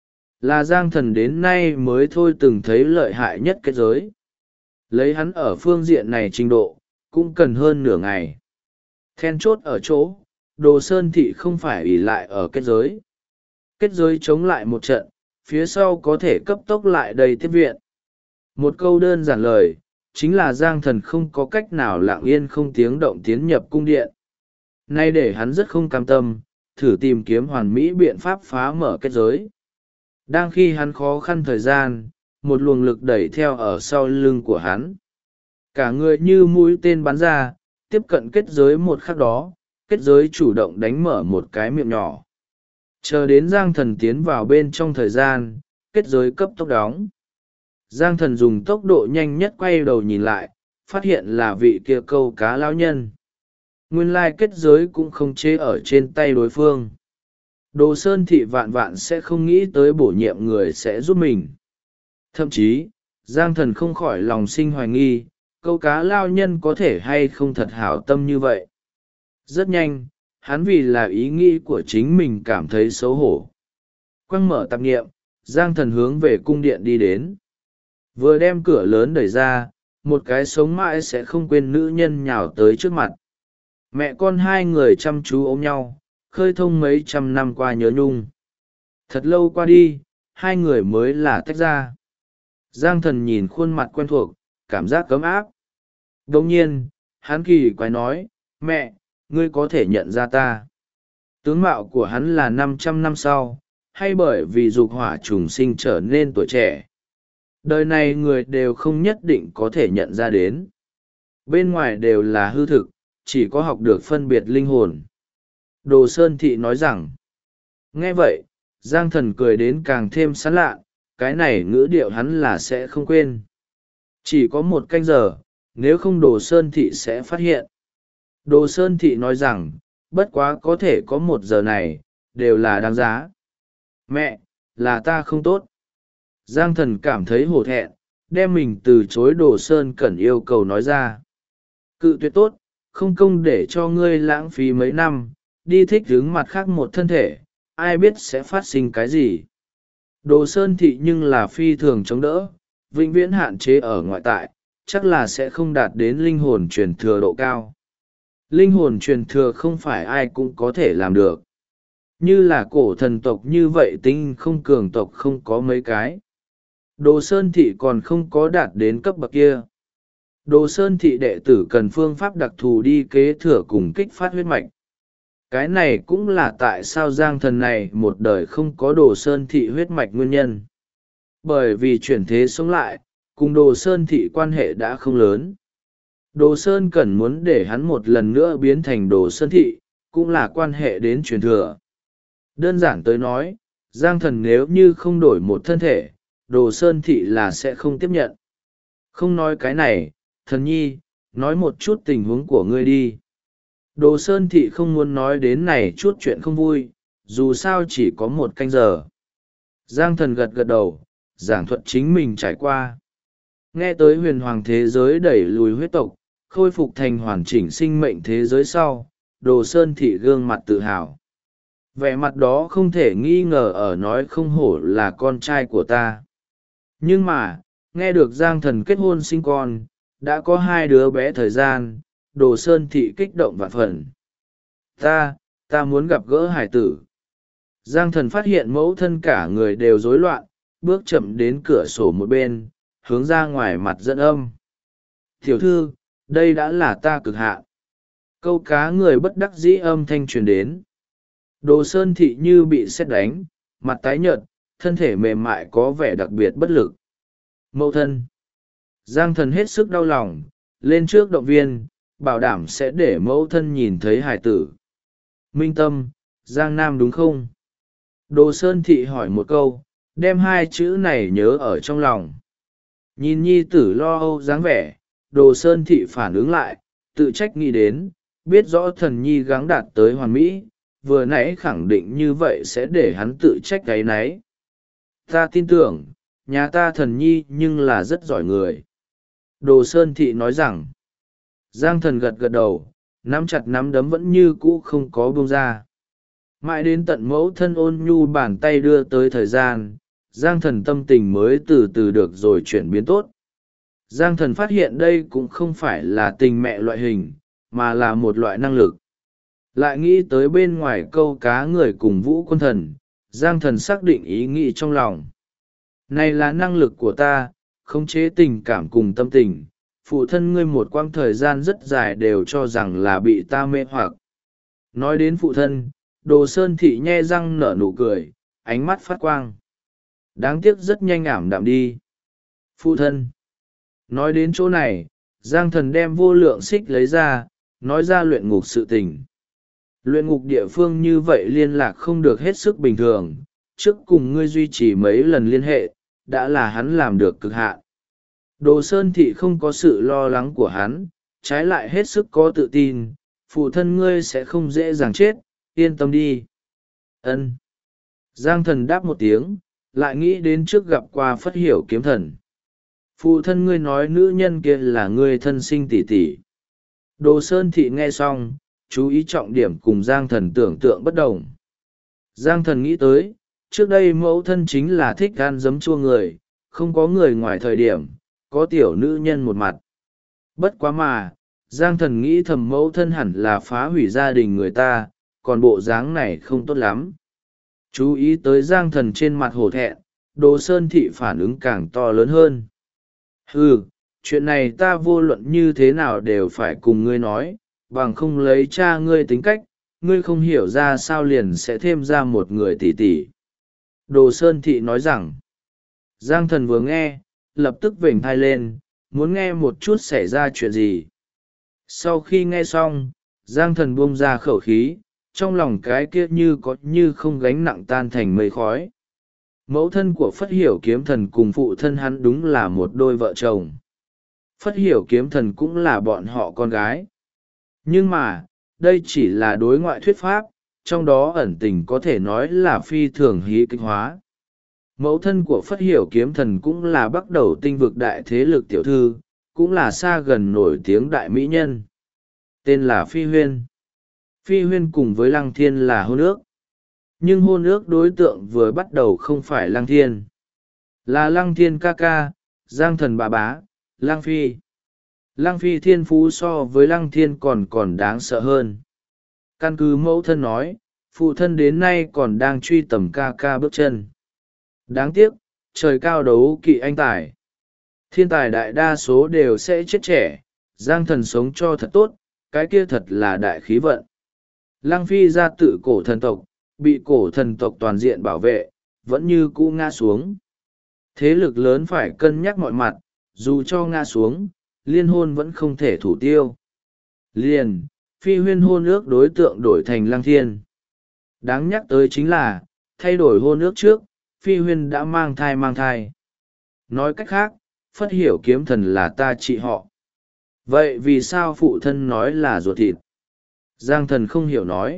S1: Là Giang Thần đến nay mới thôi từng thấy lợi hại nhất kết giới. Lấy hắn ở phương diện này trình độ, cũng cần hơn nửa ngày. Then chốt ở chỗ, Đồ Sơn Thị không phải ỷ lại ở kết giới. Kết giới chống lại một trận, phía sau có thể cấp tốc lại đầy tiếp viện. Một câu đơn giản lời, chính là Giang Thần không có cách nào lặng yên không tiếng động tiến nhập cung điện. Nay để hắn rất không cam tâm, thử tìm kiếm hoàn mỹ biện pháp phá mở kết giới. Đang khi hắn khó khăn thời gian, một luồng lực đẩy theo ở sau lưng của hắn. Cả người như mũi tên bắn ra, tiếp cận kết giới một khắc đó, kết giới chủ động đánh mở một cái miệng nhỏ. Chờ đến Giang Thần tiến vào bên trong thời gian, kết giới cấp tốc đóng. Giang Thần dùng tốc độ nhanh nhất quay đầu nhìn lại, phát hiện là vị kia câu cá lão nhân. Nguyên lai kết giới cũng không chế ở trên tay đối phương. Đồ Sơn Thị vạn vạn sẽ không nghĩ tới bổ nhiệm người sẽ giúp mình. Thậm chí, Giang Thần không khỏi lòng sinh hoài nghi, câu cá lao nhân có thể hay không thật hảo tâm như vậy. Rất nhanh, hắn vì là ý nghĩ của chính mình cảm thấy xấu hổ. Quăng mở tạp nghiệm, Giang Thần hướng về cung điện đi đến. Vừa đem cửa lớn đẩy ra, một cái sống mãi sẽ không quên nữ nhân nhào tới trước mặt. Mẹ con hai người chăm chú ôm nhau, khơi thông mấy trăm năm qua nhớ nhung. Thật lâu qua đi, hai người mới là tách ra. Giang Thần nhìn khuôn mặt quen thuộc, cảm giác cấm áp. Đồng nhiên, hắn kỳ quái nói, mẹ, ngươi có thể nhận ra ta. Tướng mạo của hắn là 500 năm sau, hay bởi vì dục hỏa trùng sinh trở nên tuổi trẻ. Đời này người đều không nhất định có thể nhận ra đến. Bên ngoài đều là hư thực, chỉ có học được phân biệt linh hồn. Đồ Sơn Thị nói rằng, nghe vậy, Giang Thần cười đến càng thêm sán lạ, cái này ngữ điệu hắn là sẽ không quên. Chỉ có một canh giờ, nếu không Đồ Sơn Thị sẽ phát hiện. Đồ Sơn Thị nói rằng, bất quá có thể có một giờ này, đều là đáng giá. Mẹ, là ta không tốt. Giang Thần cảm thấy hổ thẹn, đem mình từ chối Đồ Sơn Cẩn yêu cầu nói ra. Cự tuyệt tốt, không công để cho ngươi lãng phí mấy năm, đi thích hướng mặt khác một thân thể, ai biết sẽ phát sinh cái gì. Đồ Sơn Thị nhưng là phi thường chống đỡ, vĩnh viễn hạn chế ở ngoại tại, chắc là sẽ không đạt đến linh hồn truyền thừa độ cao. Linh hồn truyền thừa không phải ai cũng có thể làm được. Như là cổ thần tộc như vậy tinh không cường tộc không có mấy cái. Đồ Sơn Thị còn không có đạt đến cấp bậc kia. Đồ Sơn Thị đệ tử cần phương pháp đặc thù đi kế thừa cùng kích phát huyết mạch. Cái này cũng là tại sao Giang Thần này một đời không có Đồ Sơn Thị huyết mạch nguyên nhân. Bởi vì chuyển thế sống lại, cùng Đồ Sơn Thị quan hệ đã không lớn. Đồ Sơn Cẩn muốn để hắn một lần nữa biến thành Đồ Sơn Thị, cũng là quan hệ đến truyền thừa. Đơn giản tới nói, Giang Thần nếu như không đổi một thân thể, Đồ Sơn Thị là sẽ không tiếp nhận. Không nói cái này, Thần Nhi, nói một chút tình huống của ngươi đi. Đồ Sơn Thị không muốn nói đến này chút chuyện không vui, dù sao chỉ có một canh giờ. Giang Thần gật gật đầu, giảng thuật chính mình trải qua. Nghe tới huyền hoàng thế giới đẩy lùi huyết tộc, khôi phục thành hoàn chỉnh sinh mệnh thế giới sau, Đồ Sơn Thị gương mặt tự hào. Vẻ mặt đó không thể nghi ngờ ở nói không hổ là con trai của ta. Nhưng mà, nghe được Giang Thần kết hôn sinh con, đã có 2 đứa bé thời gian, Đồ Sơn Thị kích động vạn phần. Ta muốn gặp gỡ hải tử. Giang Thần phát hiện mẫu thân cả người đều rối loạn, bước chậm đến cửa sổ một bên, hướng ra ngoài mặt dẫn âm. Tiểu thư, đây đã là ta cực hạn. Câu cá người bất đắc dĩ âm thanh truyền đến. Đồ Sơn Thị như bị sét đánh, mặt tái nhợt, thân thể mềm mại có vẻ đặc biệt bất lực. Mẫu thân. Giang Thần hết sức đau lòng, lên trước động viên, bảo đảm sẽ để mẫu thân nhìn thấy hải tử. Minh Tâm, Giang Nam đúng không? Đồ Sơn Thị hỏi một câu, đem 2 chữ này nhớ ở trong lòng. Nhìn nhi tử lo âu dáng vẻ, Đồ Sơn Thị phản ứng lại, tự trách nghĩ đến, biết rõ thần nhi gắng đạt tới hoàn mỹ, vừa nãy khẳng định như vậy sẽ để hắn tự trách cái náy. Ta tin tưởng, nhà ta thần nhi nhưng là rất giỏi người. Đồ Sơn Thị nói rằng, Giang Thần gật gật đầu, nắm chặt nắm đấm vẫn như cũ không có buông ra. Mãi đến tận mẫu thân ôn nhu bàn tay đưa tới thời gian, Giang Thần tâm tình mới từ từ được rồi chuyển biến tốt. Giang Thần phát hiện đây cũng không phải là tình mẹ loại hình, mà là một loại năng lực. Lại nghĩ tới bên ngoài câu cá người cùng Vũ Quân Thần, Giang Thần xác định ý nghĩ trong lòng. Này là năng lực của ta, khống chế tình cảm cùng tâm tình. Phụ thân ngươi một quãng thời gian rất dài đều cho rằng là bị ta mê hoặc. Nói đến phụ thân, Đồ Sơn Thị nhe răng nở nụ cười, ánh mắt phát quang. Đáng tiếc rất nhanh ảm đạm đi. Phụ thân. Nói đến chỗ này, Giang Thần đem vô lượng xích lấy ra, nói ra luyện ngục sự tình. Luyện ngục địa phương như vậy liên lạc không được hết sức bình thường, trước cùng ngươi duy trì mấy lần liên hệ, đã là hắn làm được cực hạn. Đồ Sơn Thị không có sự lo lắng của hắn, trái lại hết sức có tự tin, phụ thân ngươi sẽ không dễ dàng chết, yên tâm đi. Ân. Giang Thần đáp một tiếng, lại nghĩ đến trước gặp qua Phất Hiểu Kiếm Thần. Phụ thân ngươi nói nữ nhân kia là ngươi thân sinh tỷ tỷ. Đồ Sơn Thị nghe xong, chú ý trọng điểm cùng Giang Thần tưởng tượng bất đồng. Giang Thần nghĩ tới, trước đây mẫu thân chính là thích ăn giấm chua người, không có người ngoài thời điểm, có tiểu nữ nhân một mặt. Bất quá mà, Giang Thần nghĩ thầm mẫu thân hẳn là phá hủy gia đình người ta, còn bộ dáng này không tốt lắm. Chú ý tới Giang Thần trên mặt hổ thẹn, Đồ Sơn Thị phản ứng càng to lớn hơn. Chuyện này ta vô luận như thế nào đều phải cùng ngươi nói, bằng không lấy cha ngươi tính cách, ngươi không hiểu ra sao liền sẽ thêm ra một người tỷ tỷ. Đồ Sơn Thị nói rằng, Giang Thần vừa nghe, lập tức vểnh thai lên, muốn nghe một chút xảy ra chuyện gì. Sau khi nghe xong, Giang Thần buông ra khẩu khí, trong lòng cái kia như có như không gánh nặng tan thành mây khói. Mẫu thân của Phất Hiểu Kiếm Thần cùng phụ thân hắn đúng là một đôi vợ chồng. Phất Hiểu Kiếm Thần cũng là bọn họ con gái. Nhưng mà, đây chỉ là đối ngoại thuyết pháp, trong đó ẩn tình có thể nói là phi thường hí kịch hóa. Mẫu thân của Phất Hiểu Kiếm Thần cũng là bắt đầu tinh vực đại thế lực tiểu thư, cũng là xa gần nổi tiếng đại mỹ nhân. Tên là Phi Huyên. Phi Huyên cùng với Lăng Thiên là hôn ước. Nhưng hôn ước đối tượng vừa bắt đầu không phải Lăng Thiên. Là Lăng Thiên ca ca, Giang Thần bà bá, Lăng Phi. Lăng Phi thiên phú so với Lăng Thiên còn đáng sợ hơn. Căn cứ mẫu thân nói, phụ thân đến nay còn đang truy tầm ca ca bước chân. Đáng tiếc, trời cao đấu kỵ anh tài. Thiên tài đại đa số đều sẽ chết trẻ, Giang Thần sống cho thật tốt, cái kia thật là đại khí vận. Lăng Phi ra tự cổ thần tộc, bị cổ thần tộc toàn diện bảo vệ, vẫn như cũ ngã xuống. Thế lực lớn phải cân nhắc mọi mặt, dù cho ngã xuống, liên hôn vẫn không thể thủ tiêu. Liền, Phi Huyên hôn ước đối tượng đổi thành Lăng Thiên. Đáng nhắc tới chính là, thay đổi hôn ước trước, Phi Huyên đã mang thai. Nói cách khác, Phất Hiểu Kiếm Thần là ta chị họ. Vậy vì sao phụ thân nói là ruột thịt? Giang Thần không hiểu nói.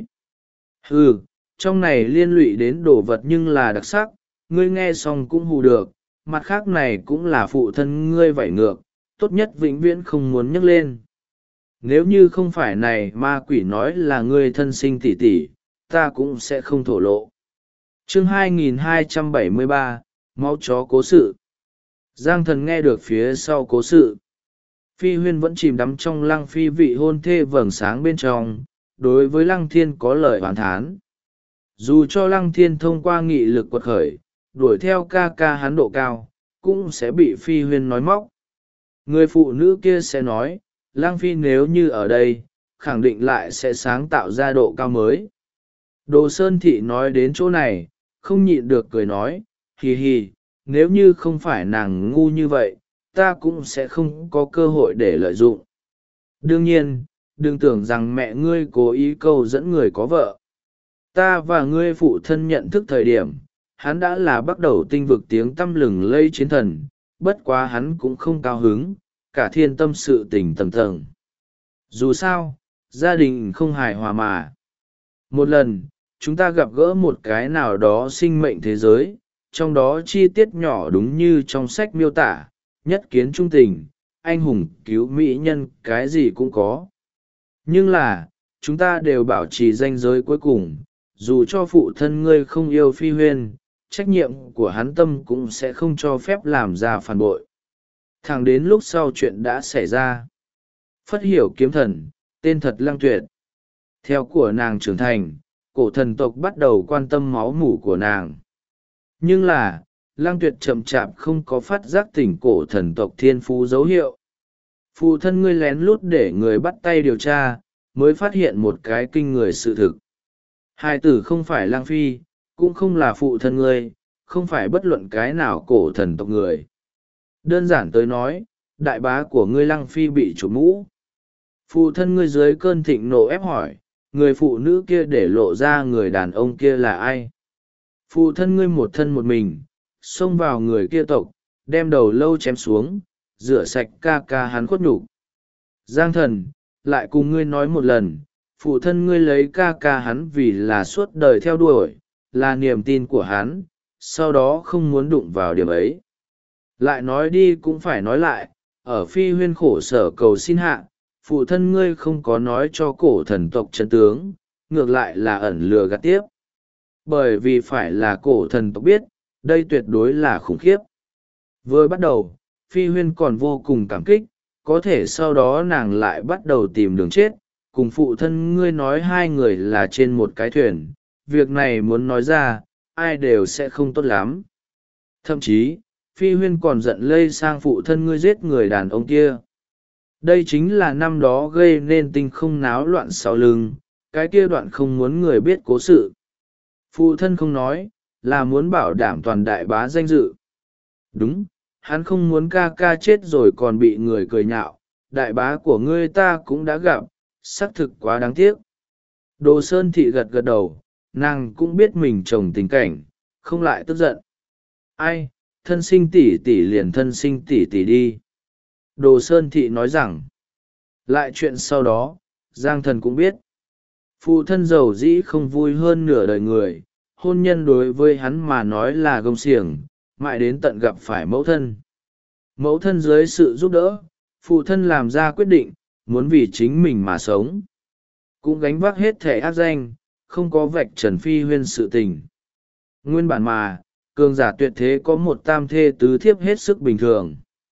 S1: Trong này liên lụy đến đồ vật nhưng là đặc sắc, ngươi nghe xong cũng hù được, mặt khác này cũng là phụ thân ngươi vảy ngược, tốt nhất vĩnh viễn không muốn nhắc lên. Nếu như không phải này ma quỷ nói là ngươi thân sinh tỷ tỷ, ta cũng sẽ không thổ lộ. Chương 2273, máu chó cố sự. Giang Thần nghe được phía sau cố sự. Phi Huyên vẫn chìm đắm trong Lăng Phi vị hôn thê vầng sáng bên trong, đối với Lăng Thiên có lời oán thán. Dù cho Lăng Thiên thông qua nghị lực quật khởi, đuổi theo ca ca hắn độ cao, cũng sẽ bị Phi Huyên nói móc. Người phụ nữ kia sẽ nói, Lăng Phi nếu như ở đây, khẳng định lại sẽ sáng tạo ra độ cao mới. Đồ Sơn Thị nói đến chỗ này, không nhịn được cười nói, hì hì, nếu như không phải nàng ngu như vậy, ta cũng sẽ không có cơ hội để lợi dụng. Đương nhiên, đừng tưởng rằng mẹ ngươi cố ý câu dẫn người có vợ. Ta và ngươi phụ thân nhận thức thời điểm, hắn đã là bắt đầu tinh vực tiếng tăm lừng lây chiến thần, bất quá hắn cũng không cao hứng, cả thiên tâm sự tình tầng tầng. Dù sao gia đình không hài hòa mà. Một lần chúng ta gặp gỡ một cái nào đó sinh mệnh thế giới, trong đó chi tiết nhỏ đúng như trong sách miêu tả, nhất kiến trung tình, anh hùng cứu mỹ nhân cái gì cũng có. Nhưng là chúng ta đều bảo trì ranh giới cuối cùng, dù cho phụ thân ngươi không yêu Phi Huyên, trách nhiệm của hắn tâm cũng sẽ không cho phép làm ra phản bội. Thẳng đến lúc sau chuyện đã xảy ra, Phất Hiểu kiếm thần, tên thật Lăng Tuyệt, theo của nàng trưởng thành, cổ thần tộc bắt đầu quan tâm máu mủ của nàng. Nhưng là Lăng Tuyệt chậm chạp không có phát giác tỉnh cổ thần tộc thiên phú dấu hiệu. Phụ thân ngươi lén lút để người bắt tay điều tra, mới phát hiện một cái kinh người sự thực. Hai tử không phải Lang Phi, cũng không là phụ thân ngươi, không phải bất luận cái nào cổ thần tộc người. Đơn giản tới nói, đại bá của ngươi Lăng Phi bị trộm mũ. Phụ thân ngươi dưới cơn thịnh nộ ép hỏi, người phụ nữ kia để lộ ra người đàn ông kia là ai. Phụ thân ngươi một thân một mình, xông vào người kia tộc, đem đầu lâu chém xuống, rửa sạch ca ca hắn khuất nhục. Giang thần, lại cùng ngươi nói một lần, phụ thân ngươi lấy ca ca hắn vì là suốt đời theo đuổi, là niềm tin của hắn, sau đó không muốn đụng vào điểm ấy. Lại nói đi cũng phải nói lại, ở Phi Huyên khổ sở cầu xin hạ, phụ thân ngươi không có nói cho cổ thần tộc chân tướng, ngược lại là ẩn lừa gạt tiếp. Bởi vì phải là cổ thần tộc biết, đây tuyệt đối là khủng khiếp. Vừa bắt đầu, Phi Huyên còn vô cùng cảm kích, có thể sau đó nàng lại bắt đầu tìm đường chết, cùng phụ thân ngươi nói hai người là trên một cái thuyền, việc này muốn nói ra, ai đều sẽ không tốt lắm. Thậm chí, Phi Huyên còn giận lây sang phụ thân ngươi giết người đàn ông kia. Đây chính là năm đó gây nên tinh không náo loạn sau lưng, cái kia đoạn không muốn người biết cố sự. Phụ thân không nói, là muốn bảo đảm toàn đại bá danh dự. Đúng, hắn không muốn ca ca chết rồi còn bị người cười nhạo, đại bá của ngươi ta cũng đã gặp, xác thực quá đáng tiếc. Đồ Sơn Thị gật gật đầu, nàng cũng biết mình chồng tình cảnh, không lại tức giận. Ai, thân sinh tỷ tỷ liền thân sinh tỷ tỷ đi. Đồ Sơn Thị nói rằng, lại chuyện sau đó, Giang Thần cũng biết. Phụ thân giàu dĩ không vui hơn nửa đời người, hôn nhân đối với hắn mà nói là gông xiềng, mãi đến tận gặp phải mẫu thân. Mẫu thân dưới sự giúp đỡ, phụ thân làm ra quyết định, muốn vì chính mình mà sống. Cũng gánh vác hết thể ác danh, không có vạch trần Phi Huyên sự tình. Nguyên bản mà, cường giả tuyệt thế có một tam thê tứ thiếp hết sức bình thường.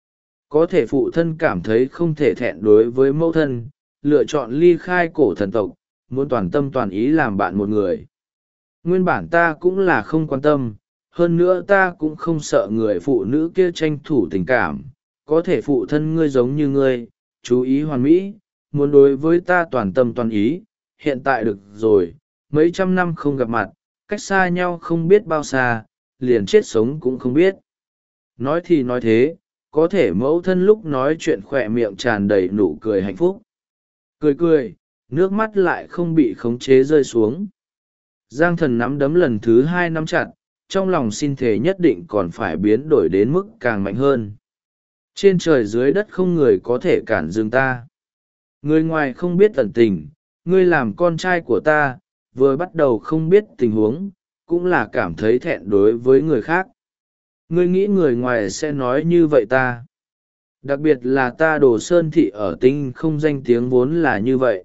S1: Có thể phụ thân cảm thấy không thể thẹn đối với mẫu thân, lựa chọn ly khai cổ thần tộc, muốn toàn tâm toàn ý làm bạn một người. Nguyên bản ta cũng là không quan tâm, hơn nữa ta cũng không sợ người phụ nữ kia tranh thủ tình cảm, có thể phụ thân ngươi giống như ngươi, chú ý hoàn mỹ, muốn đối với ta toàn tâm toàn ý, hiện tại được rồi, mấy trăm năm không gặp mặt, cách xa nhau không biết bao xa, liền chết sống cũng không biết. Nói thì nói thế, có thể mẫu thân lúc nói chuyện khỏe miệng tràn đầy nụ cười hạnh phúc. Cười cười, nước mắt lại không bị khống chế rơi xuống. Giang Thần nắm đấm lần thứ hai nắm chặt, trong lòng xin thề nhất định còn phải biến đổi đến mức càng mạnh hơn. Trên trời dưới đất không người có thể cản dừng ta. Người ngoài không biết tận tình, ngươi làm con trai của ta, vừa bắt đầu không biết tình huống, cũng là cảm thấy thẹn đối với người khác. Ngươi nghĩ người ngoài sẽ nói như vậy ta. Đặc biệt là ta Đồ Sơn Thị ở tinh không danh tiếng vốn là như vậy.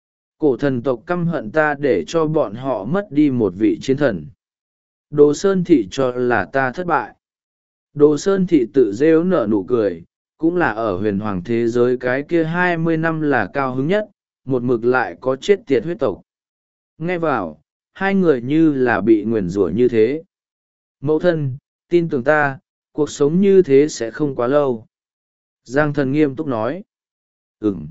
S1: Cổ thần tộc căm hận ta để cho bọn họ mất đi một vị chiến thần. Đồ Sơn Thị cho là ta thất bại. Đồ Sơn Thị tự rêu nở nụ cười, cũng là ở huyền hoàng thế giới cái kia 20 năm là cao hứng nhất, một mực lại có chết tiệt huyết tộc. Nghe vào, hai người như là bị nguyền rủa như thế. Mẫu thân, tin tưởng ta, cuộc sống như thế sẽ không quá lâu. Giang Thần nghiêm túc nói. Ừm.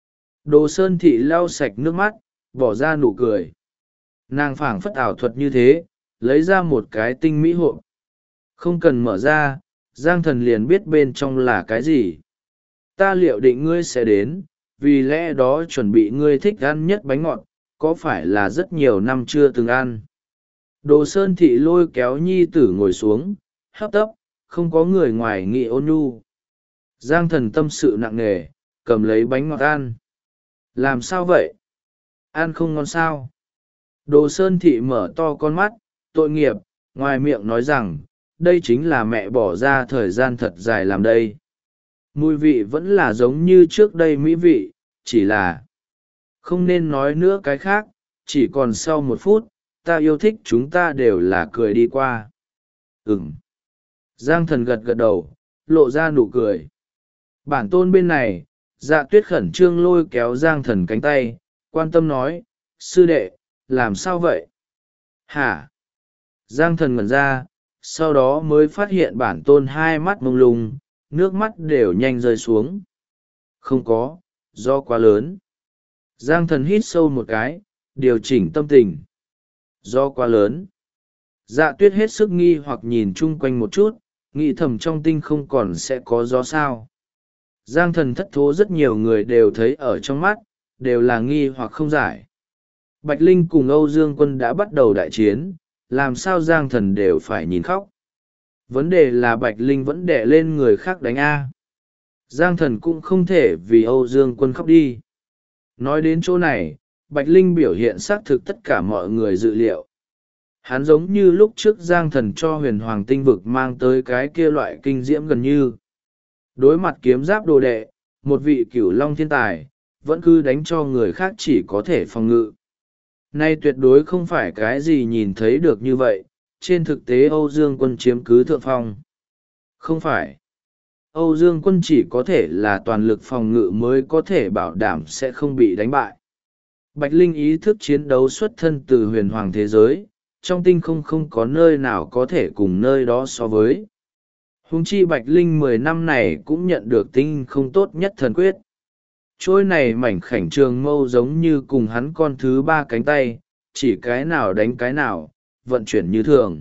S1: Đồ Sơn Thị lau sạch nước mắt, bỏ ra nụ cười. Nàng phảng phất ảo thuật như thế, lấy ra một cái tinh mỹ hộp. Không cần mở ra, Giang Thần liền biết bên trong là cái gì. Ta liệu định ngươi sẽ đến, vì lẽ đó chuẩn bị ngươi thích ăn nhất bánh ngọt, có phải là rất nhiều năm chưa từng ăn. Đồ Sơn Thị lôi kéo nhi tử ngồi xuống, hấp tấp, không có người ngoài nghị ôn nhu. Giang thần tâm sự nặng nề, cầm lấy bánh ngọt ăn. Làm sao vậy? Ăn không ngon sao? Đồ Sơn Thị mở to con mắt, tội nghiệp, ngoài miệng nói rằng, đây chính là mẹ bỏ ra thời gian thật dài làm đây. Mùi vị vẫn là giống như trước đây mỹ vị, chỉ là không nên nói nữa cái khác, chỉ còn sau 1 phút, ta yêu thích chúng ta đều là cười đi qua. Giang thần gật gật đầu, lộ ra nụ cười. Bản tôn bên này, Dạ Tuyết khẩn trương lôi kéo Giang thần cánh tay, quan tâm nói, sư đệ, làm sao vậy? Hả? Giang thần ngẩn ra, sau đó mới phát hiện bản tôn hai mắt mông lung, nước mắt đều nhanh rơi xuống. Không có, do quá lớn. Giang thần hít sâu một cái, điều chỉnh tâm tình. Do quá lớn. Dạ Tuyết hết sức nghi hoặc nhìn chung quanh một chút, nghĩ thầm trong tinh không còn sẽ có gió sao. Giang thần thất thố rất nhiều người đều thấy ở trong mắt, đều là nghi hoặc không giải. Bạch Linh cùng Âu Dương Quân đã bắt đầu đại chiến, làm sao Giang thần đều phải nhìn khóc. Vấn đề là Bạch Linh vẫn đè lên người khác đánh A. Giang thần cũng không thể vì Âu Dương Quân khóc đi. Nói đến chỗ này, Bạch Linh biểu hiện xác thực tất cả mọi người dự liệu. Hắn giống như lúc trước Giang thần cho huyền hoàng tinh vực mang tới cái kia loại kinh diễm gần như. Đối mặt kiếm giáp đồ đệ, một vị cửu long thiên tài, vẫn cứ đánh cho người khác chỉ có thể phòng ngự. Nay tuyệt đối không phải cái gì nhìn thấy được như vậy, trên thực tế Âu Dương Quân chiếm cứ thượng phong. Không phải. Âu Dương Quân chỉ có thể là toàn lực phòng ngự mới có thể bảo đảm sẽ không bị đánh bại. Bạch Linh ý thức chiến đấu xuất thân từ huyền hoàng thế giới, trong tinh không có nơi nào có thể cùng nơi đó so với. Huống chi Bạch Linh 10 năm này cũng nhận được tinh không tốt nhất thần quyết. Trôi này mảnh khảnh trường mâu giống như cùng hắn con thứ 3 cánh tay, chỉ cái nào đánh cái nào, vận chuyển như thường.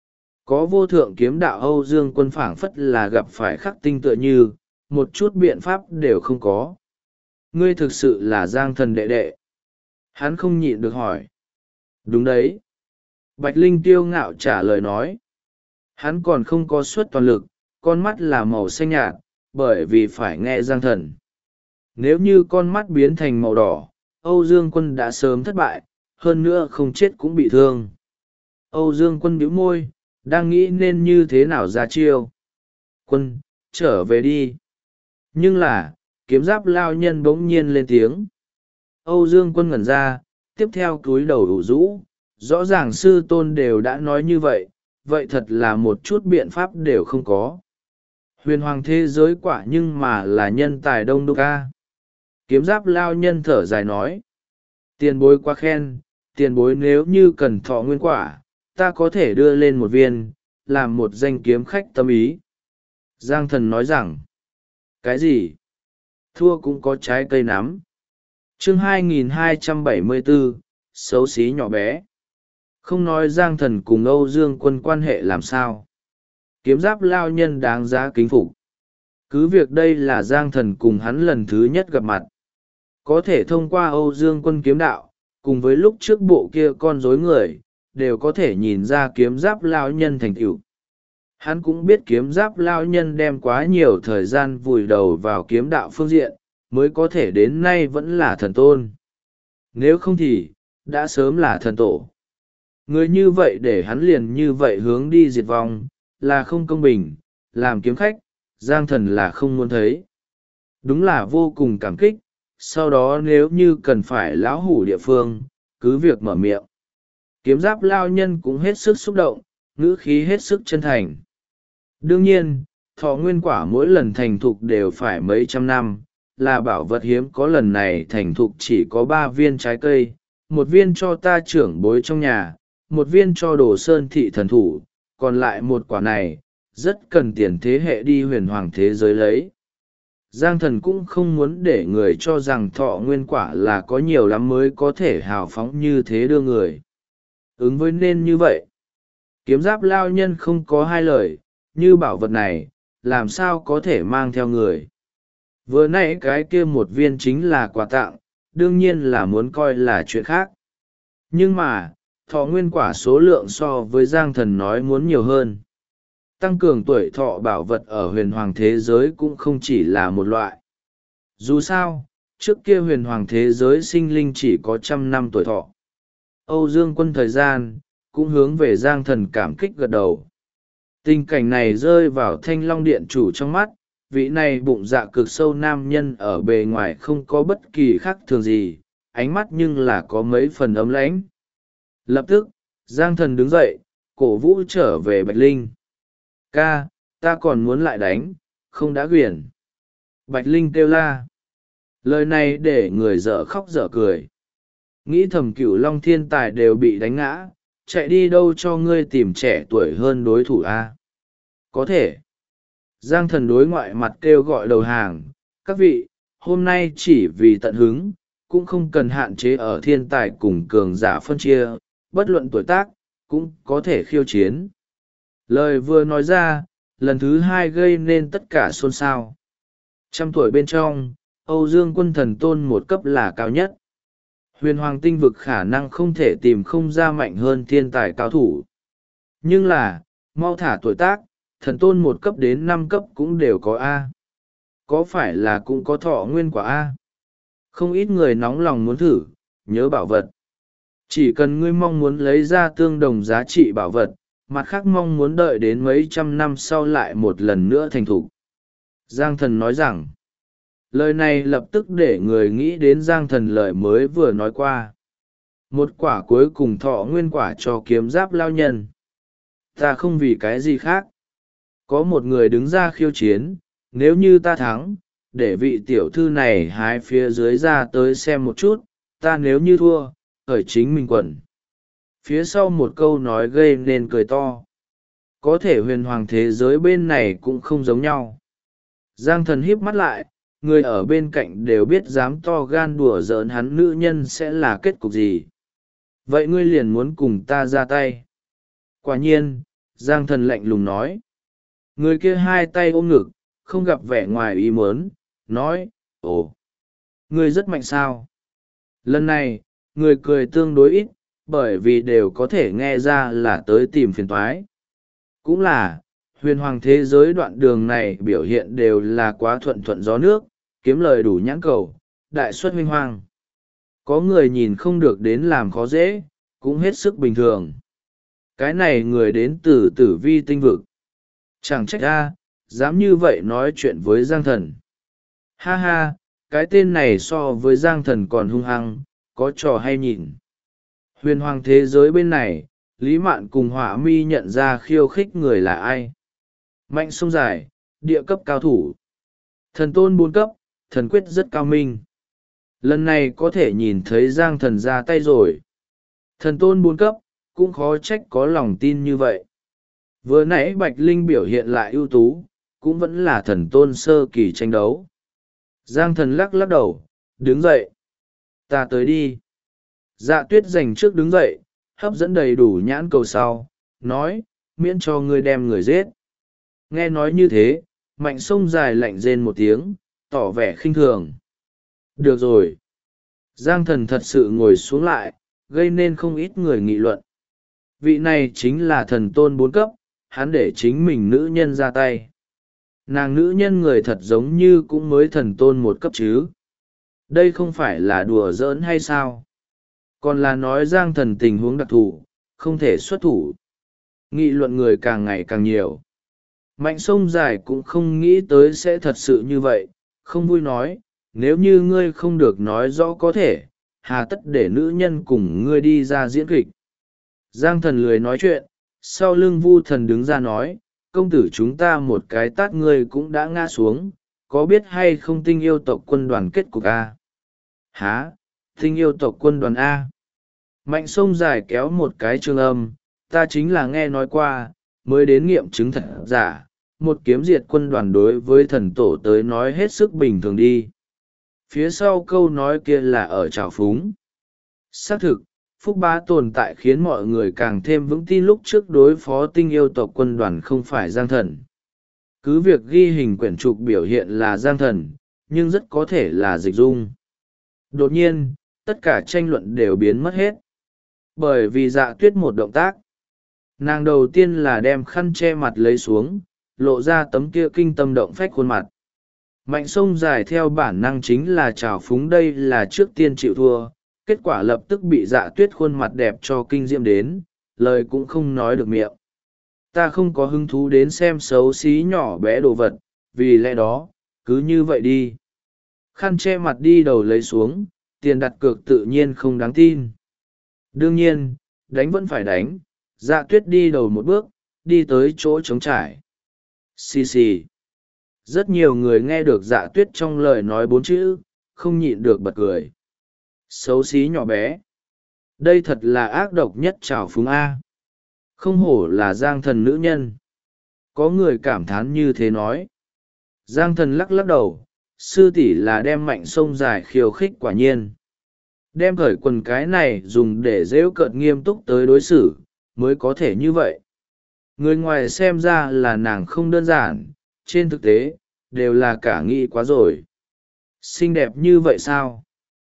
S1: Có vô thượng kiếm đạo Âu Dương Quân phảng phất là gặp phải khắc tinh tựa như, một chút biện pháp đều không có. Ngươi thực sự là Giang thần đệ đệ. Hắn không nhịn được hỏi. Đúng đấy. Bạch Linh tiêu ngạo trả lời nói. Hắn còn không có suất toàn lực, con mắt là màu xanh nhạt, bởi vì phải nghe Giang thần. Nếu như con mắt biến thành màu đỏ, Âu Dương Quân đã sớm thất bại, hơn nữa không chết cũng bị thương. Âu Dương Quân bĩu môi, đang nghĩ nên như thế nào ra chiêu. Quân, trở về đi. Nhưng là, kiếm giáp lao nhân bỗng nhiên lên tiếng. Âu Dương Quân ngẩn ra, tiếp theo cúi đầu ủ rũ, rõ ràng sư tôn đều đã nói như vậy, vậy thật là một chút biện pháp đều không có. Huyền hoàng thế giới quả nhưng mà là nhân tài đông đúc ca. Kiếm giáp lao nhân thở dài nói. Tiền bối quá khen, tiền bối nếu như cần thọ nguyên quả, ta có thể đưa lên một viên, làm một danh kiếm khách tâm ý. Giang thần nói rằng. Cái gì? Thua cũng có trái cây nắm. Chương 2274, xấu xí nhỏ bé. Không nói Giang thần cùng Âu Dương Quân quan hệ làm sao. Kiếm giáp lao nhân đáng giá kính phục. Cứ việc đây là Giang thần cùng hắn lần thứ nhất gặp mặt. Có thể thông qua Âu Dương Quân kiếm đạo, cùng với lúc trước bộ kia con rối người, đều có thể nhìn ra kiếm giáp lao nhân thành tựu. Hắn cũng biết kiếm giáp lao nhân đem quá nhiều thời gian vùi đầu vào kiếm đạo phương diện, mới có thể đến nay vẫn là thần tôn. Nếu không thì, đã sớm là thần tổ. Người như vậy để hắn liền như vậy hướng đi diệt vong, là không công bình, làm kiếm khách, Giang thần là không muốn thấy. Đúng là vô cùng cảm kích, sau đó nếu như cần phải lão hủ địa phương, cứ việc mở miệng. Kiếm giáp lao nhân cũng hết sức xúc động, ngữ khí hết sức chân thành. Đương nhiên, thọ nguyên quả mỗi lần thành thục đều phải mấy trăm năm, là bảo vật hiếm có lần này thành thục chỉ có 3 viên trái cây, 1 viên cho ta trưởng bối trong nhà, 1 viên cho Đồ Sơn thị thần thủ, còn lại 1 quả này, rất cần tiền thế hệ đi huyền hoàng thế giới lấy. Giang thần cũng không muốn để người cho rằng thọ nguyên quả là có nhiều lắm mới có thể hào phóng như thế đưa người. Ứng với nên như vậy. Kiếm giáp lao nhân không có hai lời, như bảo vật này, làm sao có thể mang theo người. Vừa nãy cái kia 1 viên chính là quà tặng, đương nhiên là muốn coi là chuyện khác. Nhưng mà, thọ nguyên quả số lượng so với Giang thần nói muốn nhiều hơn. tăng cường tuổi thọ bảo vật ở huyền hoàng thế giới cũng không chỉ là một loại. Dù sao, trước kia huyền hoàng thế giới sinh linh chỉ có 100 năm tuổi thọ. Âu Dương Quân thời gian, cũng hướng về Giang Thần cảm kích gật đầu. Tình cảnh này rơi vào Thanh Long Điện chủ trong mắt, vị này bụng dạ cực sâu nam nhân ở bề ngoài không có bất kỳ khác thường gì, ánh mắt nhưng là có mấy phần ấm lãnh. Lập tức, Giang Thần đứng dậy, cổ vũ trở về Bạch Linh. Ca, ta còn muốn lại đánh, không đã quyển. Bạch Linh kêu la. Lời này để người dở khóc dở cười. Nghĩ thầm Cửu Long thiên tài đều bị đánh ngã, chạy đi đâu cho ngươi tìm trẻ tuổi hơn đối thủ a? Có thể. Giang Thần đối ngoại mặt kêu gọi đầu hàng, các vị, hôm nay chỉ vì tận hứng, cũng không cần hạn chế ở thiên tài cùng cường giả phân chia, bất luận tuổi tác, cũng có thể khiêu chiến. Lời vừa nói ra, lần thứ hai gây nên tất cả xôn xao. 100 tuổi bên trong, Âu Dương Quân thần tôn một cấp là cao nhất. Huyền hoàng tinh vực khả năng không thể tìm không ra mạnh hơn thiên tài cao thủ. Nhưng là, mau thả tuổi tác, thần tôn 1 cấp đến 5 cấp cũng đều có A. Có phải là cũng có thọ nguyên quả A? Không ít người nóng lòng muốn thử, nhớ bảo vật. Chỉ cần ngươi mong muốn lấy ra tương đồng giá trị bảo vật, mặt khác mong muốn đợi đến mấy trăm năm sau lại một lần nữa thành thục. Giang Thần nói rằng, lời này lập tức để người nghĩ đến Giang Thần lời mới vừa nói qua. Một quả cuối cùng thọ nguyên quả cho kiếm giáp lao nhân. Ta không vì cái gì khác. Có một người đứng ra khiêu chiến, nếu như ta thắng, để vị tiểu thư này hái phía dưới ra tới xem một chút, ta nếu như thua, khởi chính mình quẩn. Phía sau một câu nói gây nên cười to. Có thể huyền hoàng thế giới bên này cũng không giống nhau. Giang Thần híp mắt lại, người ở bên cạnh đều biết dám to gan đùa giỡn hắn nữ nhân sẽ là kết cục gì. Vậy ngươi liền muốn cùng ta ra tay. Quả nhiên, Giang Thần lạnh lùng nói. Người kia hai tay ôm ngực, không gặp vẻ ngoài ý muốn, nói, ồ, ngươi rất mạnh sao. Lần này, người cười tương đối ít, bởi vì đều có thể nghe ra là tới tìm phiền toái. Cũng là, huyền hoàng thế giới đoạn đường này biểu hiện đều là quá thuận thuận gió nước, kiếm lời đủ nhãn cầu, đại suất huynh hoang. Có người nhìn không được đến làm khó dễ, cũng hết sức bình thường. Cái này người đến từ tử vi tinh vực. Chẳng trách ra, dám như vậy nói chuyện với Giang Thần. Ha ha, cái tên này so với Giang Thần còn hung hăng, có trò hay nhìn. Huyền hoàng thế giới bên này, Lý Mạn cùng Họa Mi nhận ra khiêu khích người là ai. Mạnh sông dài, địa cấp cao thủ. Thần tôn 4 cấp, thần quyết rất cao minh. Lần này có thể nhìn thấy Giang Thần ra tay rồi. Thần tôn 4 cấp, cũng khó trách có lòng tin như vậy. Vừa nãy Bạch Linh biểu hiện lại ưu tú, cũng vẫn là thần tôn sơ kỳ tranh đấu. Giang Thần lắc lắc đầu, đứng dậy. Ta tới đi. Dạ Tuyết dành trước đứng dậy, hấp dẫn đầy đủ nhãn cầu sau, nói, miễn cho ngươi đem người giết. Nghe nói như thế, Mạnh sông dài lạnh rên một tiếng, tỏ vẻ khinh thường. Được rồi. Giang Thần thật sự ngồi xuống lại, gây nên không ít người nghị luận. Vị này chính là thần tôn 4 cấp, hắn để chính mình nữ nhân ra tay. Nàng nữ nhân người thật giống như cũng mới thần tôn 1 cấp chứ. Đây không phải là đùa giỡn hay sao? Còn là nói Giang Thần tình huống đặc thù, không thể xuất thủ. Nghị luận người càng ngày càng nhiều. Mạnh sông dài cũng không nghĩ tới sẽ thật sự như vậy, không vui nói, nếu như ngươi không được nói rõ có thể, hà tất để nữ nhân cùng ngươi đi ra diễn kịch. Giang Thần lười nói chuyện, sau lưng Vu Thần đứng ra nói, công tử chúng ta một cái tát ngươi cũng đã ngã xuống, có biết hay không tinh yêu tộc quân đoàn kết cục A? Hả? Tinh yêu tộc quân đoàn A? Mạnh sông dài kéo một cái trường âm, ta chính là nghe nói qua, mới đến nghiệm chứng thật giả, một kiếm diệt quân đoàn đối với thần tổ tới nói hết sức bình thường đi. Phía sau câu nói kia là ở trào phúng. Xác thực, Phúc Bá tồn tại khiến mọi người càng thêm vững tin lúc trước đối phó tinh yêu tộc quân đoàn không phải Giang Thần. Cứ việc ghi hình quyển trục biểu hiện là Giang Thần, nhưng rất có thể là Dịch Dung. Đột nhiên, tất cả tranh luận đều biến mất hết. Bởi vì Dạ Tuyết một động tác. nàng đầu tiên là đem khăn che mặt lấy xuống, lộ ra tấm kia kinh tâm động phách khuôn mặt. Mạnh sông dài theo bản năng chính là trào phúng đây là trước tiên chịu thua, kết quả lập tức bị Dạ Tuyết khuôn mặt đẹp cho kinh diễm đến, lời cũng không nói được miệng. Ta không có hứng thú đến xem xấu xí nhỏ bé đồ vật, vì lẽ đó cứ như vậy đi. Khăn che mặt đi đầu lấy xuống, tiền đặt cược tự nhiên không đáng tin. Đương nhiên đánh vẫn phải đánh. Dạ Tuyết đi đầu một bước, đi tới chỗ trống trải. Xì xì. Rất nhiều người nghe được Dạ Tuyết trong lời nói 4 chữ, không nhịn được bật cười. Xấu xí nhỏ bé. Đây thật là ác độc nhất trào phúng A. Không hổ là Giang Thần nữ nhân. Có người cảm thán như thế nói. Giang Thần lắc lắc đầu, sư tỷ là đem Mạnh sông dài khiêu khích quả nhiên. Đem cởi quần cái này dùng để dễu cợt nghiêm túc tới đối xử, mới có thể như vậy. Người ngoài xem ra là nàng không đơn giản, trên thực tế, đều là cả nghĩ quá rồi. Xinh đẹp như vậy sao?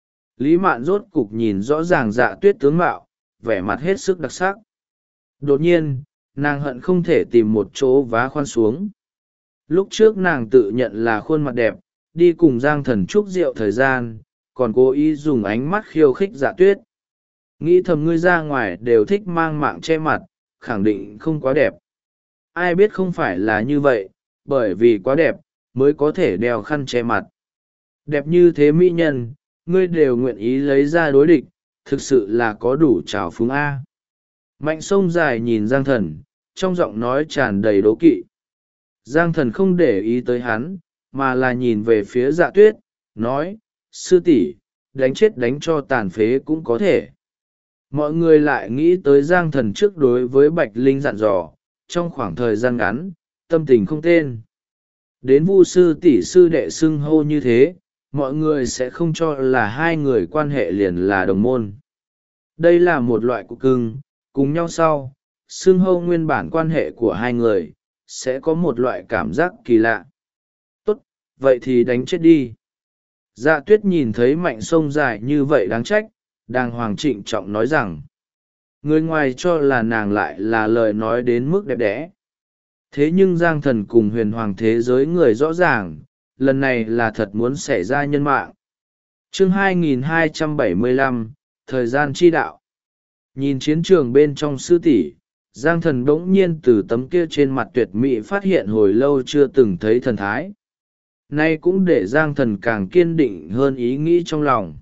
S1: Lý Mạn rốt cục nhìn rõ ràng Dạ Tuyết tướng mạo, vẻ mặt hết sức đặc sắc. Đột nhiên, nàng hận không thể tìm một chỗ vá khoan xuống. Lúc trước nàng tự nhận là khuôn mặt đẹp, đi cùng Giang Thần chúc rượu thời gian, còn cố ý dùng ánh mắt khiêu khích Dạ Tuyết. Nghĩ thầm ngươi ra ngoài đều thích mang mạng che mặt, khẳng định không quá đẹp. Ai biết không phải là như vậy, bởi vì quá đẹp, mới có thể đeo khăn che mặt. Đẹp như thế mỹ nhân, ngươi đều nguyện ý lấy ra đối địch, thực sự là có đủ trào phúng A. Mạnh sông dài nhìn Giang Thần, trong giọng nói tràn đầy đố kỵ. Giang Thần không để ý tới hắn, mà là nhìn về phía Dạ Tuyết, nói, sư tỷ, đánh chết đánh cho tàn phế cũng có thể. Mọi người lại nghĩ tới Giang Thần trước đối với Bạch Linh dặn dò, trong khoảng thời gian ngắn, tâm tình không tên. Đến Vu sư tỷ sư đệ xưng hô như thế, mọi người sẽ không cho là hai người quan hệ liền là đồng môn. Đây là một loại cục cưng, cùng nhau sau, xưng hô nguyên bản quan hệ của hai người, sẽ có một loại cảm giác kỳ lạ. Tốt, vậy thì đánh chết đi. Dạ Tuyết nhìn thấy Mạnh sông dài như vậy đáng trách, đàng hoàng trịnh trọng nói rằng, người ngoài cho là nàng lại là lời nói đến mức đẹp đẽ. Thế nhưng Giang Thần cùng huyền hoàng thế giới người rõ ràng, lần này là thật muốn xảy ra nhân mạng. Chương 2275, Thời gian chi đạo. Nhìn chiến trường bên trong sư tỷ, Giang Thần bỗng nhiên từ tấm kia trên mặt tuyệt mỹ phát hiện hồi lâu chưa từng thấy thần thái. Nay cũng để Giang Thần càng kiên định hơn ý nghĩ trong lòng.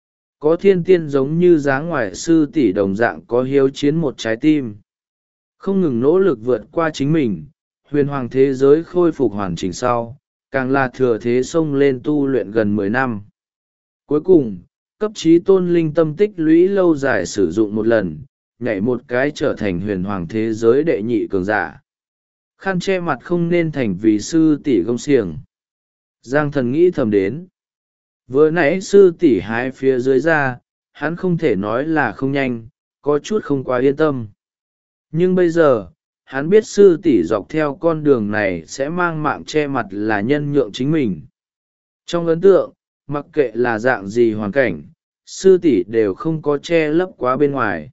S1: Có thiên tiên giống như dáng ngoài sư tỷ đồng dạng có hiếu chiến một trái tim. Không ngừng nỗ lực vượt qua chính mình, huyền hoàng thế giới khôi phục hoàn chỉnh sau, càng là thừa thế xông lên tu luyện gần 10 năm. Cuối cùng, cấp trí tôn linh tâm tích lũy lâu dài sử dụng một lần, nhảy một cái trở thành huyền hoàng thế giới đệ nhị cường giả. Khăn che mặt không nên thành vì sư tỷ gông xiềng. Giang Thần nghĩ thầm đến. Vừa nãy sư tỷ hái phía dưới ra, hắn không thể nói là không nhanh, có chút không quá yên tâm. Nhưng bây giờ, hắn biết sư tỷ dọc theo con đường này sẽ mang mạng che mặt là nhân nhượng chính mình. Trong ấn tượng, mặc kệ là dạng gì hoàn cảnh, sư tỷ đều không có che lấp quá bên ngoài.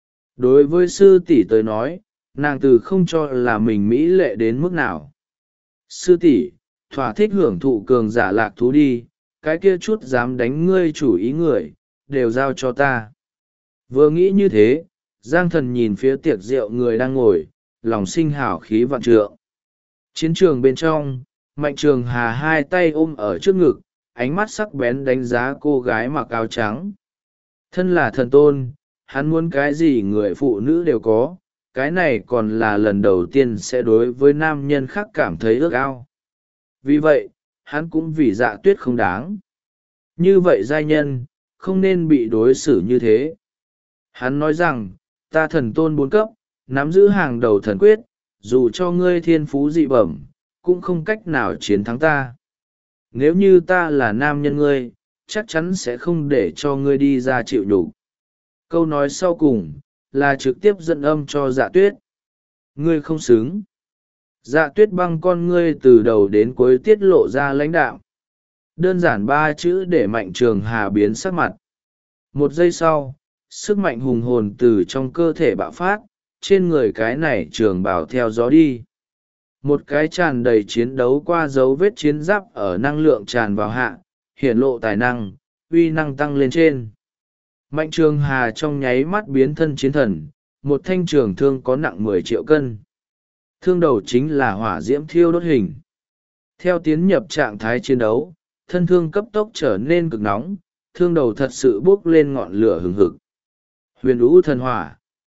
S1: Đối với sư tỷ tới nói, nàng từ không cho là mình mỹ lệ đến mức nào. Sư tỷ, thỏa thích hưởng thụ cường giả lạc thú đi, cái kia chút dám đánh ngươi chủ ý người, đều giao cho ta. Vừa nghĩ như thế, Giang Thần nhìn phía tiệc rượu người đang ngồi, lòng sinh hào khí vạn trượng. Chiến trường bên trong, Mạnh Trường Hà hai tay ôm ở trước ngực, ánh mắt sắc bén đánh giá cô gái mặc áo trắng. Thân là thần tôn, hắn muốn cái gì người phụ nữ đều có, cái này còn là lần đầu tiên sẽ đối với nam nhân khác cảm thấy ước ao. Vì vậy, hắn cũng vì Dạ Tuyết không đáng. Như vậy giai nhân, không nên bị đối xử như thế. Hắn nói rằng, ta thần tôn 4 cấp, nắm giữ hàng đầu thần quyết, dù cho ngươi thiên phú dị bẩm, cũng không cách nào chiến thắng ta. Nếu như ta là nam nhân ngươi, chắc chắn sẽ không để cho ngươi đi ra chịu nhục. Câu nói sau cùng, là trực tiếp dẫn âm cho Dạ Tuyết. Ngươi không xứng. Dạ Tuyết băng con ngươi từ đầu đến cuối tiết lộ ra lãnh đạm. Đơn giản 3 chữ để Mạnh Trường Hà biến sắc mặt. Một giây sau, sức mạnh hùng hồn từ trong cơ thể bạo phát, trên người cái này trường bào theo gió đi. Một cái tràn đầy chiến đấu qua dấu vết chiến giáp ở năng lượng tràn vào hạ, hiển lộ tài năng, uy năng tăng lên trên. Mạnh Trường Hà trong nháy mắt biến thân chiến thần, một thanh trường thương có nặng 10 triệu cân. Thương đầu chính là hỏa diễm thiêu đốt hình. Theo tiến nhập trạng thái chiến đấu, thân thương cấp tốc trở nên cực nóng, thương đầu thật sự bốc lên ngọn lửa hừng hực. Huyền Vũ thần hỏa.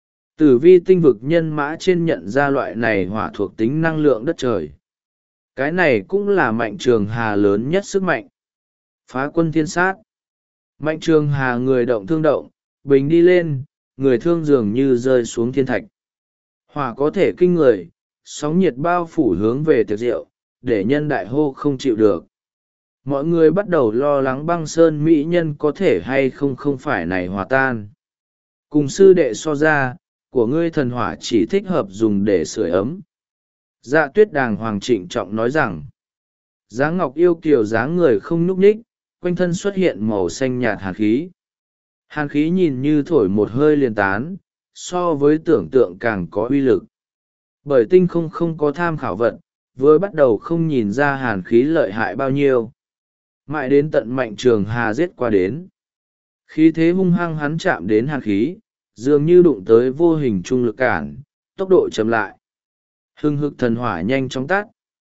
S1: Tử vi tinh vực nhân mã trên nhận ra loại này hỏa thuộc tính năng lượng đất trời. Cái này cũng là Mạnh Trường Hà lớn nhất sức mạnh. Phá quân thiên sát. Mạnh Trường Hà người động thương động, bình đi lên, người thương dường như rơi xuống thiên thạch. Hỏa có thể kinh người, sóng nhiệt bao phủ hướng về tiệc rượu, để nhân đại hô không chịu được. Mọi người bắt đầu lo lắng băng sơn mỹ nhân có thể hay không phải này hòa tan. Cùng sư đệ so ra, của ngươi thần hỏa chỉ thích hợp dùng để sưởi ấm. Dạ Tuyết đàng hoàng trịnh trọng nói rằng, dáng ngọc yêu kiều dáng người không nhúc nhích, quanh thân xuất hiện màu xanh nhạt hàn khí. Hàn khí nhìn như thổi một hơi liền tán, so với tưởng tượng càng có uy lực. Bởi tinh không có tham khảo vật, vừa bắt đầu không nhìn ra hàn khí lợi hại bao nhiêu. Mãi đến tận Mạnh Trường Hà giết qua đến. Khí thế hung hăng hắn chạm đến hàn khí, dường như đụng tới vô hình trung lực cản, tốc độ chậm lại. Hưng hực thần hỏa nhanh chóng tắt.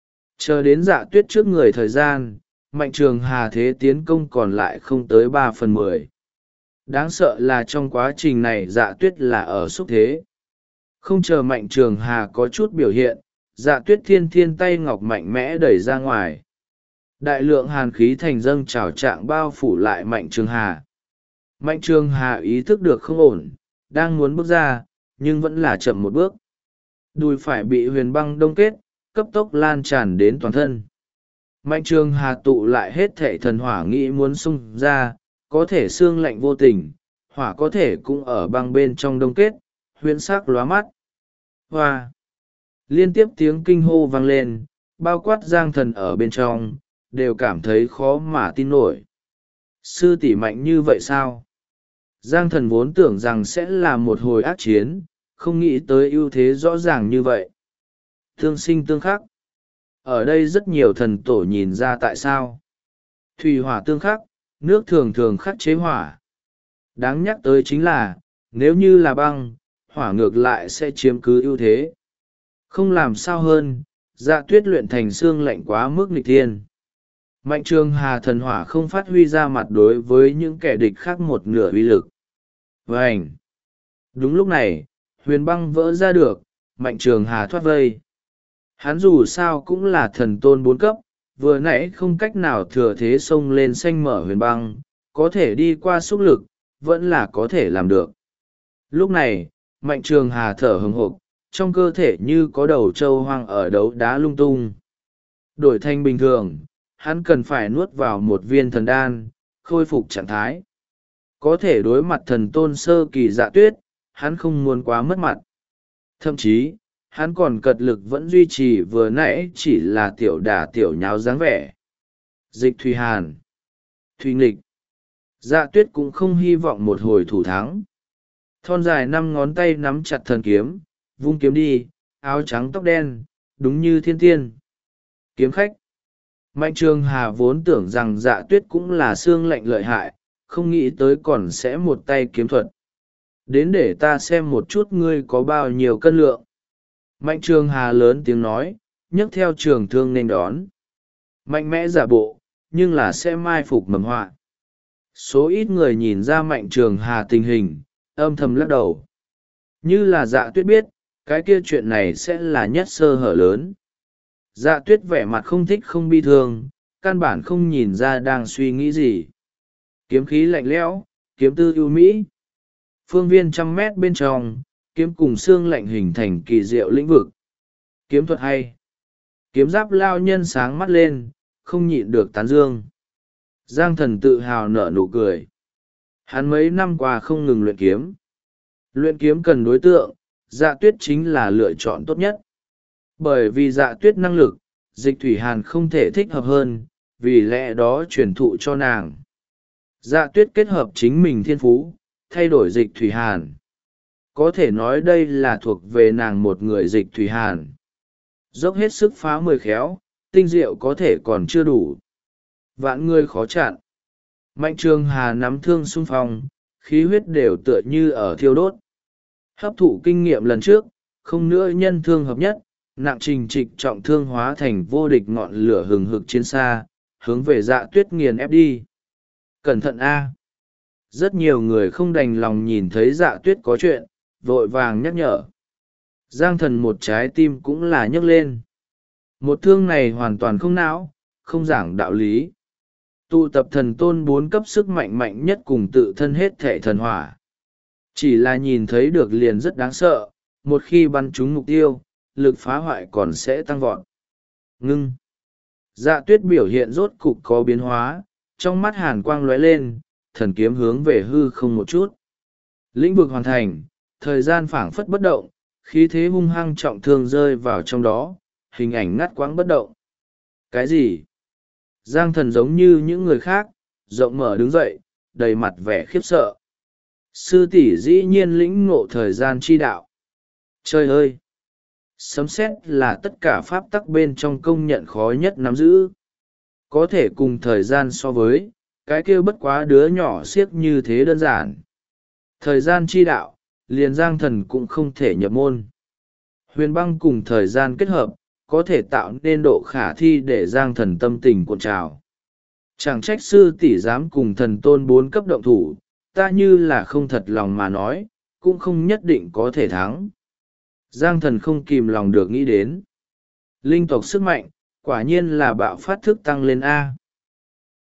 S1: Chờ đến Dạ Tuyết trước người thời gian, Mạnh Trường Hà thế tiến công còn lại không tới 3/10. Đáng sợ là trong quá trình này Dạ Tuyết là ở xúc thế. Không chờ Mạnh Trường Hà có chút biểu hiện, Dạ Tuyết thiên tay ngọc mạnh mẽ đẩy ra ngoài. Đại lượng hàn khí thành dâng trào trạng bao phủ lại Mạnh Trường Hà. Mạnh Trường Hà ý thức được không ổn, đang muốn bước ra, nhưng vẫn là chậm một bước. Đùi phải bị huyền băng đông kết, cấp tốc lan tràn đến toàn thân. Mạnh Trường Hà tụ lại hết thệ thần hỏa nghĩ muốn xung ra, có thể xương lạnh vô tình, hỏa có thể cũng ở băng bên trong đông kết, huyễn sắc lóa mắt. Hoa! Liên tiếp tiếng kinh hô vang lên, bao quát Giang Thần ở bên trong, đều cảm thấy khó mà tin nổi. Sư tỷ mạnh như vậy sao? Giang Thần vốn tưởng rằng sẽ là một hồi ác chiến, không nghĩ tới ưu thế rõ ràng như vậy. Tương sinh tương khắc. Ở đây rất nhiều thần tổ nhìn ra tại sao. Thủy hỏa tương khắc, nước thường thường khắc chế hỏa. Đáng nhắc tới chính là, nếu như là băng, hỏa ngược lại sẽ chiếm cứ ưu thế. Không làm sao hơn, Dạ Tuyết luyện thành xương lạnh quá mức nghịch thiên. Mạnh Trường Hà thần hỏa không phát huy ra mặt đối với những kẻ địch khác một nửa uy lực. Vânh! Đúng lúc này, huyền băng vỡ ra được, Mạnh Trường Hà thoát vây. Hắn dù sao cũng là thần tôn 4 cấp, vừa nãy không cách nào thừa thế xông lên xanh mở huyền băng, có thể đi qua xúc lực, vẫn là có thể làm được. Lúc này, Mạnh Trường Hà thở hừng hực, trong cơ thể như có đầu trâu hoang ở đấu đá lung tung. Đổi thành bình thường, hắn cần phải nuốt vào một viên thần đan, khôi phục trạng thái. Có thể đối mặt thần tôn sơ kỳ Dạ Tuyết, hắn không muốn quá mất mặt. Thậm chí, hắn còn cật lực vẫn duy trì vừa nãy chỉ là tiểu đả tiểu nháo dáng vẻ. Dịch Thùy Hàn, Thùy Nghịch. Dạ Tuyết cũng không hy vọng một hồi thủ thắng. Thon dài 5 ngón tay nắm chặt thần kiếm, vung kiếm đi, áo trắng tóc đen, đúng như thiên tiên. Kiếm khách. Mạnh Trường Hà vốn tưởng rằng Dạ Tuyết cũng là xương lạnh lợi hại, không nghĩ tới còn sẽ một tay kiếm thuật. Đến để ta xem một chút ngươi có bao nhiêu cân lượng. Mạnh Trường Hà lớn tiếng nói, nhấc theo trường thương nên đón. Mạnh mẽ giả bộ, nhưng là sẽ mai phục mầm họa. Số ít người nhìn ra Mạnh Trường Hà tình hình, âm thầm lắc đầu. Như là Dạ Tuyết biết, cái kia chuyện này sẽ là nhất sơ hở lớn. Dạ Tuyết vẻ mặt không thích không bi thương, căn bản không nhìn ra đang suy nghĩ gì. Kiếm khí lạnh lẽo, kiếm tư ưu mỹ. Phương viên 100 mét bên trong, kiếm cùng xương lạnh hình thành kỳ diệu lĩnh vực. Kiếm thuật hay. Kiếm giáp lao nhân sáng mắt lên, không nhịn được tán dương. Giang Thần tự hào nở nụ cười. Hắn mấy năm qua không ngừng luyện kiếm. Luyện kiếm cần đối tượng, Dạ Tuyết chính là lựa chọn tốt nhất. Bởi vì Dạ Tuyết năng lực, Dịch Thủy Hàn không thể thích hợp hơn, vì lẽ đó truyền thụ cho nàng. Dạ Tuyết kết hợp chính mình thiên phú, thay đổi Dịch Thủy Hàn. có thể nói đây là thuộc về nàng một người dịch thủy hàn. Dốc hết sức phá 10 khéo, tinh diệu có thể còn chưa đủ. Vạn người khó chặn. Mạnh Trường Hà nắm thương xung phong, khí huyết đều tựa như ở thiêu đốt. Hấp thụ kinh nghiệm lần trước, không nữa nhân thương hợp nhất, nặng trình trịch trọng thương hóa thành vô địch ngọn lửa hừng hực trên xa, hướng về Dạ Tuyết nghiền ép đi. Cẩn thận a! Rất nhiều người không đành lòng nhìn thấy Dạ Tuyết có chuyện, vội vàng nhắc nhở. Giang Thần một trái tim cũng là nhấc lên. Một thương này hoàn toàn không não, không giảng đạo lý. Tụ tập thần tôn 4 cấp sức mạnh mạnh nhất cùng tự thân hết thể thần hỏa. Chỉ là nhìn thấy được liền rất đáng sợ, một khi bắn trúng mục tiêu, lực phá hoại còn sẽ tăng vọt. Ngưng. Dạ Tuyết biểu hiện rốt cục có biến hóa, trong mắt hàn quang lóe lên, thần kiếm hướng về hư không một chút. Lĩnh vực hoàn thành, thời gian phảng phất bất động, khí thế hung hăng trọng thương rơi vào trong đó, hình ảnh ngắt quãng bất động. Cái gì? Giang Thần giống như những người khác, rộng mở đứng dậy, đầy mặt vẻ khiếp sợ. Sư tỷ dĩ nhiên lĩnh ngộ thời gian chi đạo. Trời ơi! Sấm sét là tất cả pháp tắc bên trong công nhận khó nhất nắm giữ. Có thể cùng thời gian so với, cái kia bất quá đứa nhỏ xiếc như thế đơn giản. Thời gian chi đạo, liền Giang Thần cũng không thể nhập môn. Huyền băng cùng thời gian kết hợp, có thể tạo nên độ khả thi để Giang Thần tâm tình cuộn trào. Chẳng trách sư tỷ dám cùng thần tôn 4 cấp động thủ, ta như là không thật lòng mà nói, cũng không nhất định có thể thắng. Giang Thần không kìm lòng được nghĩ đến. Linh tộc sức mạnh, quả nhiên là bạo phát thức tăng lên A.